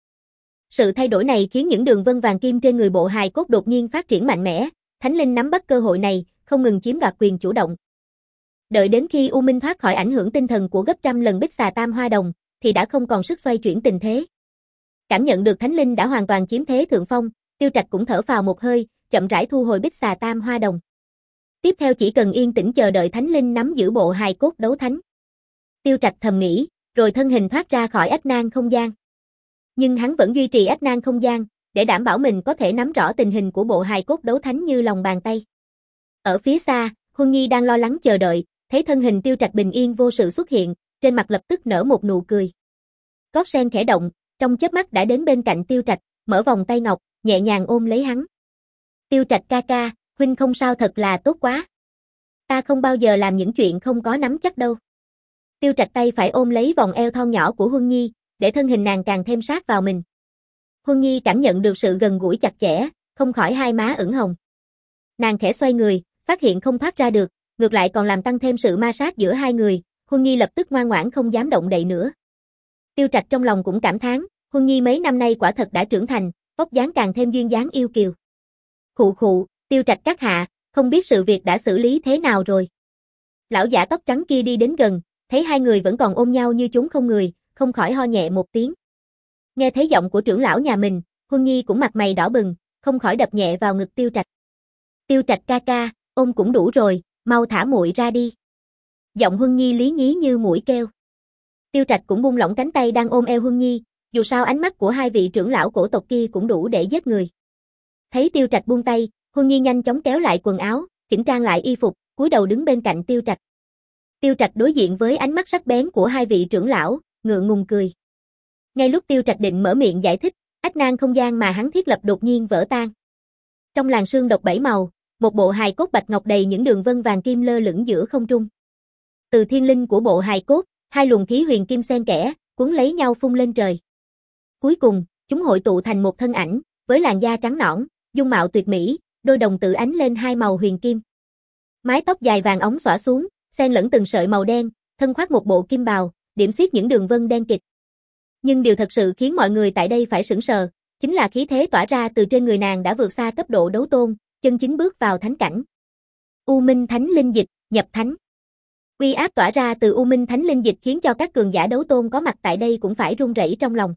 Sự thay đổi này khiến những đường vân vàng kim trên người bộ hài cốt đột nhiên phát triển mạnh mẽ, Thánh Linh nắm bắt cơ hội này, không ngừng chiếm đoạt quyền chủ động. Đợi đến khi U Minh thoát khỏi ảnh hưởng tinh thần của gấp trăm lần Bích Xà Tam Hoa Đồng, thì đã không còn sức xoay chuyển tình thế. Cảm nhận được Thánh Linh đã hoàn toàn chiếm thế thượng phong, Tiêu Trạch cũng thở phào một hơi, chậm rãi thu hồi Bích Xà Tam Hoa Đồng. Tiếp theo chỉ cần yên tĩnh chờ đợi Thánh Linh nắm giữ bộ hài cốt đấu thánh. Tiêu Trạch thầm nghĩ, rồi thân hình thoát ra khỏi ách nan không gian. Nhưng hắn vẫn duy trì ách nan không gian, để đảm bảo mình có thể nắm rõ tình hình của bộ hài cốt đấu thánh như lòng bàn tay. Ở phía xa, Huân Nhi đang lo lắng chờ đợi, thấy thân hình Tiêu Trạch bình yên vô sự xuất hiện, trên mặt lập tức nở một nụ cười. Gót sen khẽ động, trong chớp mắt đã đến bên cạnh Tiêu Trạch, mở vòng tay ngọc, nhẹ nhàng ôm lấy hắn. Tiêu Trạch ca ca, huynh không sao thật là tốt quá. Ta không bao giờ làm những chuyện không có nắm chắc đâu. Tiêu Trạch tay phải ôm lấy vòng eo thon nhỏ của Huân Nhi, để thân hình nàng càng thêm sát vào mình. Huân Nhi cảm nhận được sự gần gũi chặt chẽ, không khỏi hai má ửng hồng. Nàng khẽ xoay người, phát hiện không thoát ra được, ngược lại còn làm tăng thêm sự ma sát giữa hai người, Huân Nhi lập tức ngoan ngoãn không dám động đậy nữa. Tiêu Trạch trong lòng cũng cảm thán, Huân Nhi mấy năm nay quả thật đã trưởng thành, vóc dáng càng thêm duyên dáng yêu kiều. Khụ khụ, Tiêu Trạch các hạ, không biết sự việc đã xử lý thế nào rồi. Lão giả tóc trắng kia đi đến gần, thấy hai người vẫn còn ôm nhau như chúng không người, không khỏi ho nhẹ một tiếng. Nghe thấy giọng của trưởng lão nhà mình, Huân Nhi cũng mặt mày đỏ bừng, không khỏi đập nhẹ vào ngực Tiêu Trạch. Tiêu Trạch ca ca, ôm cũng đủ rồi, mau thả muội ra đi. Giọng Huân Nhi lý nhí như muỗi kêu. Tiêu Trạch cũng buông lỏng cánh tay đang ôm eo Huân Nhi, dù sao ánh mắt của hai vị trưởng lão cổ tộc kia cũng đủ để giết người. Thấy Tiêu Trạch buông tay, Huân Nhi nhanh chóng kéo lại quần áo, chỉnh trang lại y phục, cúi đầu đứng bên cạnh Tiêu Trạch. Tiêu Trạch đối diện với ánh mắt sắc bén của hai vị trưởng lão, ngượng ngùng cười. Ngay lúc Tiêu Trạch định mở miệng giải thích, ách nan không gian mà hắn thiết lập đột nhiên vỡ tan. Trong làn sương độc bảy màu, một bộ hài cốt bạch ngọc đầy những đường vân vàng kim lơ lửng giữa không trung. Từ thiên linh của bộ hài cốt, hai luồng khí huyền kim xen kẽ, cuốn lấy nhau phun lên trời. Cuối cùng, chúng hội tụ thành một thân ảnh, với làn da trắng nõn, dung mạo tuyệt mỹ, đôi đồng tử ánh lên hai màu huyền kim. Mái tóc dài vàng óng xõa xuống, xen lẫn từng sợi màu đen, thân khoác một bộ kim bào, điểm xuyết những đường vân đen kịt. Nhưng điều thật sự khiến mọi người tại đây phải sửng sờ, chính là khí thế tỏa ra từ trên người nàng đã vượt xa cấp độ đấu tôn, chân chính bước vào thánh cảnh. U Minh Thánh Linh dịch, nhập thánh. Uy áp tỏa ra từ U Minh Thánh Linh Dịch khiến cho các cường giả đấu tôn có mặt tại đây cũng phải run rẩy trong lòng.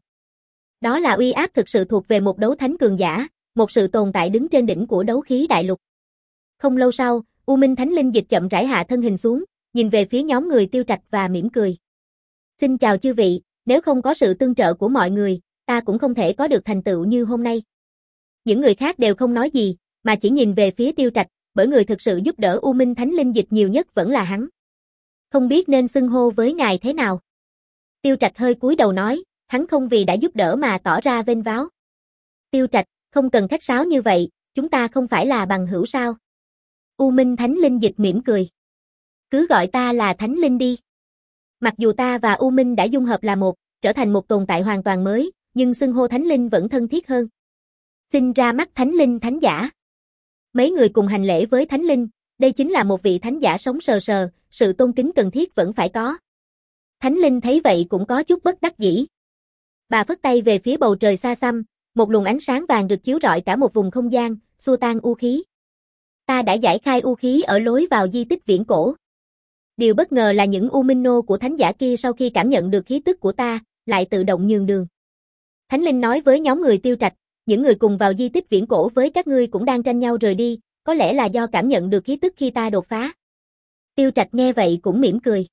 Đó là uy áp thực sự thuộc về một đấu thánh cường giả, một sự tồn tại đứng trên đỉnh của đấu khí đại lục. Không lâu sau, U Minh Thánh Linh Dịch chậm rãi hạ thân hình xuống, nhìn về phía nhóm người Tiêu Trạch và mỉm cười. Xin chào chư vị, nếu không có sự tương trợ của mọi người, ta cũng không thể có được thành tựu như hôm nay. Những người khác đều không nói gì, mà chỉ nhìn về phía Tiêu Trạch, bởi người thực sự giúp đỡ U Minh Thánh Linh Dịch nhiều nhất vẫn là hắn. Không biết nên xưng hô với ngài thế nào. Tiêu Trạch hơi cúi đầu nói, hắn không vì đã giúp đỡ mà tỏ ra vênh váo. Tiêu Trạch, không cần khách sáo như vậy, chúng ta không phải là bằng hữu sao? U Minh Thánh Linh Dịch mỉm cười. Cứ gọi ta là Thánh Linh đi. Mặc dù ta và U Minh đã dung hợp là một, trở thành một tồn tại hoàn toàn mới, nhưng xưng hô Thánh Linh vẫn thân thiết hơn. Xin ra mắt Thánh Linh Thánh Giả. Mấy người cùng hành lễ với Thánh Linh, đây chính là một vị Thánh Giả sống sờ sờ, sự tôn kính cần thiết vẫn phải có. Thánh Linh thấy vậy cũng có chút bất đắc dĩ. Bà phất tay về phía bầu trời xa xăm, một luồng ánh sáng vàng rực chiếu rọi cả một vùng không gian, xua tan u khí. Ta đã giải khai u khí ở lối vào di tích viễn cổ. Điều bất ngờ là những U Minh nô của Thánh Giả kia sau khi cảm nhận được khí tức của ta, lại tự động nhường đường. Thánh Linh nói với nhóm người Tiêu Trạch, những người cùng vào di tích viễn cổ với các ngươi cũng đang tranh nhau rời đi, có lẽ là do cảm nhận được khí tức khi ta đột phá. Tiêu Trạch nghe vậy cũng mỉm cười.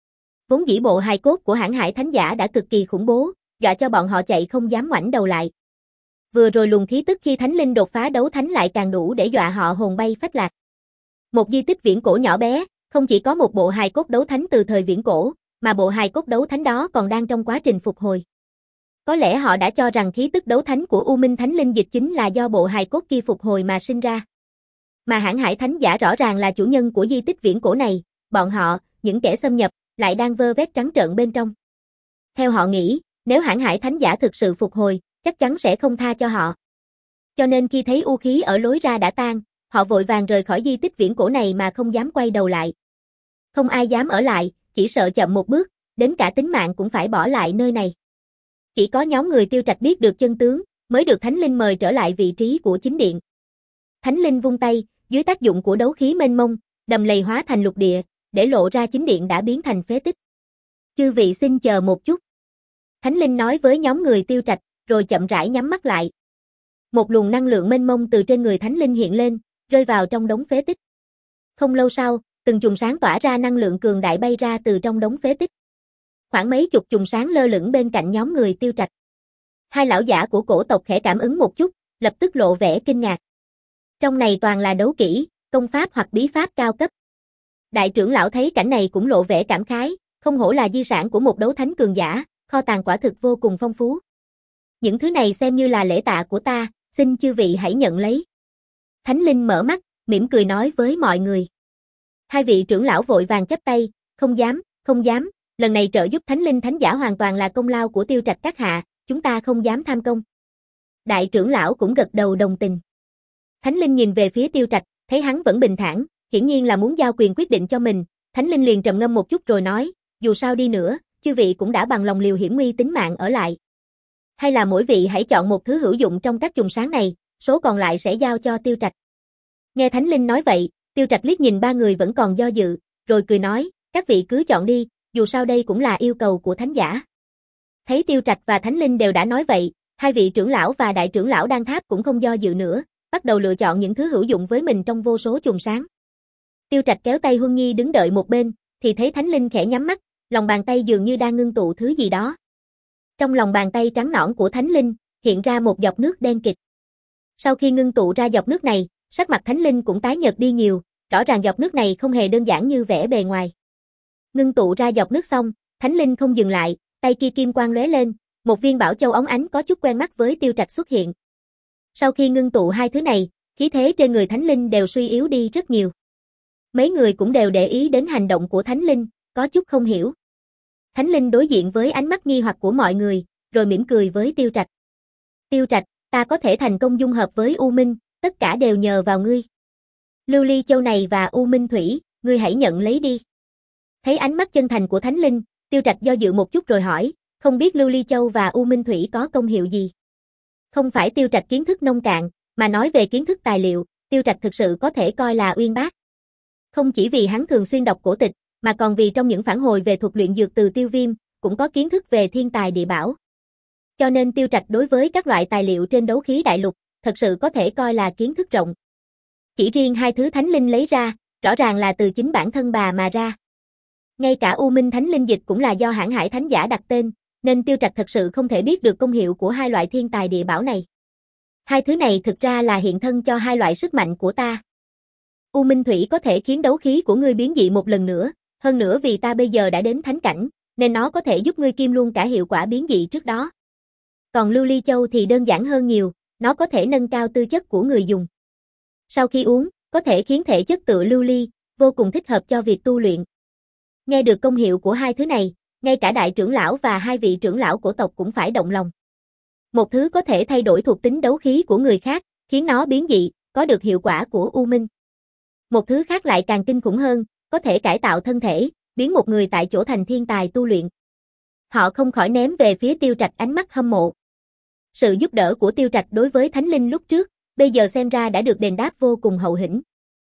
Vốn dĩ bộ hài cốt của Hãn Hải Thánh Giả đã cực kỳ khủng bố, dọa cho bọn họ chạy không dám ngoảnh đầu lại. Vừa rồi luồng khí tức khi Thánh Linh đột phá đấu thánh lại càng đủ để dọa họ hồn bay phách lạc. Một di tích viễn cổ nhỏ bé, không chỉ có một bộ hài cốt đấu thánh từ thời viễn cổ, mà bộ hài cốt đấu thánh đó còn đang trong quá trình phục hồi. Có lẽ họ đã cho rằng khí tức đấu thánh của U Minh Thánh Linh Dịch chính là do bộ hài cốt kia phục hồi mà sinh ra. Mà Hãn Hải Thánh Giả rõ ràng là chủ nhân của di tích viễn cổ này, bọn họ, những kẻ xâm nhập, lại đang vơ vét trắng trợn bên trong. Theo họ nghĩ, nếu Hãn Hải Thánh Giả thực sự phục hồi, chắc chắn sẽ không tha cho họ. Cho nên khi thấy u khí ở lối ra đã tan, họ vội vàng rời khỏi di tích viễn cổ này mà không dám quay đầu lại. Không ai dám ở lại, chỉ sợ chậm một bước, đến cả tính mạng cũng phải bỏ lại nơi này. Chỉ có nhóm người Tiêu Trạch biết được chân tướng, mới được Thánh Linh mời trở lại vị trí của chính điện. Thánh Linh vung tay, dưới tác dụng của đấu khí mênh mông, đầm lầy hóa thành lục địa, để lộ ra chính điện đã biến thành phế tích. Chư vị xin chờ một chút. Thánh Linh nói với nhóm người Tiêu Trạch, rồi chậm rãi nhắm mắt lại. Một luồng năng lượng mênh mông từ trên người Thánh Linh hiện lên, rơi vào trong đống phế tích. Không lâu sau, từng chùm sáng tỏa ra năng lượng cường đại bay ra từ trong đống phế tích. Khoảng mấy chục chùm sáng lơ lửng bên cạnh nhóm người Tiêu Trạch. Hai lão giả của cổ tộc khẽ cảm ứng một chút, lập tức lộ vẻ kinh ngạc. Trong này toàn là đấu kỹ, công pháp hoặc bí pháp cao cấp. Đại trưởng lão thấy cảnh này cũng lộ vẻ cảm khái, không hổ là di sản của một đấu thánh cường giả, kho tàng quả thực vô cùng phong phú. Những thứ này xem như là lễ tạ của ta, xin chư vị hãy nhận lấy. Thánh Linh mở mắt, mỉm cười nói với mọi người. Hai vị trưởng lão vội vàng chắp tay, không dám, không dám, lần này trợ giúp Thánh Linh Thánh Giả hoàn toàn là công lao của Tiêu Trạch các hạ, chúng ta không dám tham công. Đại trưởng lão cũng gật đầu đồng tình. Thánh Linh nhìn về phía Tiêu Trạch, thấy hắn vẫn bình thản, hiển nhiên là muốn giao quyền quyết định cho mình, Thánh Linh liền trầm ngâm một chút rồi nói, dù sao đi nữa, chư vị cũng đã bằng lòng liều hiểm nguy tính mạng ở lại. Hay là mỗi vị hãy chọn một thứ hữu dụng trong các chùm sáng này, số còn lại sẽ giao cho Tiêu Trạch. Nghe Thánh Linh nói vậy, Tiêu Trạch liếc nhìn ba người vẫn còn do dự, rồi cười nói, các vị cứ chọn đi, dù sao đây cũng là yêu cầu của Thánh Giả. Thấy Tiêu Trạch và Thánh Linh đều đã nói vậy, hai vị trưởng lão và đại trưởng lão Đan Tháp cũng không do dự nữa, bắt đầu lựa chọn những thứ hữu dụng với mình trong vô số chùm sáng. Tiêu Trạch kéo tay Huân Nhi đứng đợi một bên, thì thấy Thánh Linh khẽ nhắm mắt, lòng bàn tay dường như đang ngưng tụ thứ gì đó. Trong lòng bàn tay trắng nõn của Thánh Linh, hiện ra một giọt nước đen kịt. Sau khi ngưng tụ ra giọt nước này, sắc mặt Thánh Linh cũng tái nhợt đi nhiều, rõ ràng giọt nước này không hề đơn giản như vẻ bề ngoài. Ngưng tụ ra giọt nước xong, Thánh Linh không dừng lại, tay kia kim quang lóe lên, một viên bảo châu óng ánh có chút quen mắt với Tiêu Trạch xuất hiện. Sau khi ngưng tụ hai thứ này, khí thế trên người Thánh Linh đều suy yếu đi rất nhiều. Mấy người cũng đều để ý đến hành động của Thánh Linh, có chút không hiểu. Thánh Linh đối diện với ánh mắt nghi hoặc của mọi người, rồi mỉm cười với Tiêu Trạch. Tiêu Trạch, ta có thể thành công dung hợp với U Minh, tất cả đều nhờ vào ngươi. Lưu ly châu này và U Minh thủy, ngươi hãy nhận lấy đi. Thấy ánh mắt chân thành của Thánh Linh, Tiêu Trạch do dự một chút rồi hỏi, không biết Lưu ly châu và U Minh thủy có công hiệu gì? Không phải Tiêu Trạch kiến thức nông cạn, mà nói về kiến thức tài liệu, Tiêu Trạch thực sự có thể coi là uyên bác. Không chỉ vì hắn thường xuyên đọc cổ tịch, mà còn vì trong những phản hồi về thuật luyện dược từ Tiêu Viêm, cũng có kiến thức về thiên tài địa bảo. Cho nên Tiêu Trạch đối với các loại tài liệu trên đấu khí đại lục, thật sự có thể coi là kiến thức rộng. Chỉ riêng hai thứ thánh linh lấy ra, rõ ràng là từ chính bản thân bà mà ra. Ngay cả U Minh Thánh Linh Dịch cũng là do Hãn Hải Thánh Giả đặt tên, nên Tiêu Trạch thật sự không thể biết được công hiệu của hai loại thiên tài địa bảo này. Hai thứ này thực ra là hiện thân cho hai loại sức mạnh của ta. U Minh Thủy có thể khiến đấu khí của ngươi biến dị một lần nữa, hơn nữa vì ta bây giờ đã đến thánh cảnh, nên nó có thể giúp ngươi kiêm luôn cả hiệu quả biến dị trước đó. Còn Lưu Ly Châu thì đơn giản hơn nhiều, nó có thể nâng cao tư chất của người dùng. Sau khi uống, có thể khiến thể chất tựa lưu ly, vô cùng thích hợp cho việc tu luyện. Nghe được công hiệu của hai thứ này, ngay cả đại trưởng lão và hai vị trưởng lão cổ tộc cũng phải động lòng. Một thứ có thể thay đổi thuộc tính đấu khí của người khác, khiến nó biến dị, có được hiệu quả của U Minh. Một thứ khác lại càng kinh khủng hơn, có thể cải tạo thân thể, biến một người tại chỗ thành thiên tài tu luyện. Họ không khỏi ném về phía Tiêu Trạch ánh mắt hâm mộ. Sự giúp đỡ của Tiêu Trạch đối với Thánh Linh lúc trước, bây giờ xem ra đã được đền đáp vô cùng hậu hĩnh.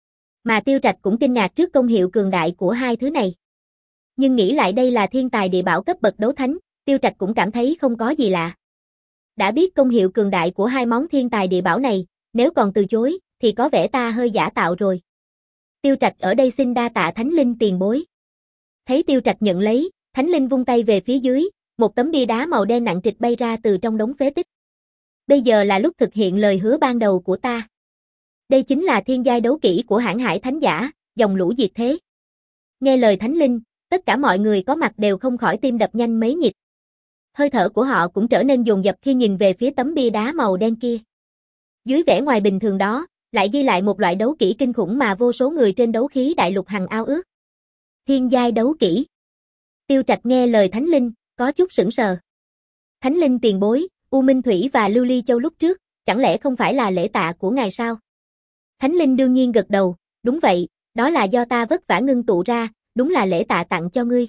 Mà Tiêu Trạch cũng kinh ngạc trước công hiệu cường đại của hai thứ này. Nhưng nghĩ lại đây là thiên tài địa bảo cấp bậc đấu thánh, Tiêu Trạch cũng cảm thấy không có gì lạ. Đã biết công hiệu cường đại của hai món thiên tài địa bảo này, nếu còn từ chối, thì có vẻ ta hơi giả tạo rồi. Tiêu Trạch ở đây xin đa tạ Thánh Linh tiền bối. Thấy Tiêu Trạch nhận lấy, Thánh Linh vung tay về phía dưới, một tấm bia đá màu đen nặng trịch bay ra từ trong đống phế tích. Bây giờ là lúc thực hiện lời hứa ban đầu của ta. Đây chính là thiên giai đấu kỹ của Hãn Hải Thánh Giả, dòng lũ diệt thế. Nghe lời Thánh Linh, tất cả mọi người có mặt đều không khỏi tim đập nhanh mấy nhịp. Hơi thở của họ cũng trở nên dồn dập khi nhìn về phía tấm bia đá màu đen kia. Dưới vẻ ngoài bình thường đó, lại ghi lại một loại đấu kỹ kinh khủng mà vô số người trên đấu khí đại lục hằng ao ước. Thiên giai đấu kỹ. Tiêu Trạch nghe lời Thánh Linh, có chút sững sờ. Thánh Linh tiền bối, U Minh Thủy và Lưu Ly Châu lúc trước, chẳng lẽ không phải là lễ tạ của ngài sao? Thánh Linh đương nhiên gật đầu, đúng vậy, đó là do ta vất vả ngưng tụ ra, đúng là lễ tạ tặng cho ngươi.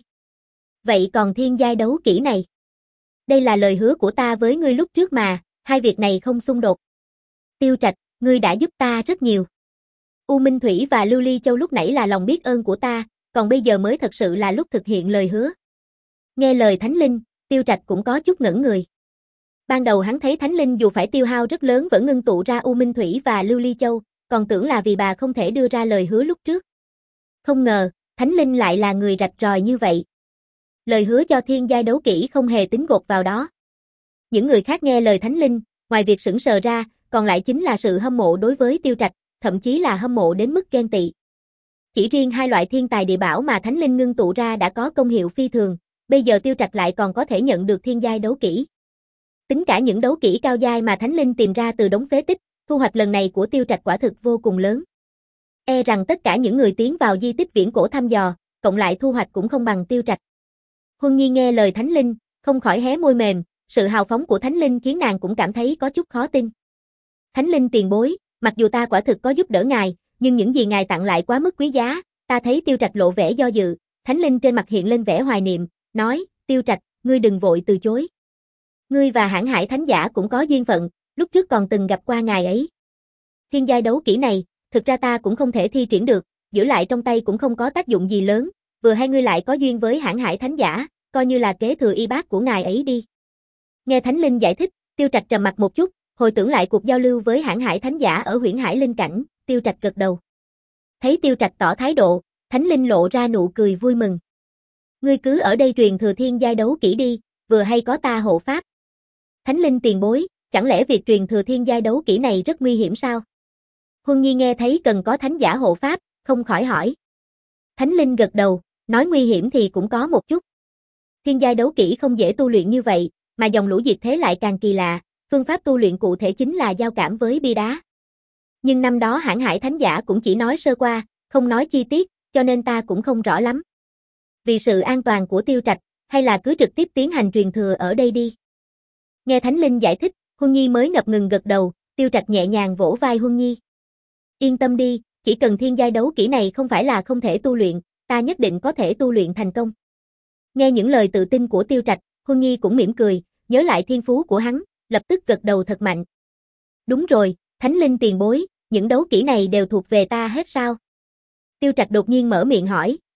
Vậy còn thiên giai đấu kỹ này? Đây là lời hứa của ta với ngươi lúc trước mà, hai việc này không xung đột. Tiêu Trạch, ngươi đã giúp ta rất nhiều. U Minh Thủy và Lưu Ly Châu lúc nãy là lòng biết ơn của ta, còn bây giờ mới thật sự là lúc thực hiện lời hứa. Nghe lời Thánh Linh, Tiêu Trạch cũng có chút ngẩn người. Ban đầu hắn thấy Thánh Linh dù phải tiêu hao rất lớn vẫn ngưng tụ ra U Minh Thủy và Lưu Ly Châu, còn tưởng là vì bà không thể đưa ra lời hứa lúc trước. Không ngờ, Thánh Linh lại là người rạch ròi như vậy. Lời hứa cho thiên giai đấu kỹ không hề tính gộp vào đó. Những người khác nghe lời Thánh Linh, ngoài việc sững sờ ra, còn lại chính là sự hâm mộ đối với Tiêu Trạch, thậm chí là hâm mộ đến mức ghen tị. Chỉ riêng hai loại thiên tài địa bảo mà Thánh Linh ngưng tụ ra đã có công hiệu phi thường, bây giờ Tiêu Trạch lại còn có thể nhận được thiên giai đấu kỹ. Tính cả những đấu kỹ cao giai mà Thánh Linh tìm ra từ đống phế tích, thu hoạch lần này của Tiêu Trạch quả thực vô cùng lớn. E rằng tất cả những người tiến vào di tích viễn cổ thăm dò, cộng lại thu hoạch cũng không bằng Tiêu Trạch. Huân Nhi nghe lời Thánh Linh, không khỏi hé môi mềm, sự hào phóng của Thánh Linh khiến nàng cũng cảm thấy có chút khó tin. Thánh Linh tiền bối, mặc dù ta quả thực có giúp đỡ ngài, nhưng những gì ngài tặng lại quá mức quý giá. Ta thấy Tiêu Trạch lộ vẻ do dự, Thánh Linh trên mặt hiện lên vẻ hoài niệm, nói, Tiêu Trạch, ngươi đừng vội từ chối. Ngươi và Hãn Hải Thánh Giả cũng có duyên phận, lúc trước còn từng gặp qua ngài ấy. Thiên giai đấu kỹ này, thực ra ta cũng không thể thi triển được, giữ lại trong tay cũng không có tác dụng gì lớn, vừa hay ngươi lại có duyên với Hãn Hải Thánh Giả, coi như là kế thừa y bát của ngài ấy đi. Nghe Thánh Linh giải thích, Tiêu Trạch trầm mặt một chút, hồi tưởng lại cuộc giao lưu với Hãn Hải Thánh Giả ở Huyễn Hải Linh Cảnh, Tiêu Trạch gật đầu. Thấy Tiêu Trạch tỏ thái độ, Thánh Linh lộ ra nụ cười vui mừng. Ngươi cứ ở đây truyền thừa thiên giai đấu kỹ đi, vừa hay có ta hộ pháp. Thánh Linh tiền bối, chẳng lẽ việc truyền thừa thiên giai đấu kỹ này rất nguy hiểm sao? Huân Nhi nghe thấy cần có thánh giả hộ pháp, không khỏi hỏi. Thánh Linh gật đầu, nói nguy hiểm thì cũng có một chút. Thiên giai đấu kỹ không dễ tu luyện như vậy, mà dòng lũ diệt thế lại càng kỳ lạ, phương pháp tu luyện cụ thể chính là giao cảm với bia đá. Nhưng năm đó Hãn Hải Thánh Giả cũng chỉ nói sơ qua, không nói chi tiết, cho nên ta cũng không rõ lắm. Vì sự an toàn của Tiêu Trạch, hay là cứ trực tiếp tiến hành truyền thừa ở đây đi. Nghe Thánh Linh giải thích, Huân Nhi mới ngập ngừng gật đầu, Tiêu Trạch nhẹ nhàng vỗ vai Huân Nhi. Yên tâm đi, chỉ cần thiên giai đấu kỹ này không phải là không thể tu luyện, ta nhất định có thể tu luyện thành công. Nghe những lời tự tin của Tiêu Trạch, Huân Nhi cũng mỉm cười, nhớ lại thiên phú của hắn, lập tức gật đầu thật mạnh. Đúng rồi, Thánh Linh tiền bối, những đấu kỹ này đều thuộc về ta hết sao? Tiêu Trạch đột nhiên mở miệng hỏi,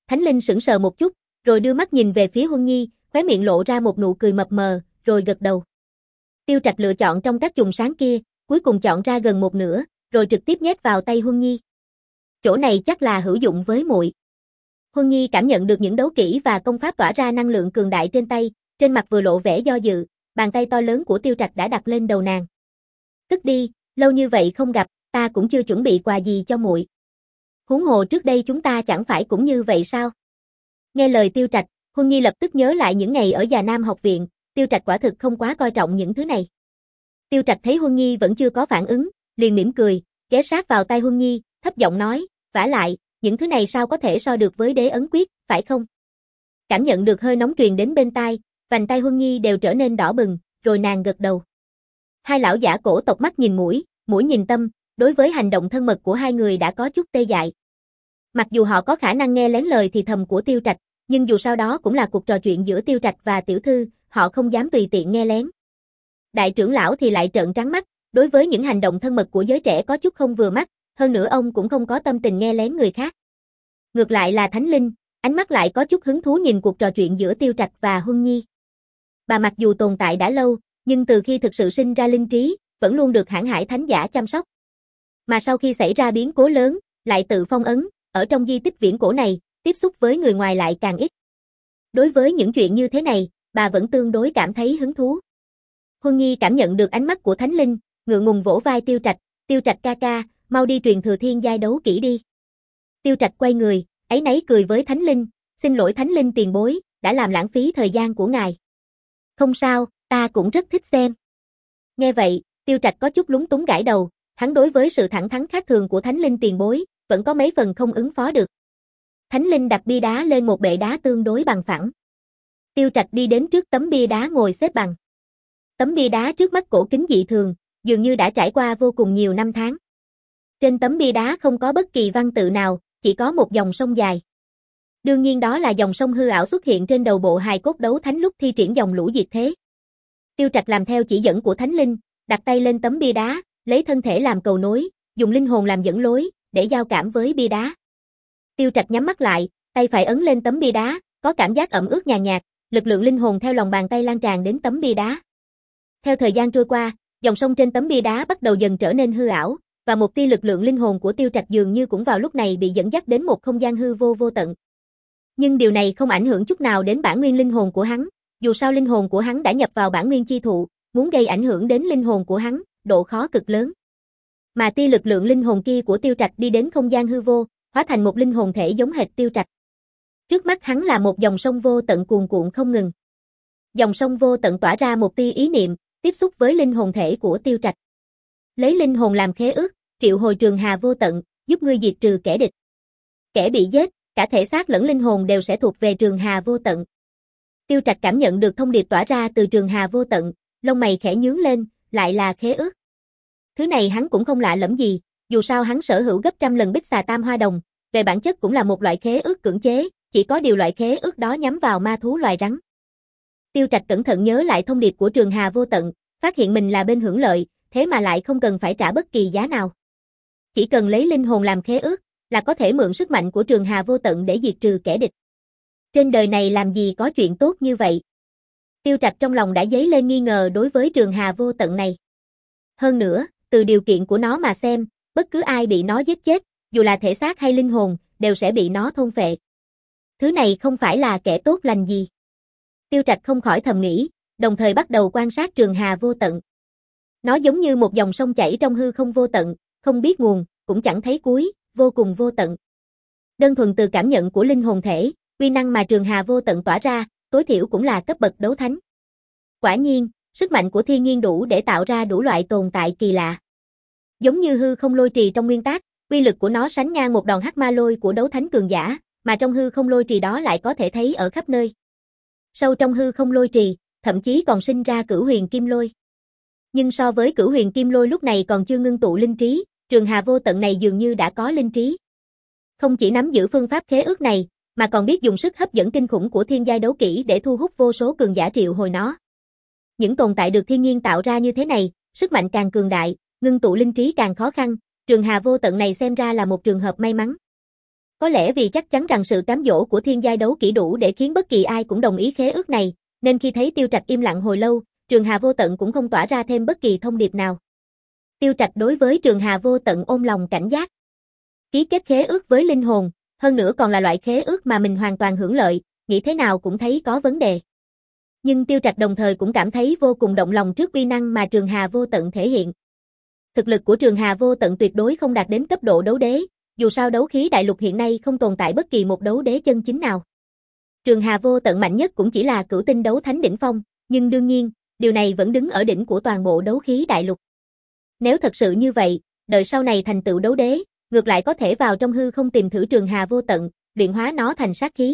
Thánh Linh sững sờ một chút, rồi đưa mắt nhìn về phía Huân Nhi, khóe miệng lộ ra một nụ cười mập mờ, rồi gật đầu. Tiêu Trạch lựa chọn trong các chùm sáng kia, cuối cùng chọn ra gần một nửa, rồi trực tiếp nhét vào tay Huân Nhi. Chỗ này chắc là hữu dụng với muội. Huân Nhi cảm nhận được những đấu kỹ và công pháp tỏa ra năng lượng cường đại trên tay, trên mặt vừa lộ vẻ do dự, bàn tay to lớn của Tiêu Trạch đã đặt lên đầu nàng. Tức đi, lâu như vậy không gặp, ta cũng chưa chuẩn bị quà gì cho muội. Huống hồ trước đây chúng ta chẳng phải cũng như vậy sao? Nghe lời Tiêu Trạch, Huân Nhi lập tức nhớ lại những ngày ở Già Nam học viện, Tiêu Trạch quả thực không quá coi trọng những thứ này. Tiêu Trạch thấy Huân Nhi vẫn chưa có phản ứng, liền mỉm cười, ghé sát vào tai Huân Nhi, thấp giọng nói, vả lại, những thứ này sao có thể so được với đế ấn quyết, phải không? Cảm nhận được hơi nóng truyền đến bên tai, vành tai Huân Nhi đều trở nên đỏ bừng, rồi nàng gật đầu. Hai lão giả cổ tộc mắt nhìn mũi, mũi nhìn tâm, đối với hành động thân mật của hai người đã có chút tê dại. Mặc dù họ có khả năng nghe lén lời thì thầm của Tiêu Trạch, nhưng dù sao đó cũng là cuộc trò chuyện giữa Tiêu Trạch và tiểu thư, họ không dám tùy tiện nghe lén. Đại trưởng lão thì lại trợn trắng mắt, đối với những hành động thân mật của giới trẻ có chút không vừa mắt, hơn nữa ông cũng không có tâm tình nghe lén người khác. Ngược lại là Thánh Linh, ánh mắt lại có chút hứng thú nhìn cuộc trò chuyện giữa Tiêu Trạch và Huân Nhi. Bà mặc dù tồn tại đã lâu, nhưng từ khi thực sự sinh ra linh trí, vẫn luôn được Hãn Hải Thánh Giả chăm sóc. Mà sau khi xảy ra biến cố lớn, lại tự phong ấn, ở trong di tích viễn cổ này, tiếp xúc với người ngoài lại càng ít. Đối với những chuyện như thế này, bà vẫn tương đối cảm thấy hứng thú. Huân Nhi cảm nhận được ánh mắt của Thánh Linh, ngượng ngùng vỗ vai Tiêu Trạch, Tiêu Trạch ca ca, mau đi truyền thừa thiên giai đấu kỹ đi. Tiêu Trạch quay người, áy náy cười với Thánh Linh, xin lỗi Thánh Linh tiền bối, đã làm lãng phí thời gian của ngài. Không sao, ta cũng rất thích xem. Nghe vậy, Tiêu Trạch có chút lúng túng gãi đầu, hắn đối với sự thẳng thắn khác thường của Thánh Linh tiền bối, vẫn có mấy phần không ứng phó được. Thánh Linh đặt bia đá lên một bệ đá tương đối bằng phẳng. Tiêu Trạch đi đến trước tấm bia đá ngồi xếp bằng. Tấm bia đá trước mắt cổ kính dị thường, dường như đã trải qua vô cùng nhiều năm tháng. Trên tấm bia đá không có bất kỳ văn tự nào, chỉ có một dòng sông dài. Đương nhiên đó là dòng sông hư ảo xuất hiện trên đầu bộ hài cốt đấu thánh lúc thi triển dòng lũ diệt thế. Tiêu Trạch làm theo chỉ dẫn của Thánh Linh, đặt tay lên tấm bia đá, lấy thân thể làm cầu nối, dùng linh hồn làm dẫn lối, để giao cảm với bia đá. Tiêu Trạch nhắm mắt lại, tay phải ấn lên tấm bia đá, có cảm giác ẩm ướt nhàn nhạt, lực lượng linh hồn theo lòng bàn tay lan tràn đến tấm bia đá. Theo thời gian trôi qua, dòng sông trên tấm bia đá bắt đầu dần trở nên hư ảo, và một tia lực lượng linh hồn của Tiêu Trạch dường như cũng vào lúc này bị dẫn dắt đến một không gian hư vô vô tận. Nhưng điều này không ảnh hưởng chút nào đến bản nguyên linh hồn của hắn, dù sao linh hồn của hắn đã nhập vào bản nguyên chi thụ, muốn gây ảnh hưởng đến linh hồn của hắn, độ khó cực lớn. Mà tia lực lượng linh hồn kia của Tiêu Trạch đi đến không gian hư vô, hóa thành một linh hồn thể giống hệt Tiêu Trạch. Trước mắt hắn là một dòng sông vô tận cuồn cuộn không ngừng. Dòng sông vô tận tỏa ra một tia ý niệm, tiếp xúc với linh hồn thể của Tiêu Trạch. Lấy linh hồn làm khế ước, triệu hồi trường hà vô tận, giúp ngươi diệt trừ kẻ địch. Kẻ bị giết, cả thể xác lẫn linh hồn đều sẽ thuộc về trường hà vô tận. Tiêu Trạch cảm nhận được thông điệp tỏa ra từ trường hà vô tận, lông mày khẽ nhướng lên, lại là khế ước. Thứ này hắn cũng không lạ lẫm gì, dù sao hắn sở hữu gấp trăm lần bích xà tam hoa đồng, về bản chất cũng là một loại khế ước cưỡng chế, chỉ có điều loại khế ước đó nhắm vào ma thú loài rắn. Tiêu Trạch cẩn thận nhớ lại thông điệp của trường hà vô tận, phát hiện mình là bên hưởng lợi, thế mà lại không cần phải trả bất kỳ giá nào. Chỉ cần lấy linh hồn làm khế ước, là có thể mượn sức mạnh của trường hà vô tận để diệt trừ kẻ địch. Trên đời này làm gì có chuyện tốt như vậy? Tiêu Trạch trong lòng đã dấy lên nghi ngờ đối với trường hà vô tận này. Hơn nữa, từ điều kiện của nó mà xem, bất cứ ai bị nó giết chết, dù là thể xác hay linh hồn, đều sẽ bị nó thôn phệ. Thứ này không phải là kẻ tốt lành gì. Tiêu Trạch không khỏi thầm nghĩ, đồng thời bắt đầu quan sát trường hà vô tận. Nó giống như một dòng sông chảy trong hư không vô tận, không biết nguồn, cũng chẳng thấy cuối, vô cùng vô tận. Đơn thuần từ cảm nhận của linh hồn thể, uy năng mà trường hà vô tận tỏa ra, tối thiểu cũng là cấp bậc đấu thánh. Quả nhiên, sức mạnh của thiên nhiên đủ để tạo ra đủ loại tồn tại kỳ lạ. Giống như hư không lôi trì trong nguyên tác, uy lực của nó sánh ngang một đòn hắc ma lôi của đấu thánh cường giả, mà trong hư không lôi trì đó lại có thể thấy ở khắp nơi. Sâu trong hư không lôi trì, thậm chí còn sinh ra cửu huyền kim lôi. Nhưng so với cửu huyền kim lôi lúc này còn chưa ngưng tụ linh trí, trường hà vô tận này dường như đã có linh trí. Không chỉ nắm giữ phương pháp khế ước này, mà còn biết dùng sức hấp dẫn kinh khủng của thiên giai đấu kỹ để thu hút vô số cường giả triệu hồi nó. Những tồn tại được thiên nhiên tạo ra như thế này, sức mạnh càng cường đại, ngưng tụ linh trí càng khó khăn, trường hà vô tận này xem ra là một trường hợp may mắn. Có lẽ vì chắc chắn rằng sự cám dỗ của thiên giai đấu kỹ đủ để khiến bất kỳ ai cũng đồng ý khế ước này, nên khi thấy Tiêu Trạch im lặng hồi lâu, Trường Hà Vô Tận cũng không tỏa ra thêm bất kỳ thông điệp nào. Tiêu Trạch đối với Trường Hà Vô Tận ôm lòng cảnh giác. Ký kết khế ước với linh hồn, hơn nữa còn là loại khế ước mà mình hoàn toàn hưởng lợi, nghĩ thế nào cũng thấy có vấn đề. Nhưng Tiêu Trạch đồng thời cũng cảm thấy vô cùng động lòng trước uy năng mà Trường Hà Vô Tận thể hiện. Thực lực của Trường Hà Vô Tận tuyệt đối không đạt đến cấp độ đấu đế, dù sao đấu khí đại lục hiện nay không tồn tại bất kỳ một đấu đế chân chính nào. Trường Hà Vô Tận mạnh nhất cũng chỉ là cửu tinh đấu thánh đỉnh phong, nhưng đương nhiên, điều này vẫn đứng ở đỉnh của toàn bộ đấu khí đại lục. Nếu thật sự như vậy, đợi sau này thành tựu đấu đế, ngược lại có thể vào trong hư không tìm thử Trường Hà Vô Tận, luyện hóa nó thành sát khí.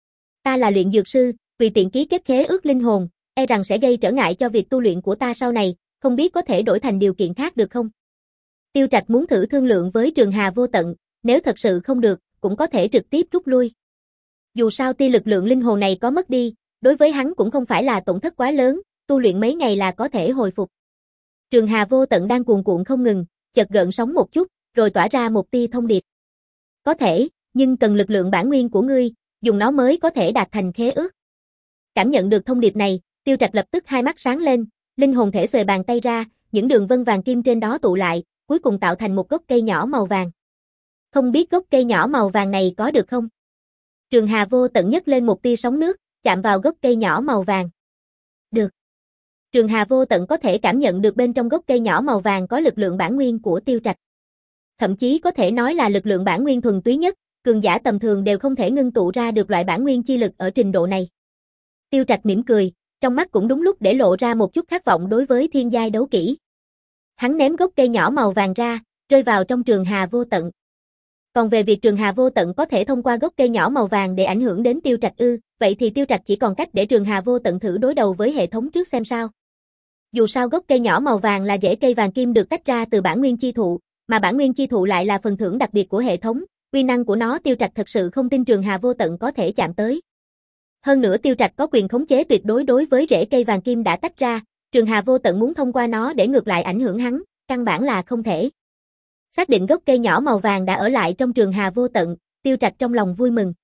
Ta là luyện dược sư, vì tiện ký kết khế ước linh hồn, e rằng sẽ gây trở ngại cho việc tu luyện của ta sau này, không biết có thể đổi thành điều kiện khác được không? Tiêu Trạch muốn thử thương lượng với Trường Hà Vô Tận, nếu thật sự không được, cũng có thể trực tiếp rút lui. Dù sao tia lực lượng linh hồn này có mất đi, đối với hắn cũng không phải là tổn thất quá lớn, tu luyện mấy ngày là có thể hồi phục. Trường Hà Vô Tận đang cuồn cuộn không ngừng, chợt gợn sóng một chút, rồi tỏa ra một tia thông điệp. Có thể, nhưng cần lực lượng bản nguyên của ngươi, dùng nó mới có thể đạt thành khế ước. Cảm nhận được thông điệp này, Tiêu Trạch lập tức hai mắt sáng lên, linh hồn thể xuề bàn tay ra, những đường vân vàng kim trên đó tụ lại, cuối cùng tạo thành một gốc cây nhỏ màu vàng. Không biết gốc cây nhỏ màu vàng này có được không? Trường Hà Vô Tận nhấc lên một tia sóng nước, chạm vào gốc cây nhỏ màu vàng. Được. Trường Hà Vô Tận có thể cảm nhận được bên trong gốc cây nhỏ màu vàng có lực lượng bản nguyên của Tiêu Trạch. Thậm chí có thể nói là lực lượng bản nguyên thuần túy nhất, cường giả tầm thường đều không thể ngưng tụ ra được loại bản nguyên chi lực ở trình độ này. Tiêu Trạch mỉm cười, trong mắt cũng đúng lúc để lộ ra một chút khát vọng đối với thiên giai đấu kỹ. Hắn ném gốc cây nhỏ màu vàng ra, rơi vào trong Trường Hà Vô Tận. Còn về việc Trường Hà Vô Tận có thể thông qua gốc cây nhỏ màu vàng để ảnh hưởng đến Tiêu Trạch ư, vậy thì Tiêu Trạch chỉ còn cách để Trường Hà Vô Tận thử đối đầu với hệ thống trước xem sao. Dù sao gốc cây nhỏ màu vàng là rễ cây vàng kim được tách ra từ bản nguyên chi thụ, mà bản nguyên chi thụ lại là phần thưởng đặc biệt của hệ thống, uy năng của nó Tiêu Trạch thật sự không tin Trường Hà Vô Tận có thể chạm tới. Hơn nữa Tiêu Trạch có quyền khống chế tuyệt đối đối với rễ cây vàng kim đã tách ra, Trường Hà Vô Tận muốn thông qua nó để ngược lại ảnh hưởng hắn, căn bản là không thể. Xác định gốc cây nhỏ màu vàng đã ở lại trong Trường Hà Vô Tận, Tiêu Trạch trong lòng vui mừng.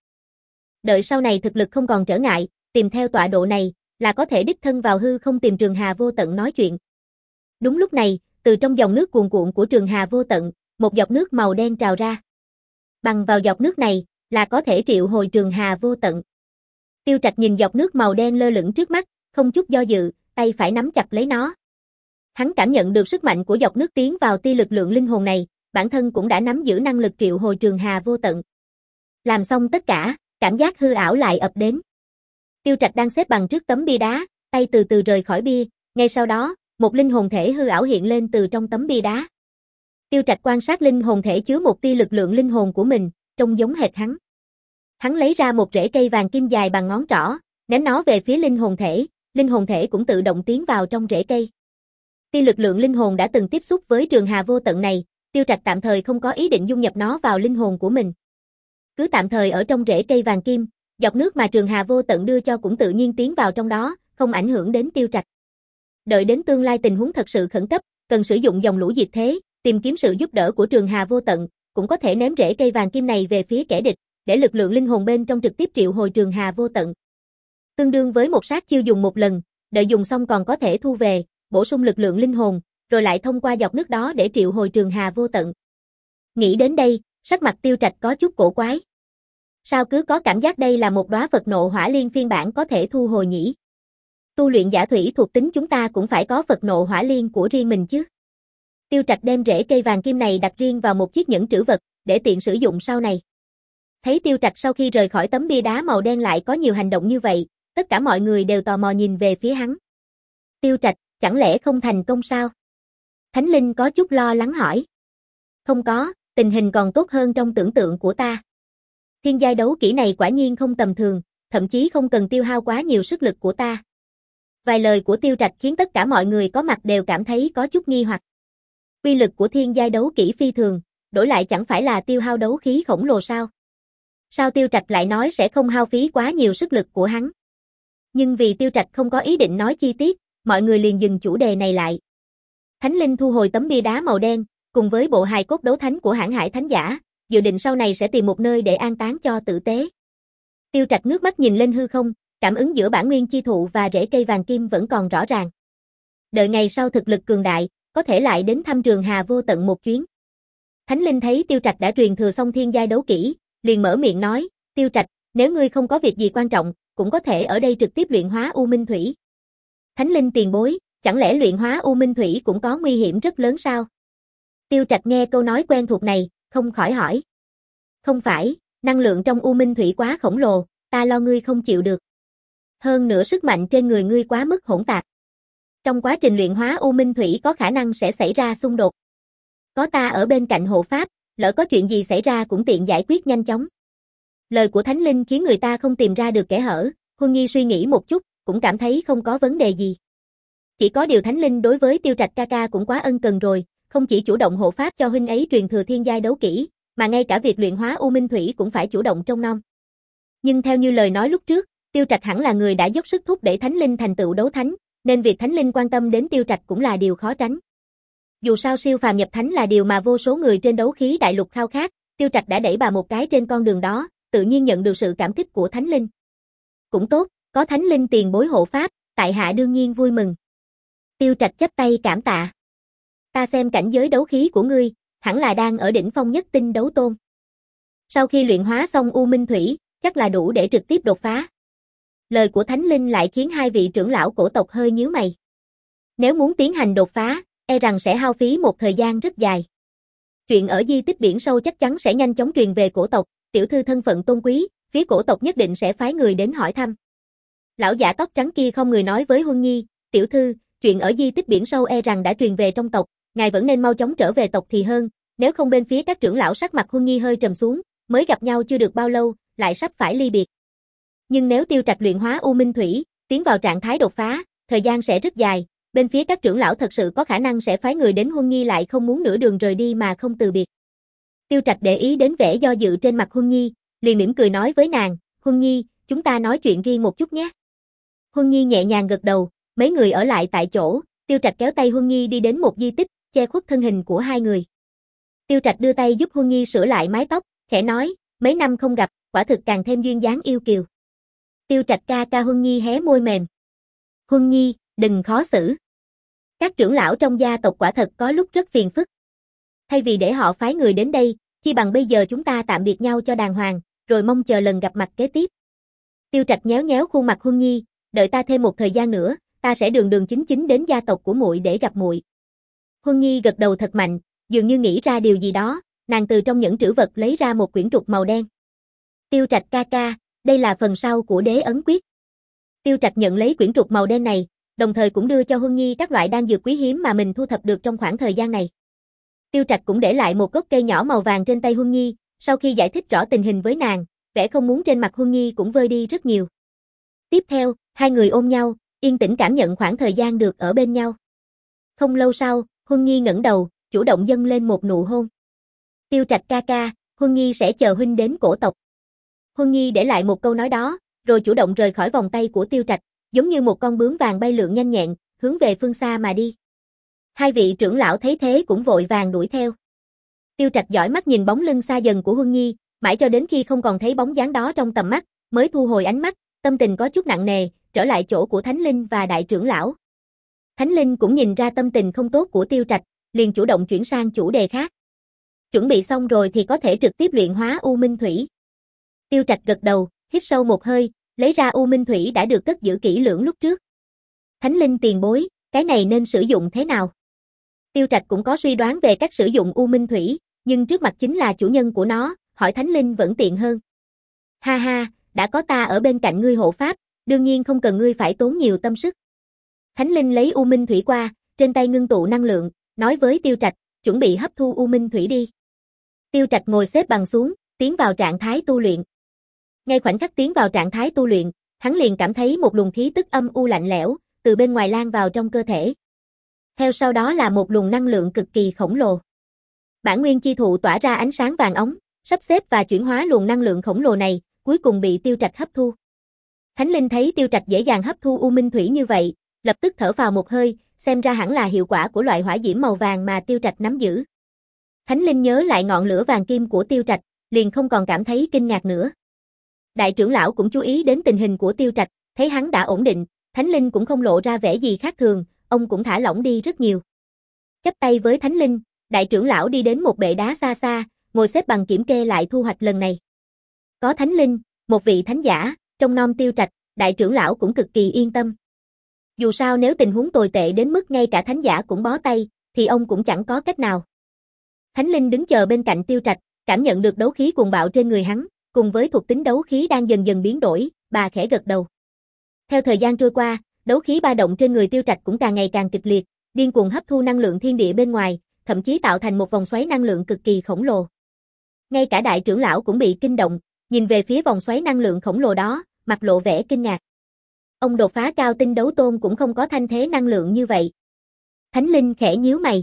Đợi sau này thực lực không còn trở ngại, tìm theo tọa độ này, là có thể đích thân vào hư không tìm Trường Hà Vô Tận nói chuyện. Đúng lúc này, từ trong dòng nước cuồn cuộn của Trường Hà Vô Tận, một giọt nước màu đen trào ra. Bằng vào giọt nước này, là có thể triệu hồi Trường Hà Vô Tận. Tiêu Trạch nhìn giọt nước màu đen lơ lửng trước mắt, không chút do dự, tay phải nắm chặt lấy nó. Hắn cảm nhận được sức mạnh của giọt nước tiến vào tia lực lượng linh hồn này, bản thân cũng đã nắm giữ năng lực triệu hồi Trường Hà Vô Tận. Làm xong tất cả, cảm giác hư ảo lại ập đến. Tiêu Trạch đang xếp bằng trước tấm bia đá, tay từ từ rời khỏi bia, ngay sau đó, một linh hồn thể hư ảo hiện lên từ trong tấm bia đá. Tiêu Trạch quan sát linh hồn thể chứa một tia lực lượng linh hồn của mình, trông giống hệt hắn. Hắn lấy ra một rễ cây vàng kim dài bằng ngón trỏ, ném nó về phía linh hồn thể, linh hồn thể cũng tự động tiến vào trong rễ cây. Tia lực lượng linh hồn đã từng tiếp xúc với Trường Hà Vô Tận này, Tiêu Trạch tạm thời không có ý định dung nhập nó vào linh hồn của mình. Cứ tạm thời ở trong rễ cây vàng kim, giọt nước mà Trường Hà Vô Tận đưa cho cũng tự nhiên tiến vào trong đó, không ảnh hưởng đến Tiêu Trạch. Đợi đến tương lai tình huống thật sự khẩn cấp, cần sử dụng dòng lũ diệt thế, tìm kiếm sự giúp đỡ của Trường Hà Vô Tận, cũng có thể ném rễ cây vàng kim này về phía kẻ địch, để lực lượng linh hồn bên trong trực tiếp triệu hồi Trường Hà Vô Tận. Tương đương với một sát chiêu dùng một lần, đợi dùng xong còn có thể thu về, bổ sung lực lượng linh hồn, rồi lại thông qua giọt nước đó để triệu hồi Trường Hà Vô Tận. Nghĩ đến đây, sắc mặt Tiêu Trạch có chút cổ quái. Sao cứ có cảm giác đây là một đóa Phật nộ hỏa liên phiên bản có thể thu hồi nhỉ? Tu luyện giả thủy thuộc tính chúng ta cũng phải có Phật nộ hỏa liên của riêng mình chứ. Tiêu Trạch đem rễ cây vàng kim này đặt riêng vào một chiếc nhẫn trữ vật, để tiện sử dụng sau này. Thấy Tiêu Trạch sau khi rời khỏi tấm bia đá màu đen lại có nhiều hành động như vậy, tất cả mọi người đều tò mò nhìn về phía hắn. Tiêu Trạch, chẳng lẽ không thành công sao? Thánh Linh có chút lo lắng hỏi. Không có, tình hình còn tốt hơn trong tưởng tượng của ta. Thiên giai đấu kỹ này quả nhiên không tầm thường, thậm chí không cần tiêu hao quá nhiều sức lực của ta. Vài lời của Tiêu Trạch khiến tất cả mọi người có mặt đều cảm thấy có chút nghi hoặc. Uy lực của thiên giai đấu kỹ phi thường, đổi lại chẳng phải là tiêu hao đấu khí khổng lồ sao? Sao Tiêu Trạch lại nói sẽ không hao phí quá nhiều sức lực của hắn? Nhưng vì Tiêu Trạch không có ý định nói chi tiết, mọi người liền dừng chủ đề này lại. Thánh Linh thu hồi tấm bia đá màu đen, cùng với bộ hài cốt đấu thánh của Hãn Hải Thánh Giả, dự định sau này sẽ tìm một nơi để an táng cho tử tế. Tiêu Trạch ngước mắt nhìn lên hư không, cảm ứng giữa bản nguyên chi thụ và rễ cây vàng kim vẫn còn rõ ràng. Đợi ngày sau thực lực cường đại, có thể lại đến thăm Trường Hà Vô Tận một chuyến. Thánh Linh thấy Tiêu Trạch đã truyền thừa xong thiên giai đấu kỹ, liền mở miệng nói, Tiêu Trạch, nếu ngươi không có việc gì quan trọng, cũng có thể ở đây trực tiếp luyện hóa U Minh Thủy. Thánh Linh tiền bối, chẳng lẽ luyện hóa U Minh Thủy cũng có nguy hiểm rất lớn sao? Tiêu Trạch nghe câu nói quen thuộc này, không khỏi hỏi. Không phải, năng lượng trong U Minh Thủy quá khổng lồ, ta lo ngươi không chịu được. Hơn nữa sức mạnh trên người ngươi quá mức hỗn tạp. Trong quá trình luyện hóa U Minh Thủy có khả năng sẽ xảy ra xung đột. Có ta ở bên cạnh hộ pháp, lỡ có chuyện gì xảy ra cũng tiện giải quyết nhanh chóng. Lời của Thánh Linh khiến người ta không tìm ra được kẽ hở, Huân Nhi suy nghĩ một chút, cũng cảm thấy không có vấn đề gì. Chỉ có điều Thánh Linh đối với Tiêu Trạch ca ca cũng quá ân cần rồi, không chỉ chủ động hộ pháp cho huynh ấy truyền thừa thiên giai đấu kỹ, mà ngay cả việc luyện hóa U Minh Thủy cũng phải chủ động trông nom. Nhưng theo như lời nói lúc trước, Tiêu Trạch hẳn là người đã dốc sức thúc đẩy Thánh Linh thành tựu đấu thánh, nên việc Thánh Linh quan tâm đến Tiêu Trạch cũng là điều khó tránh. Dù sao siêu phàm nhập thánh là điều mà vô số người trên đấu khí đại lục khao khát, Tiêu Trạch đã đẩy bà một cái trên con đường đó, tự nhiên nhận được sự cảm kích của Thánh Linh. Cũng tốt, có Thánh Linh tiền bối hộ pháp, tại hạ đương nhiên vui mừng. Tiêu Trạch chắp tay cảm tạ. Ta xem cảnh giới đấu khí của ngươi, hẳn là đang ở đỉnh phong nhất tinh đấu tôn. Sau khi luyện hóa xong U Minh Thủy, chắc là đủ để trực tiếp đột phá. Lời của Thánh Linh lại khiến hai vị trưởng lão cổ tộc hơi nhíu mày. Nếu muốn tiến hành đột phá, e rằng sẽ hao phí một thời gian rất dài. Chuyện ở di tích biển sâu chắc chắn sẽ nhanh chóng truyền về cổ tộc, tiểu thư thân phận tôn quý, phía cổ tộc nhất định sẽ phái người đến hỏi thăm. Lão giả tóc trắng kia không người nói với Huân Nhi, tiểu thư, chuyện ở di tích biển sâu e rằng đã truyền về trong tộc, ngài vẫn nên mau chóng trở về tộc thì hơn, nếu không bên phía các trưởng lão sắc mặt Huân Nhi hơi trầm xuống, mới gặp nhau chưa được bao lâu, lại sắp phải ly biệt. Nhưng nếu Tiêu Trạch luyện hóa U Minh Thủy, tiến vào trạng thái đột phá, thời gian sẽ rất dài, bên phía các trưởng lão thật sự có khả năng sẽ phái người đến. Huân Nhi lại không muốn nửa đường rời đi mà không từ biệt. Tiêu Trạch để ý đến vẻ do dự trên mặt Huân Nhi, liền mỉm cười nói với nàng, Huân Nhi, chúng ta nói chuyện riêng một chút nhé. Huân Nhi nhẹ nhàng gật đầu, mấy người ở lại tại chỗ, Tiêu Trạch kéo tay Huân Nhi đi đến một di tích, che khuất thân hình của hai người. Tiêu Trạch đưa tay giúp Huân Nhi sửa lại mái tóc, khẽ nói, mấy năm không gặp, quả thực càng thêm duyên dáng yêu kiều. Tiêu Trạch ca ca. Huân Nhi hé môi mềm. Huân Nhi, đừng khó xử. Các trưởng lão trong gia tộc quả thật có lúc rất phiền phức. Thay vì để họ phái người đến đây, chi bằng bây giờ chúng ta tạm biệt nhau cho đàng hoàng, rồi mong chờ lần gặp mặt kế tiếp. Tiêu Trạch nhéo nhéo khuôn mặt Huân Nhi, đợi ta thêm một thời gian nữa, ta sẽ đường đường chính chính đến gia tộc của muội để gặp muội. Huân Nhi gật đầu thật mạnh, dường như nghĩ ra điều gì đó, nàng từ trong nhẫn trữ vật lấy ra một quyển trục màu đen. Tiêu Trạch ca ca, đây là phần sau của Đế Ấn Quyết. Tiêu Trạch nhận lấy quyển trục màu đen này, đồng thời cũng đưa cho Huân Nhi các loại đan dược quý hiếm mà mình thu thập được trong khoảng thời gian này. Tiêu Trạch cũng để lại một gốc cây nhỏ màu vàng trên tay Huân Nhi, sau khi giải thích rõ tình hình với nàng, vẻ không muốn trên mặt Huân Nhi cũng vơi đi rất nhiều. Tiếp theo, hai người ôm nhau, yên tĩnh cảm nhận khoảng thời gian được ở bên nhau. Không lâu sau, Huân Nhi ngẩng đầu, chủ động dâng lên một nụ hôn. Tiêu Trạch ca ca, Huân Nhi sẽ chờ huynh đến cổ tộc. Huân Nhi để lại một câu nói đó, rồi chủ động rời khỏi vòng tay của Tiêu Trạch, giống như một con bướm vàng bay lượn nhanh nhẹn, hướng về phương xa mà đi. Hai vị trưởng lão thấy thế cũng vội vàng đuổi theo. Tiêu Trạch dõi mắt nhìn bóng lưng xa dần của Huân Nhi, mãi cho đến khi không còn thấy bóng dáng đó trong tầm mắt, mới thu hồi ánh mắt, tâm tình có chút nặng nề, trở lại chỗ của Thánh Linh và đại trưởng lão. Thánh Linh cũng nhìn ra tâm tình không tốt của Tiêu Trạch, liền chủ động chuyển sang chủ đề khác. Chuẩn bị xong rồi thì có thể trực tiếp luyện hóa U Minh Thủy. Tiêu Trạch gật đầu, hít sâu một hơi, lấy ra U Minh Thủy đã được cất giữ kỹ lưỡng lúc trước. Thánh Linh tiền bối, cái này nên sử dụng thế nào? Tiêu Trạch cũng có suy đoán về cách sử dụng U Minh Thủy, nhưng trước mặt chính là chủ nhân của nó, hỏi Thánh Linh vẫn tiện hơn. Ha ha, đã có ta ở bên cạnh ngươi hộ pháp, đương nhiên không cần ngươi phải tốn nhiều tâm sức. Thánh Linh lấy U Minh Thủy qua, trên tay ngưng tụ năng lượng, nói với Tiêu Trạch, chuẩn bị hấp thu U Minh Thủy đi. Tiêu Trạch ngồi xếp bằng xuống, tiến vào trạng thái tu luyện. Ngay khoảnh khắc tiến vào trạng thái tu luyện, hắn liền cảm thấy một luồng khí tức âm u lạnh lẽo, từ bên ngoài lan vào trong cơ thể. Theo sau đó là một luồng năng lượng cực kỳ khổng lồ. Bản nguyên chi thụ tỏa ra ánh sáng vàng óng, sắp xếp và chuyển hóa luồng năng lượng khổng lồ này, cuối cùng bị Tiêu Trạch hấp thu. Thánh Linh thấy Tiêu Trạch dễ dàng hấp thu U Minh Thủy như vậy, lập tức thở phào một hơi, xem ra hẳn là hiệu quả của loại hỏa diễm màu vàng mà Tiêu Trạch nắm giữ. Thánh Linh nhớ lại ngọn lửa vàng kim của Tiêu Trạch, liền không còn cảm thấy kinh ngạc nữa. Đại trưởng lão cũng chú ý đến tình hình của Tiêu Trạch, thấy hắn đã ổn định, Thánh Linh cũng không lộ ra vẻ gì khác thường, ông cũng thả lỏng đi rất nhiều. Chắp tay với Thánh Linh, đại trưởng lão đi đến một bệ đá xa xa, ngồi xếp bằng kiểm kê lại thu hoạch lần này. Có Thánh Linh, một vị thánh giả, trong nom Tiêu Trạch, đại trưởng lão cũng cực kỳ yên tâm. Dù sao nếu tình huống tồi tệ đến mức ngay cả thánh giả cũng bó tay, thì ông cũng chẳng có cách nào. Thánh Linh đứng chờ bên cạnh Tiêu Trạch, cảm nhận được đấu khí cuồng bạo trên người hắn, cùng với thuộc tính đấu khí đang dần dần biến đổi, bà khẽ gật đầu. Theo thời gian trôi qua, đấu khí ba động trên người Tiêu Trạch cũng càng ngày càng kịch liệt, điên cuồng hấp thu năng lượng thiên địa bên ngoài, thậm chí tạo thành một vòng xoáy năng lượng cực kỳ khổng lồ. Ngay cả đại trưởng lão cũng bị kinh động, nhìn về phía vòng xoáy năng lượng khổng lồ đó, mặt lộ vẻ kinh ngạc. Ông đột phá cao tinh đấu tôn cũng không có thanh thế năng lượng như vậy. Thánh Linh khẽ nhíu mày.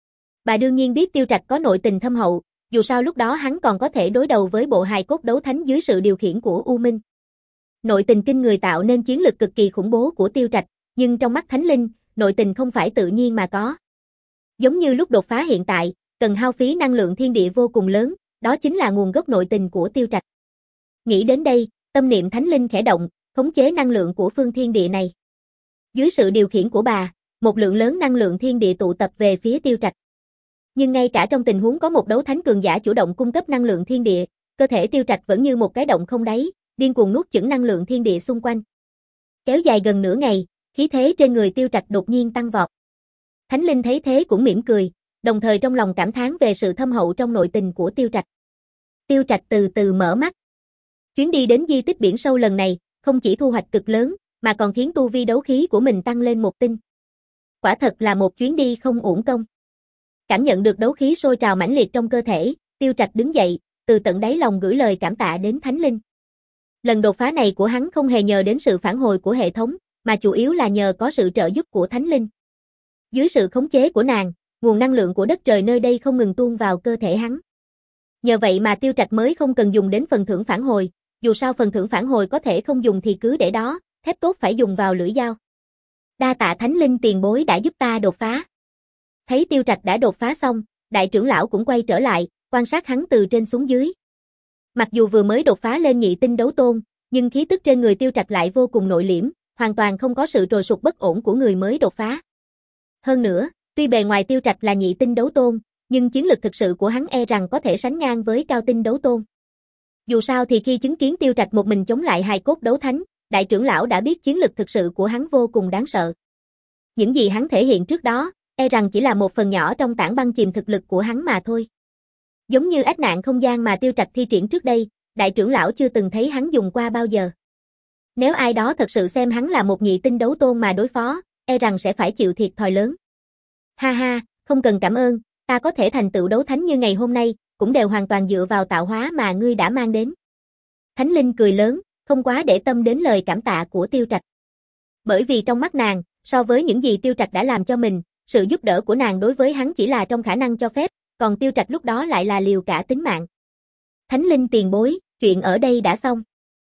Bà đương nhiên biết Tiêu Trạch có nội tình thâm hậu, dù sao lúc đó hắn còn có thể đối đầu với bộ hài cốt đấu thánh dưới sự điều khiển của U Minh. Nội tình kinh người tạo nên chiến lực cực kỳ khủng bố của Tiêu Trạch, nhưng trong mắt Thánh Linh, nội tình không phải tự nhiên mà có. Giống như lúc đột phá hiện tại, cần hao phí năng lượng thiên địa vô cùng lớn, đó chính là nguồn gốc nội tình của Tiêu Trạch. Nghĩ đến đây, tâm niệm Thánh Linh khẽ động, khống chế năng lượng của phương thiên địa này. Dưới sự điều khiển của bà, một lượng lớn năng lượng thiên địa tụ tập về phía Tiêu Trạch. Nhưng ngay cả trong tình huống có một đấu thánh cường giả chủ động cung cấp năng lượng thiên địa, cơ thể Tiêu Trạch vẫn như một cái động không đáy, điên cuồng nuốt chửng năng lượng thiên địa xung quanh. Kéo dài gần nửa ngày, khí thế trên người Tiêu Trạch đột nhiên tăng vọt. Thánh Linh thấy thế cũng mỉm cười, đồng thời trong lòng cảm thán về sự thâm hậu trong nội tình của Tiêu Trạch. Tiêu Trạch từ từ mở mắt. Chuyến đi đến di tích biển sâu lần này, không chỉ thu hoạch cực lớn, mà còn khiến tu vi đấu khí của mình tăng lên một tinh. Quả thật là một chuyến đi không uổng công. Cảm nhận được đấu khí sôi trào mãnh liệt trong cơ thể, Tiêu Trạch đứng dậy, từ tận đáy lòng gửi lời cảm tạ đến Thánh Linh. Lần đột phá này của hắn không hề nhờ đến sự phản hồi của hệ thống, mà chủ yếu là nhờ có sự trợ giúp của Thánh Linh. Dưới sự khống chế của nàng, nguồn năng lượng của đất trời nơi đây không ngừng tuôn vào cơ thể hắn. Nhờ vậy mà Tiêu Trạch mới không cần dùng đến phần thưởng phản hồi, dù sao phần thưởng phản hồi có thể không dùng thì cứ để đó, thép tốt phải dùng vào lưỡi dao. Đa tạ Thánh Linh tiền bối đã giúp ta đột phá. Thấy Tiêu Trạch đã đột phá xong, đại trưởng lão cũng quay trở lại, quan sát hắn từ trên xuống dưới. Mặc dù vừa mới đột phá lên nhị tinh đấu tôn, nhưng khí tức trên người Tiêu Trạch lại vô cùng nội liễm, hoàn toàn không có sự trồi sụt bất ổn của người mới đột phá. Hơn nữa, tuy bề ngoài Tiêu Trạch là nhị tinh đấu tôn, nhưng chiến lực thực sự của hắn e rằng có thể sánh ngang với cao tinh đấu tôn. Dù sao thì khi chứng kiến Tiêu Trạch một mình chống lại hài cốt đấu thánh, đại trưởng lão đã biết chiến lực thực sự của hắn vô cùng đáng sợ. Những gì hắn thể hiện trước đó, e rằng chỉ là một phần nhỏ trong tảng băng chìm thực lực của hắn mà thôi. Giống như ách nạn không gian mà Tiêu Trạch thi triển trước đây, đại trưởng lão chưa từng thấy hắn dùng qua bao giờ. Nếu ai đó thật sự xem hắn là một nhị tinh đấu tôn mà đối phó, e rằng sẽ phải chịu thiệt thòi lớn. Ha ha, không cần cảm ơn, ta có thể thành tựu đấu thánh như ngày hôm nay, cũng đều hoàn toàn dựa vào tạo hóa mà ngươi đã mang đến. Thánh Linh cười lớn, không quá để tâm đến lời cảm tạ của Tiêu Trạch. Bởi vì trong mắt nàng, so với những gì Tiêu Trạch đã làm cho mình, sự giúp đỡ của nàng đối với hắn chỉ là trong khả năng cho phép, còn Tiêu Trạch lúc đó lại là liều cả tính mạng. Thánh Linh tiền bối, chuyện ở đây đã xong.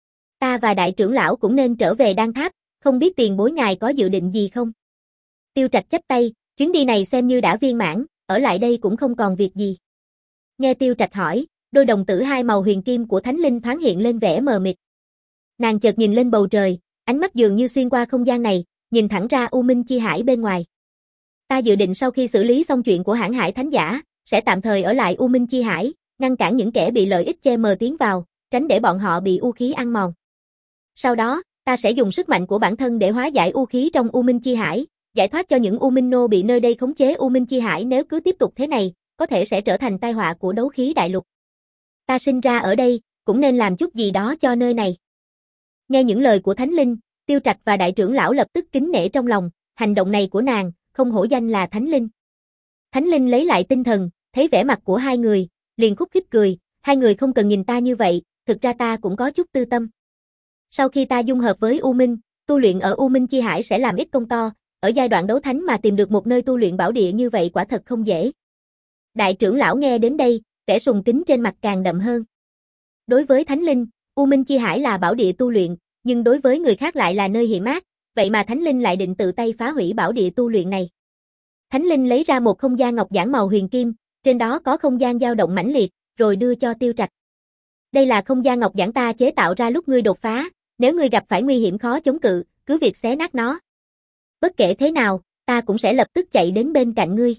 Ta và đại trưởng lão cũng nên trở về Đan Tháp, không biết tiền bối ngài có dự định gì không? Tiêu Trạch chắp tay, chuyến đi này xem như đã viên mãn, ở lại đây cũng không còn việc gì. Nghe Tiêu Trạch hỏi, đôi đồng tử hai màu huyền kim của Thánh Linh thoáng hiện lên vẻ mờ mịt. Nàng chợt nhìn lên bầu trời, ánh mắt dường như xuyên qua không gian này, nhìn thẳng ra U Minh Chi Hải bên ngoài. Ta dự định sau khi xử lý xong chuyện của Hãn Hải Thánh Giả, sẽ tạm thời ở lại U Minh Chi Hải, ngăn cản những kẻ bị lợi ích che mờ tiến vào, tránh để bọn họ bị u khí ăn mòn. Sau đó, ta sẽ dùng sức mạnh của bản thân để hóa giải u khí trong U Minh Chi Hải, giải thoát cho những U Minh nô bị nơi đây khống chế. U Minh Chi Hải nếu cứ tiếp tục thế này, có thể sẽ trở thành tai họa của đấu khí đại lục. Ta sinh ra ở đây, cũng nên làm chút gì đó cho nơi này. Nghe những lời của Thánh Linh, Tiêu Trạch và đại trưởng lão lập tức kính nể trong lòng, hành động này của nàng, không hổ danh là Thánh Linh. Thánh Linh lấy lại tinh thần, thấy vẻ mặt của hai người, liền khúc khích cười, hai người không cần nhìn ta như vậy, thực ra ta cũng có chút tư tâm. Sau khi ta dung hợp với U Minh, tu luyện ở U Minh Chi Hải sẽ làm ít công to, ở giai đoạn đấu thánh mà tìm được một nơi tu luyện bảo địa như vậy quả thật không dễ. Đại trưởng lão nghe đến đây, vẻ sùng kính trên mặt càng đậm hơn. Đối với Thánh Linh, U Minh Chi Hải là bảo địa tu luyện, nhưng đối với người khác lại là nơi hiểm ác, vậy mà Thánh Linh lại định tự tay phá hủy bảo địa tu luyện này. Thánh Linh lấy ra một không gian ngọc giản màu huyền kim, Trên đó có không gian dao động mãnh liệt, rồi đưa cho Tiêu Trạch. Đây là không gian ngọc giản ta chế tạo ra lúc ngươi đột phá, nếu ngươi gặp phải nguy hiểm khó chống cự, cứ việc xé nát nó. Bất kể thế nào, ta cũng sẽ lập tức chạy đến bên cạnh ngươi.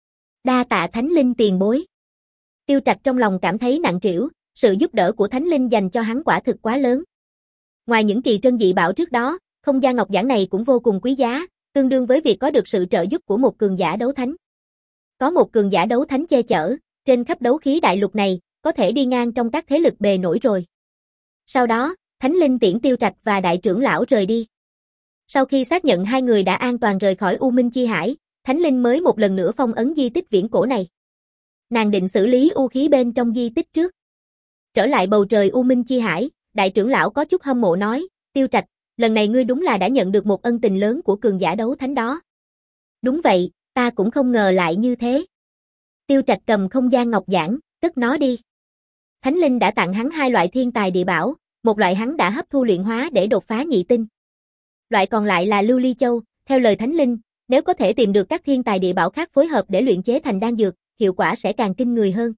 Đa tạ Thánh Linh tiền bối. Tiêu Trạch trong lòng cảm thấy nặng trĩu, sự giúp đỡ của Thánh Linh dành cho hắn quả thực quá lớn. Ngoài những kỳ trân dị bảo trước đó, không gian ngọc giản này cũng vô cùng quý giá, tương đương với việc có được sự trợ giúp của một cường giả đấu thánh. Có một cường giả đấu thánh che chở, trên khắp đấu khí đại lục này, có thể đi ngang trong các thế lực bề nổi rồi. Sau đó, Thánh Linh tiễn Tiêu Trạch và đại trưởng lão rời đi. Sau khi xác nhận hai người đã an toàn rời khỏi U Minh Chi Hải, Thánh Linh mới một lần nữa phong ấn di tích viễn cổ này. Nàng định xử lý u khí bên trong di tích trước. Trở lại bầu trời U Minh Chi Hải, đại trưởng lão có chút hâm mộ nói, Tiêu Trạch, lần này ngươi đúng là đã nhận được một ân tình lớn của cường giả đấu thánh đó. Đúng vậy, ta cũng không ngờ lại như thế. Tiêu Trạch cầm không gian ngọc giản, cất nó đi. Thánh Linh đã tặng hắn hai loại thiên tài địa bảo, một loại hắn đã hấp thu luyện hóa để đột phá nhị tinh. Loại còn lại là Lưu Ly Châu, theo lời Thánh Linh, nếu có thể tìm được các thiên tài địa bảo khác phối hợp để luyện chế thành đan dược, hiệu quả sẽ càng kinh người hơn.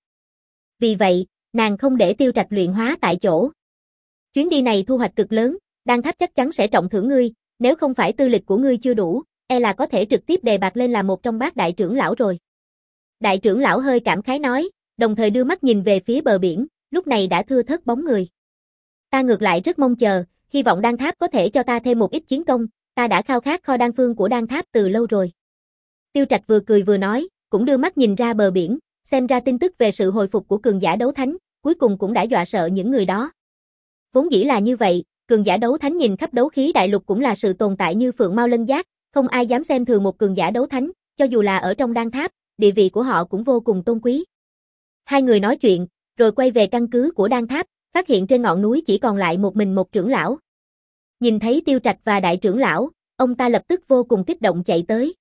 Vì vậy, nàng không để Tiêu Trạch luyện hóa tại chỗ. Chuyến đi này thu hoạch cực lớn, đan tháp chắc chắn sẽ trọng thưởng ngươi, nếu không phải tư lịch của ngươi chưa đủ, e là có thể trực tiếp đề bạt lên là một trong bát đại trưởng lão rồi. Đại trưởng lão hơi cảm khái nói, đồng thời đưa mắt nhìn về phía bờ biển, lúc này đã thưa thớt bóng người. Ta ngược lại rất mong chờ, hy vọng đan tháp có thể cho ta thêm một ít chiến công, ta đã khao khát kho đan phương của đan tháp từ lâu rồi. Tiêu Trạch vừa cười vừa nói, cũng đưa mắt nhìn ra bờ biển, xem ra tin tức về sự hồi phục của cường giả đấu thánh, cuối cùng cũng đã dọa sợ những người đó. Vốn dĩ là như vậy, cường giả đấu thánh nhìn khắp đấu khí đại lục cũng là sự tồn tại như phượng mao lân giác, không ai dám xem thường một cường giả đấu thánh, cho dù là ở trong đan tháp, địa vị của họ cũng vô cùng tôn quý. Hai người nói chuyện, rồi quay về căn cứ của đan tháp, phát hiện trên ngọn núi chỉ còn lại một mình một trưởng lão. Nhìn thấy Tiêu Trạch và đại trưởng lão, ông ta lập tức vô cùng kích động chạy tới.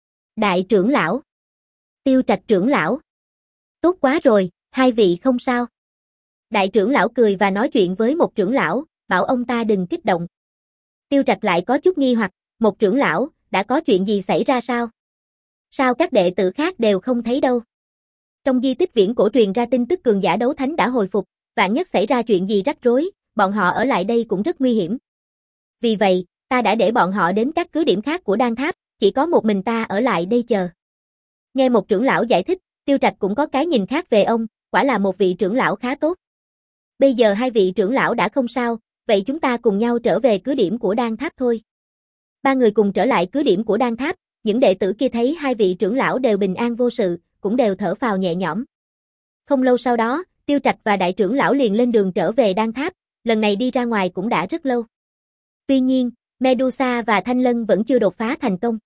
Đại trưởng lão. Tiêu Trạch trưởng lão. Tốt quá rồi, hai vị không sao. Đại trưởng lão cười và nói chuyện với một trưởng lão, bảo ông ta đừng kích động. Tiêu Trạch lại có chút nghi hoặc, một trưởng lão, đã có chuyện gì xảy ra sao? Sao các đệ tử khác đều không thấy đâu? Trong di tích viễn cổ truyền ra tin tức cường giả đấu thánh đã hồi phục, vạn nhất xảy ra chuyện gì rắc rối, bọn họ ở lại đây cũng rất nguy hiểm. Vì vậy, ta đã để bọn họ đến các cứ điểm khác của đan tháp, chỉ có một mình ta ở lại đây chờ. Nghe một trưởng lão giải thích, Tiêu Trạch cũng có cái nhìn khác về ông, quả là một vị trưởng lão khá tốt. Bây giờ hai vị trưởng lão đã không sao, vậy chúng ta cùng nhau trở về cứ điểm của đan tháp thôi. Ba người cùng trở lại cứ điểm của đan tháp, những đệ tử kia thấy hai vị trưởng lão đều bình an vô sự, cũng đều thở phào nhẹ nhõm. Không lâu sau đó, Tiêu Trạch và đại trưởng lão liền lên đường trở về đan tháp, lần này đi ra ngoài cũng đã rất lâu. Tuy nhiên, Medusa và Thanh Lân vẫn chưa đột phá thành công.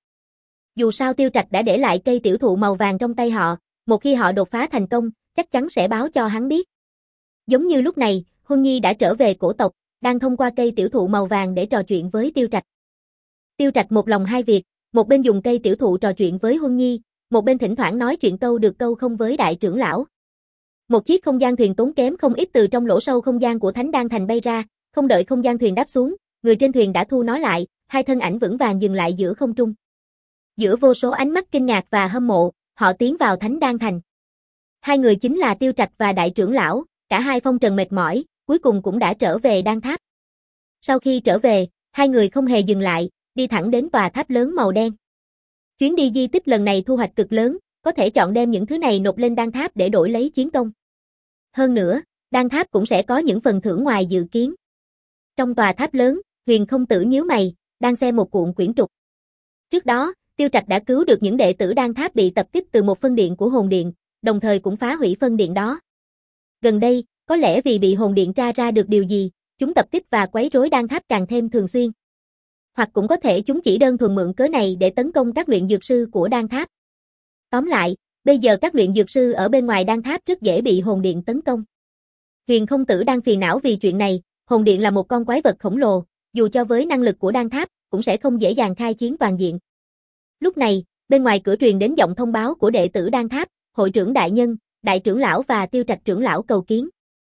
Dù sao Tiêu Trạch đã để lại cây tiểu thụ màu vàng trong tay họ, một khi họ đột phá thành công, chắc chắn sẽ báo cho hắn biết. Giống như lúc này, Huân Nhi đã trở về cổ tộc, đang thông qua cây tiểu thụ màu vàng để trò chuyện với Tiêu Trạch. Tiêu Trạch một lòng hai việc, một bên dùng cây tiểu thụ trò chuyện với Huân Nhi, một bên thỉnh thoảng nói chuyện câu được câu không với đại trưởng lão. Một chiếc không gian thuyền tốn kém không ít từ trong lỗ sâu không gian của Thánh Đan Thành bay ra, không đợi không gian thuyền đáp xuống, người trên thuyền đã thu nó lại, hai thân ảnh vững vàng dừng lại giữa không trung. Giữa vô số ánh mắt kinh ngạc và hâm mộ, họ tiến vào Thánh Đan Thành. Hai người chính là Tiêu Trạch và đại trưởng lão, cả hai phong trần mệt mỏi, cuối cùng cũng đã trở về đan tháp. Sau khi trở về, hai người không hề dừng lại, đi thẳng đến tòa tháp lớn màu đen. Chuyến đi di tích lần này thu hoạch cực lớn, có thể chọn đem những thứ này nộp lên đan tháp để đổi lấy chiến công. Hơn nữa, đan tháp cũng sẽ có những phần thưởng ngoài dự kiến. Trong tòa tháp lớn, Huyền Không Tử nhíu mày, đang xem một cuộn quyển trục. Trước đó, Tiêu Trạch đã cứu được những đệ tử đan tháp bị tập kích từ một phân điện của hồn điện, đồng thời cũng phá hủy phân điện đó. Gần đây, có lẽ vì bị hồn điện tra ra được điều gì, chúng tập kích và quấy rối đan tháp càng thêm thường xuyên. Hoặc cũng có thể chúng chỉ đơn thuần mượn cớ này để tấn công các luyện dược sư của đan tháp. Tóm lại, bây giờ các luyện dược sư ở bên ngoài đan tháp rất dễ bị hồn điện tấn công. Huyền Không Tử đang phiền não vì chuyện này, hồn điện là một con quái vật khổng lồ, dù cho với năng lực của đan tháp, cũng sẽ không dễ dàng khai chiến toàn diện. Lúc này, bên ngoài cửa truyền đến giọng thông báo của đệ tử đan tháp, hội trưởng đại nhân, đại trưởng lão và Tiêu Trạch trưởng lão cầu kiến.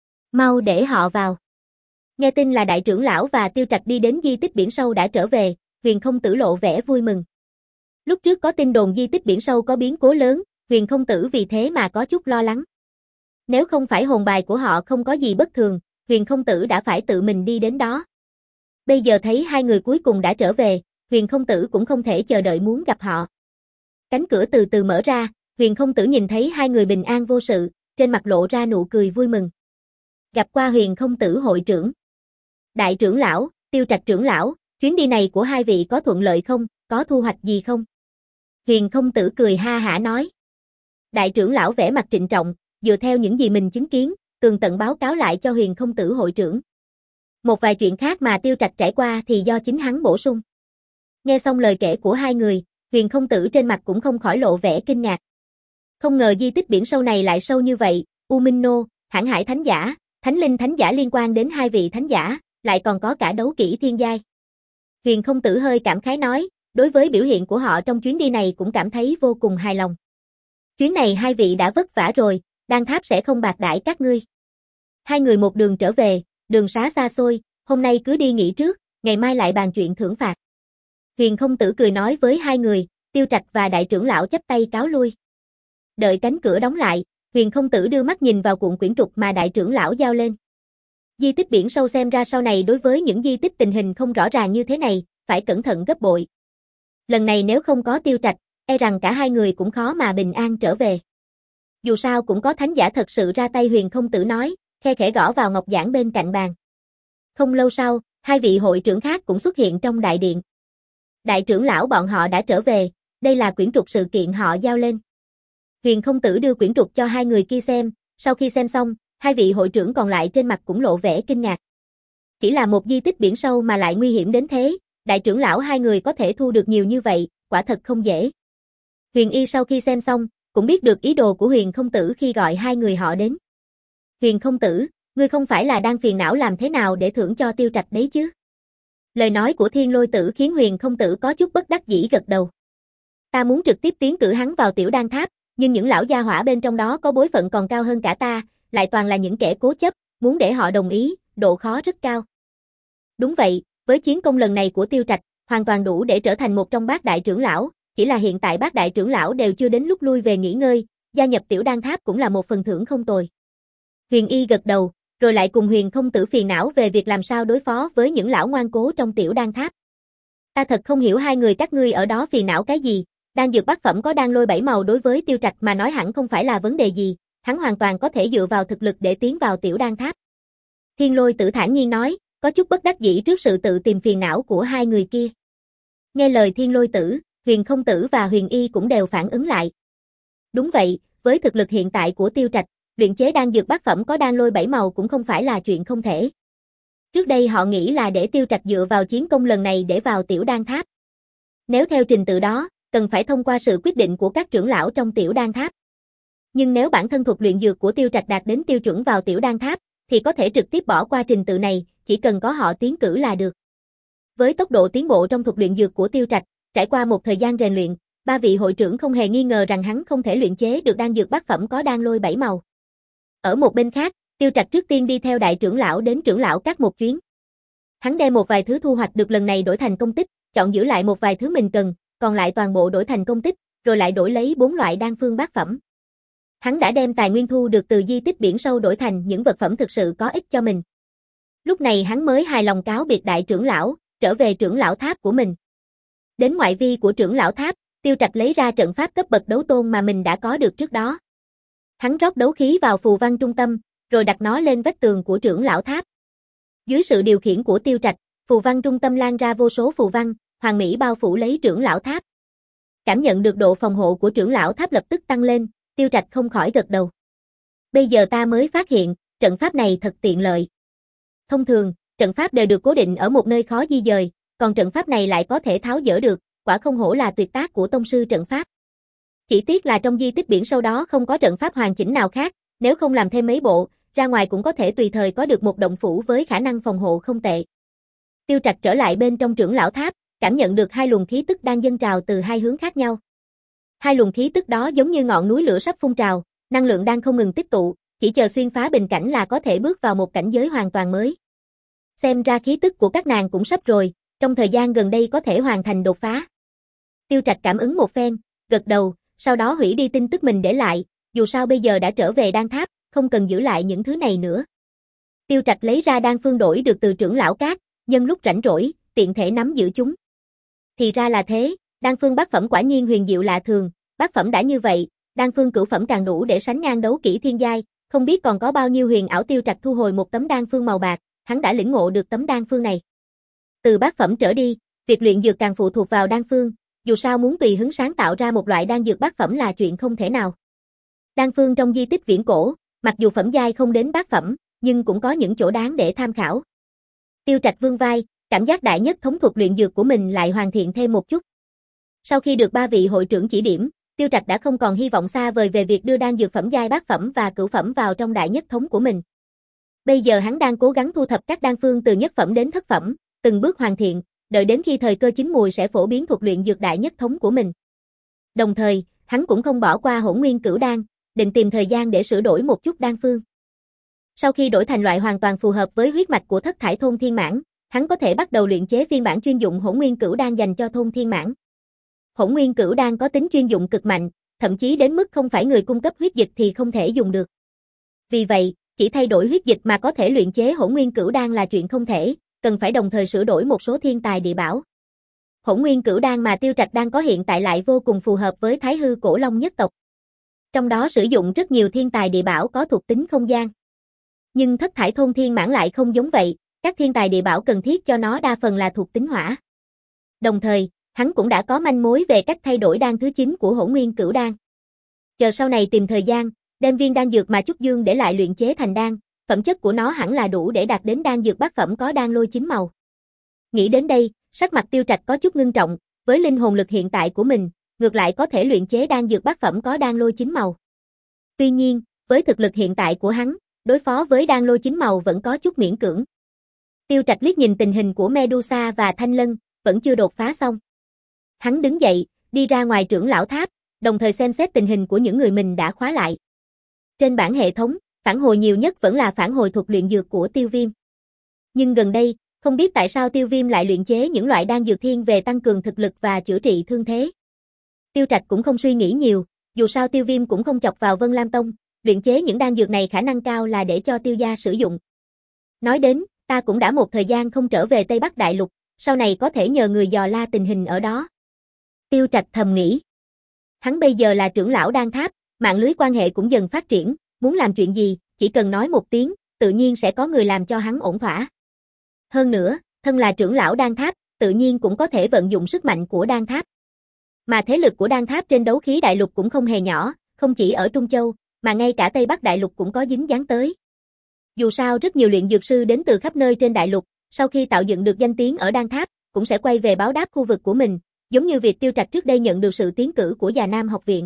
Mau để họ vào. Nghe tin là đại trưởng lão và Tiêu Trạch đi đến di tích biển sâu đã trở về, Huyền Không Tử lộ vẻ vui mừng. Lúc trước có tin đồn di tích biển sâu có biến cố lớn, Huyền không tử vì thế mà có chút lo lắng. Nếu không phải hồn bài của họ không có gì bất thường, Huyền không tử đã phải tự mình đi đến đó. Bây giờ thấy hai người cuối cùng đã trở về, Huyền không tử cũng không thể chờ đợi muốn gặp họ. Cánh cửa từ từ mở ra, Huyền không tử nhìn thấy hai người bình an vô sự, trên mặt lộ ra nụ cười vui mừng. Gặp qua Huyền không tử hội trưởng. Đại trưởng lão, Tiêu Trạch trưởng lão, chuyến đi này của hai vị có thuận lợi không, có thu hoạch gì không? Huyền không tử cười ha hả nói. Đại trưởng lão vẻ mặt trịnh trọng, dựa theo những gì mình chứng kiến, tường tận báo cáo lại cho Huyền không tử hội trưởng. Một vài chuyện khác mà Tiêu Trạch trải qua thì do chính hắn bổ sung. Nghe xong lời kể của hai người, Huyền không tử trên mặt cũng không khỏi lộ vẻ kinh ngạc. Không ngờ di tích biển sâu này lại sâu như vậy, U Minh Nô, Hãn Hải Thánh Giả, Thánh Linh Thánh Giả liên quan đến hai vị thánh giả, lại còn có cả đấu kỹ thiên giai. Huyền không tử hơi cảm khái nói, đối với biểu hiện của họ trong chuyến đi này cũng cảm thấy vô cùng hài lòng. Chuyến này hai vị đã vất vả rồi, Đan Tháp sẽ không bạc đãi các ngươi. Hai người một đường trở về, đường xá xa xôi, hôm nay cứ đi nghỉ trước, ngày mai lại bàn chuyện thưởng phạt. Huyền không tử cười nói với hai người, Tiêu Trạch và đại trưởng lão chắp tay cáo lui. Đợi cánh cửa đóng lại, Huyền không tử đưa mắt nhìn vào cuộn quyển trục mà đại trưởng lão giao lên. Di tích biển sâu xem ra sau này đối với những di tích tình hình không rõ ràng như thế này, phải cẩn thận gấp bội. Lần này nếu không có Tiêu Trạch, e rằng cả hai người cũng khó mà bình an trở về. Dù sao cũng có thánh giả thật sự ra tay, Huyền không tử nói, khe khẽ gõ vào ngọc giản bên cạnh bàn. Không lâu sau, hai vị hội trưởng khác cũng xuất hiện trong đại điện. Đại trưởng lão bọn họ đã trở về, đây là quyển trục sự kiện họ giao lên. Huyền không tử đưa quyển trục cho hai người kia xem, sau khi xem xong, hai vị hội trưởng còn lại trên mặt cũng lộ vẻ kinh ngạc. Chỉ là một di tích biển sâu mà lại nguy hiểm đến thế, đại trưởng lão hai người có thể thu được nhiều như vậy, quả thật không dễ. Huyền Y sau khi xem xong, cũng biết được ý đồ của Huyền không tử khi gọi hai người họ đến. Huyền không tử, ngươi không phải là đang phiền não làm thế nào để thưởng cho Tiêu Trạch đấy chứ? Lời nói của Thiên Lôi Tử khiến Huyền không tử có chút bất đắc dĩ gật đầu. Ta muốn trực tiếp tiến cử hắn vào Tiểu Đan Tháp, nhưng những lão gia hỏa bên trong đó có bối phận còn cao hơn cả ta, lại toàn là những kẻ cố chấp, muốn để họ đồng ý, độ khó rất cao. Đúng vậy, với chiến công lần này của Tiêu Trạch, hoàn toàn đủ để trở thành một trong bát đại trưởng lão, chỉ là hiện tại bát đại trưởng lão đều chưa đến lúc lui về nghỉ ngơi, gia nhập Tiểu Đan Tháp cũng là một phần thưởng không tồi. Huyền Y gật đầu, rồi lại cùng Huyền không tử phiền não về việc làm sao đối phó với những lão ngoan cố trong Tiểu Đan Tháp. Ta thật không hiểu hai người các ngươi ở đó phiền não cái gì, đan dược bát phẩm có đan lôi bảy màu đối với Tiêu Trạch mà nói hẳn không phải là vấn đề gì, hắn hoàn toàn có thể dựa vào thực lực để tiến vào Tiểu Đan Tháp. Thiên Lôi Tử thản nhiên nói, có chút bất đắc dĩ trước sự tự tìm phiền não của hai người kia. Nghe lời Thiên Lôi Tử, Huyền không tử và Huyền Y cũng đều phản ứng lại. Đúng vậy, với thực lực hiện tại của Tiêu Trạch, luyện chế đan dược bát phẩm có đan lôi bảy màu cũng không phải là chuyện không thể. Trước đây họ nghĩ là để Tiêu Trạch dựa vào chiến công lần này để vào Tiểu Đan Tháp. Nếu theo trình tự đó, cần phải thông qua sự quyết định của các trưởng lão trong Tiểu Đan Tháp. Nhưng nếu bản thân thuật luyện dược của Tiêu Trạch đạt đến tiêu chuẩn vào Tiểu Đan Tháp, thì có thể trực tiếp bỏ qua trình tự này, chỉ cần có họ tiến cử là được. Với tốc độ tiến bộ trong thuật luyện dược của Tiêu Trạch, trải qua một thời gian rèn luyện, ba vị hội trưởng không hề nghi ngờ rằng hắn không thể luyện chế được đan dược bát phẩm có đan lôi bảy màu. Ở một bên khác, Tiêu Trạch trước tiên đi theo đại trưởng lão đến trưởng lão các một chuyến. Hắn đem một vài thứ thu hoạch được lần này đổi thành công tích, chọn giữ lại một vài thứ mình cần, còn lại toàn bộ đổi thành công tích, rồi lại đổi lấy bốn loại đan phương bát phẩm. Hắn đã đem tài nguyên thu được từ di tích biển sâu đổi thành những vật phẩm thực sự có ích cho mình. Lúc này hắn mới hài lòng cáo biệt đại trưởng lão, trở về trưởng lão tháp của mình. Đến ngoại vi của trưởng lão tháp, Tiêu Trạch lấy ra trận pháp cấp bậc đấu tôn mà mình đã có được trước đó. Hắn rót đấu khí vào phù văn trung tâm, rồi đặt nó lên vách tường của trưởng lão tháp. Dưới sự điều khiển của Tiêu Trạch, phù văn trung tâm lan ra vô số phù văn, hoàn mỹ bao phủ lấy trưởng lão tháp. Cảm nhận được độ phòng hộ của trưởng lão tháp lập tức tăng lên, Tiêu Trạch không khỏi gật đầu. Bây giờ ta mới phát hiện, trận pháp này thật tiện lợi. Thông thường, trận pháp đều được cố định ở một nơi khó di dời, còn trận pháp này lại có thể tháo dỡ được, quả không hổ là tuyệt tác của tông sư trận pháp. Chỉ tiếc là trong di tích biển sâu đó không có trận pháp hoàn chỉnh nào khác, nếu không làm thêm mấy bộ, ra ngoài cũng có thể tùy thời có được một động phủ với khả năng phòng hộ không tệ. Tiêu Trạch trở lại bên trong trưởng lão tháp, cảm nhận được hai luồng khí tức đang dâng trào từ hai hướng khác nhau. Hai luồng khí tức đó giống như ngọn núi lửa sắp phun trào, năng lượng đang không ngừng tích tụ, chỉ chờ xuyên phá bình cảnh là có thể bước vào một cảnh giới hoàn toàn mới. Xem ra khí tức của các nàng cũng sắp rồi, trong thời gian gần đây có thể hoàn thành đột phá. Tiêu Trạch cảm ứng một phen, gật đầu, sau đó hủy đi tin tức mình để lại, dù sao bây giờ đã trở về đan tháp, không cần giữ lại những thứ này nữa. Tiêu Trạch lấy ra đan phương đổi được từ trưởng lão Cát, nhân lúc rảnh rỗi, tiện thể nắm giữ chúng. Thì ra là thế, đan phương bát phẩm quả nhiên huyền diệu lạ thường, bát phẩm đã như vậy, đan phương cửu phẩm càng đủ để sánh ngang đấu kỹ thiên giai, không biết còn có bao nhiêu huyền ảo. Tiêu Trạch thu hồi một tấm đan phương màu bạc, hắn đã lĩnh ngộ được tấm đan phương này. Từ bát phẩm trở đi, việc luyện dược càng phụ thuộc vào đan phương, dù sao muốn tùy hứng sáng tạo ra một loại đan dược bát phẩm là chuyện không thể nào. Đan phương trong di tích viễn cổ, mặc dù phẩm giai không đến bát phẩm, nhưng cũng có những chỗ đáng để tham khảo. Tiêu Trạch vươn vai, cảm giác đại nhất thống thuật luyện dược của mình lại hoàn thiện thêm một chút. Sau khi được ba vị hội trưởng chỉ điểm, Tiêu Trạch đã không còn hy vọng xa vời về việc đưa đan dược phẩm giai bát phẩm và cửu phẩm vào trong đại nhất thống của mình. Bây giờ hắn đang cố gắng thu thập các đan phương từ nhất phẩm đến thất phẩm, từng bước hoàn thiện, đợi đến khi thời cơ chín mùi sẽ phổ biến thuật luyện dược đại nhất thống của mình. Đồng thời, hắn cũng không bỏ qua hỗn nguyên cửu đan, định tìm thời gian để sửa đổi một chút đan phương. Sau khi đổi thành loại hoàn toàn phù hợp với huyết mạch của thất thải thôn thiên mãn, hắn có thể bắt đầu luyện chế phiên bản chuyên dụng hỗn nguyên cửu đan dành cho thôn thiên mãn. Hỗn nguyên cửu đan có tính chuyên dụng cực mạnh, thậm chí đến mức không phải người cung cấp huyết dịch thì không thể dùng được. Vì vậy, chỉ thay đổi huyết dịch mà có thể luyện chế hỗn nguyên cửu đan là chuyện không thể, cần phải đồng thời sửa đổi một số thiên tài địa bảo. Hỗn nguyên cửu đan mà Tiêu Trạch đang có hiện tại lại vô cùng phù hợp với Thái Hư Cổ Long nhất tộc. Trong đó sử dụng rất nhiều thiên tài địa bảo có thuộc tính không gian. Nhưng thất thải thôn thiên mãn lại không giống vậy, các thiên tài địa bảo cần thiết cho nó đa phần là thuộc tính hỏa. Đồng thời, hắn cũng đã có manh mối về cách thay đổi đan thứ chín của hỗn nguyên cửu đan. Chờ sau này tìm thời gian, đem viên đan dược mà Trúc Dương để lại luyện chế thành đan, phẩm chất của nó hẳn là đủ để đạt đến đan dược bát phẩm có đan lôi chín màu. Nghĩ đến đây, sắc mặt Tiêu Trạch có chút ngưng trọng, với linh hồn lực hiện tại của mình, ngược lại có thể luyện chế đan dược bát phẩm có đan lôi chín màu. Tuy nhiên, với thực lực hiện tại của hắn, đối phó với đan lôi chín màu vẫn có chút miễn cưỡng. Tiêu Trạch liếc nhìn tình hình của Medusa và Thanh Lân, vẫn chưa đột phá xong. Hắn đứng dậy, đi ra ngoài trưởng lão tháp, đồng thời xem xét tình hình của những người mình đã khóa lại. Trên bảng hệ thống, phản hồi nhiều nhất vẫn là phản hồi thuật luyện dược của Tiêu Viêm. Nhưng gần đây, không biết tại sao Tiêu Viêm lại luyện chế những loại đan dược thiên về tăng cường thực lực và chữa trị thương thế. Tiêu Trạch cũng không suy nghĩ nhiều, dù sao Tiêu Viêm cũng không chọc vào Vân Lam Tông, luyện chế những đan dược này khả năng cao là để cho Tiêu gia sử dụng. Nói đến, ta cũng đã một thời gian không trở về Tây Bắc Đại Lục, sau này có thể nhờ người dò la tình hình ở đó. Tiêu Trạch thầm nghĩ. Hắn bây giờ là trưởng lão đan tháp, mạng lưới quan hệ cũng dần phát triển, muốn làm chuyện gì, chỉ cần nói một tiếng, tự nhiên sẽ có người làm cho hắn ổn thỏa. Hơn nữa, thân là trưởng lão đan tháp, tự nhiên cũng có thể vận dụng sức mạnh của đan tháp. Mà thế lực của đan tháp trên đấu khí đại lục cũng không hề nhỏ, không chỉ ở Trung Châu, mà ngay cả Tây Bắc Đại Lục cũng có dính dáng tới. Dù sao rất nhiều luyện dược sư đến từ khắp nơi trên đại lục, sau khi tạo dựng được danh tiếng ở đan tháp, cũng sẽ quay về báo đáp khu vực của mình, giống như việc Tiêu Trạch trước đây nhận được sự tiến cử của Già Nam học viện.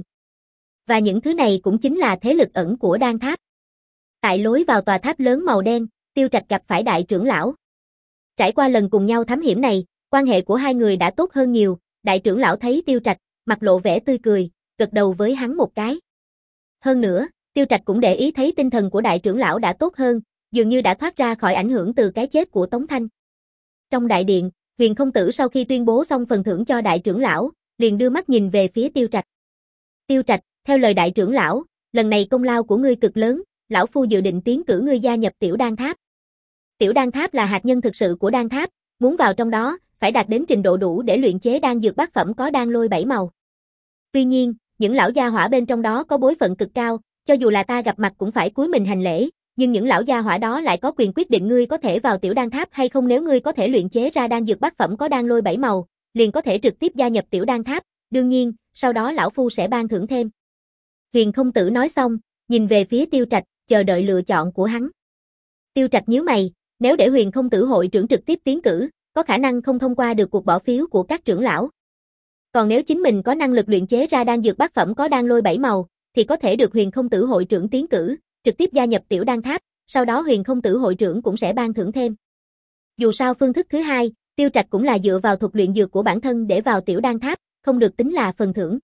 Và những thứ này cũng chính là thế lực ẩn của đan tháp. Tại lối vào tòa tháp lớn màu đen, Tiêu Trạch gặp phải đại trưởng lão. Trải qua lần cùng nhau thám hiểm này, quan hệ của hai người đã tốt hơn nhiều, đại trưởng lão thấy Tiêu Trạch, mặt lộ vẻ tươi cười, gật đầu với hắn một cái. Hơn nữa, Tiêu Trạch cũng để ý thấy tinh thần của đại trưởng lão đã tốt hơn, dường như đã thoát ra khỏi ảnh hưởng từ cái chết của Tống Thanh. Trong đại điện, Huyền Không Tử sau khi tuyên bố xong phần thưởng cho đại trưởng lão, liền đưa mắt nhìn về phía Tiêu Trạch. Tiêu Trạch, theo lời đại trưởng lão, lần này công lao của ngươi cực lớn, lão phu dự định tiến cử ngươi gia nhập Tiểu Đan Tháp. Tiểu Đan Tháp là hạt nhân thực sự của Đan Tháp, muốn vào trong đó, phải đạt đến trình độ đủ để luyện chế đan dược bát phẩm có đan lôi bảy màu. Tuy nhiên, những lão gia hỏa bên trong đó có bối phận cực cao, cho dù là ta gặp mặt cũng phải cúi mình hành lễ, nhưng những lão gia hỏa đó lại có quyền quyết định ngươi có thể vào Tiểu Đan Tháp hay không. Nếu ngươi có thể luyện chế ra đan dược bát phẩm có đan lôi bảy màu, liền có thể trực tiếp gia nhập Tiểu Đan Tháp, đương nhiên, sau đó lão phu sẽ ban thưởng thêm. Huyền Không Tử nói xong, nhìn về phía Tiêu Trạch, chờ đợi lựa chọn của hắn. Tiêu Trạch nhíu mày, nếu để Huyền Không Tử hội trưởng trực tiếp tiến cử, có khả năng không thông qua được cuộc bỏ phiếu của các trưởng lão. Còn nếu chính mình có năng lực luyện chế ra đan dược bát phẩm có đan lôi bảy màu, thì có thể được Huyền Không Tử hội trưởng tiến cử, trực tiếp gia nhập Tiểu Đan Tháp, sau đó Huyền Không Tử hội trưởng cũng sẽ ban thưởng thêm. Dù sao phương thức thứ hai, Tiêu Trạch cũng là dựa vào thuật luyện dược của bản thân để vào Tiểu Đan Tháp, không được tính là phần thưởng.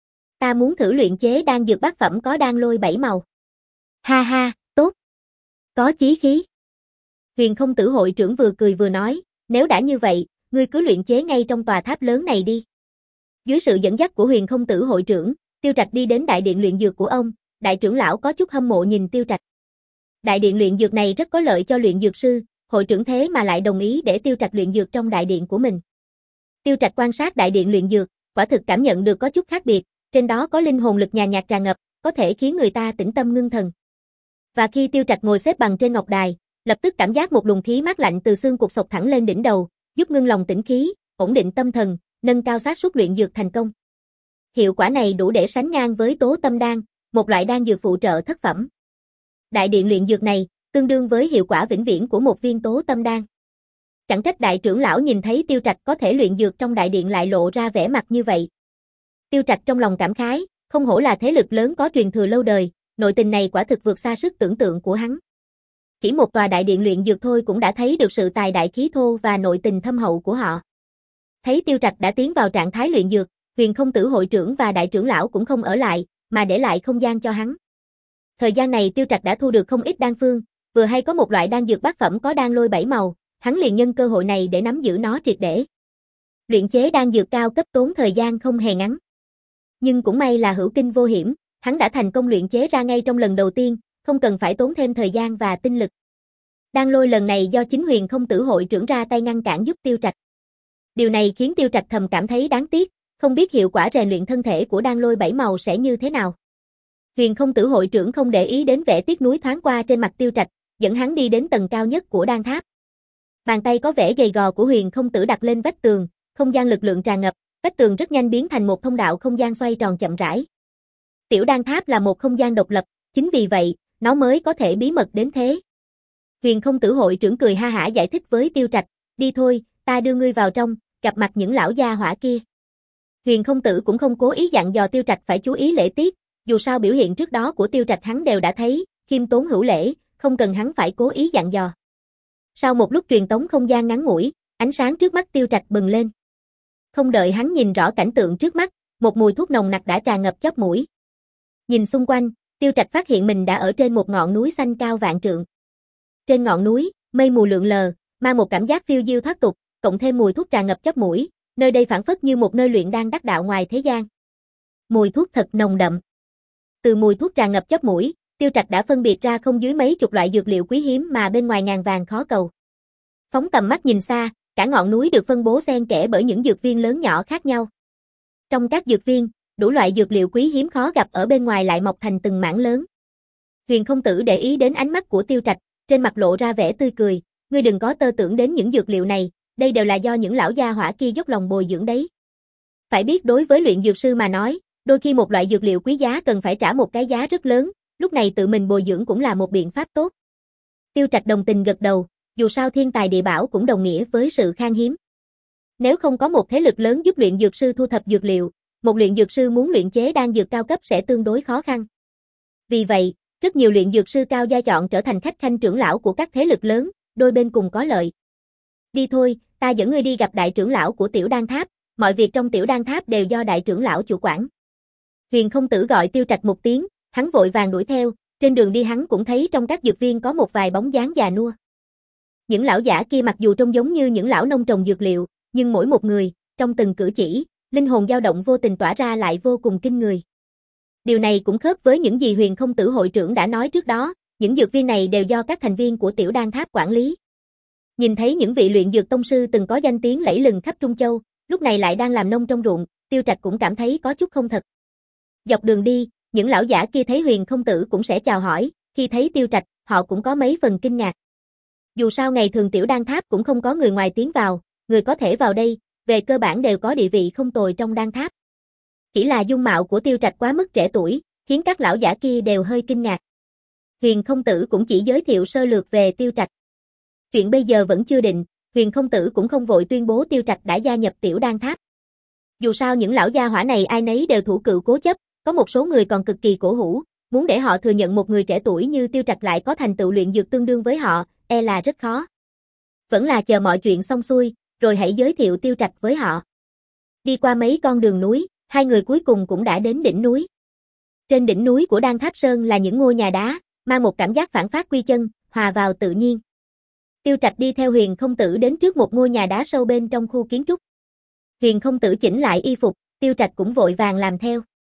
Ta muốn thử luyện chế đan dược bát phẩm có đan lôi bảy màu. Ha ha, tốt. Có chí khí. Huyền Không Tử hội trưởng vừa cười vừa nói, nếu đã như vậy, ngươi cứ luyện chế ngay trong tòa tháp lớn này đi. Dưới sự dẫn dắt của Huyền Không Tử hội trưởng, Tiêu Trạch đi đến đại điện luyện dược của ông, đại trưởng lão có chút hâm mộ nhìn Tiêu Trạch. Đại điện luyện dược này rất có lợi cho luyện dược sư, hội trưởng thế mà lại đồng ý để Tiêu Trạch luyện dược trong đại điện của mình. Tiêu Trạch quan sát đại điện luyện dược, quả thực cảm nhận được có chút khác biệt, trên đó có linh hồn lực nhàn nhạt tràn ngập, có thể khiến người ta tĩnh tâm ngưng thần. Và khi Tiêu Trạch ngồi xếp bằng trên ngọc đài, lập tức cảm giác một luồng khí mát lạnh từ xương cụt xộc thẳng lên đỉnh đầu, giúp ngưng lòng tĩnh khí, ổn định tâm thần, nâng cao xác suất luyện dược thành công. Hiệu quả này đủ để sánh ngang với tố tâm đan, một loại đan dược phụ trợ thất phẩm. Đại điện luyện dược này tương đương với hiệu quả vĩnh viễn của một viên tố tâm đan. Chẳng trách đại trưởng lão nhìn thấy Tiêu Trạch có thể luyện dược trong đại điện lại lộ ra vẻ mặt như vậy. Tiêu Trạch trong lòng cảm khái, không hổ là thế lực lớn có truyền thừa lâu đời, nội tình này quả thực vượt xa sức tưởng tượng của hắn. Chỉ một tòa đại điện luyện dược thôi cũng đã thấy được sự tài đại khí thô và nội tình thâm hậu của họ. Thấy Tiêu Trạch đã tiến vào trạng thái luyện dược, Huyền Không Tử hội trưởng và đại trưởng lão cũng không ở lại, mà để lại không gian cho hắn. Thời gian này Tiêu Trạch đã thu được không ít đan phương, vừa hay có một loại đan dược bát phẩm có đan lôi bảy màu, hắn liền nhân cơ hội này để nắm giữ nó triệt để. Luyện chế đan dược cao cấp tốn thời gian không hề ngắn. Nhưng cũng may là hữu kinh vô hiểm, hắn đã thành công luyện chế ra ngay trong lần đầu tiên, không cần phải tốn thêm thời gian và tinh lực. Đan lôi lần này do chính Huyền Không Tử hội trưởng ra tay ngăn cản giúp Tiêu Trạch. Điều này khiến Tiêu Trạch thầm cảm thấy đáng tiếc, không biết hiệu quả rèn luyện thân thể của đan lôi bảy màu sẽ như thế nào. Huyền Không Tử hội trưởng không để ý đến vẻ tiếc nuối thoáng qua trên mặt Tiêu Trạch, dẫn hắn đi đến tầng cao nhất của đan tháp. Bàn tay có vẻ gầy gò của Huyền Không Tử đặt lên vách tường, không gian lực lượng tràn ngập, vách tường rất nhanh biến thành một thông đạo không gian xoay tròn chậm rãi. Tiểu đan tháp là một không gian độc lập, chính vì vậy, nó mới có thể bí mật đến thế. Huyền Không Tử hội trưởng cười ha hả giải thích với Tiêu Trạch, đi thôi, ta đưa ngươi vào trong, gặp mặt những lão gia hỏa kia. Huyền Không Tử cũng không cố ý dặn dò Tiêu Trạch phải chú ý lễ tiết, dù sao biểu hiện trước đó của Tiêu Trạch hắn đều đã thấy, khiêm tốn hữu lễ, không cần hắn phải cố ý dặn dò. Sau một lúc truyền tống không gian ngắn ngủi, ánh sáng trước mắt Tiêu Trạch bừng lên. Không đợi hắn nhìn rõ cảnh tượng trước mắt, một mùi thuốc nồng nặc đã tràn ngập chóp mũi. Nhìn xung quanh, Tiêu Trạch phát hiện mình đã ở trên một ngọn núi xanh cao vạn trượng. Trên ngọn núi, mây mù lượn lờ, mang một cảm giác phiêu diêu thoát tục, cộng thêm mùi thuốc tràn ngập chóp mũi, nơi đây phảng phất như một nơi luyện đan đắc đạo ngoài thế gian. Mùi thuốc thật nồng đậm. Từ mùi thuốc tràn ngập chóp mũi, Tiêu Trạch đã phân biệt ra không dưới mấy chục loại dược liệu quý hiếm mà bên ngoài ngàn vàng khó cầu. Phóng tầm mắt nhìn xa, cả ngọn núi được phân bố xen kẽ bởi những dược viên lớn nhỏ khác nhau. Trong các dược viên, đủ loại dược liệu quý hiếm khó gặp ở bên ngoài lại mọc thành từng mảng lớn. Huyền Không Tử để ý đến ánh mắt của Tiêu Trạch, trên mặt lộ ra vẻ tươi cười, ngươi đừng có tơ tưởng đến những dược liệu này, đây đều là do những lão gia hỏa kia dốc lòng bồi dưỡng đấy. Phải biết đối với luyện dược sư mà nói, đôi khi một loại dược liệu quý giá cần phải trả một cái giá rất lớn, lúc này tự mình bồi dưỡng cũng là một biện pháp tốt. Tiêu Trạch đồng tình gật đầu, dù sao thiên tài địa bảo cũng đồng nghĩa với sự khan hiếm. Nếu không có một thế lực lớn giúp luyện dược sư thu thập dược liệu, một luyện dược sư muốn luyện chế đan dược cao cấp sẽ tương đối khó khăn. Vì vậy, rất nhiều luyện dược sư cao gia chọn trở thành khách khanh trưởng lão của các thế lực lớn, đôi bên cùng có lợi. Đi thôi, ta dẫn ngươi đi gặp đại trưởng lão của Tiểu Đan Tháp, mọi việc trong Tiểu Đan Tháp đều do đại trưởng lão chủ quản. Huyền Không Tử gọi Tiêu Trạch một tiếng, hắn vội vàng đuổi theo, trên đường đi hắn cũng thấy trong các dược viên có một vài bóng dáng già nua. Những lão giả kia mặc dù trông giống như những lão nông trồng dược liệu, nhưng mỗi một người, trong từng cử chỉ, linh hồn dao động vô tình tỏa ra lại vô cùng kinh người. Điều này cũng khớp với những gì Huyền Không Tử hội trưởng đã nói trước đó, những dược viên này đều do các thành viên của Tiểu Đan Tháp quản lý. Nhìn thấy những vị luyện dược tông sư từng có danh tiếng lẫy lừng khắp Trung Châu, lúc này lại đang làm nông trong ruộng, Tiêu Trạch cũng cảm thấy có chút không thật. Dọc đường đi, những lão giả kia thấy Huyền Không Tử cũng sẽ chào hỏi, khi thấy Tiêu Trạch, họ cũng có mấy phần kinh ngạc. Dù sao ngày thường Tiểu Đan Tháp cũng không có người ngoài tiến vào, người có thể vào đây, về cơ bản đều có địa vị không tồi trong đan tháp. Chỉ là dung mạo của Tiêu Trạch quá mức trẻ tuổi, khiến các lão giả kia đều hơi kinh ngạc. Huyền Không Tử cũng chỉ giới thiệu sơ lược về Tiêu Trạch. Chuyện bây giờ vẫn chưa định, Huyền Không Tử cũng không vội tuyên bố Tiêu Trạch đã gia nhập Tiểu Đan Tháp. Dù sao những lão gia hỏa này ai nấy đều thủ cựu cố chấp, có một số người còn cực kỳ cổ hủ, muốn để họ thừa nhận một người trẻ tuổi như Tiêu Trạch lại có thành tựu luyện dược tương đương với họ, e là rất khó. Vẫn là chờ mọi chuyện xong xuôi, rồi hãy giới thiệu Tiêu Trạch với họ. Đi qua mấy con đường núi, hai người cuối cùng cũng đã đến đỉnh núi. Trên đỉnh núi của Đan Tháp Sơn là những ngôi nhà đá, mang một cảm giác phản phát quy chân, hòa vào tự nhiên. Tiêu Trạch đi theo Huyền Không Tử đến trước một ngôi nhà đá sâu bên trong khu kiến trúc. Huyền Không Tử chỉnh lại y phục, Tiêu Trạch cũng vội vàng làm theo.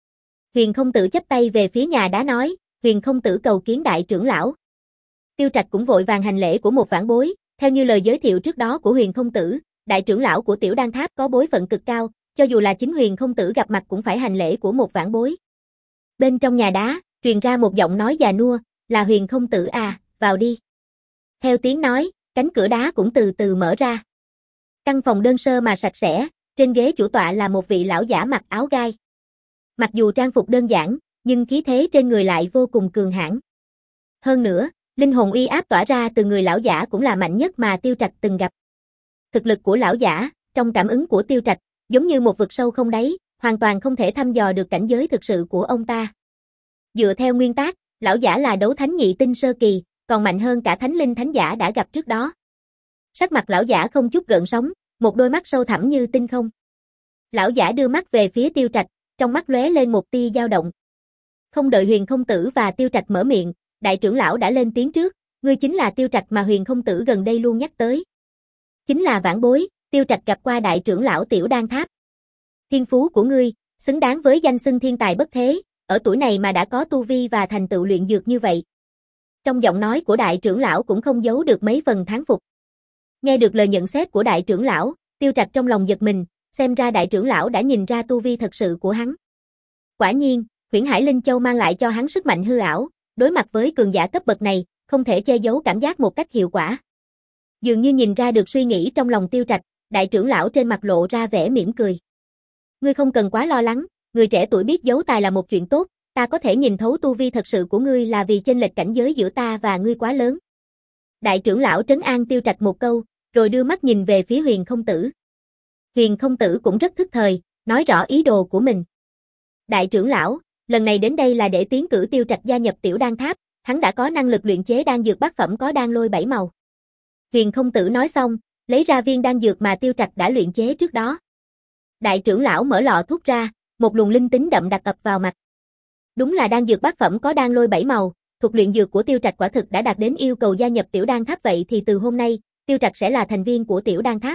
Huyền không tử chắp tay về phía nhà đá nói, Huyền không tử cầu kiến đại trưởng lão. Tiêu Trạch cũng vội vàng hành lễ của một vãn bối, theo như lời giới thiệu trước đó của Huyền không tử, đại trưởng lão của Tiểu Đan Tháp có bối phận cực cao, cho dù là chính Huyền không tử gặp mặt cũng phải hành lễ của một vãn bối. Bên trong nhà đá, truyền ra một giọng nói già nua, là Huyền không tử à, vào đi. Theo tiếng nói, cánh cửa đá cũng từ từ mở ra. Căn phòng đơn sơ mà sạch sẽ, trên ghế chủ tọa là một vị lão giả mặc áo gai. Mặc dù trang phục đơn giản, nhưng khí thế trên người lại vô cùng cường hãn. Hơn nữa, linh hồn uy áp tỏa ra từ người lão giả cũng là mạnh nhất mà Tiêu Trạch từng gặp. Thực lực của lão giả, trong cảm ứng của Tiêu Trạch, giống như một vực sâu không đáy, hoàn toàn không thể thăm dò được cảnh giới thực sự của ông ta. Dựa theo nguyên tắc, lão giả là đấu thánh nhị tinh sơ kỳ, còn mạnh hơn cả thánh linh thánh giả đã gặp trước đó. Sắc mặt lão giả không chút gợn sóng, một đôi mắt sâu thẳm như tinh không. Lão giả đưa mắt về phía Tiêu Trạch, trong mắt lóe lên một tia dao động. Không đợi Huyền không tử và Tiêu Trạch mở miệng, đại trưởng lão đã lên tiếng trước, ngươi chính là Tiêu Trạch mà Huyền không tử gần đây luôn nhắc tới. Chính là vãn bối, Tiêu Trạch gặp qua đại trưởng lão Tiểu Đan Tháp. Thiên phú của ngươi, xứng đáng với danh xưng thiên tài bất thế, ở tuổi này mà đã có tu vi và thành tựu luyện dược như vậy. Trong giọng nói của đại trưởng lão cũng không giấu được mấy phần thán phục. Nghe được lời nhận xét của đại trưởng lão, Tiêu Trạch trong lòng giật mình, xem ra đại trưởng lão đã nhìn ra tu vi thật sự của hắn. Quả nhiên, Huyễn Hải Linh Châu mang lại cho hắn sức mạnh hư ảo, đối mặt với cường giả cấp bậc này, không thể che giấu cảm giác một cách hiệu quả. Dường như nhìn ra được suy nghĩ trong lòng Tiêu Trạch, đại trưởng lão trên mặt lộ ra vẻ mỉm cười. Ngươi không cần quá lo lắng, người trẻ tuổi biết giấu tài là một chuyện tốt, ta có thể nhìn thấu tu vi thật sự của ngươi là vì chênh lệch cảnh giới giữa ta và ngươi quá lớn. Đại trưởng lão trấn an Tiêu Trạch một câu, rồi đưa mắt nhìn về phía Huyền không tử. Huyền không tử cũng rất thức thời, nói rõ ý đồ của mình. Đại trưởng lão, lần này đến đây là để tiến cử Tiêu Trạch gia nhập Tiểu Đan Tháp, hắn đã có năng lực luyện chế đan dược bát phẩm có đan lôi bảy màu. Huyền không tử nói xong, lấy ra viên đan dược mà Tiêu Trạch đã luyện chế trước đó. Đại trưởng lão mở lọ thuốc ra, một luồng linh tính đậm đặc ập vào mặt. Đúng là đan dược bát phẩm có đan lôi bảy màu, thuật luyện dược của Tiêu Trạch quả thực đã đạt đến yêu cầu gia nhập Tiểu Đan Tháp, vậy thì từ hôm nay, Tiêu Trạch sẽ là thành viên của Tiểu Đan Tháp.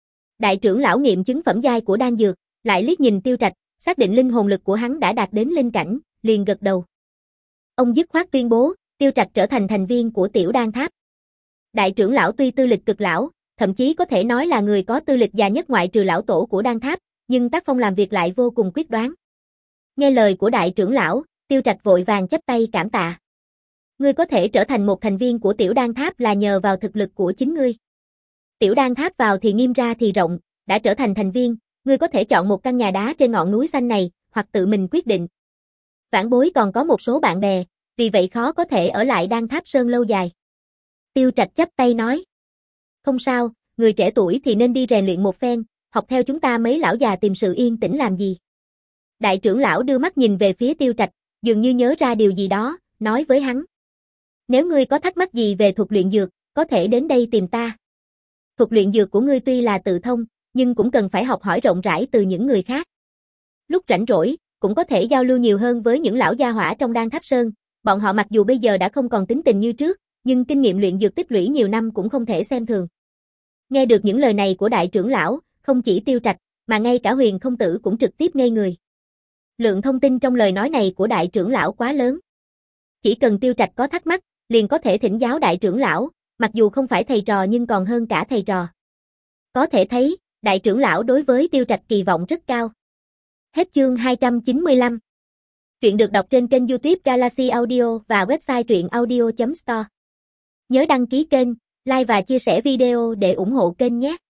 Đại trưởng lão nghiệm chứng phẩm giai của đan dược, lại liếc nhìn Tiêu Trạch, xác định linh hồn lực của hắn đã đạt đến linh cảnh, liền gật đầu. Ông dứt khoát tuyên bố, Tiêu Trạch trở thành thành viên của Tiểu Đan Tháp. Đại trưởng lão tuy tư lịch cực lão, thậm chí có thể nói là người có tư lịch già nhất ngoại trừ lão tổ của Đan Tháp, nhưng tác phong làm việc lại vô cùng quyết đoán. Nghe lời của đại trưởng lão, Tiêu Trạch vội vàng chắp tay cảm tạ. Ngươi có thể trở thành một thành viên của Tiểu Đan Tháp là nhờ vào thực lực của chính ngươi. Tiểu Đan Tháp vào thì nghiêm ra thì rộng, đã trở thành thành viên, ngươi có thể chọn một căn nhà đá trên ngọn núi xanh này, hoặc tự mình quyết định. Vãn bối còn có một số bạn bè, vì vậy khó có thể ở lại Đan Tháp Sơn lâu dài. Tiêu Trạch chắp tay nói. Không sao, người trẻ tuổi thì nên đi rèn luyện một phen, học theo chúng ta mấy lão già tìm sự yên tĩnh làm gì. Đại trưởng lão đưa mắt nhìn về phía Tiêu Trạch, dường như nhớ ra điều gì đó, nói với hắn. Nếu ngươi có thắc mắc gì về thuật luyện dược, có thể đến đây tìm ta. Thuật luyện dược của ngươi tuy là tự thông, nhưng cũng cần phải học hỏi rộng rãi từ những người khác. Lúc rảnh rỗi, cũng có thể giao lưu nhiều hơn với những lão gia hỏa trong Đan Tháp Sơn, bọn họ mặc dù bây giờ đã không còn tính tình như trước, nhưng kinh nghiệm luyện dược tích lũy nhiều năm cũng không thể xem thường. Nghe được những lời này của đại trưởng lão, không chỉ Tiêu Trạch, mà ngay cả Huyền không tử cũng trực tiếp ngây người. Lượng thông tin trong lời nói này của đại trưởng lão quá lớn. Chỉ cần Tiêu Trạch có thắc mắc, liền có thể thỉnh giáo đại trưởng lão, mặc dù không phải thầy trò nhưng còn hơn cả thầy trò. Có thể thấy, đại trưởng lão đối với Tiêu Trạch kỳ vọng rất cao. Hết chương hai trăm chín mươi lăm. Truyện được đọc trên kênh YouTube Galaxy Audio và website truyện audio chấm store. Nhớ đăng ký kênh, like và chia sẻ video để ủng hộ kênh nhé.